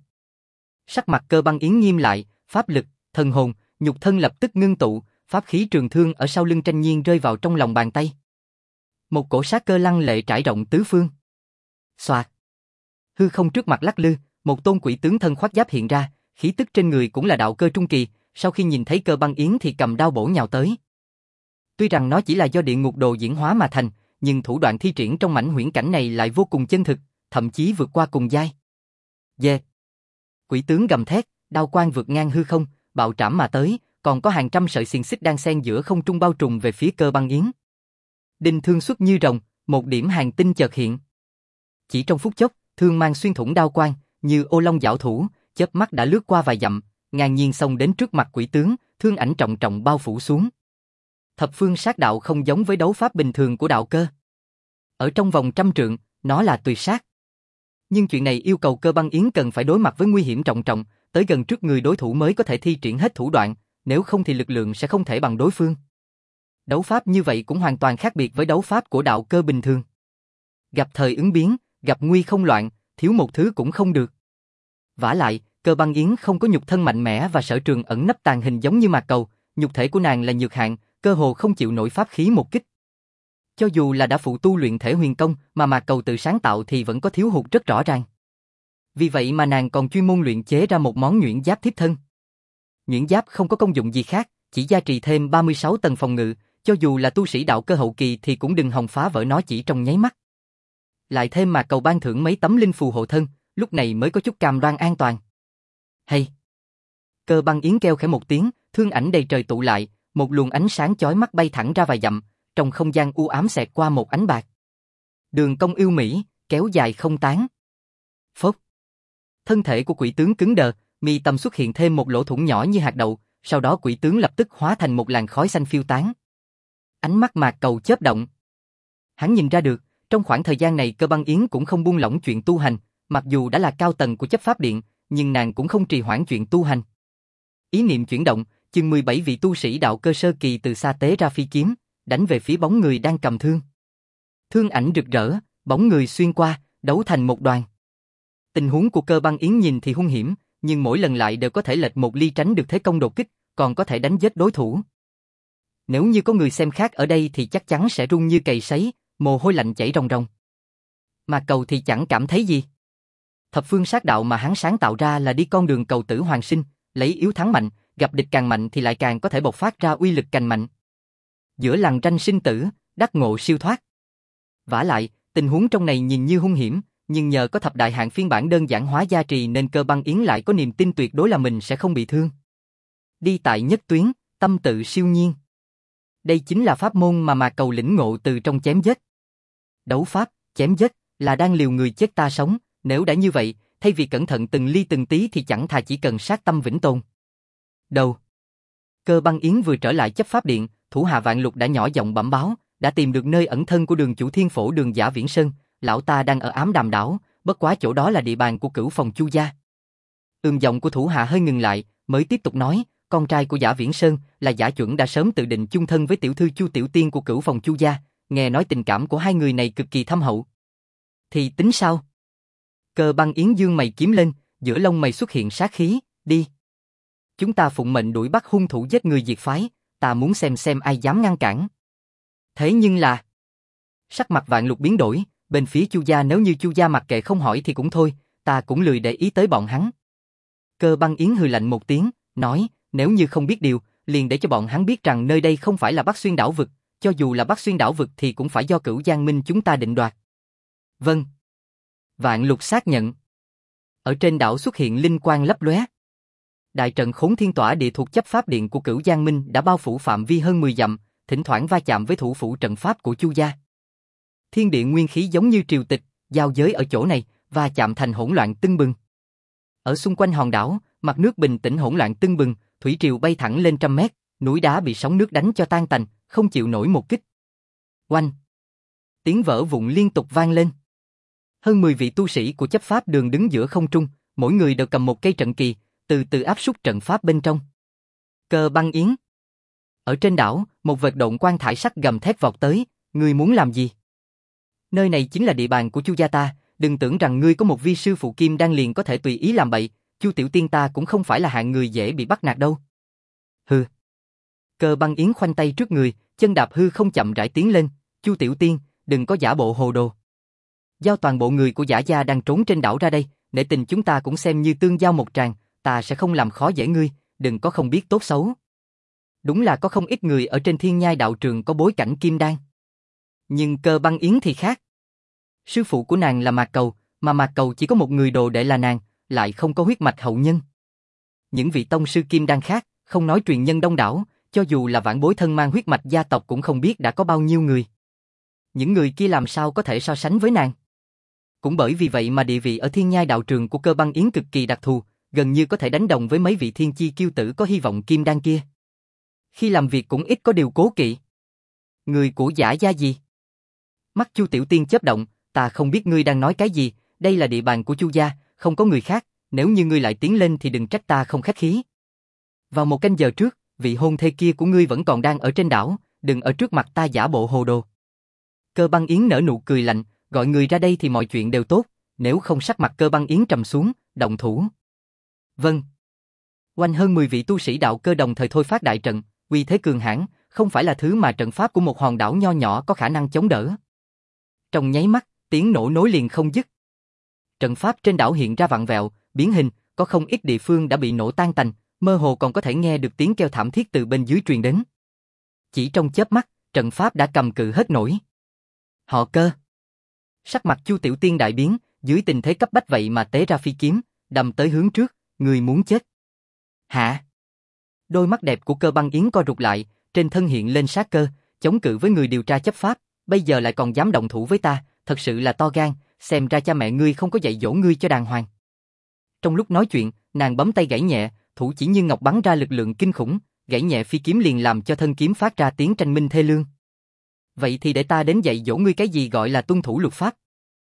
Sắc mặt Cơ Băng Yến nghiêm lại, pháp lực, thần hồn, nhục thân lập tức ngưng tụ, pháp khí trường thương ở sau lưng tranh nhiên rơi vào trong lòng bàn tay. Một cổ sát cơ lăng lệ trải rộng tứ phương. Xoạt. Hư không trước mặt lắc lư, một tôn quỷ tướng thân khoác giáp hiện ra, khí tức trên người cũng là đạo cơ trung kỳ, sau khi nhìn thấy Cơ Băng Yến thì cầm đao bổ nhào tới. Tuy rằng nó chỉ là do địa ngục đồ diễn hóa mà thành, nhưng thủ đoạn thi triển trong mảnh huyễn cảnh này lại vô cùng chân thực, thậm chí vượt qua cùng giai. Dê. Quỷ tướng gầm thét, đao quang vượt ngang hư không, bạo trảm mà tới, còn có hàng trăm sợi xiềng xích đang xen giữa không trung bao trùm về phía Cơ Băng Yến. Đinh thương xuất như rồng, một điểm hàng tinh chợt hiện. Chỉ trong phút chốc, thương mang xuyên thủng đao quang, như ô long giảo thủ, chớp mắt đã lướt qua vài dặm, ngang nhiên xông đến trước mặt quỷ tướng, thương ảnh trọng trọng bao phủ xuống. Thập phương sát đạo không giống với đấu pháp bình thường của đạo cơ. Ở trong vòng trăm trượng, nó là tuyệt sát. Nhưng chuyện này yêu cầu Cơ Băng Yến cần phải đối mặt với nguy hiểm trọng trọng, tới gần trước người đối thủ mới có thể thi triển hết thủ đoạn, nếu không thì lực lượng sẽ không thể bằng đối phương. Đấu pháp như vậy cũng hoàn toàn khác biệt với đấu pháp của đạo cơ bình thường. Gặp thời ứng biến, gặp nguy không loạn, thiếu một thứ cũng không được. Vả lại, Cơ Băng Yến không có nhục thân mạnh mẽ và sở trường ẩn nấp tàng hình giống như Mạc Cầu, nhục thể của nàng là nhược hạn, cơ hồ không chịu nổi pháp khí một kích. Cho dù là đã phụ tu luyện thể huyền công mà Mạc Cầu tự sáng tạo thì vẫn có thiếu hụt rất rõ ràng. Vì vậy mà nàng còn chuyên môn luyện chế ra một món nhuyễn giáp thiếp thân. Nhuyễn giáp không có công dụng gì khác, chỉ gia trì thêm 36 tầng phòng ngự, cho dù là tu sĩ đạo cơ hậu kỳ thì cũng đừng hòng phá vỡ nó chỉ trong nháy mắt. Lại thêm Mạc Cầu ban thưởng mấy tấm linh phù hộ thân, lúc này mới có chút cam đoan an toàn. Hay. Cơ Băng Yến kêu khẽ một tiếng, thương ảnh đầy trời tụ lại, một luồng ánh sáng chói mắt bay thẳng ra vài dặm, trong không gian u ám xẹt qua một ánh bạc. Đường cong yêu mỹ, kéo dài không tán. Phốc. Thân thể của quỷ tướng cứng đờ, mi tâm xuất hiện thêm một lỗ thủng nhỏ như hạt đậu, sau đó quỷ tướng lập tức hóa thành một làn khói xanh phiêu tán. Ánh mắt Mạc Cầu chớp động. Hắn nhìn ra được, trong khoảng thời gian này Cơ Băng Yến cũng không buông lỏng chuyện tu hành, mặc dù đã là cao tầng của chấp pháp điện, nhưng nàng cũng không trì hoãn chuyện tu hành. Ý niệm chuyển động, chừng 17 vị tu sĩ đạo cơ sơ kỳ từ xa tế ra phi kiếm, đánh về phía bóng người đang cầm thương. Thương ảnh rực rỡ, bóng người xuyên qua, đấu thành một đoàn. Tình huống của Cơ Băng Yến nhìn thì hung hiểm, nhưng mỗi lần lại đều có thể lệch một ly tránh được thế công đột kích, còn có thể đánh giết đối thủ. Nếu như có người xem khác ở đây thì chắc chắn sẽ run như cầy sấy, mồ hôi lạnh chảy ròng ròng. Mà Cầu thì chẳng cảm thấy gì. Thập phương sát đạo mà hắn sáng tạo ra là đi con đường cầu tử hoàn sinh, lấy yếu thắng mạnh, gặp địch càng mạnh thì lại càng có thể bộc phát ra uy lực càng mạnh. Giữa lằn ranh sinh tử, đắc ngộ siêu thoát. Vả lại, tình huống trong này nhìn như hung hiểm, nhưng nhờ có thập đại hạng phiên bản đơn giản hóa gia trì nên Cơ Băng Yến lại có niềm tin tuyệt đối là mình sẽ không bị thương. Đi tại nhất tuyến, tâm tự siêu nhiên. Đây chính là pháp môn mà Mạc Cầu lĩnh ngộ từ trong chém giết. Đấu pháp, chém giết là đang liều người chết ta sống, nếu đã như vậy, thay vì cẩn thận từng ly từng tí thì chẳng thà chỉ cần sát tâm vĩnh tồn. Đầu. Cơ Băng Yến vừa trở lại chấp pháp điện, thủ hạ Vạn Lục đã nhỏ giọng bẩm báo, đã tìm được nơi ẩn thân của Đường chủ Thiên Phổ Đường Giả Viễn Sơn, lão ta đang ở Ám Đàm đảo, bất quá chỗ đó là địa bàn của Cửu Phòng Chu gia. Giọng của thủ hạ hơi ngừng lại, mới tiếp tục nói, con trai của Giả Viễn Sơn là Giả Chuẩn đã sớm tự định chung thân với tiểu thư Chu Tiểu Tiên của Cửu Phòng Chu gia, nghe nói tình cảm của hai người này cực kỳ thâm hậu. Thì tính sao? Cơ Băng Yến dương mày kiếm lên, giữa lông mày xuất hiện sát khí, đi. Chúng ta phụng mệnh đuổi bắt hung thủ giết người diệt phái, ta muốn xem ai dám ngăn cản. Thế nhưng là... Sắc mặt Vạn Lục biến đổi, bên phía Chu gia nếu như Chu gia mặc kệ không hỏi thì cũng thôi, ta cũng lười để ý tới bọn hắn. Cơ Băng Yến hừ lạnh một tiếng, nói, nếu như không biết điều, liền để cho bọn hắn biết rằng nơi đây không phải là Bắc Xuyên đảo vực, cho dù là Bắc Xuyên đảo vực thì cũng phải do Cửu Giang Minh chúng ta định đoạt. Vâng. Vạn Lục xác nhận. Ở trên đảo xuất hiện linh quang lấp lóe. Đại trận Khốn Thiên Tỏa Địa thuộc chấp pháp điện của Cửu Giang Minh đã bao phủ phạm vi hơn 10 dặm, thỉnh thoảng va chạm với thủ phủ trận pháp của Chu gia. Thiên địa nguyên khí giống như triều tịch, giao giới ở chỗ này và chạm thành hỗn loạn tưng bừng. Ở xung quanh hòn đảo, mặt nước bình tĩnh hỗn loạn tưng bừng, thủy triều bay thẳng lên trăm mét, núi đá bị sóng nước đánh cho tan tành, không chịu nổi một kích. Oanh! Tiếng vỡ vụn liên tục vang lên. Hơn 10 vị tu sĩ của chấp pháp đường đứng giữa không trung, mỗi người đều cầm một cây trận kỳ, từ từ áp súc trận pháp bên trong. Cơ Băng Yến. Ở trên đảo, một vệt độn quang thải sắc gầm thét vọt tới, ngươi muốn làm gì? Nơi này chính là địa bàn của Chu gia ta, đừng tưởng rằng ngươi có một vi sư phụ kim đan liền có thể tùy ý làm bậy, Chu tiểu tiên ta cũng không phải là hạng người dễ bị bắt nạt đâu. Hừ. Cơ Băng Yến khoanh tay trước người, chân đạp hư không chậm rãi tiến lên, Chu tiểu tiên, đừng có giả bộ hồ đồ. Giao toàn bộ người của Giả gia đang trốn trên đảo ra đây, để tình chúng ta cũng xem như tương giao một tràng, ta sẽ không làm khó dễ ngươi, đừng có không biết tốt xấu. Đúng là có không ít người ở trên Thiên Nhai đạo trường có bối cảnh kim đan. Nhưng Cơ Băng Yến thì khác. Sư phụ của nàng là Mạc Cầu, mà Mạc Cầu chỉ có một người đồ đệ là nàng, lại không có huyết mạch hậu nhân. Những vị tông sư kim đan khác, không nói truyền nhân đông đảo, cho dù là vãn bối thân mang huyết mạch gia tộc cũng không biết đã có bao nhiêu người. Những người kia làm sao có thể so sánh với nàng? Cũng bởi vì vậy mà địa vị ở Thiên Nhai đạo trường của Cơ Băng Yến cực kỳ đặc thù, gần như có thể đánh đồng với mấy vị thiên chi kiêu tử có hy vọng kim đan kia. Khi làm việc cũng ít có điều cố kỵ. Người của Giả gia gì? Mắt Chu tiểu tiên chớp động, ta không biết ngươi đang nói cái gì, đây là địa bàn của Chu gia, không có người khác, nếu như ngươi lại tiến lên thì đừng trách ta không khách khí. Vào một canh giờ trước, vị hôn thê kia của ngươi vẫn còn đang ở trên đảo, đừng ở trước mặt ta giả bộ hồ đồ. Cơ Băng Yến nở nụ cười lạnh, gọi người ra đây thì mọi chuyện đều tốt, nếu không sắc mặt Cơ Băng Yến trầm xuống, động thủ. Vâng. Quanh hơn 10 vị tu sĩ đạo cơ đồng thời thôi phát đại trận, uy thế cường hãn, không phải là thứ mà trận pháp của một hòn đảo nho nhỏ có khả năng chống đỡ. Trong nháy mắt, tiếng nổ nối liền không dứt. Trận pháp trên đảo hiện ra vặn vẹo, biến hình, có không ít địa phương đã bị nổ tan tành, mơ hồ còn có thể nghe được tiếng kêu thảm thiết từ bên dưới truyền đến. Chỉ trong chớp mắt, trận pháp đã cầm cự hết nổi. Họ Cơ. Sắc mặt Chu tiểu tiên đại biến, dưới tình thế cấp bách vậy mà tế ra phi kiếm, đâm tới hướng trước, người muốn chết. Hả? Đôi mắt đẹp của Cơ Băng Yến co rụt lại, trên thân hiện lên sát cơ, chống cự với người điều tra chấp pháp, bây giờ lại còn dám động thủ với ta, thật sự là to gan, xem ra cha mẹ ngươi không có dạy dỗ ngươi cho đàng hoàng. Trong lúc nói chuyện, nàng bấm tay gãy nhẹ, thủ chỉ như ngọc bắn ra lực lượng kinh khủng, gãy nhẹ phi kiếm liền làm cho thân kiếm phát ra tiếng tranh minh thê lương. Vậy thì để ta đến dạy dỗ ngươi cái gì gọi là tuân thủ luật pháp.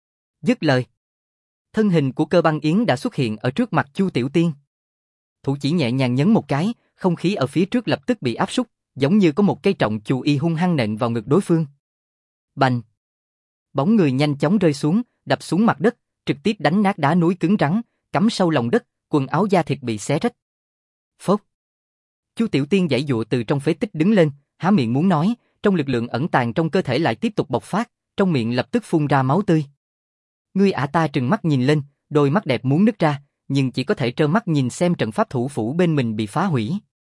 Dứt lời, thân hình của Cơ Băng Yến đã xuất hiện ở trước mặt Chu tiểu tiên. Thủ chỉ nhẹ nhàng nhấn một cái, không khí ở phía trước lập tức bị áp súc, giống như có một cây trọng chù y hung hăng nện vào ngực đối phương. Bành! Bóng người nhanh chóng rơi xuống, đập xuống mặt đất, trực tiếp đánh nát đá núi cứng rắn, cắm sâu lòng đất, quần áo da thịt bị xé rách. Phốc! Chu tiểu tiên giãy giụa từ trong phế tích đứng lên, há miệng muốn nói, trong lực lượng ẩn tàng trong cơ thể lại tiếp tục bộc phát, trong miệng lập tức phun ra máu tươi. Ngươi ả ta trừng mắt nhìn lên, đôi mắt đẹp muốn nứt ra, nhưng chỉ có thể trơ mắt nhìn xem trận pháp thủ phủ bên mình bị phá hủy.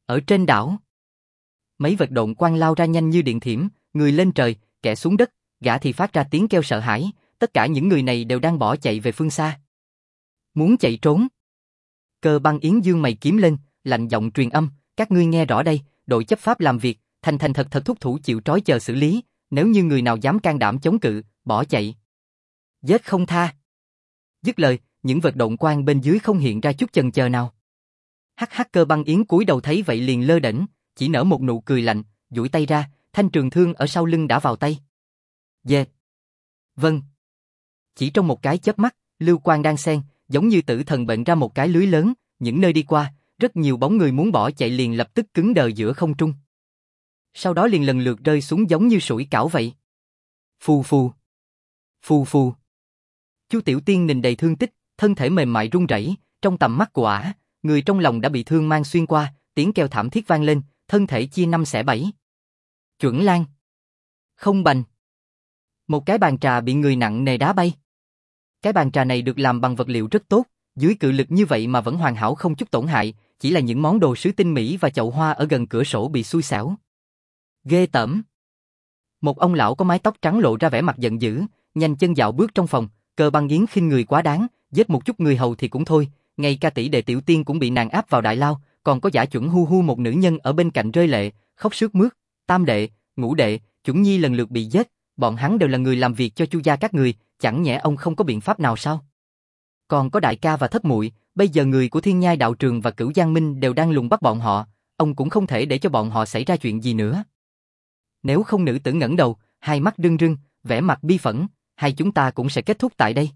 Ở trên đảo, mấy vật độn quang lao ra nhanh như điện thiểm, người lên trời, kẻ xuống đất, gã thì phát ra tiếng kêu sợ hãi, tất cả những người này đều đang bỏ chạy về phương xa. Muốn chạy trốn. Cơ Băng Yến dương mày kiếm lên, lạnh giọng truyền âm, các ngươi nghe rõ đây, đội chấp pháp làm việc, thành thành thật thật thúc thủ chịu trói chờ xử lý, nếu như người nào dám can đảm chống cự, bỏ chạy, giết không tha. Dứt lời, những vật độn quang bên dưới không hiện ra chút chần chờ nào. Hắc hắc, Cơ Băng Yến cúi đầu thấy vậy liền lơ đễnh, chỉ nở một nụ cười lạnh, duỗi tay ra, thanh trường thương ở sau lưng đã vào tay. Dệt. Vâng. Chỉ trong một cái chớp mắt, lưu quang đang xen, giống như tử thần bệnh ra một cái lưới lớn, những nơi đi qua, rất nhiều bóng người muốn bỏ chạy liền lập tức cứng đờ giữa không trung. Sau đó liền lần lượt rơi xuống giống như sủi cảo vậy. Phù phù. Phù phù. Chu Tiểu Tiên nhìn đầy thương tích, thân thể mềm mại run rẩy, trong tầm mắt của ả, người trong lòng đã bị thương mang xuyên qua, tiếng kêu thảm thiết vang lên, thân thể chia năm xẻ bảy. Chuẩn Lan. Không bành. Một cái bàn trà bị người nặng nề đá bay. Cái bàn trà này được làm bằng vật liệu rất tốt, dưới cự lực như vậy mà vẫn hoàn hảo không chút tổn hại, chỉ là những món đồ sứ tinh mỹ và chậu hoa ở gần cửa sổ bị xui xẻo. Ghê tởm. Một ông lão có mái tóc trắng lộ ra vẻ mặt giận dữ, nhanh chân dạo bước trong phòng, Cơ Băng Yến khinh người quá đáng, giết một chút người hầu thì cũng thôi, ngay cả tỷ đệ Tiểu Tiên cũng bị nàng áp vào đại lao, còn có Giả Chuẩn hu hu một nữ nhân ở bên cạnh rơi lệ, khóc sướt mướt, tam đệ, ngũ đệ, Chuẩn Nhi lần lượt bị giết, bọn hắn đều là người làm việc cho Chu gia các người, chẳng nhẽ ông không có biện pháp nào sao? Còn có đại ca và thất muội, bây giờ người của Thiên Nhai đạo trường và Cửu Giang Minh đều đang lùng bắt bọn họ, ông cũng không thể để cho bọn họ xảy ra chuyện gì nữa. Nếu không, nữ tử ngẩng đầu, hai mắt rưng rưng, vẻ mặt bi phẫn, hai chúng ta cũng sẽ kết thúc tại đây.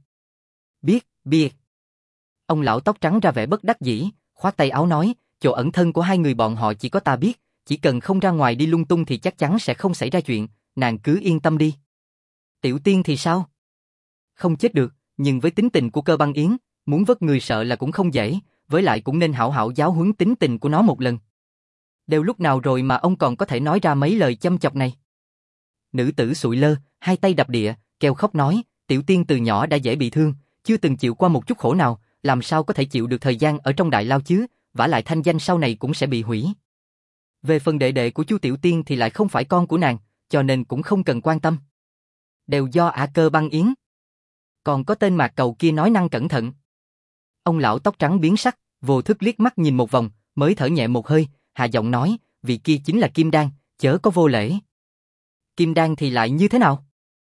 Biết. Ông lão tóc trắng ra vẻ bất đắc dĩ, khoát tay áo nói, chỗ ẩn thân của hai người bọn họ chỉ có ta biết, chỉ cần không ra ngoài đi lung tung thì chắc chắn sẽ không xảy ra chuyện, nàng cứ yên tâm đi. Tiểu Tiên thì sao? Không chết được, nhưng với tính tình của Cơ Băng Yến, muốn vớt người sợ là cũng không dễ, với lại cũng nên hảo hảo giáo huấn tính tình của nó một lần. Đều lúc nào rồi mà ông còn có thể nói ra mấy lời châm chọc này? Nữ tử sụi lơ, hai tay đập địa, kêu khóc nói, Tiểu Tiên từ nhỏ đã dễ bị thương, chưa từng chịu qua một chút khổ nào, làm sao có thể chịu được thời gian ở trong đại lao chứ, vả lại thanh danh sau này cũng sẽ bị hủy. Về phần đệ đệ của Chu Tiểu Tiên thì lại không phải con của nàng, cho nên cũng không cần quan tâm. Đều do ả Cơ Băng Yến. Còn có tên mạc cầu kia nói năng cẩn thận. Ông lão tóc trắng biến sắc, vô thức liếc mắt nhìn một vòng, mới thở nhẹ một hơi, hạ giọng nói, vị kia chính là Kim Đan, chớ có vô lễ. Kim Đan thì lại như thế nào?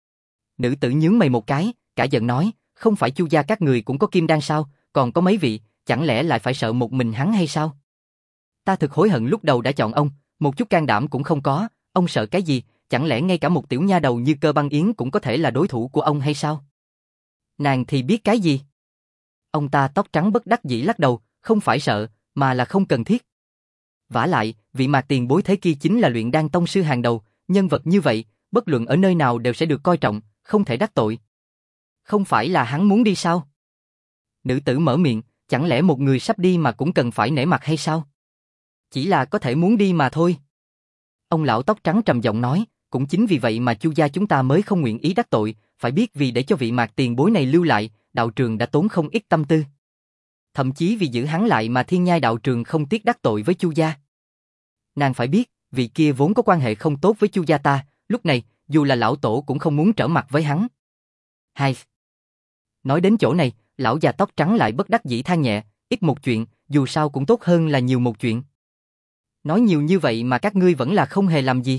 Nữ tử nhướng mày một cái, cả giận nói, không phải Chu gia các người cũng có Kim Đan sao, còn có mấy vị, chẳng lẽ lại phải sợ một mình hắn hay sao? Ta thực hối hận lúc đầu đã chọn ông, một chút can đảm cũng không có, ông sợ cái gì, chẳng lẽ ngay cả một tiểu nha đầu như Cơ Băng Yến cũng có thể là đối thủ của ông hay sao? Nàng thì biết cái gì? Ông ta tóc trắng bất đắc dĩ lắc đầu, không phải sợ, mà là không cần thiết. Vả lại, vị Mạc tiền bối thế kia chính là luyện đan tông sư hàng đầu, nhân vật như vậy, bất luận ở nơi nào đều sẽ được coi trọng, không thể đắc tội. Không phải là hắn muốn đi sao? Nữ tử mở miệng, chẳng lẽ một người sắp đi mà cũng cần phải nể mặt hay sao? Chỉ là có thể muốn đi mà thôi. Ông lão tóc trắng trầm giọng nói, cũng chính vì vậy mà Chu gia chúng ta mới không nguyện ý đắc tội, phải biết vì để cho vị Mạc tiền bối này lưu lại, đạo trường đã tốn không ít tâm tư. Thậm chí vì giữ hắn lại mà Thiên Nhai đạo trường không tiếc đắc tội với Chu gia. Nàng phải biết, vị kia vốn có quan hệ không tốt với Chu gia ta, lúc này, dù là lão tổ cũng không muốn trở mặt với hắn. Hai. Nói đến chỗ này, lão già tóc trắng lại bất đắc dĩ than nhẹ, ít một chuyện, dù sao cũng tốt hơn là nhiều một chuyện. Nói nhiều như vậy mà các ngươi vẫn là không hề làm gì.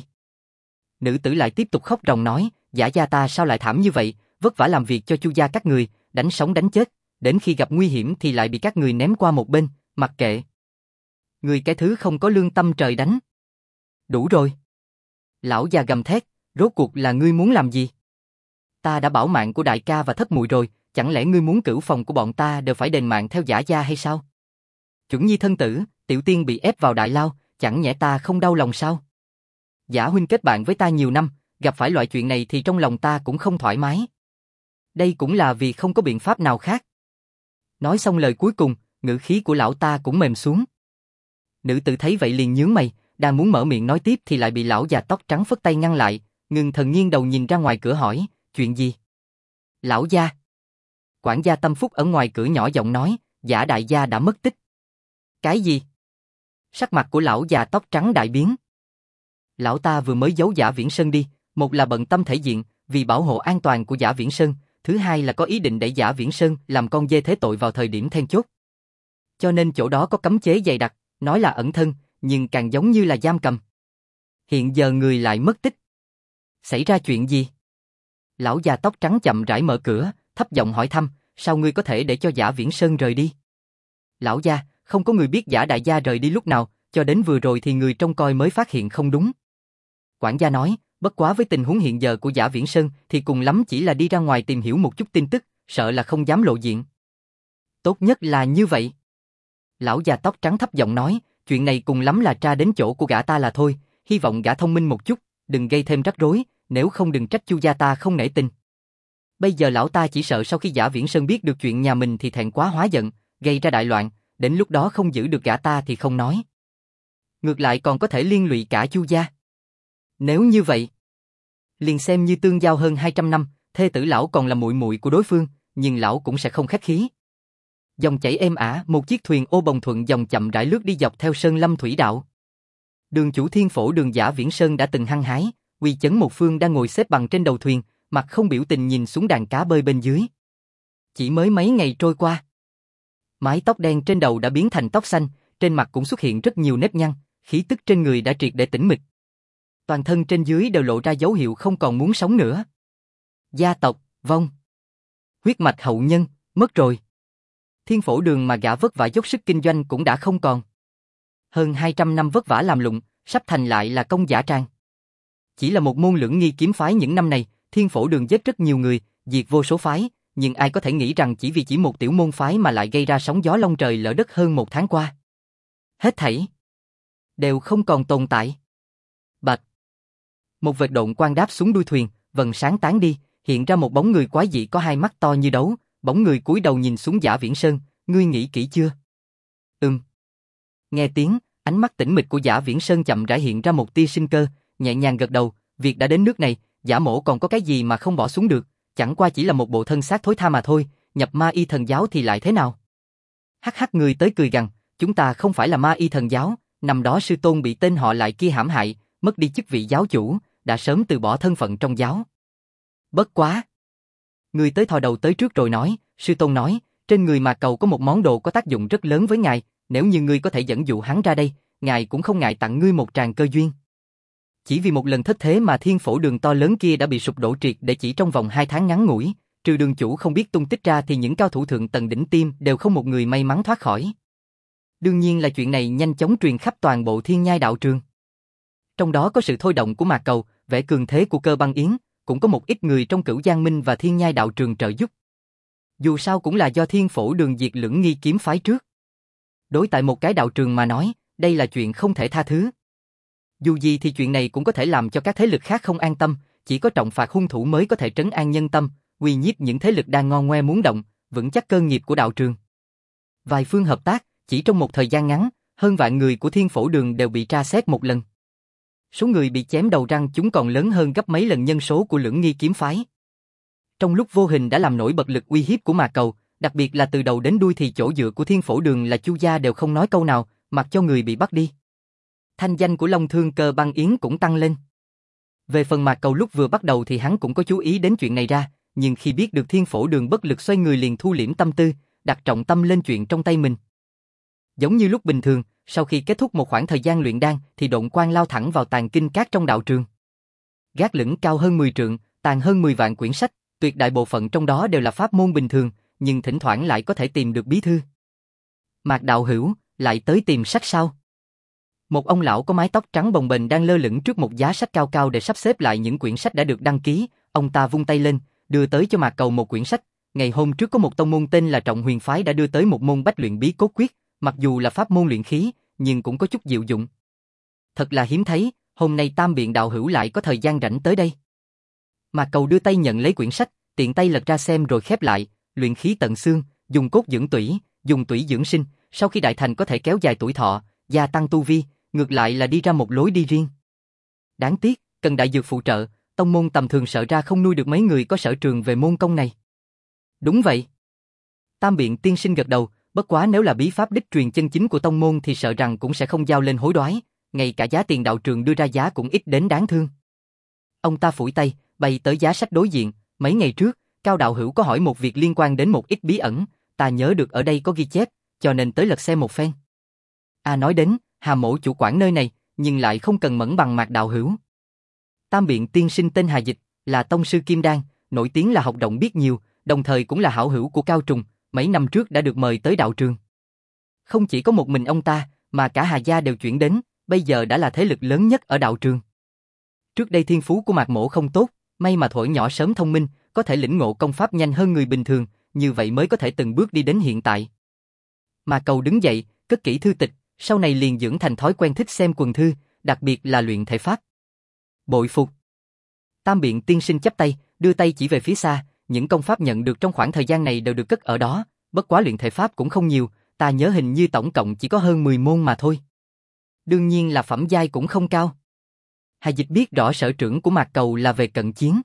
Nữ tử lại tiếp tục khóc ròng nói, giả gia ta sao lại thảm như vậy, vất vả làm việc cho Chu gia các người, đánh sống đánh chết, đến khi gặp nguy hiểm thì lại bị các người ném qua một bên, mặc kệ. Người cái thứ không có lương tâm trời đánh. Đủ rồi. Lão già gầm thét, rốt cuộc là ngươi muốn làm gì? Ta đã bảo mạng của đại ca và thất muội rồi, chẳng lẽ ngươi muốn cửu phòng của bọn ta đều phải đền mạng theo giả gia hay sao? Chuẩn Nhi thân tử, Tiểu Tiên bị ép vào đại lao, chẳng nhẽ ta không đau lòng sao? Giả huynh kết bạn với ta nhiều năm, gặp phải loại chuyện này thì trong lòng ta cũng không thoải mái. Đây cũng là vì không có biện pháp nào khác. Nói xong lời cuối cùng, ngữ khí của lão ta cũng mềm xuống. Nữ tử thấy vậy liền nhướng mày, đang muốn mở miệng nói tiếp thì lại bị lão già tóc trắng phất tay ngăn lại, ngừng thần nghiêng đầu nhìn ra ngoài cửa hỏi, chuyện gì? Lão gia. Quản gia Tâm Phúc ở ngoài cửa nhỏ giọng nói, giả đại gia đã mất tích. Cái gì? Sắc mặt của lão già tóc trắng đại biến. Lão ta vừa mới giấu Giả Viễn Sơn đi, một là bận tâm thể diện, vì bảo hộ an toàn của Giả Viễn Sơn, thứ hai là có ý định đẩy Giả Viễn Sơn làm con dê thế tội vào thời điểm then chốt. Cho nên chỗ đó có cấm chế dày đặc, nói là ẩn thân, nhưng càng giống như là giam cầm. Hiện giờ người lại mất tích. Xảy ra chuyện gì? Lão già tóc trắng chậm rãi mở cửa, thấp giọng hỏi thăm, sao ngươi có thể để cho Giả Viễn Sơn rời đi? Lão gia, không có người biết Giả đại gia rời đi lúc nào, cho đến vừa rồi thì người trông coi mới phát hiện không đúng. Quản gia nói, bất quá với tình huống hiện giờ của Giả Viễn Sơn thì cùng lắm chỉ là đi ra ngoài tìm hiểu một chút tin tức, sợ là không dám lộ diện. Tốt nhất là như vậy. Lão già tóc trắng thấp giọng nói, chuyện này cùng lắm là tra đến chỗ của gã ta là thôi, hy vọng gã thông minh một chút, đừng gây thêm rắc rối, nếu không đừng trách Chu gia ta không nể tình. Bây giờ lão ta chỉ sợ sau khi Giả Viễn Sơn biết được chuyện nhà mình thì thẹn quá hóa giận, gây ra đại loạn, đến lúc đó không giữ được gã ta thì không nói. Ngược lại còn có thể liên lụy cả Chu gia. Nếu như vậy, liền xem như tương giao hơn 200 năm, thê tử lão còn là muội muội của đối phương, nhưng lão cũng sẽ không khách khí. Dòng chảy êm ả, một chiếc thuyền ô bồng thuận dòng chậm rãi lướt đi dọc theo sơn lâm thủy đạo. Đường chủ Thiên Phổ Đường Giả Viễn Sơn đã từng hăng hái, uy chấn một phương đang ngồi xếp bằng trên đầu thuyền, mặt không biểu tình nhìn xuống đàn cá bơi bên dưới. Chỉ mới mấy ngày trôi qua, mái tóc đen trên đầu đã biến thành tóc xanh, trên mặt cũng xuất hiện rất nhiều nếp nhăn, khí tức trên người đã triệt để tĩnh mịch. Toàn thân trên dưới đều lộ ra dấu hiệu không còn muốn sống nữa. Gia tộc, vong. Huyết mạch hậu nhân, mất rồi. Thiên Phổ Đường mà gã vất vả dốc sức kinh doanh cũng đã không còn. Hơn 200 năm vất vả làm lụng, sắp thành lại là công dã tràng. Chỉ là một môn lưỡng nghi kiếm phái những năm này, Thiên Phổ Đường giết rất nhiều người, diệt vô số phái, nhưng ai có thể nghĩ rằng chỉ vì chỉ một tiểu môn phái mà lại gây ra sóng gió long trời lỡ đất hơn một tháng qua. Hết thảy đều không còn tồn tại. Bạch. Một vệt độn quang đáp xuống đuôi thuyền, vầng sáng tán đi, hiện ra một bóng người quái dị có hai mắt to như đấu, bóng người cúi đầu nhìn xuống Giả Viễn Sơn, ngươi nghĩ kỹ chưa? Nghe tiếng, ánh mắt tĩnh mịch của Giả Viễn Sơn chậm rãi hiện ra một tia sinh cơ, nhẹ nhàng gật đầu, việc đã đến nước này, Giả mổ còn có cái gì mà không bỏ xuống được, chẳng qua chỉ là một bộ thân xác thối tha mà thôi, nhập ma y thần giáo thì lại thế nào? Hắc hắc người tới cười gằn, chúng ta không phải là ma y thần giáo, năm đó sư tôn bị tên họ lại kia hãm hại, mất đi chức vị giáo chủ, đã sớm từ bỏ thân phận trong giáo. Bất quá. Người tới thò đầu tới trước rồi nói, sư tôn nói, trên người Mạc Cầu có một món đồ có tác dụng rất lớn với ngài, nếu như ngươi có thể dẫn dụ hắn ra đây, ngài cũng không ngại tặng ngươi một tràng cơ duyên. Chỉ vì một lần thất thế mà Thiên Phổ Đường to lớn kia đã bị sụp đổ triệt để chỉ trong vòng 2 tháng ngắn ngủi, trừ đường chủ không biết tung tích ra thì những cao thủ thượng tầng đỉnh tiêm đều không một người may mắn thoát khỏi. Đương nhiên là chuyện này nhanh chóng truyền khắp toàn bộ Thiên Nhai đạo trường. Trong đó có sự thôi động của Mạc Cầu, vẻ cường thế của Cơ Băng Yến, cũng có một ít người trong Cửu Giang Minh và Thiên Nhai đạo trường trợ giúp. Dù sao cũng là do Thiên Phổ Đường diệt lưỡng nghi kiếm phái trước. Đối tại một cái đạo trường mà nói, đây là chuyện không thể tha thứ. Dù gì thì chuyện này cũng có thể làm cho các thế lực khác không an tâm, chỉ có trọng phạt hung thủ mới có thể trấn an nhân tâm, uy nhiếp những thế lực đang ngon ngoe muốn động, vững chắc cơ nghiệp của đạo trường. Vài phương hợp tác, chỉ trong một thời gian ngắn, hơn vạn người của Thiên Phổ Đường đều bị tra xét một lần. Số người bị chém đầu răng chúng còn lớn hơn gấp mấy lần nhân số của lưỡng nghi kiếm phái. Trong lúc vô hình đã làm nổi bật lực uy hiếp của Mạc Cầu, đặc biệt là từ đầu đến đuôi thì chỗ dựa của Thiên Phổ Đường là Chu gia đều không nói câu nào, mặc cho người bị bắt đi. Thanh danh của Long Thương Cơ Băng Yến cũng tăng lên. Về phần Mạc Cầu lúc vừa bắt đầu thì hắn cũng có chú ý đến chuyện này ra, nhưng khi biết được Thiên Phổ Đường bất lực xoay người liền thu liễm tâm tư, đặt trọng tâm lên chuyện trong tay mình. Giống như lúc bình thường, sau khi kết thúc một khoảng thời gian luyện đan thì độn quang lao thẳng vào tàng kinh các trong đạo trường. Gác lửng cao hơn 10 trượng, tàng hơn 10 vạn quyển sách, tuyệt đại bộ phận trong đó đều là pháp môn bình thường, nhưng thỉnh thoảng lại có thể tìm được bí thư. Mạc đạo hữu, lại tới tìm sách sao? Một ông lão có mái tóc trắng bồng bềnh đang lơ lửng trước một giá sách cao cao để sắp xếp lại những quyển sách đã được đăng ký, ông ta vung tay lên, đưa tới cho Mạc Cầu một quyển sách. Ngày hôm trước có một tông môn tên là Trọng Huyền phái đã đưa tới một môn bách luyện bí cốt quyết, mặc dù là pháp môn luyện khí, nhưng cũng có chút diệu dụng. Thật là hiếm thấy, hôm nay Tam Biện đạo hữu lại có thời gian rảnh tới đây. Mạc Cầu đưa tay nhận lấy quyển sách, tiện tay lật ra xem rồi khép lại, luyện khí tận xương, dùng cốt dưỡng tủy, dùng tủy dưỡng sinh, sau khi đại thành có thể kéo dài tuổi thọ, gia tăng tu vi, ngược lại là đi ra một lối đi riêng. Đáng tiếc, cần đại dược phụ trợ, tông môn tầm thường sợ ra không nuôi được mấy người có sở trường về môn công này. Đúng vậy. Tam Biện tiên sinh gật đầu, Bất quá nếu là bí pháp đích truyền chân chính của tông môn thì sợ rằng cũng sẽ không giao lên hối đoái, ngay cả giá tiền đạo trường đưa ra giá cũng ít đến đáng thương. Ông ta phủi tay, bay tới giá sách đối diện, mấy ngày trước, Cao đạo hữu có hỏi một việc liên quan đến một ít bí ẩn, ta nhớ được ở đây có ghi chép, cho nên tới lật xem một phen. Nói đến, Hà mỗ chủ quản nơi này, nhưng lại không cần mẫn bằng Mạc đạo hữu. Tam Biện tiên sinh tên Hà Dịch, là tông sư Kim Đan, nổi tiếng là học động biết nhiều, đồng thời cũng là hảo hữu của Cao Trùng, mấy năm trước đã được mời tới đạo trường. Không chỉ có một mình ông ta, mà cả Hà gia đều chuyển đến, bây giờ đã là thế lực lớn nhất ở đạo trường. Trước đây thiên phú của Mạc mỗ không tốt, may mà thuở nhỏ sớm thông minh, có thể lĩnh ngộ công pháp nhanh hơn người bình thường, như vậy mới có thể từng bước đi đến hiện tại. Mạc Cầu đứng dậy, cất kỹ thư tịch, sau này liền dưỡng thành thói quen thích xem quần thư, đặc biệt là luyện thể pháp. Bội phục. Tam Biện tiên sinh chắp tay, đưa tay chỉ về phía xa, những công pháp nhận được trong khoảng thời gian này đều được cất ở đó, bất quá luyện thể pháp cũng không nhiều, ta nhớ hình như tổng cộng chỉ có hơn 10 môn mà thôi. Đương nhiên là phẩm giai cũng không cao. Hà Dịch biết rõ sở trường của Mạc Cầu là về cận chiến.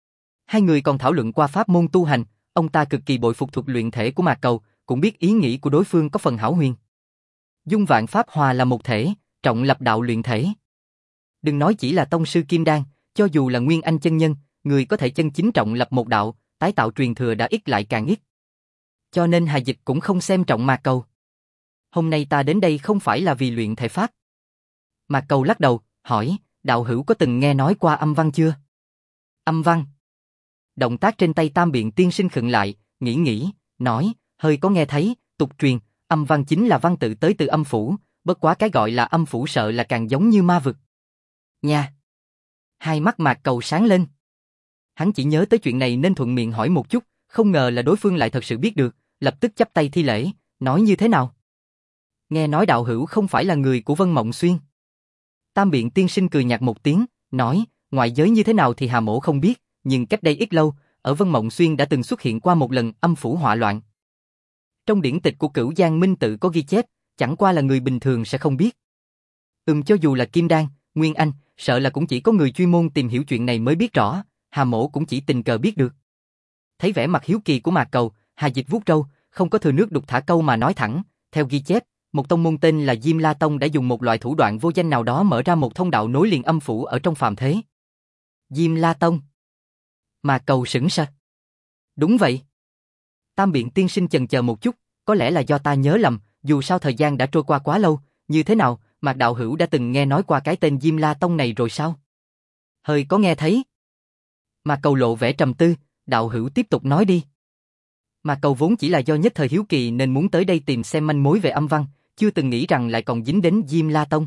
Hai người còn thảo luận qua pháp môn tu hành, ông ta cực kỳ bội phục thuật luyện thể của Mạc Cầu, cũng biết ý nghĩ của đối phương có phần hão huyền. Dung vạn pháp hòa là một thể, trọng lập đạo luyện thể. Đừng nói chỉ là tông sư Kim Đan, cho dù là Nguyên Anh chân nhân, người có thể chân chính trọng lập một đạo, tái tạo truyền thừa đã ít lại càng ít. Cho nên Hà Dịch cũng không xem trọng Mạc Cầu. Hôm nay ta đến đây không phải là vì luyện thể pháp. Mạc Cầu lắc đầu, hỏi, đạo hữu có từng nghe nói qua âm văn chưa? Âm văn. Động tác trên tay Tam Biện tiên sinh khựng lại, nghĩ, nói, hơi có nghe thấy, tục truyền, âm văn chính là văn tự tới từ âm phủ, bất quá cái gọi là âm phủ sợ là càng giống như ma vực. Nha. Hai mắt Mạc Cầu sáng lên. Hắn chỉ nhớ tới chuyện này nên thuận miệng hỏi một chút, không ngờ là đối phương lại thật sự biết được, lập tức chắp tay thi lễ, nói như thế nào? Nghe nói đạo hữu không phải là người của Vân Mộng Xuyên. Tam Biện tiên sinh cười nhạt một tiếng, nói, ngoại giới như thế nào thì Hà mỗ không biết, nhưng cách đây ít lâu, ở Vân Mộng Xuyên đã từng xuất hiện qua một lần âm phủ hỏa loạn. Trong điển tịch của Cửu Giang Minh Tự có ghi chép, chẳng qua là người bình thường sẽ không biết. Cho dù là Kim Đan, Nguyên Anh, sợ là cũng chỉ có người chuyên môn tìm hiểu chuyện này mới biết rõ, Hà mỗ cũng chỉ tình cờ biết được. Thấy vẻ mặt hiếu kỳ của Mạc Cầu, Hà Dịch vuốt râu, không có thừa nước đục thả câu mà nói thẳng, theo ghi chép, một tông môn tên là Diêm La Tông đã dùng một loại thủ đoạn vô danh nào đó mở ra một thông đạo nối liền âm phủ ở trong phàm thế. Diêm La Tông. Mạc Cầu sững sờ. Đúng vậy. Tam Biện tiên sinh chần chờ một chút, có lẽ là do ta nhớ lầm, dù sao thời gian đã trôi qua quá lâu, như thế nào, Mạc đạo hữu đã từng nghe nói qua cái tên Diêm La Tông này rồi sao? Hơi có nghe thấy. Mạc Cầu lộ vẻ trầm tư, đạo hữu tiếp tục nói đi. Mạc Cầu vốn chỉ là do nhất thời hiếu kỳ nên muốn tới đây tìm xem manh mối về âm văn, chưa từng nghĩ rằng lại còn dính đến Diêm La Tông.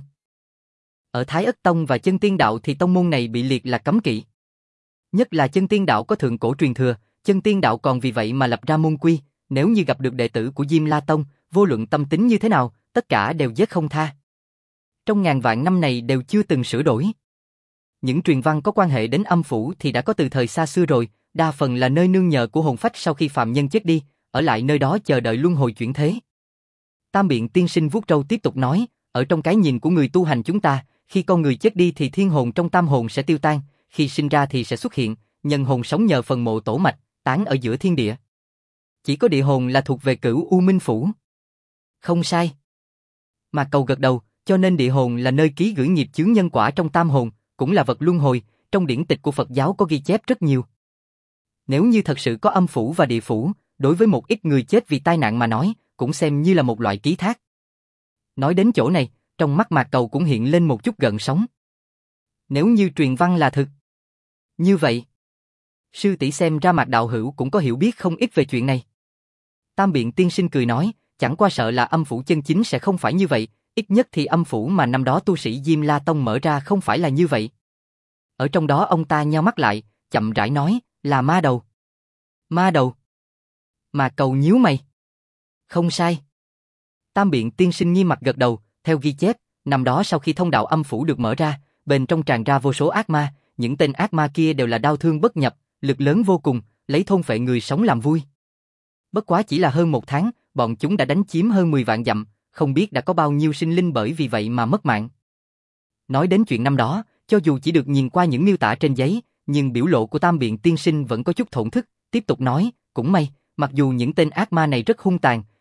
Ở Thái Ất Tông và Chân Tiên Đạo thì tông môn này bị liệt là cấm kỵ. Nhất là Chân Tiên Đạo có thượng cổ truyền thừa, Chân Tiên Đạo còn vì vậy mà lập ra môn quy, nếu như gặp được đệ tử của Diêm La Tông, vô luận tâm tính như thế nào, tất cả đều giết không tha. Trong ngàn vạn năm này đều chưa từng sửa đổi. Những truyền văn có quan hệ đến âm phủ thì đã có từ thời xa xưa rồi, đa phần là nơi nương nhờ của hồn phách sau khi phàm nhân chết đi, ở lại nơi đó chờ đợi luân hồi chuyển thế. Tam Biện tiên sinh vuốt râu tiếp tục nói, ở trong cái nhìn của người tu hành chúng ta, khi con người chết đi thì thiên hồn trong tam hồn sẽ tiêu tan, khi sinh ra thì sẽ xuất hiện, nhân hồn sống nhờ phần mộ tổ mạch, tán ở giữa thiên địa. Chỉ có địa hồn là thuộc về Cửu U Minh Phủ. Không sai. Mạc Cầu gật đầu, cho nên địa hồn là nơi ký gửi nghiệp chướng nhân quả trong tam hồn, cũng là vật luân hồi, trong điển tịch của Phật giáo có ghi chép rất nhiều. Nếu như thật sự có âm phủ và địa phủ, đối với một ít người chết vì tai nạn mà nói, cũng xem như là một loại ký thác. Nói đến chỗ này, trong mắt Mạc Cầu cũng hiện lên một chút gợn sóng. Nếu như truyền văn là thực. Như vậy, sư tỷ xem ra Mạc đạo hữu cũng có hiểu biết không ít về chuyện này. Tam Biện tiên sinh cười nói, chẳng qua sợ là âm phủ chân chính sẽ không phải như vậy, ít nhất thì âm phủ mà năm đó tu sĩ Diêm La Tông mở ra không phải là như vậy. Ở trong đó ông ta nheo mắt lại, chậm rãi nói, là ma đầu. Ma đầu. Mạc Cầu nhíu mày. Không sai. Tam Biện tiên sinh nghiêm mặt gật đầu, theo ghi chép, năm đó sau khi thông đạo âm phủ được mở ra, bên trong tràn ra vô số ác ma, những tên ác ma kia đều là đau thương bất nhập, lực lớn vô cùng, lấy thôn phệ người sống làm vui. Bất quá chỉ là hơn một tháng, bọn chúng đã đánh chiếm hơn 10 vạn dặm, không biết đã có bao nhiêu sinh linh bởi vì vậy mà mất mạng. Nói đến chuyện năm đó, cho dù chỉ được nhìn qua những miêu tả trên giấy, nhưng biểu lộ của Tam Biện tiên sinh vẫn có chút thổn thức, tiếp tục nói, cũng may, mặc dù những tên ác ma này rất hung tàn,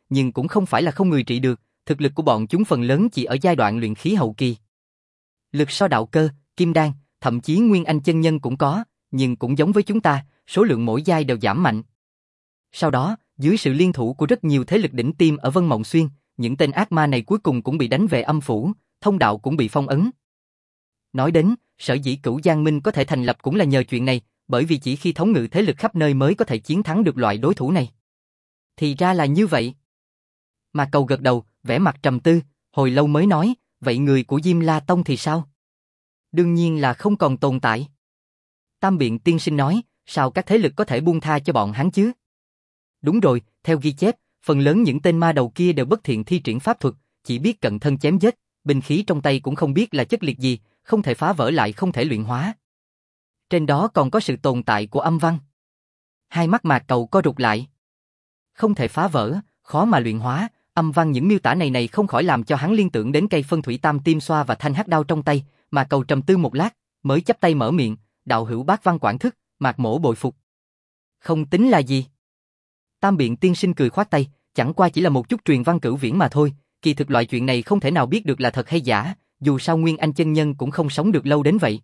nhưng cũng không phải là không người trị được, thực lực của bọn chúng phần lớn chỉ ở giai đoạn luyện khí hậu kỳ. Lực so đạo cơ, kim đan, thậm chí nguyên anh chân nhân cũng có, nhưng cũng giống với chúng ta, số lượng mỗi giai đều giảm mạnh. Sau đó, dưới sự liên thủ của rất nhiều thế lực đỉnh tiêm ở Vân Mộng Xuyên, những tên ác ma này cuối cùng cũng bị đánh về âm phủ, thông đạo cũng bị phong ấn. Nói đến, sở dĩ Cửu Giang Minh có thể thành lập cũng là nhờ chuyện này, bởi vì chỉ khi thống ngự thế lực khắp nơi mới có thể chiến thắng được loại đối thủ này. Thì ra là như vậy. Mà Cầu gật đầu, vẻ mặt trầm tư, hồi lâu mới nói, vậy người của Diêm La Tông thì sao? Đương nhiên là không còn tồn tại. Tam Biện tiên sinh nói, sao các thế lực có thể buông tha cho bọn hắn chứ? Đúng rồi, theo ghi chép, phần lớn những tên ma đầu kia đều bất thiện thi triển pháp thuật, chỉ biết cận thân chém giết, binh khí trong tay cũng không biết là chất liệt gì, không thể phá vỡ lại không thể luyện hóa. Trên đó còn có sự tồn tại của âm văn. Hai mắt Mạc Cầu co rụt lại. Không thể phá vỡ, khó mà luyện hóa, âm văn những miêu tả này không khỏi làm cho hắn liên tưởng đến cây phân thủy tam tiêm xoa và thanh hắc đao trong tay, Mạc Cầu trầm tư một lát, mới chắp tay mở miệng, đạo hữu bát văn quản thức, Mạc mỗ bội phục. Không tính là gì. Tam Biện tiên sinh cười khoát tay, chẳng qua chỉ là một chút truyền văn cửu viễn mà thôi, kỳ thực loại chuyện này không thể nào biết được là thật hay giả, dù sao Nguyên Anh chân nhân cũng không sống được lâu đến vậy.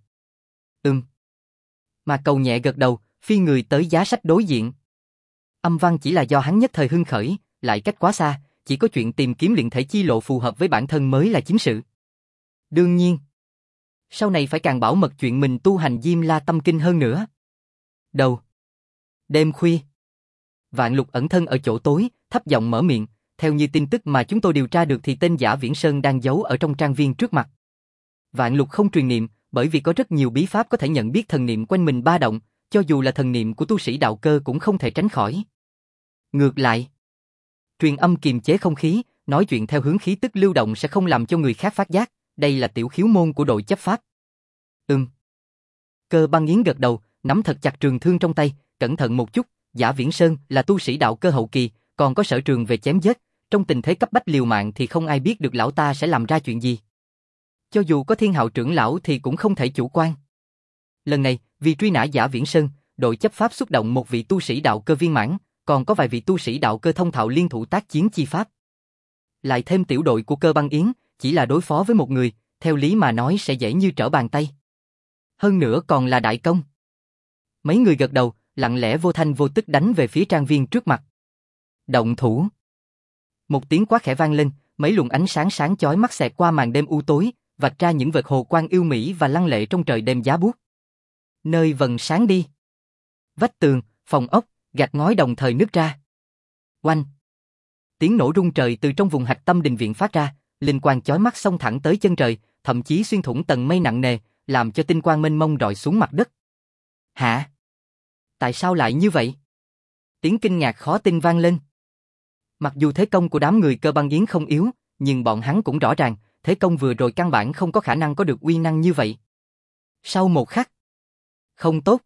Mạc Cầu nhẹ gật đầu, phi người tới giá sách đối diện. Âm văn chỉ là do hắn nhất thời hưng khởi, lại cách quá xa, chỉ có chuyện tìm kiếm luyện thể chi lộ phù hợp với bản thân mới là chính sự. Đương nhiên, sau này phải càng bảo mật chuyện mình tu hành Diêm La Tâm Kinh hơn nữa. Đầu đêm khuya, Vạn Lục ẩn thân ở chỗ tối, thấp giọng mở miệng, theo như tin tức mà chúng tôi điều tra được thì tên Giả Viễn Sơn đang giấu ở trong trang viên trước mặt. Vạn Lục không truyền niệm, bởi vì có rất nhiều bí pháp có thể nhận biết thần niệm quanh mình ba động, cho dù là thần niệm của tu sĩ đạo cơ cũng không thể tránh khỏi. Ngược lại, truyền âm kiềm chế không khí, nói chuyện theo hướng khí tức lưu động sẽ không làm cho người khác phát giác, đây là tiểu khiếu môn của đội chấp pháp. Cơ Băng Yến gật đầu, nắm thật chặt trường thương trong tay, cẩn thận một chút, Giả Viễn Sơn là tu sĩ đạo cơ hậu kỳ, còn có sở trường về chém giết, trong tình thế cấp bách liều mạng thì không ai biết được lão ta sẽ làm ra chuyện gì. Cho dù có Thiên Hạo trưởng lão thì cũng không thể chủ quan. Lần này, vì truy nã Giả Viễn Sơn, đội chấp pháp xuất động một vị tu sĩ đạo cơ viên mãn, còn có vài vị tu sĩ đạo cơ thông thạo liên thủ tác chiến chi pháp. Lại thêm tiểu đội của Cơ Băng Yến, chỉ là đối phó với một người, theo lý mà nói sẽ dễ như trở bàn tay. Hơn nữa còn là đại công. Mấy người gật đầu, lặng lẽ vô thanh vô tức đánh về phía trang viên trước mặt. Động thủ. Một tiếng quát khẽ vang lên, mấy luồng ánh sáng sáng chói mắt xẹt qua màn đêm u tối, vạch ra những vệt hồ quang yêu mỹ và lăng lệ trong trời đêm giá buốt. Nơi vầng sáng đi. Vách tường, phòng ốc, gạch ngói đồng thời nứt ra. Oanh. Tiếng nổ rung trời từ trong vùng hạch tâm đình viện phát ra, linh quang chói mắt xông thẳng tới chân trời, thậm chí xuyên thủng tầng mây nặng nề, làm cho tinh quang mênh mông rọi xuống mặt đất. Hả? Tại sao lại như vậy? Tiếng kinh ngạc khó tin vang lên. Mặc dù thế công của đám người Cơ Băng Yến không yếu, nhưng bọn hắn cũng rõ ràng, thế công vừa rồi căn bản không có khả năng có được uy năng như vậy. Sau một khắc, không tốt.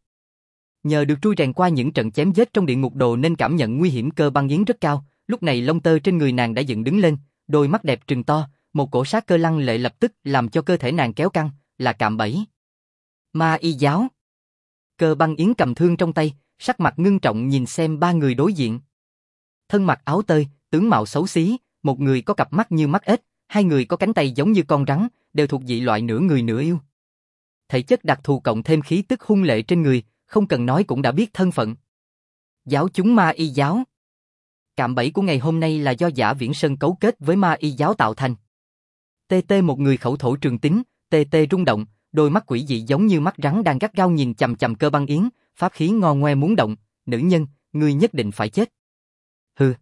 Nhờ được trui rèn qua những trận chém giết trong địa ngục đồ nên cảm nhận nguy hiểm Cơ Băng Yến rất cao, lúc này lông tơ trên người nàng đã dựng đứng lên, đôi mắt đẹp trừng to, một cổ sát cơ lăng lệ lập tức làm cho cơ thể nàng kéo căng, là cạm bẫy. Ma y giáo. Cơ Băng Yến cầm thương trong tay, sắc mặt ngưng trọng nhìn xem ba người đối diện. Thân mặc áo tơi, tướng mạo xấu xí, một người có cặp mắt như mắt ếch, hai người có cánh tay giống như con rắn, đều thuộc dị loại nửa người nửa yêu. Thể chất đặc thù cộng thêm khí tức hung lệ trên người, không cần nói cũng đã biết thân phận. Giáo chúng Ma y giáo. Cạm bẫy của ngày hôm nay là do Giả Viễn Sơn cấu kết với Ma y giáo tạo thành. TT một người khẩu thổ trường tín, TT rung động, đôi mắt quỷ dị giống như mắt rắn đang gắt gao nhìn chằm chằm Cơ Băng Yến, pháp khí ngò ngoe muốn động, nữ nhân, ngươi nhất định phải chết. Hừ.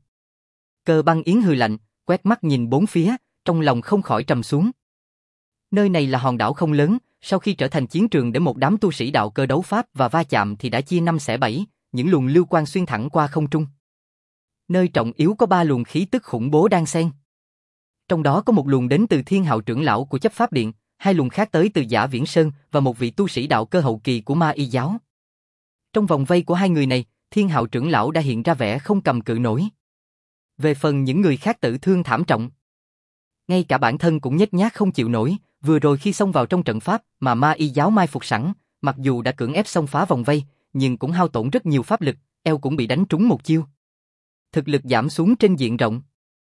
Cơ Băng Yến hừ lạnh, quét mắt nhìn bốn phía, trong lòng không khỏi trầm xuống. Nơi này là hòn đảo không lớn, sau khi trở thành chiến trường để một đám tu sĩ đạo cơ đấu pháp và va chạm thì đã chia năm xẻ bảy, những luồng lưu quang xuyên thẳng qua không trung. Nơi trọng yếu có ba luồng khí tức khủng bố đang xen. Trong đó có một luồng đến từ Thiên Hạo trưởng lão của chấp pháp điện, hai luồng khác tới từ Giả Viễn Sơn và một vị tu sĩ đạo cơ hậu kỳ của Ma y giáo. Trong vòng vây của hai người này, Thiên Hạo trưởng lão đã hiện ra vẻ không cầm cự nổi. Về phần những người khác tử thương thảm trọng, ngay cả bản thân cũng nhếch nhác không chịu nổi, vừa rồi khi xông vào trong trận pháp mà Ma y giáo mai phục sẵn, mặc dù đã cưỡng ép xông phá vòng vây, nhưng cũng hao tổn rất nhiều pháp lực, eo cũng bị đánh trúng một chiêu. Thực lực giảm xuống trên diện rộng.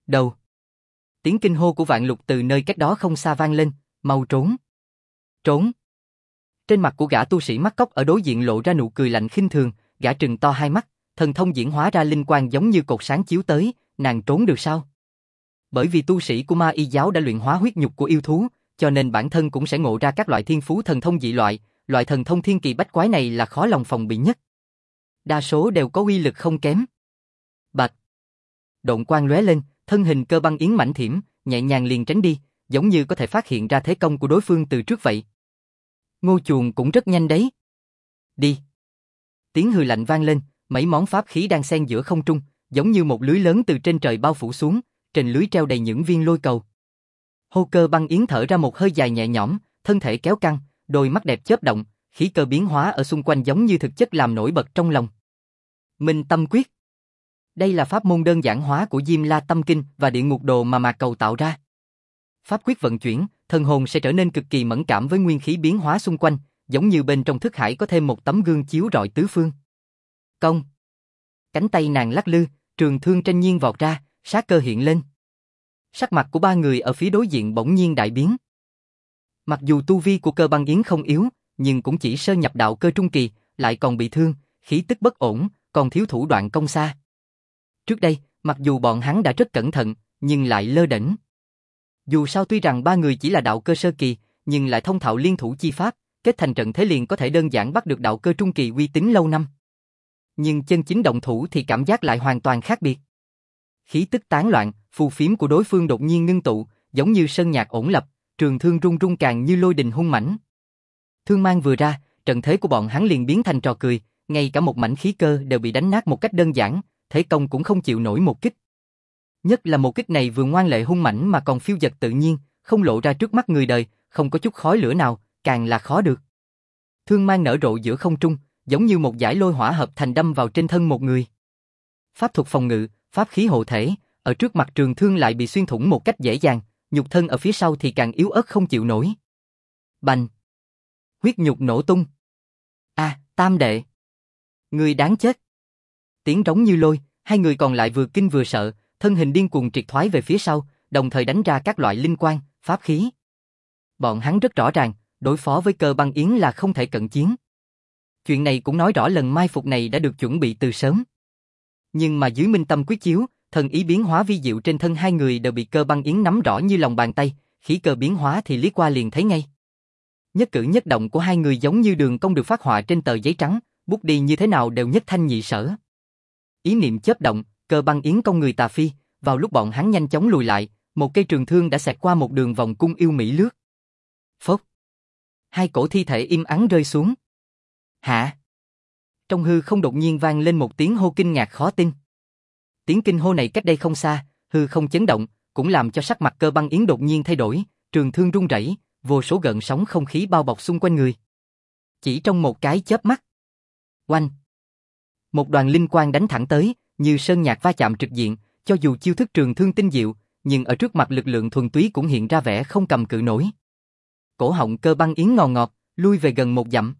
Đầu. Tiếng kinh hô của Vạn Lục từ nơi cách đó không xa vang lên, mau trốn. Trốn. Trên mặt của gã tu sĩ mắt cóc ở đối diện lộ ra nụ cười lạnh khinh thường, gã trừng to hai mắt, thần thông diễn hóa ra linh quang giống như cột sáng chiếu tới, nàng trốn được sao? Bởi vì tu sĩ của Ma Y giáo đã luyện hóa huyết nhục của yêu thú, cho nên bản thân cũng sẽ ngộ ra các loại thiên phú thần thông dị loại, loại thần thông thiên kỳ bách quái này là khó lòng phòng bị nhất. Đa số đều có uy lực không kém. Bạch. Độn quang lóe lên, thân hình Cơ Băng Yến mảnh thiểm, nhẹ nhàng liền tránh đi, giống như có thể phát hiện ra thế công của đối phương từ trước vậy. Ngô Chuồng cũng rất nhanh đấy. Đi. Tiếng hừ lạnh vang lên, mấy món pháp khí đang xen giữa không trung, giống như một lưới lớn từ trên trời bao phủ xuống, trên lưới treo đầy những viên lôi cầu. Hô Cơ Băng Yến thở ra một hơi dài nhẹ nhõm, thân thể kéo căng, đôi mắt đẹp chớp động, khí cơ biến hóa ở xung quanh giống như thực chất làm nổi bật trong lòng. Minh Tâm Quyết. Đây là pháp môn đơn giản hóa của Diêm La Tâm Kinh và Địa Ngục Đồ mà Mạc Cầu tạo ra. Pháp quyết vận chuyển, thần hồn sẽ trở nên cực kỳ mẫn cảm với nguyên khí biến hóa xung quanh, giống như bên trong thức hải có thêm một tấm gương chiếu rọi tứ phương. Công. Cánh tay nàng lắc lư, trường thương tranh nhiên vọt ra, sát cơ hiện lên. Sắc mặt của ba người ở phía đối diện bỗng nhiên đại biến. Mặc dù tu vi của Cơ Băng Yến không yếu, nhưng cũng chỉ sơ nhập đạo cơ trung kỳ, lại còn bị thương, khí tức bất ổn, còn thiếu thủ đoạn công xa. Trước đây, mặc dù bọn hắn đã rất cẩn thận, nhưng lại lơ đễnh. Dù sao tuy rằng ba người chỉ là đạo cơ sơ kỳ, nhưng lại thông thạo liên thủ chi pháp, kết thành trận thế liền có thể đơn giản bắt được đạo cơ trung kỳ uy tín lâu năm. Nhưng chân chính động thủ thì cảm giác lại hoàn toàn khác biệt. Khí tức tán loạn, phù phiếm của đối phương đột nhiên ngưng tụ, giống như sơn nhạc ổn lập, trường thương rung rung càng như lôi đình hung mãnh. Thương mang vừa ra, trận thế của bọn hắn liền biến thành trò cười, ngay cả một mảnh khí cơ đều bị đánh nát một cách đơn giản, thế công cũng không chịu nổi một kích. Nhất là một kích này vừa ngoan lệ hung mãnh mà còn phiêu dật tự nhiên, không lộ ra trước mắt người đời, không có chút khói lửa nào, càng là khó được. Thương mang nở rộ giữa không trung, giống như một dải lôi hỏa hợp thành đâm vào trên thân một người. Pháp thuật phòng ngự, pháp khí hộ thể, ở trước mặt trường thương lại bị xuyên thủng một cách dễ dàng, nhục thân ở phía sau thì càng yếu ớt không chịu nổi. Bành! Huyết nhục nổ tung. Tam đệ! Người đáng chết! Tiếng rống như lôi, hai người còn lại vừa kinh vừa sợ, thân hình điên cuồng triệt thoái về phía sau, đồng thời đánh ra các loại linh quang, pháp khí. Bọn hắn rất rõ ràng, đối phó với Cơ Băng Yến là không thể cận chiến. Chuyện này cũng nói rõ lần mai phục này đã được chuẩn bị từ sớm. Nhưng mà dưới Minh Tâm Quyết chiếu, thần ý biến hóa vi diệu trên thân hai người đều bị Cơ Băng Yến nắm rõ như lòng bàn tay, khí cơ biến hóa thì liếc qua liền thấy ngay. Nhất cử nhất động của hai người giống như đường cong được phác họa trên tờ giấy trắng, bút đi như thế nào đều nhất thanh nhị sở. Ý niệm chớp động, Cơ Băng Yến cong người tà phi, vào lúc bọn hắn nhanh chóng lùi lại, một cây trường thương đã xẹt qua một đường vòng cung yêu mỹ lướt. Phốc! Hai cổ thi thể im ắng rơi xuống. Hả? Trong hư không đột nhiên vang lên một tiếng hô kinh ngạc khó tin. Tiếng kinh hô này cách đây không xa, hư không chấn động, cũng làm cho sắc mặt Cơ Băng Yến đột nhiên thay đổi, trường thương rung rẩy, vô số gợn sóng không khí bao bọc xung quanh người. Chỉ trong một cái chớp mắt. Oanh! Một đoàn linh quang đánh thẳng tới, như sơn nhạc va chạm trực diện, cho dù chiêu thức trường thương tinh diệu, nhưng ở trước mặt lực lượng thuần túy cũng hiện ra vẻ không cầm cự nổi. Cổ họng Cơ Băng Yến ngò ngọt, lui về gần một dặm.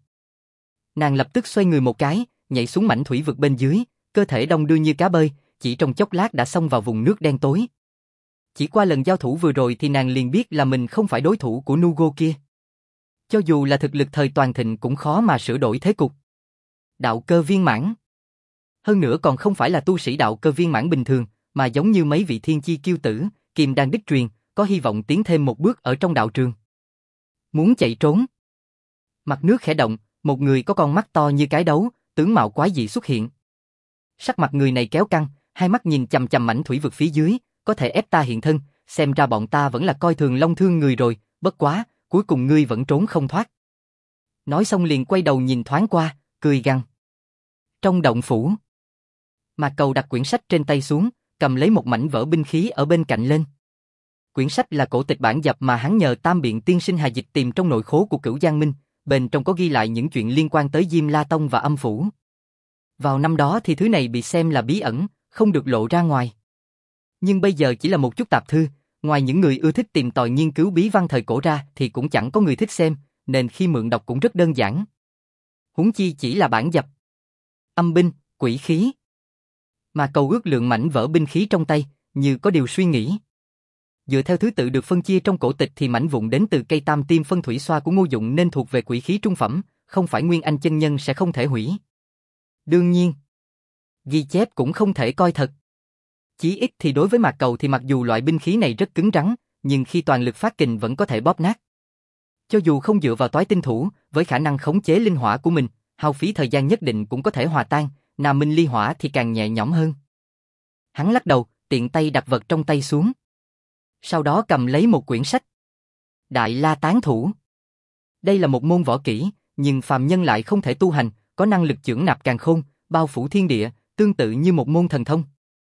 Nàng lập tức xoay người một cái, nhảy xuống mảnh thủy vực bên dưới, cơ thể đong đưa như cá bơi, chỉ trong chốc lát đã xông vào vùng nước đen tối. Chỉ qua lần giao thủ vừa rồi thì nàng liền biết là mình không phải đối thủ của Nugo kia. Cho dù là thực lực thời toàn thịnh cũng khó mà sửa đổi thế cục. Đạo cơ viên mãn. Hơn nữa còn không phải là tu sĩ đạo cơ viên mãn bình thường, mà giống như mấy vị thiên chi kiêu tử, kim đan đích truyền, có hy vọng tiến thêm một bước ở trong đạo trường. Muốn chạy trốn. Mặt nước khẽ động, một người có con mắt to như cái đấu, tướng mạo quái dị xuất hiện. Sắc mặt người này kéo căng, hai mắt nhìn chằm chằm mảnh thủy vực phía dưới, có thể ép ta hiện thân, xem ra bọn ta vẫn là coi thường Long Thương người rồi, bất quá, cuối cùng ngươi vẫn trốn không thoát. Nói xong liền quay đầu nhìn thoáng qua, cười gằn. Trong động phủ, Mạc Cầu đặt quyển sách trên tay xuống, cầm lấy một mảnh vở binh khí ở bên cạnh lên. Quyển sách là cổ tịch bản dập mà hắn nhờ Tam Biện tiên sinh Hà Dịch tìm trong nội khố của Cửu Giang Minh, bên trong có ghi lại những chuyện liên quan tới Diêm La Tông và âm phủ. Vào năm đó thì thứ này bị xem là bí ẩn, không được lộ ra ngoài. Nhưng bây giờ chỉ là một chút tạp thư, ngoài những người ưa thích tìm tòi nghiên cứu bí văn thời cổ ra thì cũng chẳng có người thích xem, nên khi mượn đọc cũng rất đơn giản. Huống chi chỉ là bản dập. Âm binh, quỷ khí. Mà Cầu ước lượng mảnh vỡ binh khí trong tay, như có điều suy nghĩ. Dựa theo thứ tự được phân chia trong cổ tịch thì mảnh vụn đến từ cây tam tiêm phân thủy xoa của Ngô Dụng nên thuộc về quỷ khí trung phẩm, không phải Nguyên Anh chân nhân sẽ không thể hủy. Đương nhiên, ghi chép cũng không thể coi thật. Chí ít thì đối với Mạc Cầu thì mặc dù loại binh khí này rất cứng rắn, nhưng khi toàn lực phát kình vẫn có thể bóp nát. Cho dù không dựa vào toái tinh thủ, với khả năng khống chế linh hỏa của mình, hao phí thời gian nhất định cũng có thể hòa tan, Nam Minh ly hỏa thì càng nhẹ nhõm hơn. Hắn lắc đầu, tiện tay đặt vật trong tay xuống. Sau đó cầm lấy một quyển sách. Đại La Tán Thủ. Đây là một môn võ kỹ, nhưng phàm nhân lại không thể tu hành, có năng lực chưởng nạp càn khôn, bao phủ thiên địa, tương tự như một môn thần thông.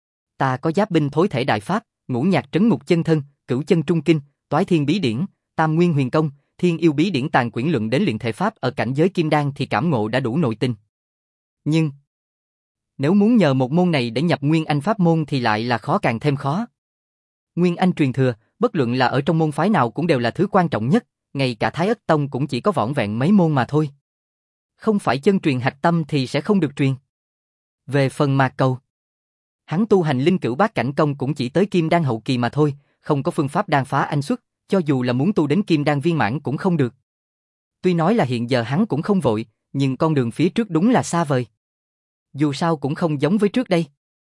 Ta có giáp binh thối thể đại pháp, ngũ nhạc trấn ngục chân thân, cửu chân trung kinh, toái thiên bí điển, tam nguyên huyền công, thiên yêu bí điển tàn quyển luận đến luyện thể pháp ở cảnh giới kim đan thì cảm ngộ đã đủ nội tình. Nhưng nếu muốn nhờ một môn này để nhập Nguyên Anh pháp môn thì lại là khó càng thêm khó. Nguyên Anh truyền thừa, bất luận là ở trong môn phái nào cũng đều là thứ quan trọng nhất, ngay cả Thái Ất Tông cũng chỉ có vỏn vẹn mấy môn mà thôi. Không phải chân truyền hạch tâm thì sẽ không được truyền. Về phần Mạc Cầu, hắn tu hành linh cửu bát cảnh công cũng chỉ tới kim đan hậu kỳ mà thôi, không có phương pháp đan phá anh xuất, cho dù là muốn tu đến kim đan viên mãn cũng không được. Tuy nói là hiện giờ hắn cũng không vội, nhưng con đường phía trước đúng là xa vời. Dù sao cũng không giống với trước đây.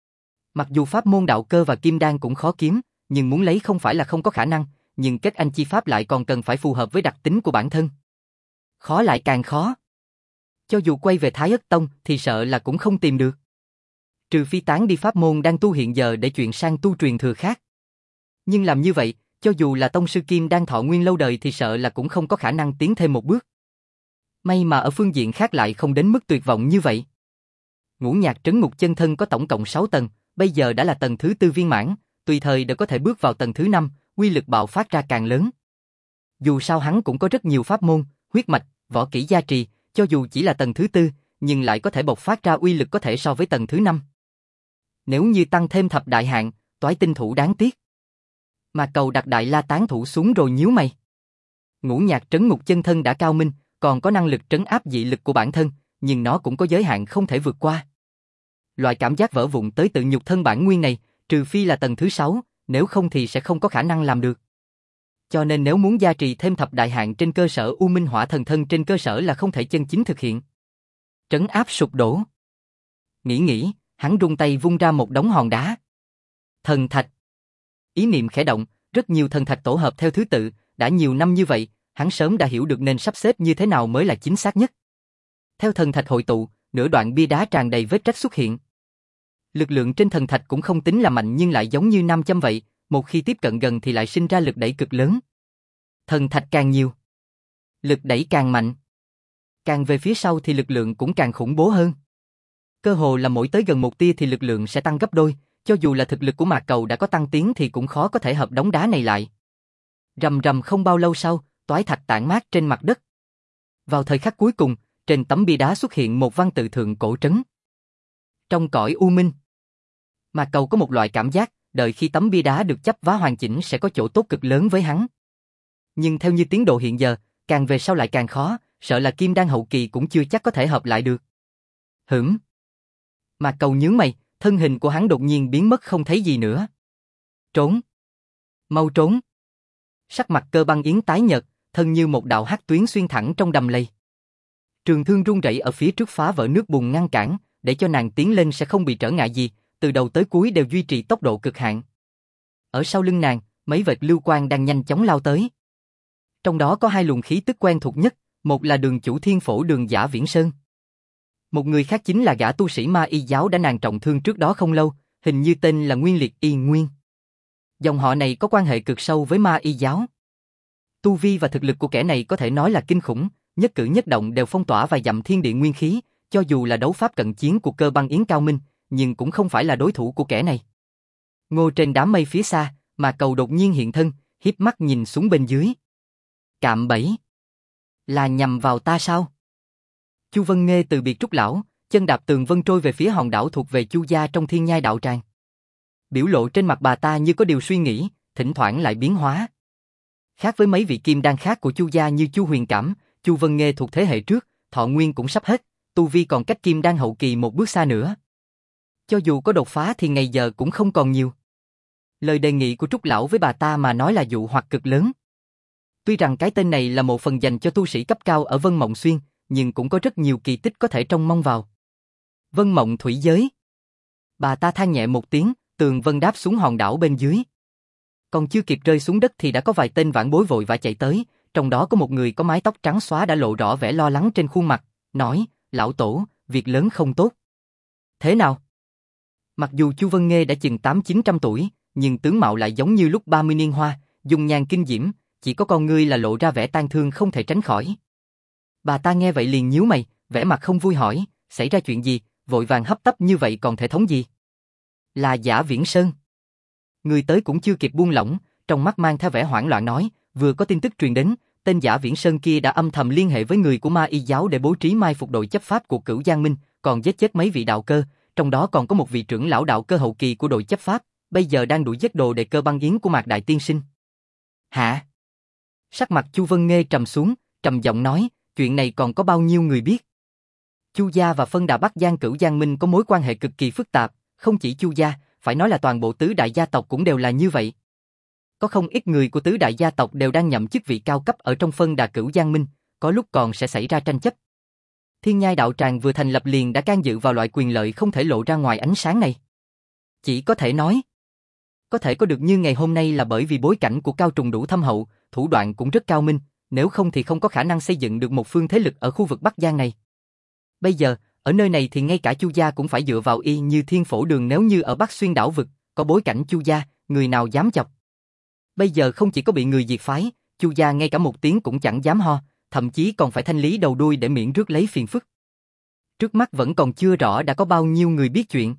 Mặc dù pháp môn đạo cơ và kim đan cũng khó kiếm, nhưng muốn lấy không phải là không có khả năng, nhưng kết anh chi pháp lại còn cần phải phù hợp với đặc tính của bản thân. Khó lại càng khó. Cho dù quay về Thái Ất Tông thì sợ là cũng không tìm được. Trừ phi tán đi pháp môn đang tu hiện giờ để chuyển sang tu truyền thừa khác. Nhưng làm như vậy, cho dù là tông sư kim đan thọ nguyên lâu đời thì sợ là cũng không có khả năng tiến thêm một bước. May mà ở phương diện khác lại không đến mức tuyệt vọng như vậy. Ngũ nhạc trấn ngục chân thân có tổng cộng 6 tầng, bây giờ đã là tầng thứ 4 viên mãn, tùy thời đều có thể bước vào tầng thứ 5, uy lực bạo phát ra càng lớn. Dù sao hắn cũng có rất nhiều pháp môn, huyết mạch, võ kỹ gia trì, cho dù chỉ là tầng thứ 4, nhưng lại có thể bộc phát ra uy lực có thể so với tầng thứ 5. Nếu như tăng thêm thập đại hạng, toái tinh thủ đáng tiếc. Mà Cầu đặt Đại La Tán Thủ xuống rồi nhíu mày. Ngũ nhạc trấn ngục chân thân đã cao minh, còn có năng lực trấn áp dị lực của bản thân, nhưng nó cũng có giới hạn không thể vượt qua. Loại cảm giác vỡ vụn tới tự nhục thân bản nguyên này, trừ phi là tầng thứ 6, nếu không thì sẽ không có khả năng làm được. Cho nên nếu muốn gia trì thêm thập đại hạng trên cơ sở U Minh Hỏa Thần Thân trên cơ sở là không thể chân chính thực hiện. Trấn áp sụp đổ. Nghĩ, hắn rung tay vung ra một đống hòn đá. Thần thạch. Ý niệm khẽ động, rất nhiều thần thạch tổ hợp theo thứ tự, đã nhiều năm như vậy, hắn sớm đã hiểu được nên sắp xếp như thế nào mới là chính xác nhất. Theo thần thạch hội tụ, nửa đoạn bia đá tràn đầy vết rách xuất hiện. Lực lượng trên thần thạch cũng không tính là mạnh nhưng lại giống như nam châm vậy, một khi tiếp cận gần thì lại sinh ra lực đẩy cực lớn. Thần thạch càng nhiều, lực đẩy càng mạnh. Càng về phía sau thì lực lượng cũng càng khủng bố hơn. Cơ hồ là mỗi tới gần một tia thì lực lượng sẽ tăng gấp đôi, cho dù là thực lực của Mạc Cầu đã có tăng tiến thì cũng khó có thể hợp đống đá này lại. Rầm rầm không bao lâu sau, toái thạch tản mát trên mặt đất. Vào thời khắc cuối cùng, trên tấm bia đá xuất hiện một văn tự thượng cổ trấn. Trong cõi u minh. Mạc Cầu có một loại cảm giác, đợi khi tấm bia đá được chắp vá hoàn chỉnh sẽ có chỗ tốt cực lớn với hắn. Nhưng theo như tiến độ hiện giờ, càng về sau lại càng khó, sợ là kim đan hậu kỳ cũng chưa chắc có thể hợp lại được. Mạc Cầu nhướng mày, thân hình của hắn đột nhiên biến mất không thấy gì nữa. Trốn! Mau trốn! Sắc mặt Cơ Băng Yến tái nhợt, thân như một đạo hắc tuyến xuyên thẳng trong đầm lầy. Trường thương rung rẩy ở phía trước phá vỡ nước bùn ngăn cản, để cho nàng tiến lên sẽ không bị trở ngại gì, từ đầu tới cuối đều duy trì tốc độ cực hạn. Ở sau lưng nàng, mấy vệt lưu quang đang nhanh chóng lao tới. Trong đó có hai luồng khí tức quen thuộc nhất, một là Đường chủ Thiên Phổ Đường Giả Viễn Sơn. Một người khác chính là gã tu sĩ Ma Y giáo đã nàng trọng thương trước đó không lâu, hình như tên là Nguyên Liệt Y Nguyên. Dòng họ này có quan hệ cực sâu với Ma Y giáo. Tu vi và thực lực của kẻ này có thể nói là kinh khủng, nhất cử nhất động đều phong tỏa và dặm thiên địa nguyên khí, cho dù là đấu pháp cận chiến của Cơ Băng Yến cao minh, nhưng cũng không phải là đối thủ của kẻ này. Ngô trên đám mây phía xa, Mà Cầu đột nhiên hiện thân, hiếp mắt nhìn xuống bên dưới. Cạm bẫy. Là nhằm vào ta sao? Chu Vân Nghê từ biệt Trúc lão, chân đạp tường vân trôi về phía hòn đảo thuộc về Chu gia trong Thiên Nhai đạo tràng. Biểu lộ trên mặt bà ta như có điều suy nghĩ, thỉnh thoảng lại biến hóa. Khác với mấy vị kim đan khác của Chu gia như Chu Huyền Cảm, Chu Vân Nghê thuộc thế hệ trước, thọ nguyên cũng sắp hết, tu vi còn cách kim đan hậu kỳ một bước xa nữa. Cho dù có đột phá thì ngày giờ cũng không còn nhiều. Lời đề nghị của Trúc Lão với bà ta mà nói là dụ hoặc cực lớn. Tuy rằng cái tên này là một phần dành cho tu sĩ cấp cao ở Vân Mộng Xuyên, nhưng cũng có rất nhiều kỳ tích có thể trông mong vào. Vân Mộng Thủy Giới. Bà ta than nhẹ một tiếng, Tường Vân đáp xuống hòn đảo bên dưới. Còn chưa kịp rơi xuống đất thì đã có vài tên vãn bối vội vã chạy tới, trong đó có một người có mái tóc trắng xóa đã lộ rõ vẻ lo lắng trên khuôn mặt, nói, lão tổ, việc lớn không tốt. Thế nào? Mặc dù Chu Vân Nghê đã chừng 800-900 tuổi, nhưng tướng mạo lại giống như lúc 30 niên hoa, dung nhan kinh diễm, chỉ có con ngươi là lộ ra vẻ tang thương không thể tránh khỏi. Bà ta nghe vậy liền nhíu mày, vẻ mặt không vui hỏi, xảy ra chuyện gì, vội vàng hấp tấp như vậy còn thể thống gì? Là Giả Viễn Sơn. Người tới cũng chưa kịp buông lỏng, trong mắt mang theo vẻ hoảng loạn nói, vừa có tin tức truyền đến, tên Giả Viễn Sơn kia đã âm thầm liên hệ với người của Ma Y giáo để bố trí mai phục đội chấp pháp của Cửu Giang Minh, còn giết chết mấy vị đạo cơ, trong đó còn có một vị trưởng lão đạo cơ hậu kỳ của đội chấp pháp, bây giờ đang đuổi giết đồ đệ Cơ Băng Yến của Mạc Đại Tiên Sinh. Hả? Sắc mặt Chu Vân Nghê trầm xuống, trầm giọng nói, chuyện này còn có bao nhiêu người biết? Chu gia và Phân Đà Bắc Giang Cửu Giang Minh có mối quan hệ cực kỳ phức tạp, không chỉ Chu gia, phải nói là toàn bộ tứ đại gia tộc cũng đều là như vậy. Có không ít người của tứ đại gia tộc đều đang nhậm chức vị cao cấp ở trong Phân Đà Cửu Giang Minh, có lúc còn sẽ xảy ra tranh chấp. Thiên Nhai đạo tràng vừa thành lập liền đã can dự vào loại quyền lợi không thể lộ ra ngoài ánh sáng này. Chỉ có thể nói, có thể có được như ngày hôm nay là bởi vì bối cảnh của Cao Trùng đủ thâm hậu, thủ đoạn cũng rất cao minh, nếu không thì không có khả năng xây dựng được một phương thế lực ở khu vực Bắc Giang này. Bây giờ, ở nơi này thì ngay cả Chu gia cũng phải dựa vào y như Thiên Phổ Đường, nếu như ở Bắc Xuyên đảo vực, có bối cảnh Chu gia, người nào dám chọc. Bây giờ không chỉ có bị người diệt phái, Chu gia ngay cả một tiếng cũng chẳng dám ho, thậm chí còn phải thanh lý đầu đuôi để miễn rước lấy phiền phức. Trước mắt vẫn còn chưa rõ đã có bao nhiêu người biết chuyện.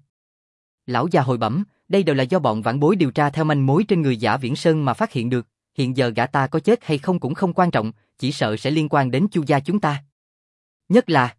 Lão già hồi bẩm, đây đều là do bọn vãn bối điều tra theo manh mối trên người Giả Viễn Sơn mà phát hiện được, hiện giờ gã ta có chết hay không cũng không quan trọng, chỉ sợ sẽ liên quan đến Chu gia chúng ta. Nhất là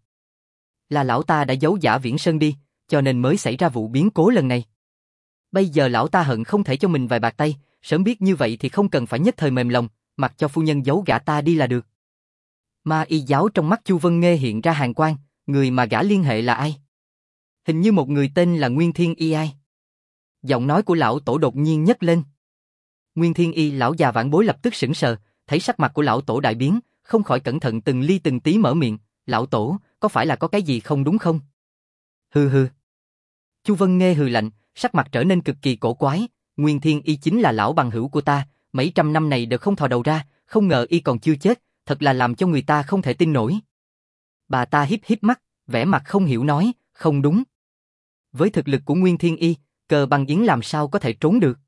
lão ta đã giấu Giả Viễn Sơn đi, cho nên mới xảy ra vụ biến cố lần này. Bây giờ lão ta hận không thể cho mình vài bạc tay, sớm biết như vậy thì không cần phải nhất thời mềm lòng, mặc cho phu nhân giấu gã ta đi là được. Ma Y giáo trong mắt Chu Vân Nghê hiện ra hàn quang, người mà gã liên hệ là ai? Hình như một người tên là Nguyên Thiên Y ai. Giọng nói của lão tổ đột nhiên nhấc lên. Nguyên Thiên Y lão già vãn bối lập tức sững sờ, thấy sắc mặt của lão tổ đại biến, không khỏi cẩn thận từng ly từng tí mở miệng, lão tổ, có phải là có cái gì không đúng không? Hừ hừ. Chu Vân Nghê hừ lạnh, sắc mặt trở nên cực kỳ cổ quái, Nguyên Thiên Y chính là lão bằng hữu của ta, mấy trăm năm này đều không thò đầu ra, không ngờ y còn chưa chết, thật là làm cho người ta không thể tin nổi. Bà ta híp híp mắt, vẻ mặt không hiểu nói, không đúng. Với thực lực của Nguyên Thiên Y, Cơ Băng Yến làm sao có thể trốn được?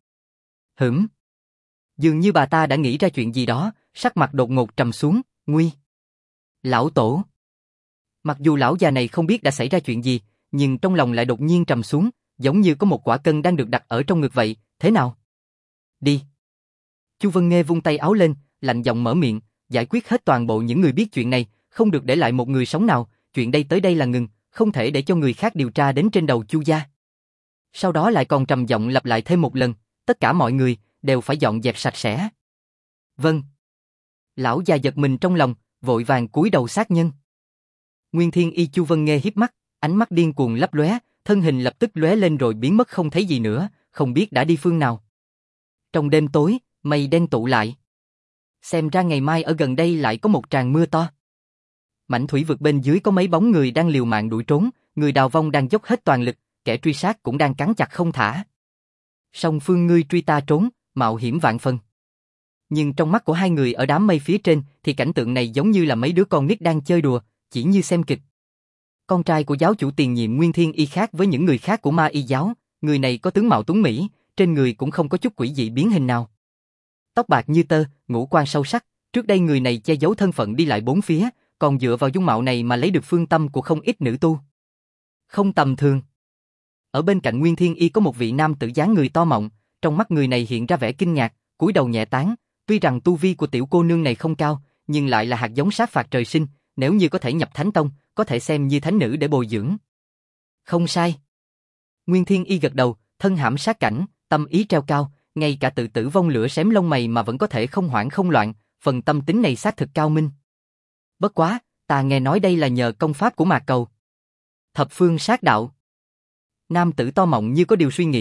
Dường như bà ta đã nghĩ ra chuyện gì đó, sắc mặt đột ngột trầm xuống, nguy. Lão tổ. Mặc dù lão già này không biết đã xảy ra chuyện gì, nhưng trong lòng lại đột nhiên trầm xuống, giống như có một quả cân đang được đặt ở trong ngực vậy, thế nào? Đi. Chu Vân Nghê vung tay áo lên, lạnh giọng mở miệng, giải quyết hết toàn bộ những người biết chuyện này, không được để lại một người sống nào, chuyện đây tới đây là ngừng, không thể để cho người khác điều tra đến trên đầu Chu gia. Sau đó lại còn trầm giọng lặp lại thêm một lần, tất cả mọi người đều phải dọn dẹp sạch sẽ. Vâng. Lão già giật mình trong lòng, vội vàng cúi đầu sát nhân. Nguyên Thiên Y Chu Vân Nghê híp mắt, ánh mắt điên cuồng lấp lóe, thân hình lập tức lóe lên rồi biến mất không thấy gì nữa, không biết đã đi phương nào. Trong đêm tối, mây đen tụ lại. Xem ra ngày mai ở gần đây lại có một tràng mưa to. Mảnh thủy vực bên dưới có mấy bóng người đang liều mạng đuổi trốn, người đào vong đang dốc hết toàn lực, kẻ truy sát cũng đang cắn chặt không thả. Song phương ngươi truy ta trốn, mạo hiểm vạn phần. Nhưng trong mắt của hai người ở đám mây phía trên thì cảnh tượng này giống như là mấy đứa con nít đang chơi đùa, chỉ như xem kịch. Con trai của giáo chủ tiền nhiệm Nguyên Thiên Y khác với những người khác của Ma Y giáo, người này có tướng mạo tuấn mỹ, trên người cũng không có chút quỷ dị biến hình nào. Tóc bạc như tơ, ngũ quan sâu sắc, trước đây người này che giấu thân phận đi lại bốn phía, còn dựa vào dung mạo này mà lấy được phương tâm của không ít nữ tu. Không tầm thường. Ở bên cạnh Nguyên Thiên Y có một vị nam tử dáng người to mọng, trong mắt người này hiện ra vẻ kinh ngạc, cúi đầu nhẹ tán, tuy rằng tu vi của tiểu cô nương này không cao, nhưng lại là hạt giống sát phạt trời sinh, nếu như có thể nhập Thánh Tông, có thể xem như thánh nữ để bồi dưỡng. Không sai. Nguyên Thiên Y gật đầu, thân hãm sát cảnh, tâm ý treo cao, ngay cả tự tử vong lửa xém lông mày mà vẫn có thể không hoảng không loạn, phần tâm tính này xác thực cao minh. Bất quá, ta nghe nói đây là nhờ công pháp của Mạc Cầu. Thập phương sát đạo. Nam tử to mọng như có điều suy nghĩ,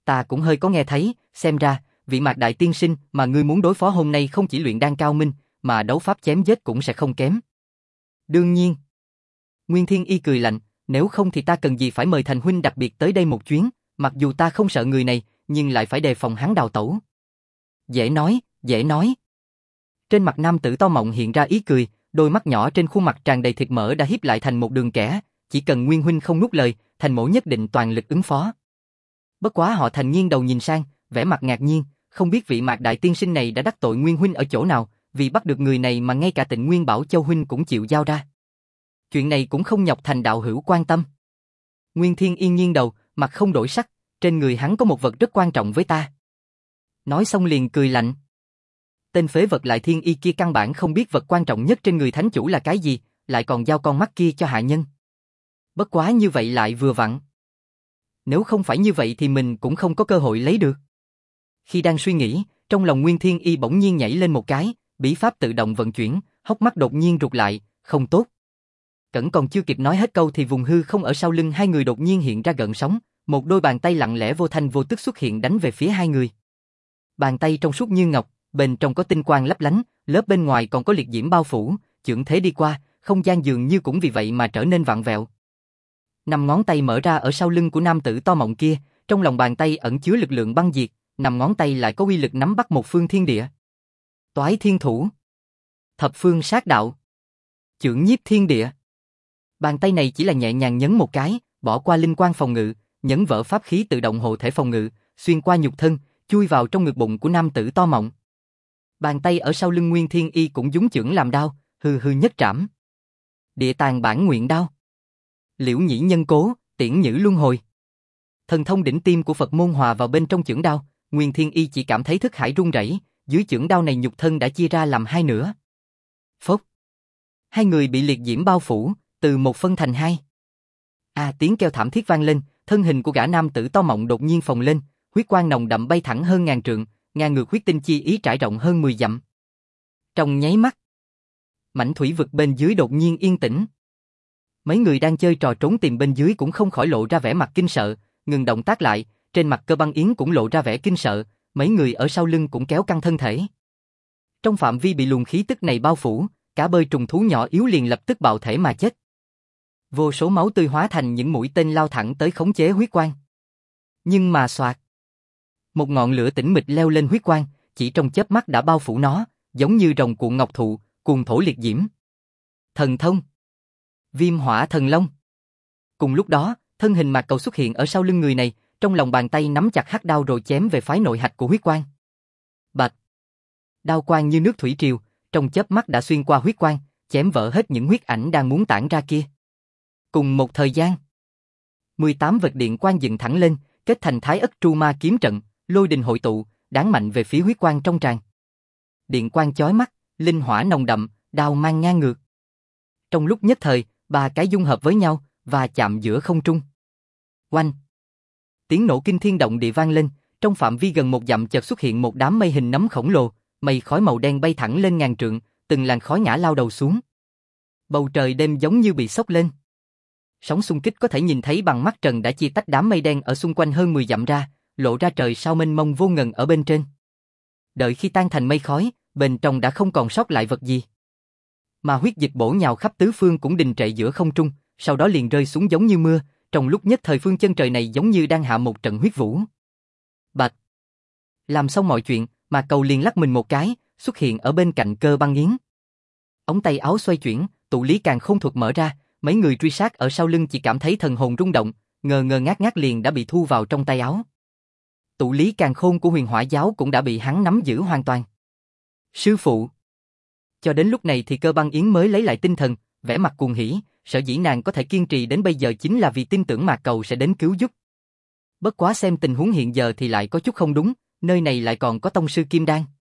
Ta cũng hơi có nghe thấy, xem ra, vị Mạc đại tiên sinh mà ngươi muốn đối phó hôm nay không chỉ luyện đan cao minh, mà đấu pháp chém giết cũng sẽ không kém. Đương nhiên. Nguyên Thiên Y cười lạnh, nếu không thì ta cần gì phải mời Thành huynh đặc biệt tới đây một chuyến, mặc dù ta không sợ người này, nhưng lại phải đề phòng hắn đào tẩu. Dễ nói, dễ nói. Trên mặt nam tử to mọng hiện ra ý cười, đôi mắt nhỏ trên khuôn mặt tràn đầy thịt mỡ đã híp lại thành một đường kẻ, chỉ cần Nguyên huynh không nuốt lời, Thành mỗ nhất định toàn lực ứng phó. Bất quá họ Thành nghiêng đầu nhìn sang, vẻ mặt ngạc nhiên, không biết vị Mạc đại tiên sinh này đã đắc tội Nguyên huynh ở chỗ nào, vì bắt được người này mà ngay cả Tịnh Nguyên Bảo Châu huynh cũng chịu giao ra. Chuyện này cũng không nhọc Thành đạo hữu quan tâm. Nguyên Thiên Yên nghiêng đầu, mặt không đổi sắc, trên người hắn có một vật rất quan trọng với ta. Nói xong liền cười lạnh. Tên phế vật Lại Thiên Y kia căn bản không biết vật quan trọng nhất trên người thánh chủ là cái gì, lại còn giao con mắt kia cho hạ nhân. Bất quá như vậy lại vừa vặn. Nếu không phải như vậy thì mình cũng không có cơ hội lấy được. Khi đang suy nghĩ, trong lòng Nguyên Thiên Y bỗng nhiên nhảy lên một cái, bí pháp tự động vận chuyển, hốc mắt đột nhiên rụt lại, không tốt. Cẩn còn chưa kịp nói hết câu thì vùng hư không ở sau lưng hai người đột nhiên hiện ra gợn sóng, một đôi bàn tay lặng lẽ vô thanh vô tức xuất hiện đánh về phía hai người. Bàn tay trong suốt như ngọc, bên trong có tinh quang lấp lánh, lớp bên ngoài còn có liệt diễm bao phủ, chưởng thế đi qua, không gian dường như cũng vì vậy mà trở nên vặn vẹo. 5 ngón tay mở ra ở sau lưng của nam tử to mọng kia, trong lòng bàn tay ẩn chứa lực lượng băng diệt, 5 ngón tay lại có uy lực nắm bắt một phương thiên địa. Toái thiên thủ, thập phương sát đạo, chưởng nhiếp thiên địa. Bàn tay này chỉ là nhẹ nhàng nhấn một cái, bỏ qua linh quang phòng ngự, nhấn vỡ pháp khí tự động hộ thể phòng ngự, xuyên qua nhục thân, chui vào trong ngực bụng của nam tử to mọng. Bàn tay ở sau lưng Nguyên Thiên Y cũng dúng chưởng làm đao, hư hư nhất trảm. Địa tàng bản nguyện đao. Liễu nhĩ nhân cố, tiễn nhữ luân hồi. Thần thông đỉnh tim của Phật môn hòa vào bên trong chưởng đao, Nguyên Thiên Y chỉ cảm thấy thức hải run rẩy, dưới chưởng đao này nhục thân đã chia ra làm hai nửa. Phốc. Hai người bị liệt diễm bao phủ, từ một phân thành hai. Tiếng kêu thảm thiết vang lên, thân hình của gã nam tử to mọng đột nhiên phồng lên, huyết quang nồng đậm bay thẳng hơn ngàn trượng, ngang ngược huyết tinh chi ý trải rộng hơn 10 dặm. Trong nháy mắt, mảnh thủy vực bên dưới đột nhiên yên tĩnh. Mấy người đang chơi trò trốn tìm bên dưới cũng không khỏi lộ ra vẻ mặt kinh sợ, ngừng động tác lại, trên mặt Cơ Băng Yến cũng lộ ra vẻ kinh sợ, mấy người ở sau lưng cũng kéo căng thân thể. Trong phạm vi bị luồng khí tức này bao phủ, cả bơi trùng thú nhỏ yếu liền lập tức bạo thể mà chết. Vô số máu tươi hóa thành những mũi tên lao thẳng tới khống chế huyết quang. Nhưng mà xoạt, một ngọn lửa tĩnh mịch leo lên huyết quang, chỉ trong chớp mắt đã bao phủ nó, giống như rồng cuộn ngọc thụ, cuồng thổ liệt diễm. Thần thông, Viêm Hỏa Thần Long. Cùng lúc đó, thân hình Mạc Cầu xuất hiện ở sau lưng người này, trong lòng bàn tay nắm chặt hắc đao rồi chém về phái nội hạch của huyết quang. Bạch, đao quang như nước thủy triều, trong chớp mắt đã xuyên qua huyết quang, chém vỡ hết những huyết ảnh đang muốn tản ra kia. Cùng một thời gian, 18 vệt điện quang dựng thẳng lên, kết thành Thái Ất Tru Ma kiếm trận, lôi đình hội tụ, đán mạnh về phía huyết quang trong tràn. Điện quang chói mắt, linh hỏa nồng đậm, đao mang ngang ngược. Trong lúc nhất thời, ba cái dung hợp với nhau và chạm giữa không trung. Oanh! Tiếng nổ kinh thiên động địa vang lên, trong phạm vi gần 1 dặm chợt xuất hiện một đám mây hình nấm khổng lồ, mây khói màu đen bay thẳng lên ngàn trượng, từng làn khói ngã lao đầu xuống. Bầu trời đêm giống như bị sốc lên. Sóng xung kích có thể nhìn thấy bằng mắt trần đã chia tách đám mây đen ở xung quanh hơn 10 dặm ra, lộ ra trời sao mênh mông vô ngần ở bên trên. Đợi khi tan thành mây khói, bên trong đã không còn sót lại vật gì. Mà huyết dịch bổ nhào khắp tứ phương cũng đình trệ giữa không trung, sau đó liền rơi xuống giống như mưa, trong lúc nhất thời phương chân trời này giống như đang hạ một trận huyết vũ. Bạch! Làm xong mọi chuyện, mà Cầu liền lắc mình một cái, xuất hiện ở bên cạnh Cơ Băng Yến. Ống tay áo xoay chuyển, tụ lý càn khôn thuật mở ra, mấy người truy sát ở sau lưng chỉ cảm thấy thần hồn rung động, ngơ ngơ ngác ngác liền đã bị thu vào trong tay áo. Tụ lý càn khôn của Huyền Hỏa giáo cũng đã bị hắn nắm giữ hoàn toàn. Sư phụ! Cho đến lúc này thì Cơ Băng Yến mới lấy lại tinh thần, vẻ mặt cuồng hỉ, sở dĩ nàng có thể kiên trì đến bây giờ chính là vì tin tưởng Mạc Cầu sẽ đến cứu giúp. Bất quá xem tình huống hiện giờ thì lại có chút không đúng, nơi này lại còn có tông sư Kim Đan.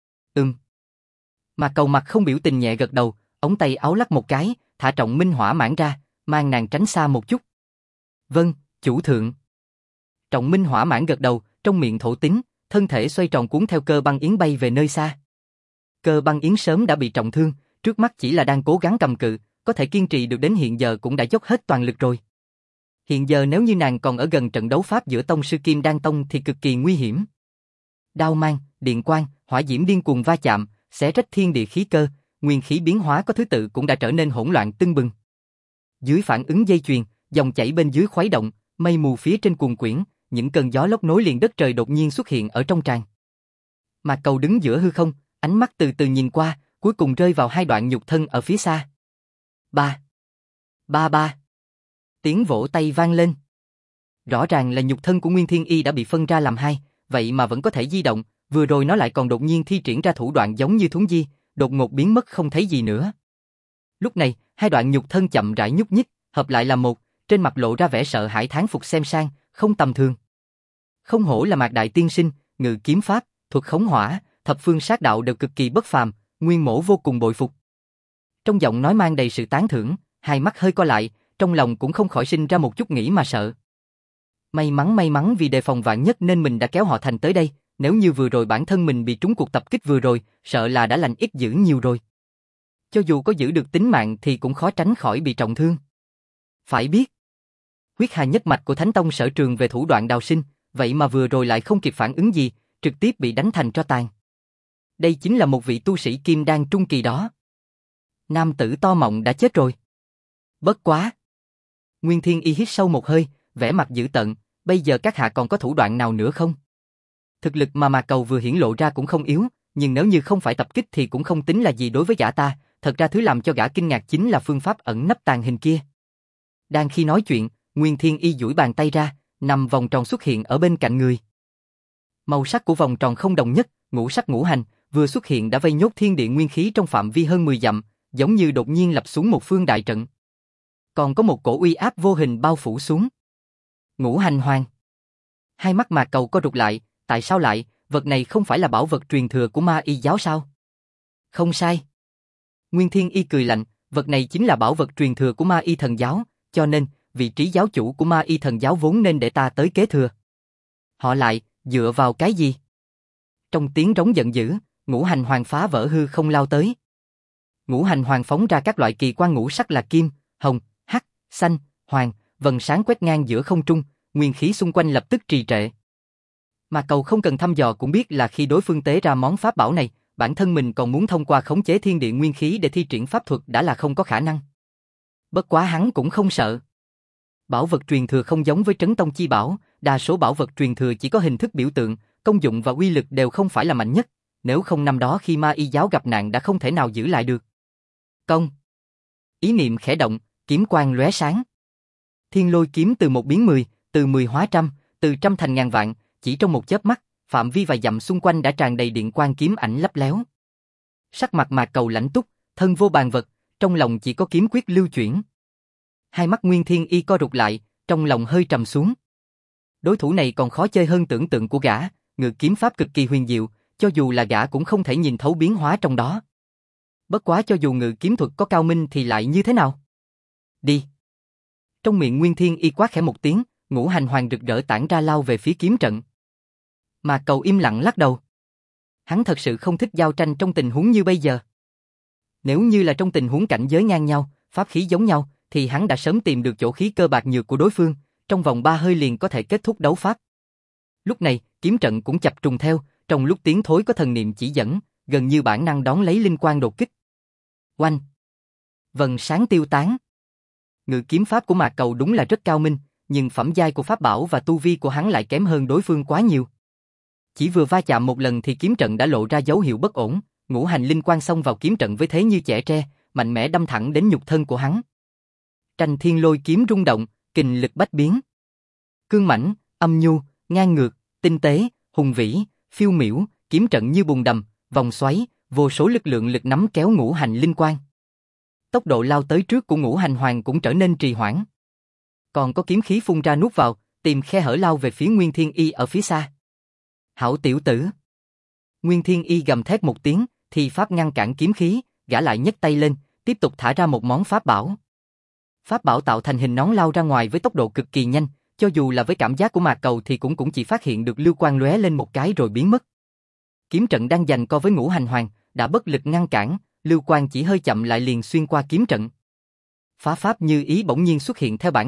Mạc Cầu mặt không biểu tình nhẹ gật đầu, ống tay áo lắc một cái, thả Trọng Minh Hỏa mãn ra, mang nàng tránh xa một chút. Vâng, chủ thượng. Trọng Minh Hỏa mãn gật đầu, trong miệng thổ tín, thân thể xoay tròn cuốn theo Cơ Băng Yến bay về nơi xa. Cơ Băng Yến sớm đã bị trọng thương, trước mắt chỉ là đang cố gắng cầm cự, có thể kiên trì được đến hiện giờ cũng đã dốc hết toàn lực rồi. Hiện giờ nếu như nàng còn ở gần trận đấu pháp giữa tông sư Kim Đan Tông thì cực kỳ nguy hiểm. Đao mang, điện quang, hỏa diễm điên cuồng va chạm, xé rách thiên địa khí cơ, nguyên khí biến hóa có thứ tự cũng đã trở nên hỗn loạn tưng bừng. Dưới phản ứng dây chuyền, dòng chảy bên dưới khuấy động, mây mù phía trên cuồn quyển, những cơn gió lốc nối liền đất trời đột nhiên xuất hiện ở trong tràng. Mạc Cầu đứng giữa hư không, ánh mắt từ từ nhìn qua, cuối cùng rơi vào hai đoạn nhục thân ở phía xa. Ba, ba ba. Tiếng vỗ tay vang lên. Rõ ràng là nhục thân của Nguyên Thiên Y đã bị phân ra làm hai, vậy mà vẫn có thể di động, vừa rồi nó lại còn đột nhiên thi triển ra thủ đoạn giống như thuấn di, đột ngột biến mất không thấy gì nữa. Lúc này, hai đoạn nhục thân chậm rãi nhúc nhích, hợp lại là một, trên mặt lộ ra vẻ sợ hãi thán phục xem sang, không tầm thường. Không hổ là Mạc đại tiên sinh, ngự kiếm pháp, thuật khống hỏa, thập phương sát đạo đều cực kỳ bất phàm, Nguyên Mỗ vô cùng bội phục. Trong giọng nói mang đầy sự tán thưởng, hai mắt hơi co lại, trong lòng cũng không khỏi sinh ra một chút nghĩ mà sợ. May mắn vì đề phòng vạn nhất nên mình đã kéo họ Thành tới đây, nếu như vừa rồi bản thân mình bị trúng cuộc tập kích vừa rồi, sợ là đã lành ít dữ nhiều rồi. Cho dù có giữ được tính mạng thì cũng khó tránh khỏi bị trọng thương. Phải biết, huyết hà nhất mạch của Thánh Tông sở trường về thủ đoạn đào sinh, vậy mà vừa rồi lại không kịp phản ứng gì, trực tiếp bị đánh thành tro tàn. Đây chính là một vị tu sĩ kim đan trung kỳ đó. Nam tử to mọng đã chết rồi. Bất quá. Nguyên Thiên Y hít sâu một hơi, vẻ mặt dữ tợn, bây giờ các hạ còn có thủ đoạn nào nữa không? Thực lực mà Mạc Cầu vừa hiển lộ ra cũng không yếu, nhưng nếu như không phải tập kích thì cũng không tính là gì đối với gã ta, thật ra thứ làm cho gã kinh ngạc chính là phương pháp ẩn nấp tàng hình kia. Đang khi nói chuyện, Nguyên Thiên Y duỗi bàn tay ra, 5 vòng tròn xuất hiện ở bên cạnh người. Màu sắc của vòng tròn không đồng nhất, ngũ sắc ngũ hành, vừa xuất hiện đã vây nhốt thiên địa nguyên khí trong phạm vi hơn 10 dặm, giống như đột nhiên lập xuống một phương đại trận. Còn có một cổ uy áp vô hình bao phủ xuống. Ngũ hành hoàng. Hai mắt Mạc Cầu co rụt lại, tại sao lại, vật này không phải là bảo vật truyền thừa của Ma Y giáo sao? Không sai. Nguyên Thiên Y cười lạnh, vật này chính là bảo vật truyền thừa của Ma Y thần giáo, cho nên, vị trí giáo chủ của Ma Y thần giáo vốn nên để ta tới kế thừa. Họ lại, dựa vào cái gì? Trong tiếng rống giận dữ, ngũ hành hoàng phá vỡ hư không lao tới. Ngũ hành hoàng phóng ra các loại kỳ quan ngũ sắc là kim, hồng, hắc, xanh, hoàng, vầng sáng quét ngang giữa không trung, nguyên khí xung quanh lập tức trì trệ. Mà Cầu không cần thăm dò cũng biết là khi đối phương tế ra món pháp bảo này, bản thân mình còn muốn thông qua khống chế thiên địa nguyên khí để thi triển pháp thuật đã là không có khả năng. Bất quá hắn cũng không sợ. Bảo vật truyền thừa không giống với Trấn Tông chi bảo, đa số bảo vật truyền thừa chỉ có hình thức biểu tượng, công dụng và uy lực đều không phải là mạnh nhất, nếu không năm đó khi Ma Y giáo gặp nạn đã không thể nào giữ lại được. Công. Ý niệm khẽ động, kiếm quang lóe sáng. Thiên lôi kiếm từ 1 biến 10, từ 10 hóa trăm, từ trăm thành ngàn vạn, chỉ trong một chớp mắt, phạm vi vài dặm xung quanh đã tràn đầy điện quang kiếm ảnh lấp léo. Sắc mặt Mạc Cầu lãnh túc, thân vô bàn vật, trong lòng chỉ có kiếm quyết lưu chuyển. Hai mắt Nguyên Thiên Y co rụt lại, trong lòng hơi trầm xuống. Đối thủ này còn khó chơi hơn tưởng tượng của gã, ngự kiếm pháp cực kỳ huyền diệu, cho dù là gã cũng không thể nhìn thấu biến hóa trong đó. Bất quá cho dù ngự kiếm thuật có cao minh thì lại như thế nào? Đi. Trong miệng Nguyên Thiên Y quát khẽ một tiếng, ngũ hành hoàng rực rỡ tản ra lao về phía kiếm trận. Mà Cầu im lặng lắc đầu. Hắn thật sự không thích giao tranh trong tình huống như bây giờ. Nếu như là trong tình huống cảnh giới ngang nhau, pháp khí giống nhau, thì hắn đã sớm tìm được chỗ khí cơ bạc nhược của đối phương, trong vòng 3 hơi liền có thể kết thúc đấu pháp. Lúc này, kiếm trận cũng chập trùng theo, trong lúc tiến thối có thần niệm chỉ dẫn, gần như bản năng đón lấy linh quang đột kích. Oanh! Vầng sáng tiêu tán. Ngự kiếm pháp của Mạc Cầu đúng là rất cao minh, nhưng phẩm giai của pháp bảo và tu vi của hắn lại kém hơn đối phương quá nhiều. Chỉ vừa va chạm một lần thì kiếm trận đã lộ ra dấu hiệu bất ổn, ngũ hành linh quang xông vào kiếm trận với thế như chẻ tre, mạnh mẽ đâm thẳng đến nhục thân của hắn. Tranh thiên lôi kiếm rung động, kình lực bách biến. Cương mãnh, âm nhu, ngang ngược, tinh tế, hùng vĩ, phiêu miểu, kiếm trận như bùn đầm, vòng xoáy, vô số lực lượng lực nắm kéo ngũ hành linh quang. Tốc độ lao tới trước của ngũ hành hoàng cũng trở nên trì hoãn. Còn có kiếm khí phun ra nuốt vào, tìm khe hở lao về phía Nguyên Thiên Y ở phía xa. Hảo tiểu tử! Nguyên Thiên Y gầm thét một tiếng, thì pháp ngăn cản kiếm khí, gã lại nhấc tay lên, tiếp tục thả ra một món pháp bảo. Pháp bảo tạo thành hình nón lao ra ngoài với tốc độ cực kỳ nhanh, cho dù là với cảm giác của Mạc Cầu thì cũng chỉ phát hiện được lưu quang lóe lên một cái rồi biến mất. Kiếm trận đang giằng co với ngũ hành hoàng, đã bất lực ngăn cản, lưu quang chỉ hơi chậm lại liền xuyên qua kiếm trận. Phá pháp như ý bỗng nhiên xuất hiện theo bản năng,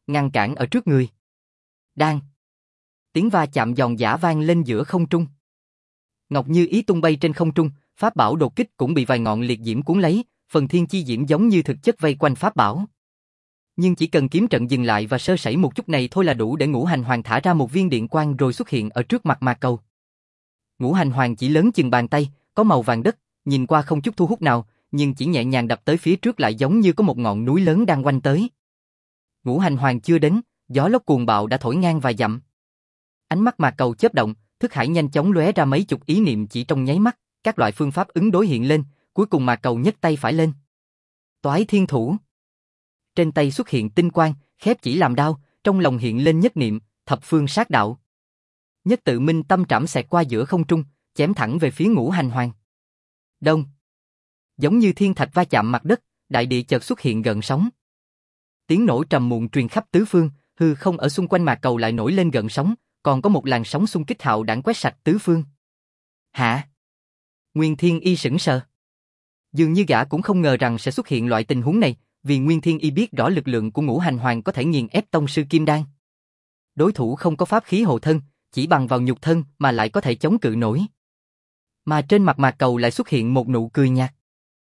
ngăn cản ở trước người. Đang. Tiếng va chạm giòn giã vang lên giữa không trung. Ngọc Như Ý tung bay trên không trung, pháp bảo đột kích cũng bị vài ngọn liệt diễm cuốn lấy, phần thiên chi diễm giống như thực chất vây quanh pháp bảo. Nhưng chỉ cần kiếm trận dừng lại và sơ sẩy một chút này thôi là đủ để Ngũ Hành Hoàng thả ra một viên điện quang rồi xuất hiện ở trước mặt Mạc Cầu. Ngũ Hành Hoàng chỉ lớn chừng bàn tay, có màu vàng đất, nhìn qua không chút thu hút nào, nhưng chỉ nhẹ nhàng đập tới phía trước lại giống như có một ngọn núi lớn đang quanh tới. Ngũ Hành Hoàng chưa đến, gió lốc cuồng bạo đã thổi ngang vài dặm. Ánh mắt Mạc Cầu chớp động, thức hải nhanh chóng lóe ra mấy chục ý niệm chỉ trong nháy mắt, các loại phương pháp ứng đối hiện lên, cuối cùng Mạc Cầu nhấc tay phải lên. Toái Thiên Thủ. Trên tay xuất hiện tinh quang, khép chỉ làm đao, trong lòng hiện lên nhất niệm, thập phương sát đạo. Nhất tự minh tâm trảm xẹt qua giữa không trung, chém thẳng về phía Ngũ Hành Hoàng. Đông. Giống như thiên thạch va chạm mặt đất, đại địa chợt xuất hiện gợn sóng. Tiếng nổ trầm muộn truyền khắp tứ phương, hư không ở xung quanh Mạc Cầu lại nổi lên gợn sóng, còn có một làn sóng xung kích hạo đãng quét sạch tứ phương. Hả? Nguyên Thiên Y sững sờ. Dường như gã cũng không ngờ rằng sẽ xuất hiện loại tình huống này, vì Nguyên Thiên Y biết rõ lực lượng của Ngũ Hành Hoàng có thể nghiền ép tông sư Kim Đan. Đối thủ không có pháp khí hộ thân, chỉ bằng vào nhục thân mà lại có thể chống cự nổi. Mà trên mặt Mạc Cầu lại xuất hiện một nụ cười nhạt.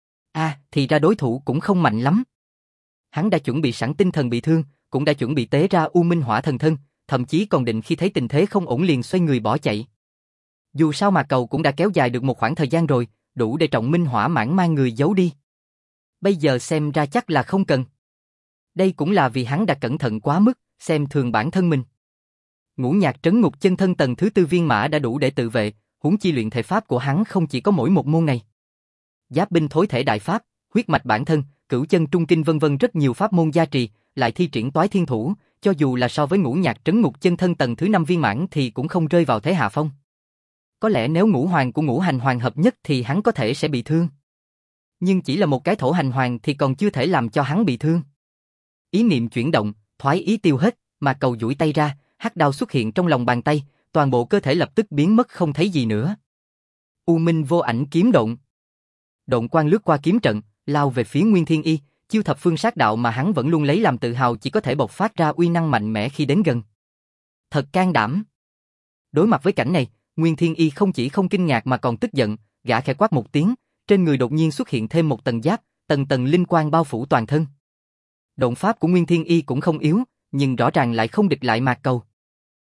Thì ra đối thủ cũng không mạnh lắm. Hắn đã chuẩn bị sẵn tinh thần bị thương, cũng đã chuẩn bị tế ra U Minh Hỏa Thần Thân, thậm chí còn định khi thấy tình thế không ổn liền xoay người bỏ chạy. Dù sao Mạc Cầu cũng đã kéo dài được một khoảng thời gian rồi, đủ để Trọng Minh Hỏa Mãn mang người giấu đi. Bây giờ xem ra chắc là không cần. Đây cũng là vì hắn đã cẩn thận quá mức, xem thường bản thân mình. Ngũ Nhạc Trấn Ngục Chân Thân tầng thứ 4 viên mã đã đủ để tự vệ, huống chi luyện thể pháp của hắn không chỉ có mỗi một môn này. Giáp binh thối thể đại pháp, huyết mạch bản thân, cửu chân trung kinh vân vân rất nhiều pháp môn gia trì, lại thi triển Toái Thiên Thủ, cho dù là so với Ngũ Nhạc Trấn Ngục Chân Thân tầng thứ 5 viên mãn thì cũng không rơi vào thế hạ phong. Có lẽ nếu ngũ hoàng của Ngũ Hành Hoàng hợp nhất thì hắn có thể sẽ bị thương. Nhưng chỉ là một cái thổ hành hoàng thì còn chưa thể làm cho hắn bị thương. Ý niệm chuyển động, thoái ý tiêu hết, mà Cầu duỗi tay ra, hắc đao xuất hiện trong lòng bàn tay, toàn bộ cơ thể lập tức biến mất không thấy gì nữa. U Minh Vô Ảnh Kiếm Độn. Độn quang lướt qua kiếm trận, lao về phía Nguyên Thiên Y, chiêu thập phương sát đạo mà hắn vẫn luôn lấy làm tự hào chỉ có thể bộc phát ra uy năng mạnh mẽ khi đến gần. Thật can đảm. Đối mặt với cảnh này, Nguyên Thiên Y không chỉ không kinh ngạc mà còn tức giận, gã khẽ quát một tiếng, trên người đột nhiên xuất hiện thêm một tầng giáp, tầng tầng linh quang bao phủ toàn thân. Độn pháp của Nguyên Thiên Y cũng không yếu, nhưng rõ ràng lại không địch lại Mạc Cầu.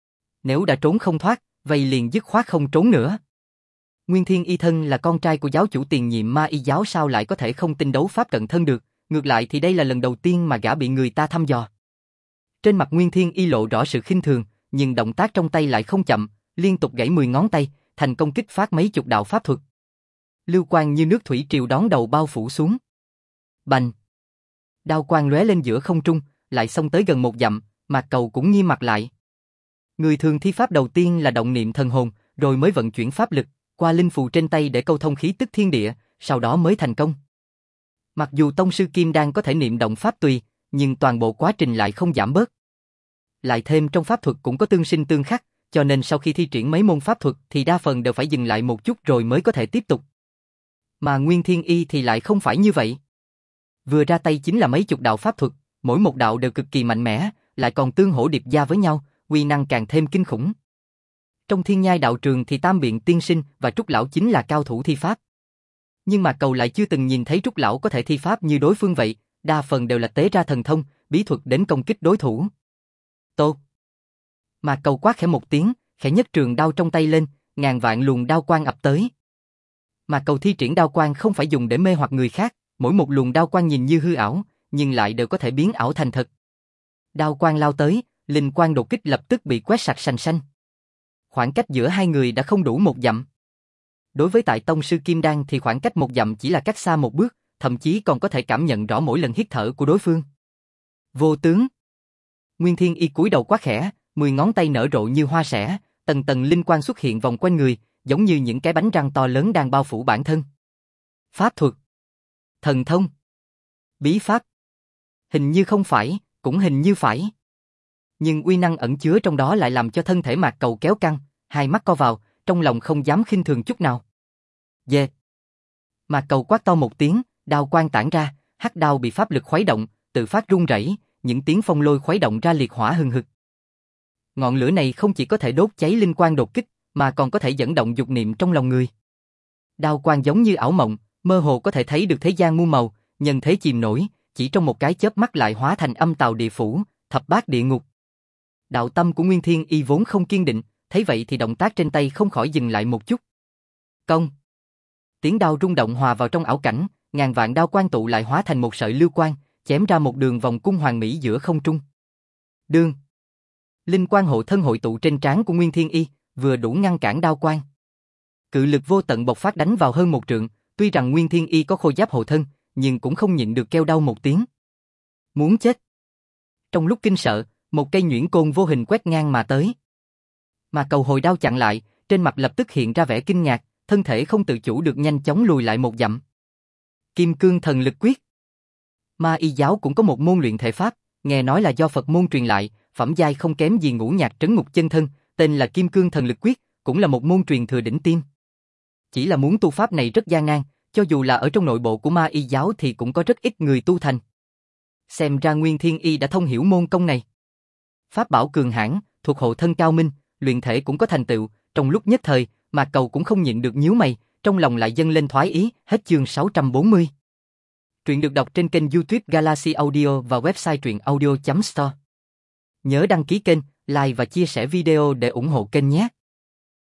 Nếu đã trốn không thoát, vậy liền dứt khoát không trốn nữa. Nguyên Thiên Y thân là con trai của giáo chủ tiền nhiệm Ma Y giáo, sao lại có thể không tin đấu pháp cận thân được, ngược lại thì đây là lần đầu tiên mà gã bị người ta thăm dò. Trên mặt Nguyên Thiên Y lộ rõ sự khinh thường, nhưng động tác trong tay lại không chậm, liên tục gãy 10 ngón tay, thành công kích phát mấy chục đạo pháp thuật. Lưu quang như nước thủy triều đón đầu bao phủ xuống. Bành! Đao quang lóe lên giữa không trung, lại xông tới gần một dặm, Mạc Cầu cũng nghiêm mặt lại. Người thường thi pháp đầu tiên là động niệm thần hồn, rồi mới vận chuyển pháp lực qua linh phù trên tay để câu thông khí tức thiên địa, sau đó mới thành công. Mặc dù tông sư Kim Đan có thể niệm động pháp tùy, nhưng toàn bộ quá trình lại không giảm bớt. Lại thêm trong pháp thuật cũng có tương sinh tương khắc, cho nên sau khi thi triển mấy môn pháp thuật thì đa phần đều phải dừng lại một chút rồi mới có thể tiếp tục. Mà Nguyên Thiên Y thì lại không phải như vậy. Vừa ra tay chính là mấy chục đạo pháp thuật, mỗi một đạo đều cực kỳ mạnh mẽ, lại còn tương hỗ điệp gia với nhau, uy năng càng thêm kinh khủng. Trong Thiên Nhai đạo trường thì Tam Biện tiên sinh và Trúc lão chính là cao thủ thi pháp. Nhưng mà Cầu lại chưa từng nhìn thấy Trúc lão có thể thi pháp như đối phương vậy, đa phần đều là tế ra thần thông, bí thuật đến công kích đối thủ. Tốt. Mà Cầu quát khẽ một tiếng, khẽ nhấc trường đao trong tay lên, ngàn vạn luồng đao quang ập tới. Mà Cầu thi triển đao quang không phải dùng để mê hoặc người khác, mỗi một luồng đao quang nhìn như hư ảo, nhưng lại đều có thể biến ảo thành thật. Đao quang lao tới, linh quang đột kích lập tức bị quét sạch sành sanh. Khoảng cách giữa hai người đã không đủ một dặm. Đối với tại tông sư Kim Đan thì khoảng cách một dặm chỉ là cách xa một bước, thậm chí còn có thể cảm nhận rõ mỗi lần hít thở của đối phương. Vô tướng. Nguyên Thiên Y cúi đầu quát khẽ, 10 ngón tay nở rộ như hoa sẻ, tầng tầng linh quang xuất hiện vòng quanh người, giống như những cái bánh răng to lớn đang bao phủ bản thân. Pháp thuật, thần thông, bí pháp. Hình như không phải, cũng hình như phải. Nhưng uy năng ẩn chứa trong đó lại làm cho thân thể Mạc Cầu kéo căng, hai mắt co vào, trong lòng không dám khinh thường chút nào. Dê. Mạc Cầu quát to một tiếng, đao quang tản ra, hắc đao bị pháp lực khuấy động, tự phát rung rẩy, những tiếng phong lôi khuấy động ra liệt hỏa hừng hực. Ngọn lửa này không chỉ có thể đốt cháy linh quang đột kích, mà còn có thể dẫn động dục niệm trong lòng người. Đao quang giống như ảo mộng, mơ hồ có thể thấy được thế gian muôn màu, nhân thế chìm nổi, chỉ trong một cái chớp mắt lại hóa thành âm tào địa phủ, thập bát địa ngục. Đạo tâm của Nguyên Thiên Y vốn không kiên định, thấy vậy thì động tác trên tay không khỏi dừng lại một chút. Công! Tiếng đao rung động hòa vào trong ảo cảnh, ngàn vạn đao quang tụ lại hóa thành một sợi lưu quang, chém ra một đường vòng cung hoàn mỹ giữa không trung. Đương! Linh quang hộ thân hội tụ trên trán của Nguyên Thiên Y, vừa đủ ngăn cản đao quang. Cự lực vô tận bộc phát đánh vào hơn một trượng, tuy rằng Nguyên Thiên Y có khôi giáp hộ thân, nhưng cũng không nhịn được kêu đau một tiếng. Muốn chết! Trong lúc kinh sợ, một cây nhuyễn côn vô hình quét ngang mà tới. Mà Cầu hồi đao chặn lại, trên mặt lập tức hiện ra vẻ kinh ngạc, thân thể không tự chủ được nhanh chóng lùi lại một dặm. Kim Cương Thần Lực Quyết. Ma Y giáo cũng có một môn luyện thể pháp, nghe nói là do Phật môn truyền lại, phẩm giai không kém gì Ngũ Nhạc Trấn Ngục Chân Thân, tên là Kim Cương Thần Lực Quyết, cũng là một môn truyền thừa đỉnh tiêm. Chỉ là muốn tu pháp này rất gian nan, cho dù là ở trong nội bộ của Ma Y giáo thì cũng có rất ít người tu thành. Xem ra Nguyên Thiên Y đã thông hiểu môn công này. Pháp bảo cường hãn, thuộc hộ thân cao minh, luyện thể cũng có thành tựu, trong lúc nhất thời, mà Cầu cũng không nhịn được nhíu mày, trong lòng lại dâng lên thoái ý. Hết chương 640. Truyện được đọc trên kênh YouTube Galaxy Audio và website truyệnaudio.store. Nhớ đăng ký kênh, like và chia sẻ video để ủng hộ kênh nhé.